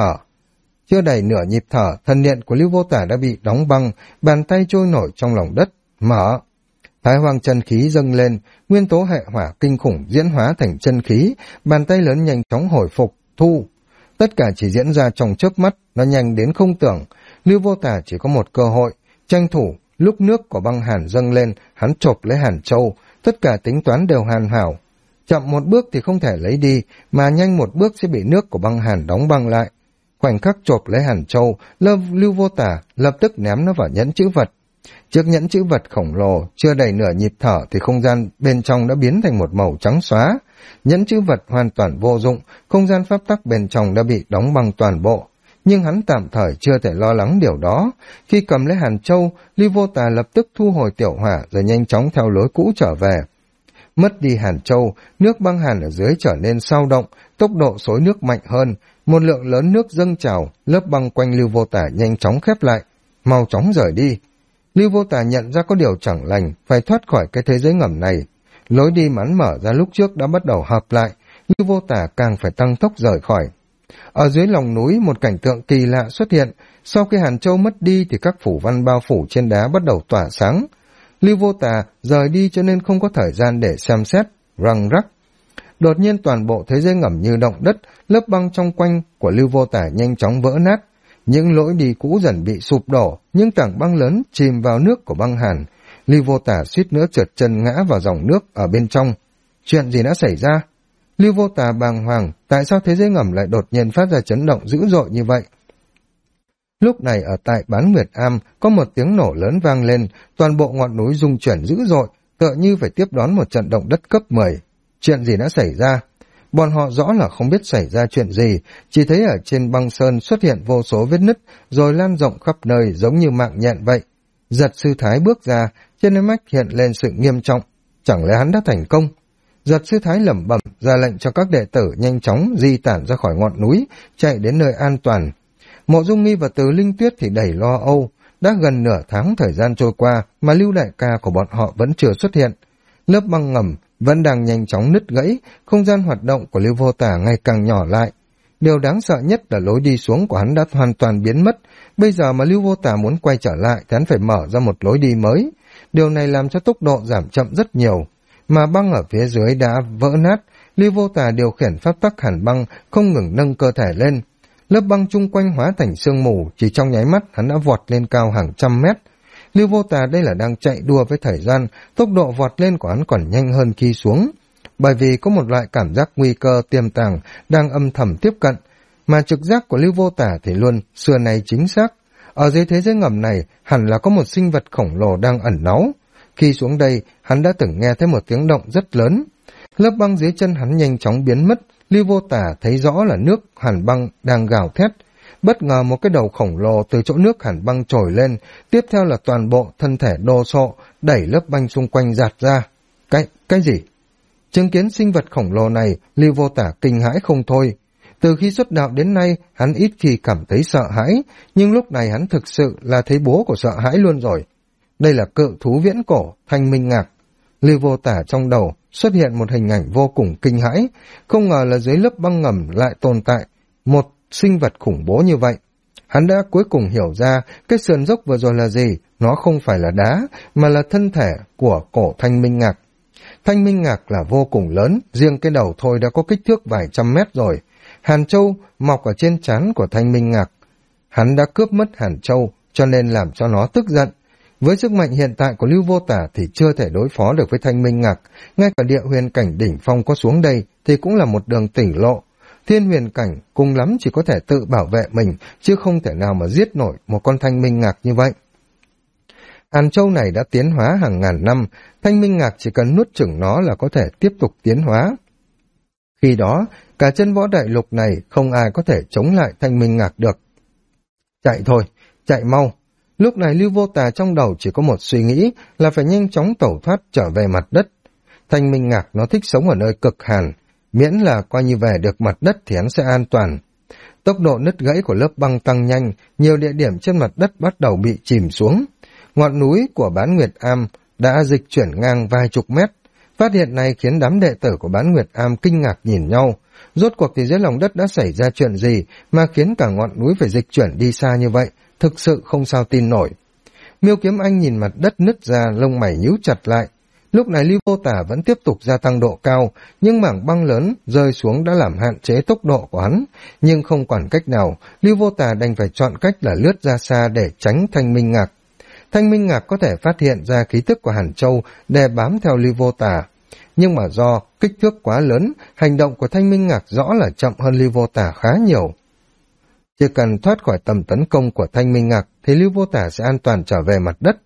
nửa nhịp thở, thần niệm của Lưu Vô Tà đã bị đóng băng, bàn tay trôi nổi trong lòng đất, mở. Thái Hoàng chân khí dâng lên, nguyên tố hệ hỏa kinh khủng diễn hóa thành chân khí, bàn tay lớn nhanh chóng hồi phục, thu. Tất cả chỉ diễn ra trong chớp mắt, nó nhanh đến không tưởng. Lưu Vô Tà chỉ có một cơ hội, tranh thủ. Lúc nước của băng hàn dâng lên, hắn chộp lấy Hàn Châu, tất cả tính toán đều hoàn hảo. Chậm một bước thì không thể lấy đi, mà nhanh một bước sẽ bị nước của băng hàn đóng băng lại. Khoảnh khắc chộp lấy Hàn Châu, Lưu Vô Tà lập tức ném nó vào nhẫn chữ vật. Trước nhẫn chữ vật khổng lồ, chưa đầy nửa nhịp thở thì không gian bên trong đã biến thành một màu trắng xóa. Nhẫn chữ vật hoàn toàn vô dụng, không gian pháp tắc bên trong đã bị đóng băng toàn bộ. nhưng hắn tạm thời chưa thể lo lắng điều đó. Khi cầm lấy hàn châu, Lưu Vô Tà lập tức thu hồi tiểu hỏa rồi nhanh chóng theo lối cũ trở về. Mất đi hàn châu, nước băng hàn ở dưới trở nên sao động, tốc độ xối nước mạnh hơn, một lượng lớn nước dâng trào, lớp băng quanh Lưu Vô Tà nhanh chóng khép lại. Mau chóng rời đi. Lưu Vô Tà nhận ra có điều chẳng lành, phải thoát khỏi cái thế giới ngầm này. Lối đi mắn mở ra lúc trước đã bắt đầu hợp lại, Lưu Vô Tà càng phải tăng tốc rời khỏi. Ở dưới lòng núi, một cảnh tượng kỳ lạ xuất hiện. Sau khi hàn châu mất đi thì các phủ văn bao phủ trên đá bắt đầu tỏa sáng. Lưu Vô Tà rời đi cho nên không có thời gian để xem xét, răng rắc. Đột nhiên toàn bộ thế giới ngầm như động đất, lớp băng trong quanh của Lưu Vô Tà nhanh chóng vỡ nát. Những lối đi cũ dần bị sụp đổ, những tảng băng lớn chìm vào nước của băng hàn. Lưu Vô Tà suýt nữa trượt chân ngã vào dòng nước ở bên trong. Chuyện gì đã xảy ra? Lưu Vô Tà bàng hoàng, tại sao thế giới ngầm lại đột nhiên phát ra chấn động dữ dội như vậy? Lúc này ở tại Bán Nguyệt Am có một tiếng nổ lớn vang lên, toàn bộ ngọn núi rung chuyển dữ dội, tựa như phải tiếp đón một trận động đất cấp 10. Chuyện gì đã xảy ra? Bọn họ rõ là không biết xảy ra chuyện gì, chỉ thấy ở trên băng sơn xuất hiện vô số vết nứt, rồi lan rộng khắp nơi giống như mạng nhện vậy. Giật sư thái bước ra, trên đôi mắt hiện lên sự nghiêm trọng. Chẳng lẽ hắn đã thành công? Giật sư thái lẩm bẩm ra lệnh cho các đệ tử nhanh chóng di tản ra khỏi ngọn núi, chạy đến nơi an toàn. Mộ Dung Nghi và Từ Linh Tuyết thì đầy lo âu. Đã gần nửa tháng thời gian trôi qua mà Lưu đại ca của bọn họ vẫn chưa xuất hiện. Lớp băng ngầm vẫn đang nhanh chóng nứt gãy, không gian hoạt động của Lưu Vô Tà ngày càng nhỏ lại. Điều đáng sợ nhất là lối đi xuống của hắn đã hoàn toàn biến mất. Bây giờ mà Lưu Vô Tà muốn quay trở lại thì hắn phải mở ra một lối đi mới. Điều này làm cho tốc độ giảm chậm rất nhiều. Mà băng ở phía dưới đã vỡ nát, Lưu Vô Tà điều khiển pháp tắc hàn băng không ngừng nâng cơ thể lên. Lớp băng chung quanh hóa thành sương mù, chỉ trong nháy mắt hắn đã vọt lên cao hàng trăm mét. Lưu Vô Tà đây là đang chạy đua với thời gian, tốc độ vọt lên của hắn còn nhanh hơn khi xuống. Bởi vì có một loại cảm giác nguy cơ tiềm tàng đang âm thầm tiếp cận, mà trực giác của Lưu Vô Tà thì luôn xưa nay chính xác. Ở dưới thế giới ngầm này hẳn là có một sinh vật khổng lồ đang ẩn náu. Khi xuống đây, hắn đã từng nghe thấy một tiếng động rất lớn. Lớp băng dưới chân hắn nhanh chóng biến mất, Lưu Vô Tà thấy rõ là nước hàn băng đang gào thét. Bất ngờ một cái đầu khổng lồ từ chỗ nước hàn băng trồi lên, tiếp theo là toàn bộ thân thể đô sộ, đẩy lớp băng xung quanh giạt ra. Cái gì? Chứng kiến sinh vật khổng lồ này, Lưu Vô Tà kinh hãi không thôi. Từ khi xuất đạo đến nay, hắn ít khi cảm thấy sợ hãi, nhưng lúc này hắn thực sự là thấy bố của sợ hãi luôn rồi. Đây là cự thú viễn cổ, Thanh Minh Ngạc. Lưu Vô Tà trong đầu xuất hiện một hình ảnh vô cùng kinh hãi, không ngờ là dưới lớp băng ngầm lại tồn tại một sinh vật khủng bố như vậy. Hắn đã cuối cùng hiểu ra cái sườn dốc vừa rồi là gì, nó không phải là đá, mà là thân thể của cổ Thanh Minh Ngạc. Thanh Minh Ngạc là vô cùng lớn, riêng cái đầu thôi đã có kích thước vài trăm mét rồi. Hàn Châu mọc ở trên trán của Thanh Minh Ngạc. Hắn đã cướp mất Hàn Châu, cho nên làm cho nó tức giận. Với sức mạnh hiện tại của Lưu Vô Tà thì chưa thể đối phó được với Thanh Minh Ngạc, ngay cả địa huyền cảnh đỉnh phong có xuống đây thì cũng là một đường tỉnh lộ. Thiên huyền cảnh cùng lắm chỉ có thể tự bảo vệ mình, chứ không thể nào mà giết nổi một con Thanh Minh Ngạc như vậy. Hàn Châu này đã tiến hóa hàng ngàn năm, Thanh Minh Ngạc chỉ cần nuốt chửng nó là có thể tiếp tục tiến hóa. Khi đó, cả chân võ đại lục này không ai có thể chống lại Thanh Minh Ngạc được. Chạy thôi, chạy mau. Lúc này Lưu Vô Tà trong đầu chỉ có một suy nghĩ là phải nhanh chóng tẩu thoát trở về mặt đất. Thanh Minh Ngạc nó thích sống ở nơi cực hàn, miễn là coi như về được mặt đất thì hắn sẽ an toàn. Tốc độ nứt gãy của lớp băng tăng nhanh, nhiều địa điểm trên mặt đất bắt đầu bị chìm xuống. Ngọn núi của Bán Nguyệt Am đã dịch chuyển ngang vài chục mét. Phát hiện này khiến đám đệ tử của Bán Nguyệt Am kinh ngạc nhìn nhau. Rốt cuộc thì dưới lòng đất đã xảy ra chuyện gì mà khiến cả ngọn núi phải dịch chuyển đi xa như vậy, thực sự không sao tin nổi. Miêu Kiếm Anh nhìn mặt đất nứt ra, lông mày nhíu chặt lại. Lúc này Lưu Vô Tà vẫn tiếp tục gia tăng độ cao, nhưng mảng băng lớn rơi xuống đã làm hạn chế tốc độ của hắn. Nhưng không còn cách nào, Lưu Vô Tà đành phải chọn cách là lướt ra xa để tránh Thanh Minh Ngạc. Thanh Minh Ngạc có thể phát hiện ra khí tức của Hàn Châu để bám theo Lưu Vô Tà. Nhưng mà do kích thước quá lớn, hành động của Thanh Minh Ngạc rõ là chậm hơn Lưu Vô Tà khá nhiều. Chỉ cần thoát khỏi tầm tấn công của Thanh Minh Ngạc thì Lưu Vô Tà sẽ an toàn trở về mặt đất.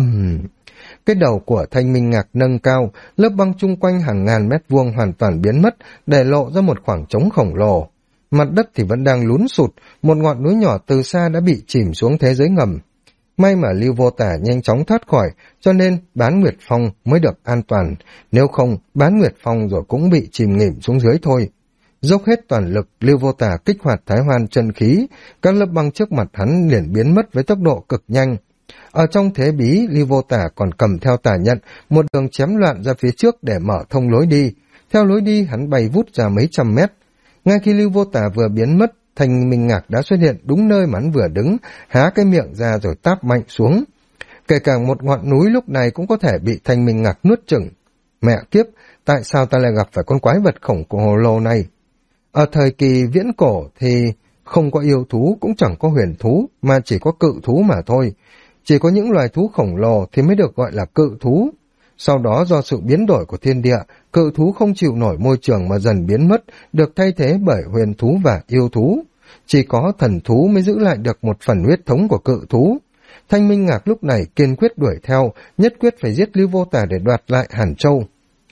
Cái đầu của Thanh Minh Ngạc nâng cao, lớp băng chung quanh hàng ngàn mét vuông hoàn toàn biến mất, để lộ ra một khoảng trống khổng lồ. mặt đất thì vẫn đang lún sụt, một ngọn núi nhỏ từ xa đã bị chìm xuống thế giới ngầm. May mà Lưu Vô Tả nhanh chóng thoát khỏi, cho nên Bán Nguyệt Phong mới được an toàn, nếu không Bán Nguyệt Phong rồi cũng bị chìm nghỉm xuống dưới thôi. Dốc hết toàn lực, Lưu Vô Tả kích hoạt Thái Hoan chân khí, các lớp băng trước mặt hắn liền biến mất với tốc độ cực nhanh. Ở trong thế bí, Lưu Vô Tả còn cầm theo tà nhận, một đường chém loạn ra phía trước để mở thông lối đi. Theo lối đi, hắn bay vút ra mấy trăm mét. Ngay khi Lưu Vô Tả vừa biến mất, Thanh Minh Ngạc đã xuất hiện đúng nơi mà hắn vừa đứng, há cái miệng ra rồi táp mạnh xuống. Kể cả một ngọn núi lúc này cũng có thể bị Thanh Minh Ngạc nuốt chửng. Mẹ kiếp, tại sao ta lại gặp phải con quái vật khổng lồ này? Ở thời kỳ viễn cổ thì không có yêu thú, cũng chẳng có huyền thú, mà chỉ có cự thú mà thôi. Chỉ có những loài thú khổng lồ thì mới được gọi là cự thú. Sau đó do sự biến đổi của thiên địa, cự thú không chịu nổi môi trường mà dần biến mất, được thay thế bởi huyền thú và yêu thú. Chỉ có thần thú mới giữ lại được một phần huyết thống của cự thú. Thanh Minh Ngạc lúc này kiên quyết đuổi theo, nhất quyết phải giết Lưu Vô Tả để đoạt lại Hàn Châu.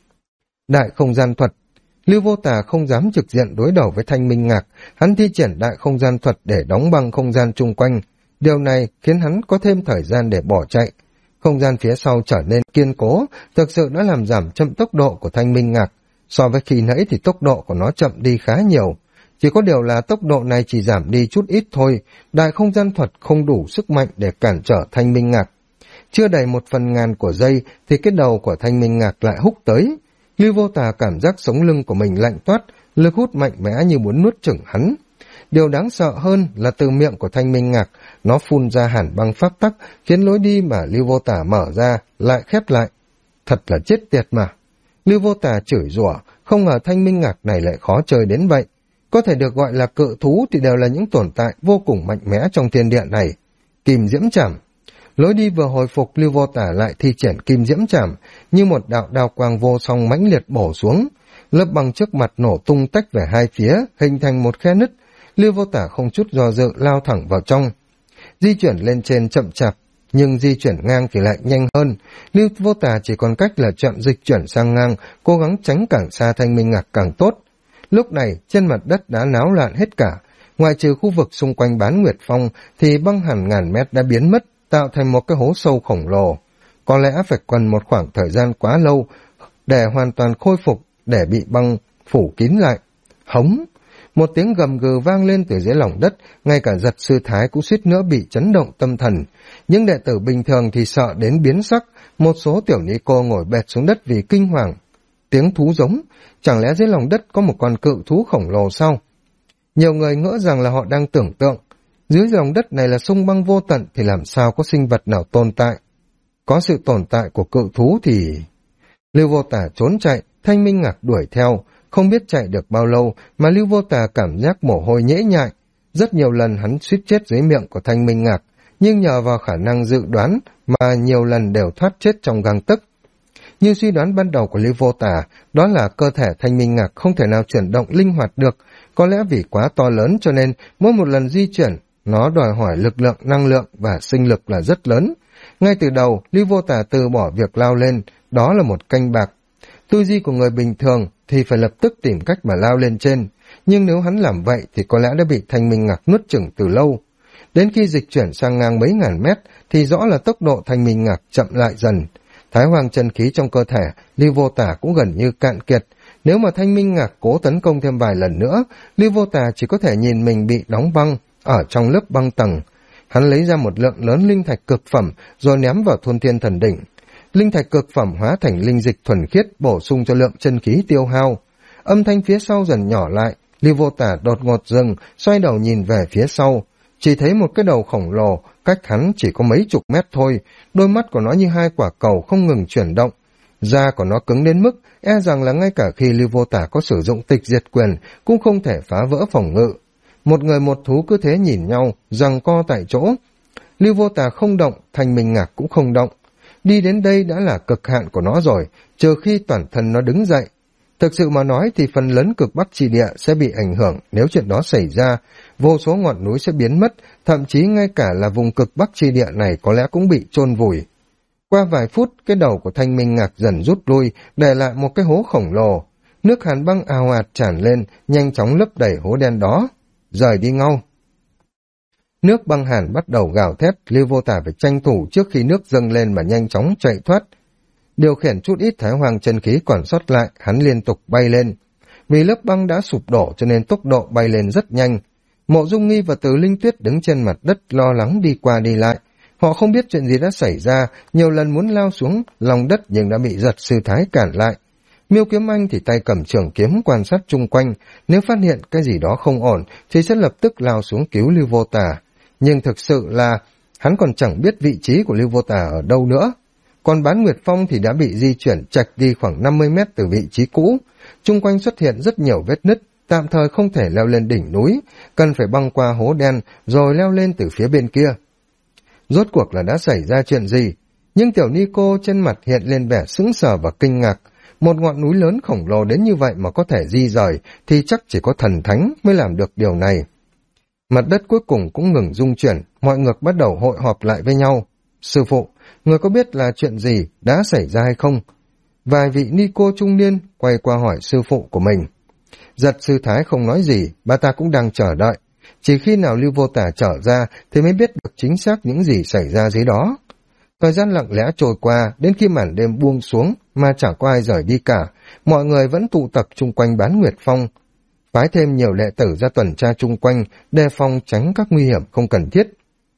Đại không gian thuật. Lưu Vô Tả không dám trực diện đối đầu với Thanh Minh Ngạc, hắn thi triển đại không gian thuật để đóng băng không gian chung quanh. Điều này khiến hắn có thêm thời gian để bỏ chạy. Không gian phía sau trở nên kiên cố, thực sự đã làm giảm chậm tốc độ của Thanh Minh Ngạc. So với khi nãy thì tốc độ của nó chậm đi khá nhiều. Chỉ có điều là tốc độ này chỉ giảm đi chút ít thôi, đại không gian thuật không đủ sức mạnh để cản trở Thanh Minh Ngạc. Chưa đầy 1/1000 của giây thì cái đầu của Thanh Minh Ngạc lại húc tới. Lưu Vô Tả cảm giác sống lưng của mình lạnh toát, lực hút mạnh mẽ như muốn nuốt chửng hắn. Điều đáng sợ hơn là từ miệng của Thanh Minh Ngạc, nó phun ra hàn băng pháp tắc, khiến lối đi mà Lưu Vô Tả mở ra lại khép lại. Thật là chết tiệt mà. Lưu Vô Tả chửi rủa, không ngờ Thanh Minh Ngạc này lại khó chơi đến vậy. Có thể được gọi là cự thú thì đều là những tồn tại vô cùng mạnh mẽ trong thiên địa này. Kim Diễm Trảm. Lối đi vừa hồi phục, Lưu Vô Tả lại thi triển Kim Diễm Trảm, như một đạo đao quang vô song mãnh liệt bổ xuống. Lớp băng trước mặt nổ tung tách về hai phía, hình thành một khe nứt. Lưu Vô Tả không chút do dự lao thẳng vào trong. Di chuyển lên trên chậm chạp, nhưng di chuyển ngang thì lại nhanh hơn. Lưu Vô Tả chỉ còn cách là chọn dịch chuyển sang ngang, cố gắng tránh càng xa Thanh Minh Ngạc càng tốt. Lúc này, trên mặt đất đã náo loạn hết cả. Ngoài trừ khu vực xung quanh Bán Nguyệt Phong thì băng hàng ngàn mét đã biến mất, tạo thành một cái hố sâu khổng lồ. Có lẽ phải cần một khoảng thời gian quá lâu để hoàn toàn khôi phục, để bị băng phủ kín lại. Hống! Một tiếng gầm gừ vang lên từ dưới lòng đất, ngay cả Giật Sư Thái cũng suýt nữa bị chấn động tâm thần. Những đệ tử bình thường thì sợ đến biến sắc, một số tiểu ni cô ngồi bệt xuống đất vì kinh hoàng. Tiếng thú giống, chẳng lẽ dưới lòng đất có một con cự thú khổng lồ sao? Nhiều người ngỡ rằng là họ đang tưởng tượng, dưới lòng đất này là sông băng vô tận thì làm sao có sinh vật nào tồn tại? Có sự tồn tại của cự thú thì... Lưu Vô Tả trốn chạy, Thanh Minh Ngạc đuổi theo, không biết chạy được bao lâu mà Lưu Vô Tả cảm giác mồ hôi nhễ nhại. Rất nhiều lần hắn suýt chết dưới miệng của Thanh Minh Ngạc, nhưng nhờ vào khả năng dự đoán mà nhiều lần đều thoát chết trong gang tấc. Như suy đoán ban đầu của Lưu Vô Tả, đó là cơ thể Thanh Minh Ngạc không thể nào chuyển động linh hoạt được, có lẽ vì quá to lớn cho nên mỗi một lần di chuyển, nó đòi hỏi lực lượng, năng lượng và sinh lực là rất lớn. Ngay từ đầu, Lưu Vô Tả từ bỏ việc lao lên, đó là một canh bạc. Tư duy của người bình thường thì phải lập tức tìm cách mà lao lên trên, nhưng nếu hắn làm vậy thì có lẽ đã bị Thanh Minh Ngạc nuốt chửng từ lâu. Đến khi dịch chuyển sang ngang mấy ngàn mét thì rõ là tốc độ Thanh Minh Ngạc chậm lại dần. Thái Hoàng chân khí trong cơ thể, Lưu Vô Tả cũng gần như cạn kiệt. Nếu mà Thanh Minh Ngạc cố tấn công thêm vài lần nữa, Lưu Vô Tả chỉ có thể nhìn mình bị đóng băng ở trong lớp băng tầng. Hắn lấy ra một lượng lớn linh thạch cực phẩm rồi ném vào Thôn Thiên Thần Đỉnh. Linh thạch cực phẩm hóa thành linh dịch thuần khiết, bổ sung cho lượng chân khí tiêu hao. Âm thanh phía sau dần nhỏ lại, Lưu Vô Tả đột ngột dừng, xoay đầu nhìn về phía sau. Chỉ thấy một cái đầu khổng lồ, cách hắn chỉ có mấy chục mét thôi, đôi mắt của nó như hai quả cầu không ngừng chuyển động. Da của nó cứng đến mức, e rằng là ngay cả khi Lưu Vô Tả có sử dụng tịch diệt quyền, cũng không thể phá vỡ phòng ngự. Một người một thú cứ thế nhìn nhau, giằng co tại chỗ. Lưu Vô Tả không động, Thanh Minh Ngạc cũng không động. Đi đến đây đã là cực hạn của nó rồi, trừ khi toàn thân nó đứng dậy. Thực sự mà nói thì phần lớn cực Bắc chi địa sẽ bị ảnh hưởng nếu chuyện đó xảy ra, vô số ngọn núi sẽ biến mất, thậm chí ngay cả là vùng cực Bắc chi địa này có lẽ cũng bị chôn vùi. Qua vài phút, cái đầu của Thanh Minh Ngạc dần rút lui, để lại một cái hố khổng lồ. nước hàn băng ào ạt tràn lên, nhanh chóng lấp đầy hố đen đó. Rời đi mau! Nước băng hàn bắt đầu gào thét, Lưu Vô Tả phải tranh thủ trước khi nước dâng lên mà nhanh chóng chạy thoát. Điều khiển chút ít thái hoàng chân khí còn sót lại, hắn liên tục bay lên. Vì lớp băng đã sụp đổ cho nên tốc độ bay lên rất nhanh. Mộ Dung Nghi và Từ Linh Tuyết đứng trên mặt đất lo lắng đi qua đi lại. Họ không biết chuyện gì đã xảy ra, nhiều lần muốn lao xuống lòng đất nhưng đã bị Giật Sư Thái cản lại. Miêu Kiếm Anh thì tay cầm trường kiếm quan sát chung quanh, nếu phát hiện cái gì đó không ổn thì sẽ lập tức lao xuống cứu Lưu Vô Tả. Nhưng thực sự là hắn còn chẳng biết vị trí của Lưu Vô Tả ở đâu nữa. Còn Bán Nguyệt Phong thì đã bị di chuyển chạch đi khoảng 50 mét từ vị trí cũ. Chung quanh xuất hiện rất nhiều vết nứt, tạm thời không thể leo lên đỉnh núi, cần phải băng qua hố đen rồi leo lên từ phía bên kia. Rốt cuộc là đã xảy ra chuyện gì? Nhưng tiểu Nico trên mặt hiện lên vẻ sững sờ và kinh ngạc. Một ngọn núi lớn khổng lồ đến như vậy mà có thể di rời thì chắc chỉ có thần thánh mới làm được điều này. Mặt đất cuối cùng cũng ngừng rung chuyển, mọi người bắt đầu hội họp lại với nhau. Sư phụ, người có biết là chuyện gì đã xảy ra hay không? Vài vị Nico trung niên quay qua hỏi sư phụ của mình. Giật Sư Thái không nói gì, bà ta cũng đang chờ đợi. Chỉ khi nào Lưu Vô Tả trở ra thì mới biết được chính xác những gì xảy ra dưới đó. Thời gian lặng lẽ trôi qua, đến khi màn đêm buông xuống mà chẳng có ai rời đi cả, mọi người vẫn tụ tập chung quanh Bán Nguyệt Phong. Phái thêm nhiều đệ tử ra tuần tra chung quanh, đề phòng tránh các nguy hiểm không cần thiết.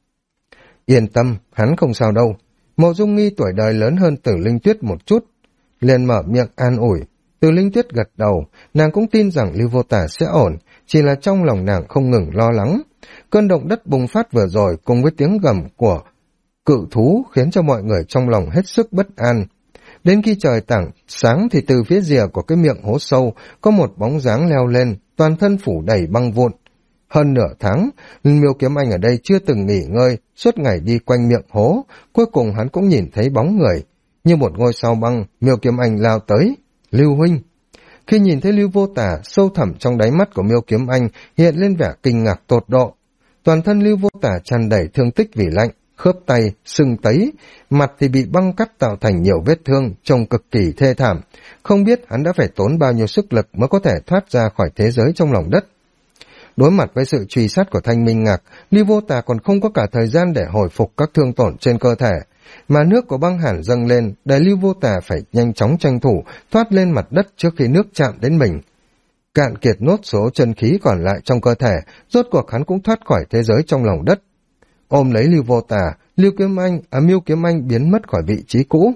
Yên tâm, hắn không sao đâu. Mộ Dung Nghi tuổi đời lớn hơn Tử Linh Tuyết một chút, liền mở miệng an ủi. Từ Linh Tuyết gật đầu, nàng cũng tin rằng Lưu Vô Tả sẽ ổn, chỉ là trong lòng nàng không ngừng lo lắng. Cơn động đất bùng phát vừa rồi cùng với tiếng gầm của cự thú khiến cho mọi người trong lòng hết sức bất an. Đến khi trời tảng sáng thì từ phía rìa của cái miệng hố sâu có một bóng dáng leo lên, toàn thân phủ đầy băng vụn. Hơn nửa tháng, Miêu Kiếm Anh ở đây chưa từng nghỉ ngơi, suốt ngày đi quanh miệng hố, cuối cùng hắn cũng nhìn thấy bóng người. Như một ngôi sao băng, Miêu Kiếm Anh lao tới. Lưu huynh! Khi nhìn thấy Lưu Vô Tả, sâu thẳm trong đáy mắt của Miêu Kiếm Anh hiện lên vẻ kinh ngạc tột độ. Toàn thân Lưu Vô Tả tràn đầy thương tích vì lạnh, khớp tay, sưng tấy, mặt thì bị băng cắt tạo thành nhiều vết thương, trông cực kỳ thê thảm. Không biết hắn đã phải tốn bao nhiêu sức lực mới có thể thoát ra khỏi thế giới trong lòng đất. Đối mặt với sự truy sát của Thanh Minh Ngạc, Lưu Vô Tả còn không có cả thời gian để hồi phục các thương tổn trên cơ thể. Mà nước của băng hàn dâng lên, để Lưu Vô Tả phải nhanh chóng tranh thủ, thoát lên mặt đất trước khi nước chạm đến mình. Cạn kiệt nốt số chân khí còn lại trong cơ thể, rốt cuộc hắn cũng thoát khỏi thế giới trong lòng đất. Ôm lấy Lưu Vô Tả, Miêu Kiếm Anh biến mất khỏi vị trí cũ.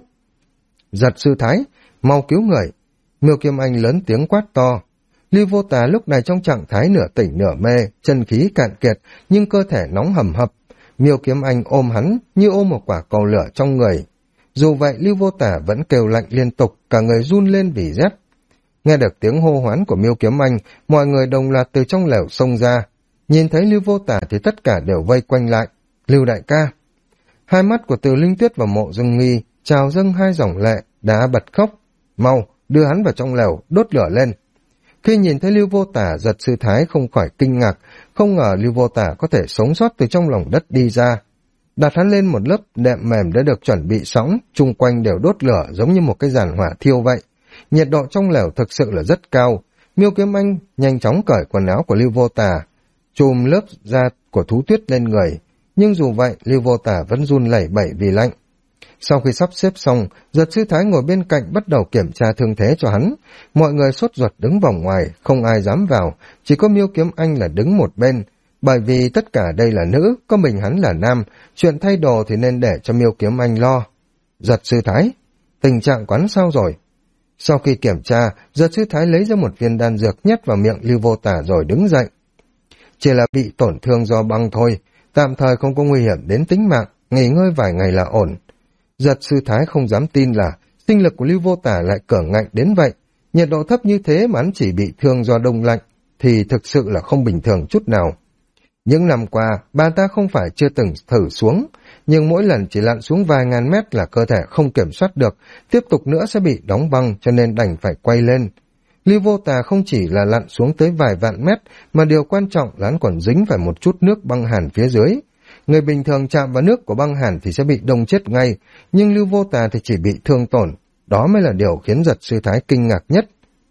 Giật Sư Thái, mau cứu người! Miêu Kiếm Anh lớn tiếng quát to. Lưu Vô Tả lúc này trong trạng thái nửa tỉnh nửa mê, chân khí cạn kiệt, nhưng cơ thể nóng hầm hập. Miêu Kiếm Anh ôm hắn như ôm một quả cầu lửa trong người. Dù vậy Lưu Vô Tả vẫn kêu lạnh liên tục, cả người run lên vì rét. Nghe được tiếng hô hoán của Miêu Kiếm Anh, mọi người đồng loạt từ trong lều xông ra. Nhìn thấy Lưu Vô Tả thì tất cả đều vây quanh lại. Lưu đại ca! Hai mắt của Từ Linh Tuyết và Mộ Dung Nghi trào dâng hai dòng lệ, đã bật khóc. Mau, đưa hắn vào trong lều, đốt lửa lên. Khi nhìn thấy Lưu Vô Tả, Giật Sư Thái không khỏi kinh ngạc, không ngờ Lưu Vô Tả có thể sống sót từ trong lòng đất đi ra. Đặt hắn lên một lớp đệm mềm đã được chuẩn bị sẵn, chung quanh đều đốt lửa giống như một cái giàn hỏa thiêu vậy. Nhiệt độ trong lều thực sự là rất cao. Miêu Kiếm Anh nhanh chóng cởi quần áo của Lưu Vô Tả, chùm lớp da của thú tuyết lên người. Nhưng dù vậy, Lưu Vô Tả vẫn run lẩy bẩy vì lạnh. Sau khi sắp xếp xong, Giật Sư Thái ngồi bên cạnh bắt đầu kiểm tra thương thế cho hắn. Mọi người sốt ruột đứng vòng ngoài, không ai dám vào, chỉ có Miêu Kiếm Anh là đứng một bên. Bởi vì tất cả đây là nữ, có mình hắn là nam, chuyện thay đồ thì nên để cho Miêu Kiếm Anh lo. Giật Sư Thái, tình trạng quán sao rồi? Sau khi kiểm tra, Giật Sư Thái lấy ra một viên đan dược nhét vào miệng Lưu Vô Tả rồi đứng dậy. Chỉ là bị tổn thương do băng thôi, tạm thời không có nguy hiểm đến tính mạng, nghỉ ngơi vài ngày là ổn. Giật Sư Thái không dám tin là sinh lực của Lưu Vô Tả lại cường ngạnh đến vậy. Nhiệt độ thấp như thế mà hắn chỉ bị thương do đông lạnh, thì thực sự là không bình thường chút nào. Những năm qua, bà ta không phải chưa từng thử xuống, nhưng mỗi lần chỉ lặn xuống vài ngàn mét là cơ thể không kiểm soát được, tiếp tục nữa sẽ bị đóng băng cho nên đành phải quay lên. Lưu Vô Tả không chỉ là lặn xuống tới vài vạn mét, mà điều quan trọng là hắn còn dính phải một chút nước băng hàn phía dưới. Người bình thường chạm vào nước của băng hàn thì sẽ bị đông chết ngay, nhưng Lưu Vô Tả thì chỉ bị thương tổn. Đó mới là điều khiến Giật Sư Thái kinh ngạc nhất.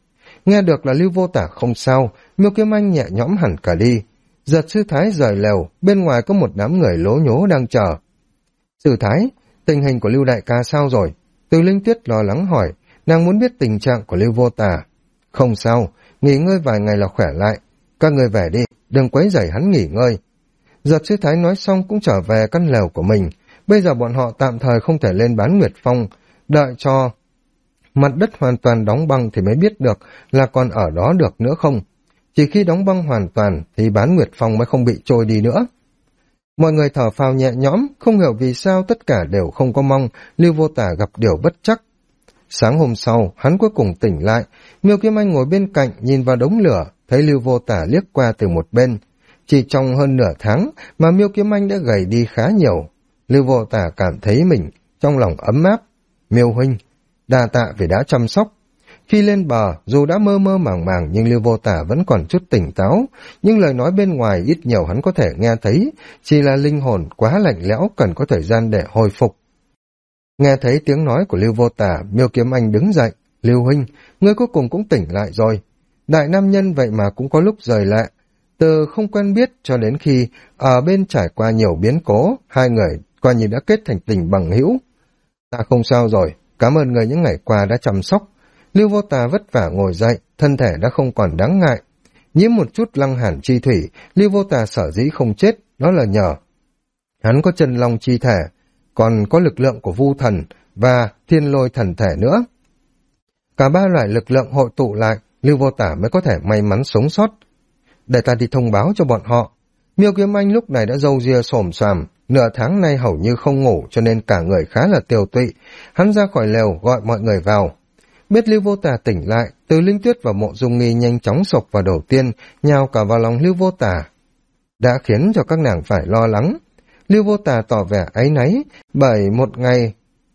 Nghe được là Lưu Vô Tả không sao, Miêu Kiếm Anh nhẹ nhõm hẳn cả đi. Giật sư thái rời lều, bên ngoài có một đám người lố nhố đang chờ. Sư thái, tình hình của Lưu đại ca sao rồi? Từ Linh Tuyết lo lắng hỏi, nàng muốn biết tình trạng của Lưu Vô Tả. Không sao, nghỉ ngơi vài ngày là khỏe lại. Các người về đi, đừng quấy rầy hắn nghỉ ngơi. Giật sư thái nói xong cũng trở về căn lều của mình. Bây giờ bọn họ tạm thời không thể lên bán Nguyệt Phong, đợi cho mặt đất hoàn toàn đóng băng thì mới biết được là còn ở đó được nữa không. Chỉ khi đóng băng hoàn toàn thì bán Nguyệt Phong mới không bị trôi đi nữa. Mọi người thở phào nhẹ nhõm, không hiểu vì sao tất cả đều không có mong Lưu Vô Tả gặp điều bất trắc. Sáng hôm sau, hắn cuối cùng tỉnh lại, Miêu Kiếm Anh ngồi bên cạnh nhìn vào đống lửa, thấy Lưu Vô Tả liếc qua từ một bên. Chỉ trong hơn nửa tháng mà Miêu Kiếm Anh đã gầy đi khá nhiều. Lưu Vô Tả cảm thấy mình trong lòng ấm áp. Miêu huynh, đa tạ vì đã chăm sóc. Khi lên bờ, dù đã mơ mơ màng màng nhưng Lưu Vô Tả vẫn còn chút tỉnh táo, nhưng lời nói bên ngoài ít nhiều hắn có thể nghe thấy, chỉ là linh hồn quá lạnh lẽo cần có thời gian để hồi phục. Nghe thấy tiếng nói của Lưu Vô Tả, Miêu Kiếm Anh đứng dậy. Lưu huynh, ngươi cuối cùng cũng tỉnh lại rồi. Đại nam nhân vậy mà cũng có lúc rời lệ. Từ không quen biết cho đến khi ở bên trải qua nhiều biến cố, hai người coi như đã kết thành tình bằng hữu. Ta không sao rồi, cảm ơn người những ngày qua đã chăm sóc. Lưu Vô Tả vất vả ngồi dậy, thân thể đã không còn đáng ngại. Nhiễm một chút lăng hàn chi thủy, Lưu Vô Tả sở dĩ không chết, đó là nhờ hắn có chân long chi thể, còn có lực lượng của vu thần và thiên lôi thần thể nữa. Cả ba loại lực lượng hội tụ lại, Lưu Vô Tả mới có thể may mắn sống sót. Để ta đi thông báo cho bọn họ. Miêu Kiếm Anh lúc này đã râu ria xồm xoàm, nửa tháng nay hầu như không ngủ cho nên cả người khá là tiều tụy. Hắn ra khỏi lều gọi mọi người vào. Biết Lưu Vô Tả tỉnh lại, Từ Linh Tuyết và Mộ Dung Nghi nhanh chóng sộc vào đầu tiên, nhào cả vào lòng Lưu Vô Tả. Đã khiến cho các nàng phải lo lắng. Lưu Vô Tả tỏ vẻ áy náy, bởi một ngày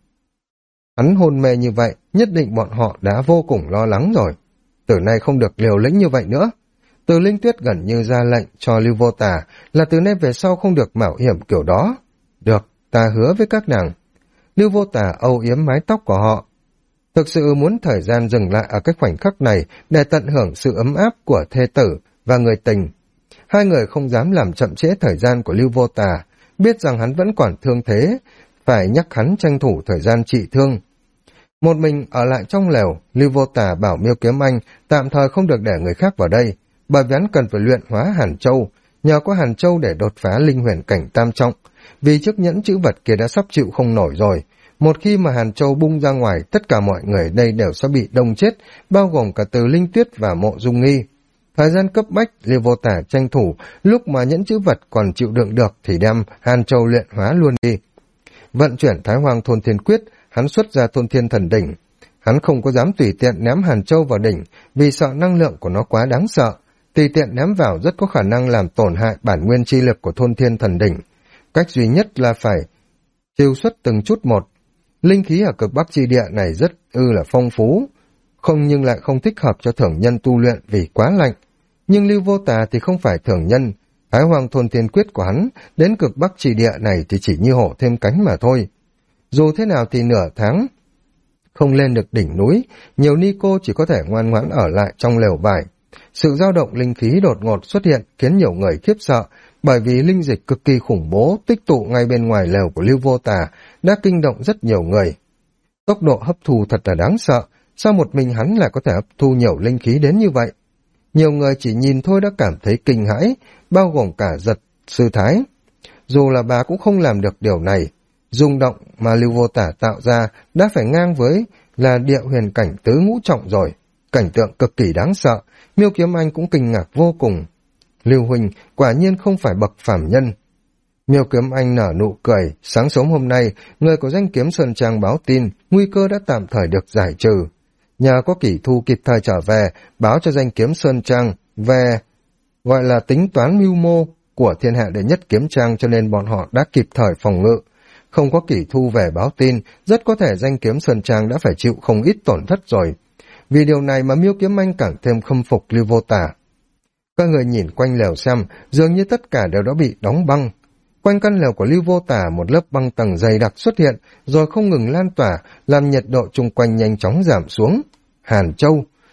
hắn hôn mê như vậy, nhất định bọn họ đã vô cùng lo lắng rồi. Từ nay không được liều lĩnh như vậy nữa. Từ Linh Tuyết gần như ra lệnh cho Lưu Vô Tả là từ nay về sau không được mạo hiểm kiểu đó. Được, ta hứa với các nàng. Lưu Vô Tả âu yếm mái tóc của họ. Thực sự muốn thời gian dừng lại ở cái khoảnh khắc này để tận hưởng sự ấm áp của thê tử và người tình. Hai người không dám làm chậm trễ thời gian của Lưu Vô Tả, biết rằng hắn vẫn còn thương thế, phải nhắc hắn tranh thủ thời gian trị thương. Một mình ở lại trong lều, Lưu Vô Tả bảo Miêu Kiếm Anh tạm thời không được để người khác vào đây, bởi vì hắn cần phải luyện hóa Hàn Châu, nhờ có Hàn Châu để đột phá linh huyền cảnh tam trọng, vì chiếc nhẫn chữ vật kia đã sắp chịu không nổi rồi. Một khi mà Hàn Châu bung ra ngoài, tất cả mọi người đây đều sẽ bị đông chết, bao gồm cả Từ Linh Tuyết và Mộ Dung Nghi. Thời gian cấp bách, Lưu Vô Tả tranh thủ, lúc mà nhẫn chữ vật còn chịu đựng được thì đem Hàn Châu luyện hóa luôn đi. Vận chuyển Thái Hoàng Thôn Thiên Quyết, hắn xuất ra Thôn Thiên Thần Đỉnh. Hắn không có dám tùy tiện ném Hàn Châu vào đỉnh, vì sợ năng lượng của nó quá đáng sợ. Tùy tiện ném vào rất có khả năng làm tổn hại bản nguyên chi lực của Thôn Thiên Thần Đỉnh. Cách duy nhất là phải chiêu xuất từng chút một. Linh khí ở cực Bắc chi địa này rất là phong phú, không nhưng lại không thích hợp cho thường nhân tu luyện vì quá lạnh. Nhưng Lưu Vô Tả thì không phải thường nhân. Thái Hoàng Thôn Thiên Quyết của hắn đến cực Bắc chi địa này thì chỉ như hổ thêm cánh mà thôi. Dù thế nào thì nửa tháng không lên được đỉnh núi, nhiều ni cô chỉ có thể ngoan ngoãn ở lại trong lều vải. Sự dao động linh khí đột ngột xuất hiện khiến nhiều người khiếp sợ, bởi vì linh dịch cực kỳ khủng bố tích tụ ngay bên ngoài lều của Lưu Vô Tả đã kinh động rất nhiều người. Tốc độ hấp thu thật là đáng sợ, sao một mình hắn lại có thể hấp thu nhiều linh khí đến như vậy? Nhiều người chỉ nhìn thôi đã cảm thấy kinh hãi, bao gồm cả Giật sư thái. Dù là bà cũng không làm được điều này, rung động mà Lưu Vô Tả tạo ra đã phải ngang với là địa huyền cảnh tứ ngũ trọng rồi. Cảnh tượng cực kỳ đáng sợ, Miêu Kiếm Anh cũng kinh ngạc vô cùng. Lưu huynh quả nhiên không phải bậc phàm nhân. Miêu Kiếm Anh nở nụ cười, sáng sớm hôm nay, người của danh kiếm Sơn Trang báo tin, nguy cơ đã tạm thời được giải trừ. Nhờ có Kỷ Thu kịp thời trở về, báo cho danh kiếm Sơn Trang về gọi là tính toán mưu mô của thiên hạ đệ nhất kiếm trang, cho nên bọn họ đã kịp thời phòng ngự. Không có Kỷ Thu về báo tin, rất có thể danh kiếm Sơn Trang đã phải chịu không ít tổn thất rồi. Vì điều này mà Miêu Kiếm Anh càng thêm khâm phục Lưu Vô Tả. Các người nhìn quanh lều xem, dường như tất cả đều đã bị đóng băng. Quanh căn lều của Lưu Vô Tả một lớp băng tầng dày đặc xuất hiện, rồi không ngừng lan tỏa, làm nhiệt độ chung quanh nhanh chóng giảm xuống. Hàn Châu,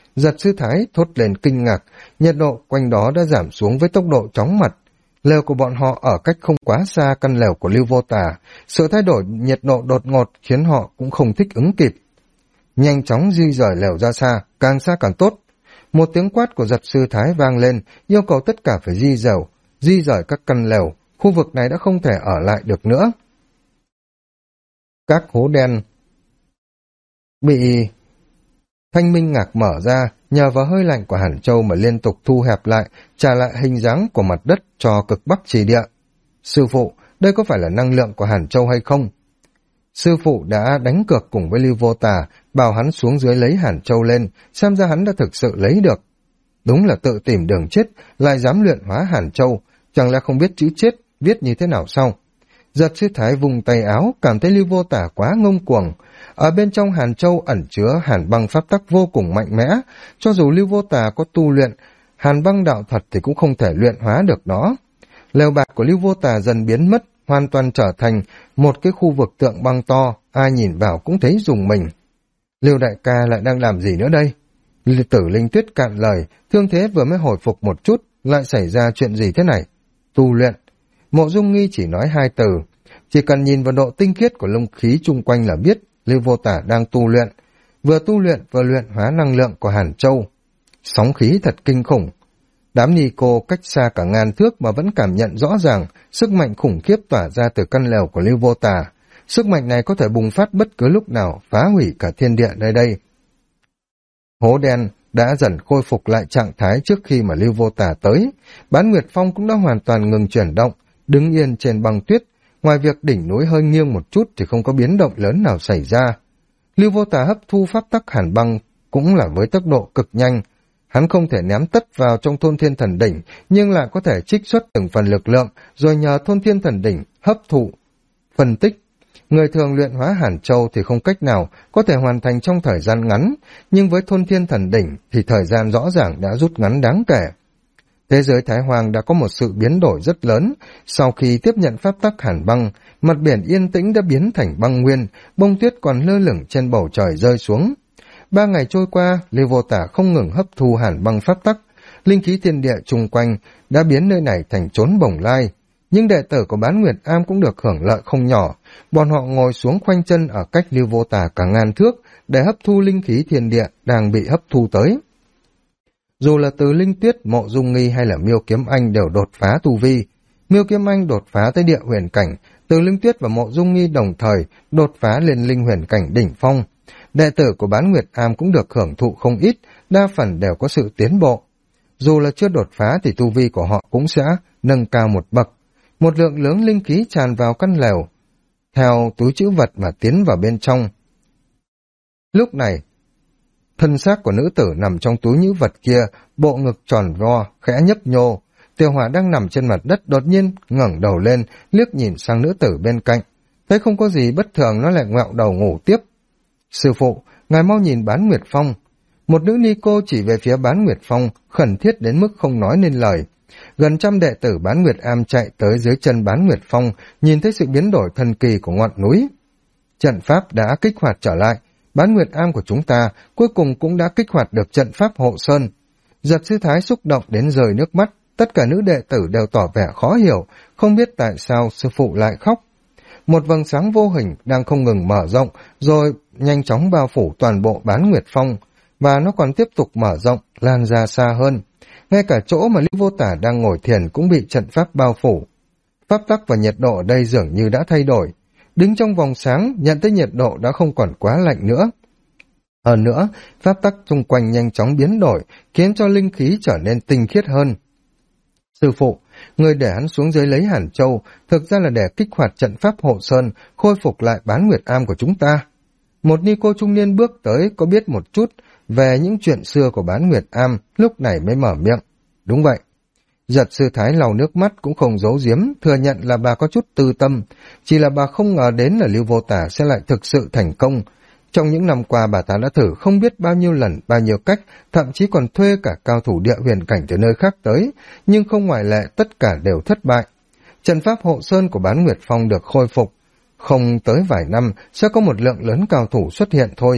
Giật sư thái thốt lên kinh ngạc, nhiệt độ quanh đó đã giảm xuống với tốc độ chóng mặt. Lều của bọn họ ở cách không quá xa căn lều của Lưu Vô Tà, sự thay đổi nhiệt độ đột ngột khiến họ cũng không thích ứng kịp. Nhanh chóng di rời lều ra xa càng tốt. Một tiếng quát của giật sư thái vang lên, yêu cầu tất cả phải di rời các căn lều, khu vực này đã không thể ở lại được nữa. Các hố đen bị Thanh minh ngạc mở ra, nhờ vào hơi lạnh của Hàn Châu mà liên tục thu hẹp lại, trả lại hình dáng của mặt đất cho cực bắc trì địa. Sư phụ, đây có phải là năng lượng của Hàn Châu hay không? Sư phụ đã đánh cược cùng với Lưu Vô Tà, bảo hắn xuống dưới lấy Hàn Châu lên, xem ra hắn đã thực sự lấy được. Đúng là tự tìm đường chết, lại dám luyện hóa Hàn Châu, chẳng lẽ không biết chữ chết viết như thế nào sao? Giật sư thái vùng tay áo, cảm thấy Lưu Vô Tà quá ngông cuồng. Ở bên trong Hàn Châu ẩn chứa hàn băng pháp tắc vô cùng mạnh mẽ, cho dù Lưu Vô Tà có tu luyện hàn băng đạo thật thì cũng không thể luyện hóa được nó. Lều bạt của Lưu Vô Tà dần biến mất, hoàn toàn trở thành một cái khu vực tượng băng to, ai nhìn vào cũng thấy rùng mình. Lưu đại ca lại đang làm gì nữa đây? Tử Linh Tuyết cạn lời, thương thế vừa mới hồi phục một chút, lại xảy ra chuyện gì thế này? Tu luyện. Mộ Dung Nghi chỉ nói 2 từ, chỉ cần nhìn vào độ tinh khiết của lông khí chung quanh là biết Lưu Vô Tả đang tu luyện, vừa luyện hóa năng lượng của Hàn Châu. Sóng khí thật kinh khủng. Đám ni cô cách xa cả ngàn thước mà vẫn cảm nhận rõ ràng sức mạnh khủng khiếp tỏa ra từ căn lều của Lưu Vô Tả. Sức mạnh này có thể bùng phát bất cứ lúc nào, phá hủy cả thiên địa nơi đây. Hố đen đã dần khôi phục lại trạng thái trước khi mà Lưu Vô Tả tới. Bán Nguyệt Phong cũng đã hoàn toàn ngừng chuyển động, đứng yên trên băng tuyết. Ngoài việc đỉnh núi hơi nghiêng một chút thì không có biến động lớn nào xảy ra. Lưu Vô Tả hấp thu pháp tắc hàn băng cũng là với tốc độ cực nhanh. Hắn không thể ném tất vào trong thôn thiên thần đỉnh, nhưng lại có thể trích xuất từng phần lực lượng, rồi nhờ thôn thiên thần đỉnh hấp thụ, phân tích. Người thường luyện hóa Hàn Châu thì không cách nào có thể hoàn thành trong thời gian ngắn, nhưng với thôn thiên thần đỉnh thì thời gian rõ ràng đã rút ngắn đáng kể. Thế giới Thái Hoàng đã có một sự biến đổi rất lớn. Sau khi tiếp nhận pháp tắc hàn băng, mặt biển yên tĩnh đã biến thành băng nguyên, bông tuyết còn lơ lửng trên bầu trời rơi xuống. 3 ngày trôi qua, Lưu Vô Tả không ngừng hấp thu hàn băng pháp tắc. Linh khí thiên địa chung quanh đã biến nơi này thành chốn bồng lai. Nhưng đệ tử của Bán Nguyệt Am cũng được hưởng lợi không nhỏ. Bọn họ ngồi xuống khoanh chân ở cách Lưu Vô Tả cả ngàn thước để hấp thu linh khí thiên địa đang bị hấp thu tới. Dù là từ Linh Tuyết, Mộ Dung Nghi hay là Miêu Kiếm Anh đều đột phá tu vi. Miêu Kiếm Anh đột phá tới địa huyền cảnh, từ Linh Tuyết và Mộ Dung Nghi đồng thời đột phá lên linh huyền cảnh đỉnh phong. Đệ tử của Bán Nguyệt Am cũng được hưởng thụ không ít, đa phần đều có sự tiến bộ. Dù là chưa đột phá thì tu vi của họ cũng sẽ nâng cao một bậc. Một lượng lớn linh khí tràn vào căn lều, theo túi trữ vật mà tiến vào bên trong. Lúc này, thân xác của nữ tử nằm trong túi nhũ vật kia, bộ ngực tròn vo, khẽ nhấp nhô. Tiêu Hỏa đang nằm trên mặt đất đột nhiên ngẩng đầu lên, liếc nhìn sang nữ tử bên cạnh. Thấy không có gì bất thường, nó lại ngoẹo đầu ngủ tiếp. Sư phụ, ngài mau nhìn Bán Nguyệt Phong. Một nữ ni cô chỉ về phía Bán Nguyệt Phong, khẩn thiết đến mức không nói nên lời. Gần trăm đệ tử Bán Nguyệt Am chạy tới dưới chân Bán Nguyệt Phong, nhìn thấy sự biến đổi thần kỳ của ngọn núi. Trận pháp đã kích hoạt trở lại. Bán Nguyệt Am của chúng ta cuối cùng cũng đã kích hoạt được trận pháp hộ sơn. Giật sư thái xúc động đến rơi nước mắt, tất cả nữ đệ tử đều tỏ vẻ khó hiểu, không biết tại sao sư phụ lại khóc. Một vầng sáng vô hình đang không ngừng mở rộng, rồi nhanh chóng bao phủ toàn bộ Bán Nguyệt Phong, và nó còn tiếp tục mở rộng, lan ra xa hơn. Ngay cả chỗ mà Lưu Vô Tả đang ngồi thiền cũng bị trận pháp bao phủ. Pháp tắc và nhiệt độ ở đây dường như đã thay đổi. Đứng trong vòng sáng, nhận thấy nhiệt độ đã không còn quá lạnh nữa. Hơn nữa, pháp tắc xung quanh nhanh chóng biến đổi, khiến cho linh khí trở nên tinh khiết hơn. Sư phụ, người để hắn xuống dưới lấy Hàn Châu, thực ra là để kích hoạt trận pháp hộ sơn, khôi phục lại Bán Nguyệt Am của chúng ta. Một ni cô trung niên bước tới, có biết một chút về những chuyện xưa của Bán Nguyệt Am, lúc này mới mở miệng. Đúng vậy. Giật sư thái lau nước mắt cũng không giấu giếm, thừa nhận là bà có chút tư tâm, chỉ là bà không ngờ đến là Lưu Vô Tả sẽ lại thực sự thành công. Trong những năm qua bà ta đã thử không biết bao nhiêu lần, bao nhiêu cách, thậm chí còn thuê cả cao thủ địa huyền cảnh từ nơi khác tới, nhưng không ngoại lệ tất cả đều thất bại. Trận pháp hộ sơn của Bán Nguyệt Phong được khôi phục, không tới vài năm sẽ có một lượng lớn cao thủ xuất hiện thôi.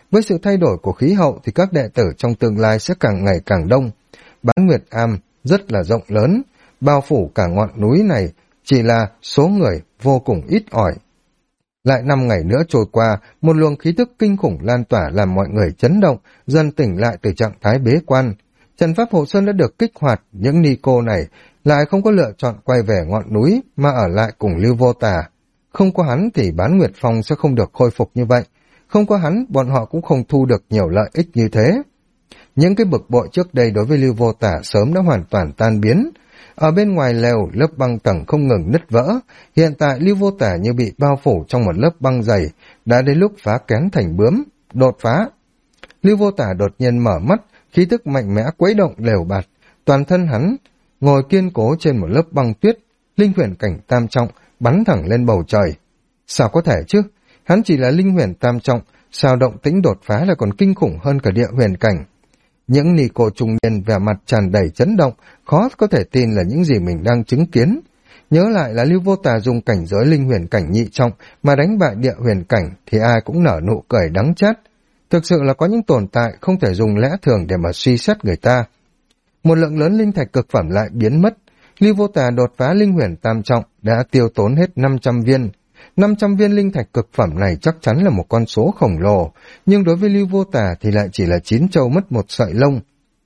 Với sự thay đổi của khí hậu thì các đệ tử trong tương lai sẽ càng ngày càng đông. Bán Nguyệt Am rất là rộng lớn, bao phủ cả ngọn núi này, chỉ là số người vô cùng ít ỏi. Lại 5 ngày nữa trôi qua, một luồng khí tức kinh khủng lan tỏa làm mọi người chấn động, dần tỉnh lại từ trạng thái bế quan. Trận pháp hộ sơn đã được kích hoạt, những ni cô này lại không có lựa chọn quay về ngọn núi mà ở lại cùng Lưu Vô Tà. Không có hắn thì Bán Nguyệt Phong sẽ không được khôi phục như vậy. Không có hắn, bọn họ cũng không thu được nhiều lợi ích như thế. Những cái bực bội trước đây đối với Lưu Vô Tà sớm đã hoàn toàn tan biến. Ở bên ngoài lều, lớp băng tầng không ngừng nứt vỡ. Hiện tại Lưu Vô Tà như bị bao phủ trong một lớp băng dày, đã đến lúc phá kén thành bướm, đột phá. Lưu Vô Tà đột nhiên mở mắt, khí tức mạnh mẽ quấy động lều bạt, toàn thân hắn ngồi kiên cố trên một lớp băng tuyết, linh huyền cảnh tam trọng bắn thẳng lên bầu trời. Sao có thể chứ? Hắn chỉ là linh huyền tam trọng, sao động tĩnh đột phá là còn kinh khủng hơn cả địa huyền cảnh. Những ni cô trung niên vẻ mặt tràn đầy chấn động, khó có thể tin là những gì mình đang chứng kiến. Nhớ lại là Lưu Vô Tà dùng cảnh giới linh huyền cảnh nhị trọng mà đánh bại địa huyền cảnh thì ai cũng nở nụ cười đắng chát. Thực sự là có những tồn tại không thể dùng lẽ thường để mà suy xét người ta. Một lượng lớn linh thạch cực phẩm lại biến mất. Lưu Vô Tà đột phá linh huyền tam trọng đã tiêu tốn hết 500 viên. 500 viên linh thạch cực phẩm này chắc chắn là một con số khổng lồ, nhưng đối với Lưu Vô Tà thì lại chỉ là 9 châu mất một sợi lông.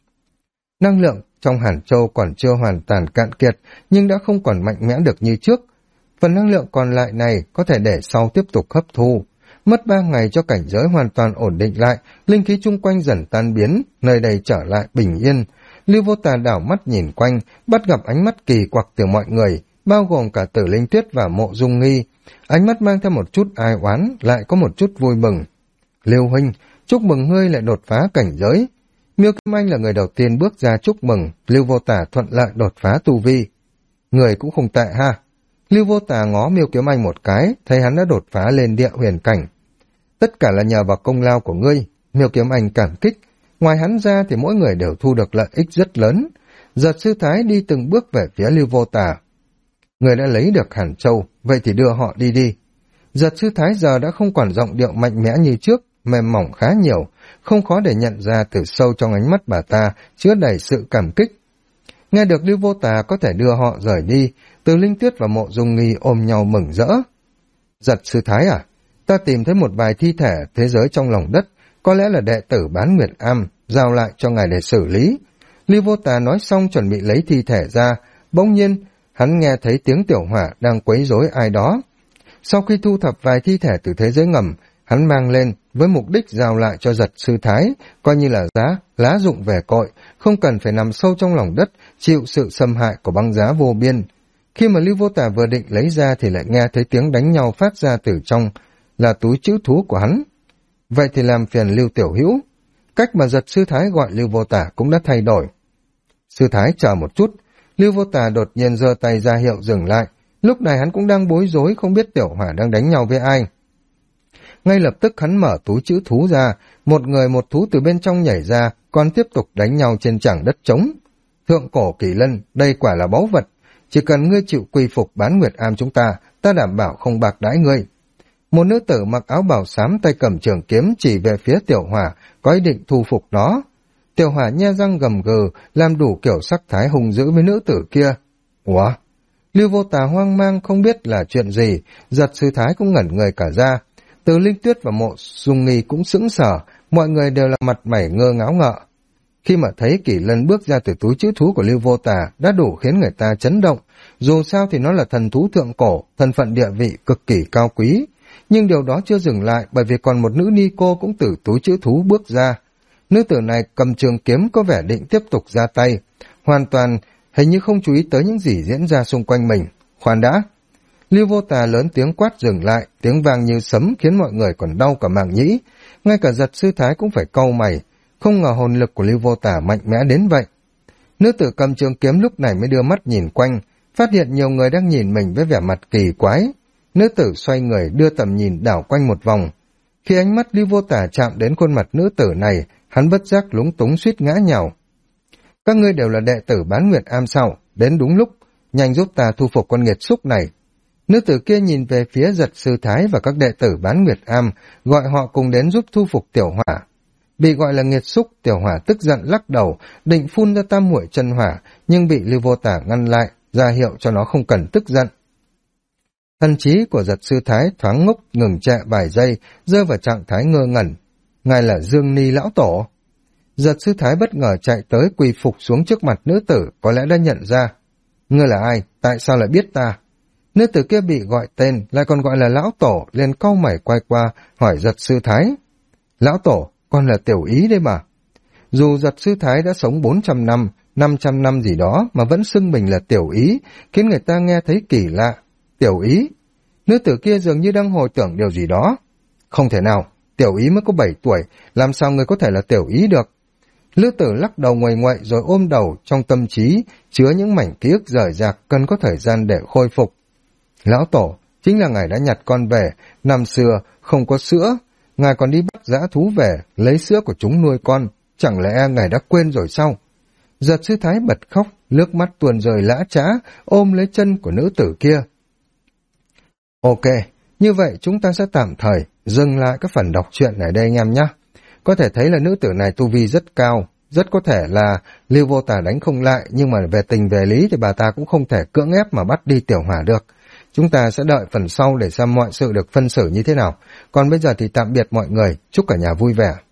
Năng lượng trong Hàn Châu còn chưa hoàn toàn cạn kiệt, nhưng đã không còn mạnh mẽ được như trước. Phần năng lượng còn lại này có thể để sau tiếp tục hấp thu. Mất 3 ngày cho cảnh giới hoàn toàn ổn định lại, linh khí chung quanh dần tan biến, nơi đây trở lại bình yên. Lưu Vô Tà đảo mắt nhìn quanh, bắt gặp ánh mắt kỳ quặc từ mọi người, bao gồm cả Tử Linh Tuyết và Mộ Dung Nghi. Ánh mắt mang theo một chút ai oán, lại có một chút vui mừng. Lưu huynh, chúc mừng ngươi lại đột phá cảnh giới. Miêu Kim Anh là người đầu tiên bước ra chúc mừng, Lưu Vô Tà thuận lợi đột phá tu vi. Người cũng không tệ ha. Lưu Vô Tà ngó Miêu Kiếm Anh một cái, thấy hắn đã đột phá lên địa huyền cảnh. Tất cả là nhờ vào công lao của ngươi, Miêu Kiếm Anh cảm kích. Ngoài hắn ra thì mỗi người đều thu được lợi ích rất lớn. Giật Sư Thái đi từng bước về phía Lưu Vô Tà. Người đã lấy được Hàn Châu, vậy thì đưa họ đi đi. Giật Sư Thái giờ đã không còn giọng điệu mạnh mẽ như trước, mềm mỏng khá nhiều, không khó để nhận ra từ sâu trong ánh mắt bà ta chứa đầy sự cảm kích. Nghe được Lưu Vô Tà có thể đưa họ rời đi, Từ Linh Tuyết và Mộ Dung Nghi ôm nhau mừng rỡ. Giật Sư Thái à, ta tìm thấy một vài thi thể thế giới trong lòng đất, có lẽ là đệ tử Bán Nguyệt Am, giao lại cho ngài để xử lý. Lưu Vô Tà nói xong chuẩn bị lấy thi thể ra, bỗng nhiên hắn nghe thấy tiếng Tiểu Hỏa đang quấy rối ai đó. Sau khi thu thập vài thi thể từ thế giới ngầm, hắn mang lên với mục đích giao lại cho Giật Sư Thái, coi như là lá dụng về cội, không cần phải nằm sâu trong lòng đất, chịu sự xâm hại của băng giá vô biên. Khi mà Lưu Vô Tà vừa định lấy ra thì lại nghe thấy tiếng đánh nhau phát ra từ trong, là túi trữ thú của hắn. Vậy thì làm phiền Lưu Tiểu Hữu. Cách mà Giật Sư Thái gọi Lưu Vô Tà cũng đã thay đổi. Sư Thái chờ một chút, Lưu Vô Tà đột nhiên giơ tay ra hiệu dừng lại. Lúc này hắn cũng đang bối rối không biết Tiểu Hỏa đang đánh nhau với ai. Ngay lập tức hắn mở túi trữ thú ra, một người một thú từ bên trong nhảy ra, còn tiếp tục đánh nhau trên chảng đất trống. Thượng cổ kỳ lân, đây quả là báu vật. Chỉ cần ngươi chịu quy phục Bán Nguyệt Am chúng ta, ta đảm bảo không bạc đãi ngươi. Một nữ tử mặc áo bào xám tay cầm trường kiếm chỉ về phía Tiểu Hỏa, có ý định thu phục nó. Tiểu Hỏa nhe răng gầm gừ, làm đủ kiểu sắc thái hung dữ với nữ tử kia. Ủa? Lưu Vô Tà hoang mang không biết là chuyện gì, Giật Sư Thái cũng ngẩn người cả ra. Từ Linh Tuyết và Mộ Dung Nghi cũng sững sờ, mọi người đều là mặt mày ngơ ngáo ngợ. Khi mà thấy Kỷ Lân bước ra từ túi trữ thú của Lưu Vô Tà đã đủ khiến người ta chấn động. Dù sao thì nó là thần thú thượng cổ, thân phận địa vị cực kỳ cao quý. Nhưng điều đó chưa dừng lại, bởi vì còn một nữ ni cô cũng từ túi trữ thú bước ra. Nữ tử này cầm trường kiếm có vẻ định tiếp tục ra tay, hoàn toàn hình như không chú ý tới những gì diễn ra xung quanh mình. Khoan đã! Lưu Vô Tà lớn tiếng quát dừng lại, tiếng vang như sấm khiến mọi người còn đau cả màng nhĩ. Ngay cả Giật Sư Thái cũng phải cau mày, không ngờ hồn lực của Lưu Vô Tà mạnh mẽ đến vậy. Nữ tử cầm trường kiếm lúc này mới đưa mắt nhìn quanh, phát hiện nhiều người đang nhìn mình với vẻ mặt kỳ quái. Nữ tử xoay người đưa tầm nhìn đảo quanh một vòng. Khi ánh mắt Lưu Vô Tà chạm đến khuôn mặt nữ tử này, hắn bất giác lúng túng suýt ngã nhào. Các ngươi đều là đệ tử Bán Nguyệt Am sao? Đến đúng lúc, nhanh giúp ta thu phục con nghiệt xúc này. Nữ tử kia nhìn về phía Giật Sư Thái và các đệ tử Bán Nguyệt Am, gọi họ cùng đến giúp thu phục Tiểu Hỏa. Bị gọi là nghiệt xúc, Tiểu Hỏa tức giận lắc đầu, định phun ra tam muội chân hỏa, nhưng bị Lưu Vô Tả ngăn lại, ra hiệu cho nó không cần tức giận. Thần trí của Giật Sư Thái thoáng ngốc ngừng trệ vài giây, rơi vào trạng thái ngơ ngẩn. Ngài là Dương Ni lão tổ. Giật Sư Thái bất ngờ chạy tới quỳ phục xuống trước mặt nữ tử, có lẽ đã nhận ra. Ngươi là ai? Tại sao lại biết ta? Nữ tử kia bị gọi tên, lại còn gọi là lão tổ, liền cau mày quay qua, hỏi Giật Sư Thái. Lão tổ, con là Tiểu Ý đấy mà. Dù Giật Sư Thái đã sống 400 năm, 500 năm gì đó mà vẫn xưng mình là Tiểu Ý, khiến người ta nghe thấy kỳ lạ. Tiểu Ý? Nữ tử kia dường như đang hồi tưởng điều gì đó. Không thể nào, Tiểu Ý mới có 7 tuổi, làm sao người có thể là Tiểu Ý được? Lữ tử lắc đầu nguầy nguậy rồi ôm đầu, trong tâm trí chứa những mảnh ký ức rời rạc, cần có thời gian để khôi phục. Lão tổ, chính là ngài đã nhặt con về, năm xưa không có sữa, ngài còn đi bắt dã thú về, lấy sữa của chúng nuôi con, chẳng lẽ ngài đã quên rồi sao? Giật Sư Thái bật khóc, nước mắt tuôn rơi lã chã, ôm lấy chân của nữ tử kia. Ok, như vậy chúng ta sẽ tạm thời dừng lại các phần đọc truyện ở đây anh em nhé. Có thể thấy là nữ tử này tu vi rất cao, rất có thể là Lưu Vô Tả đánh không lại, nhưng mà về tình về lý thì bà ta cũng không thể cưỡng ép mà bắt đi Tiểu Hỏa được. Chúng ta sẽ đợi phần sau để xem mọi sự được phân xử như thế nào. Còn bây giờ thì tạm biệt mọi người, chúc cả nhà vui vẻ.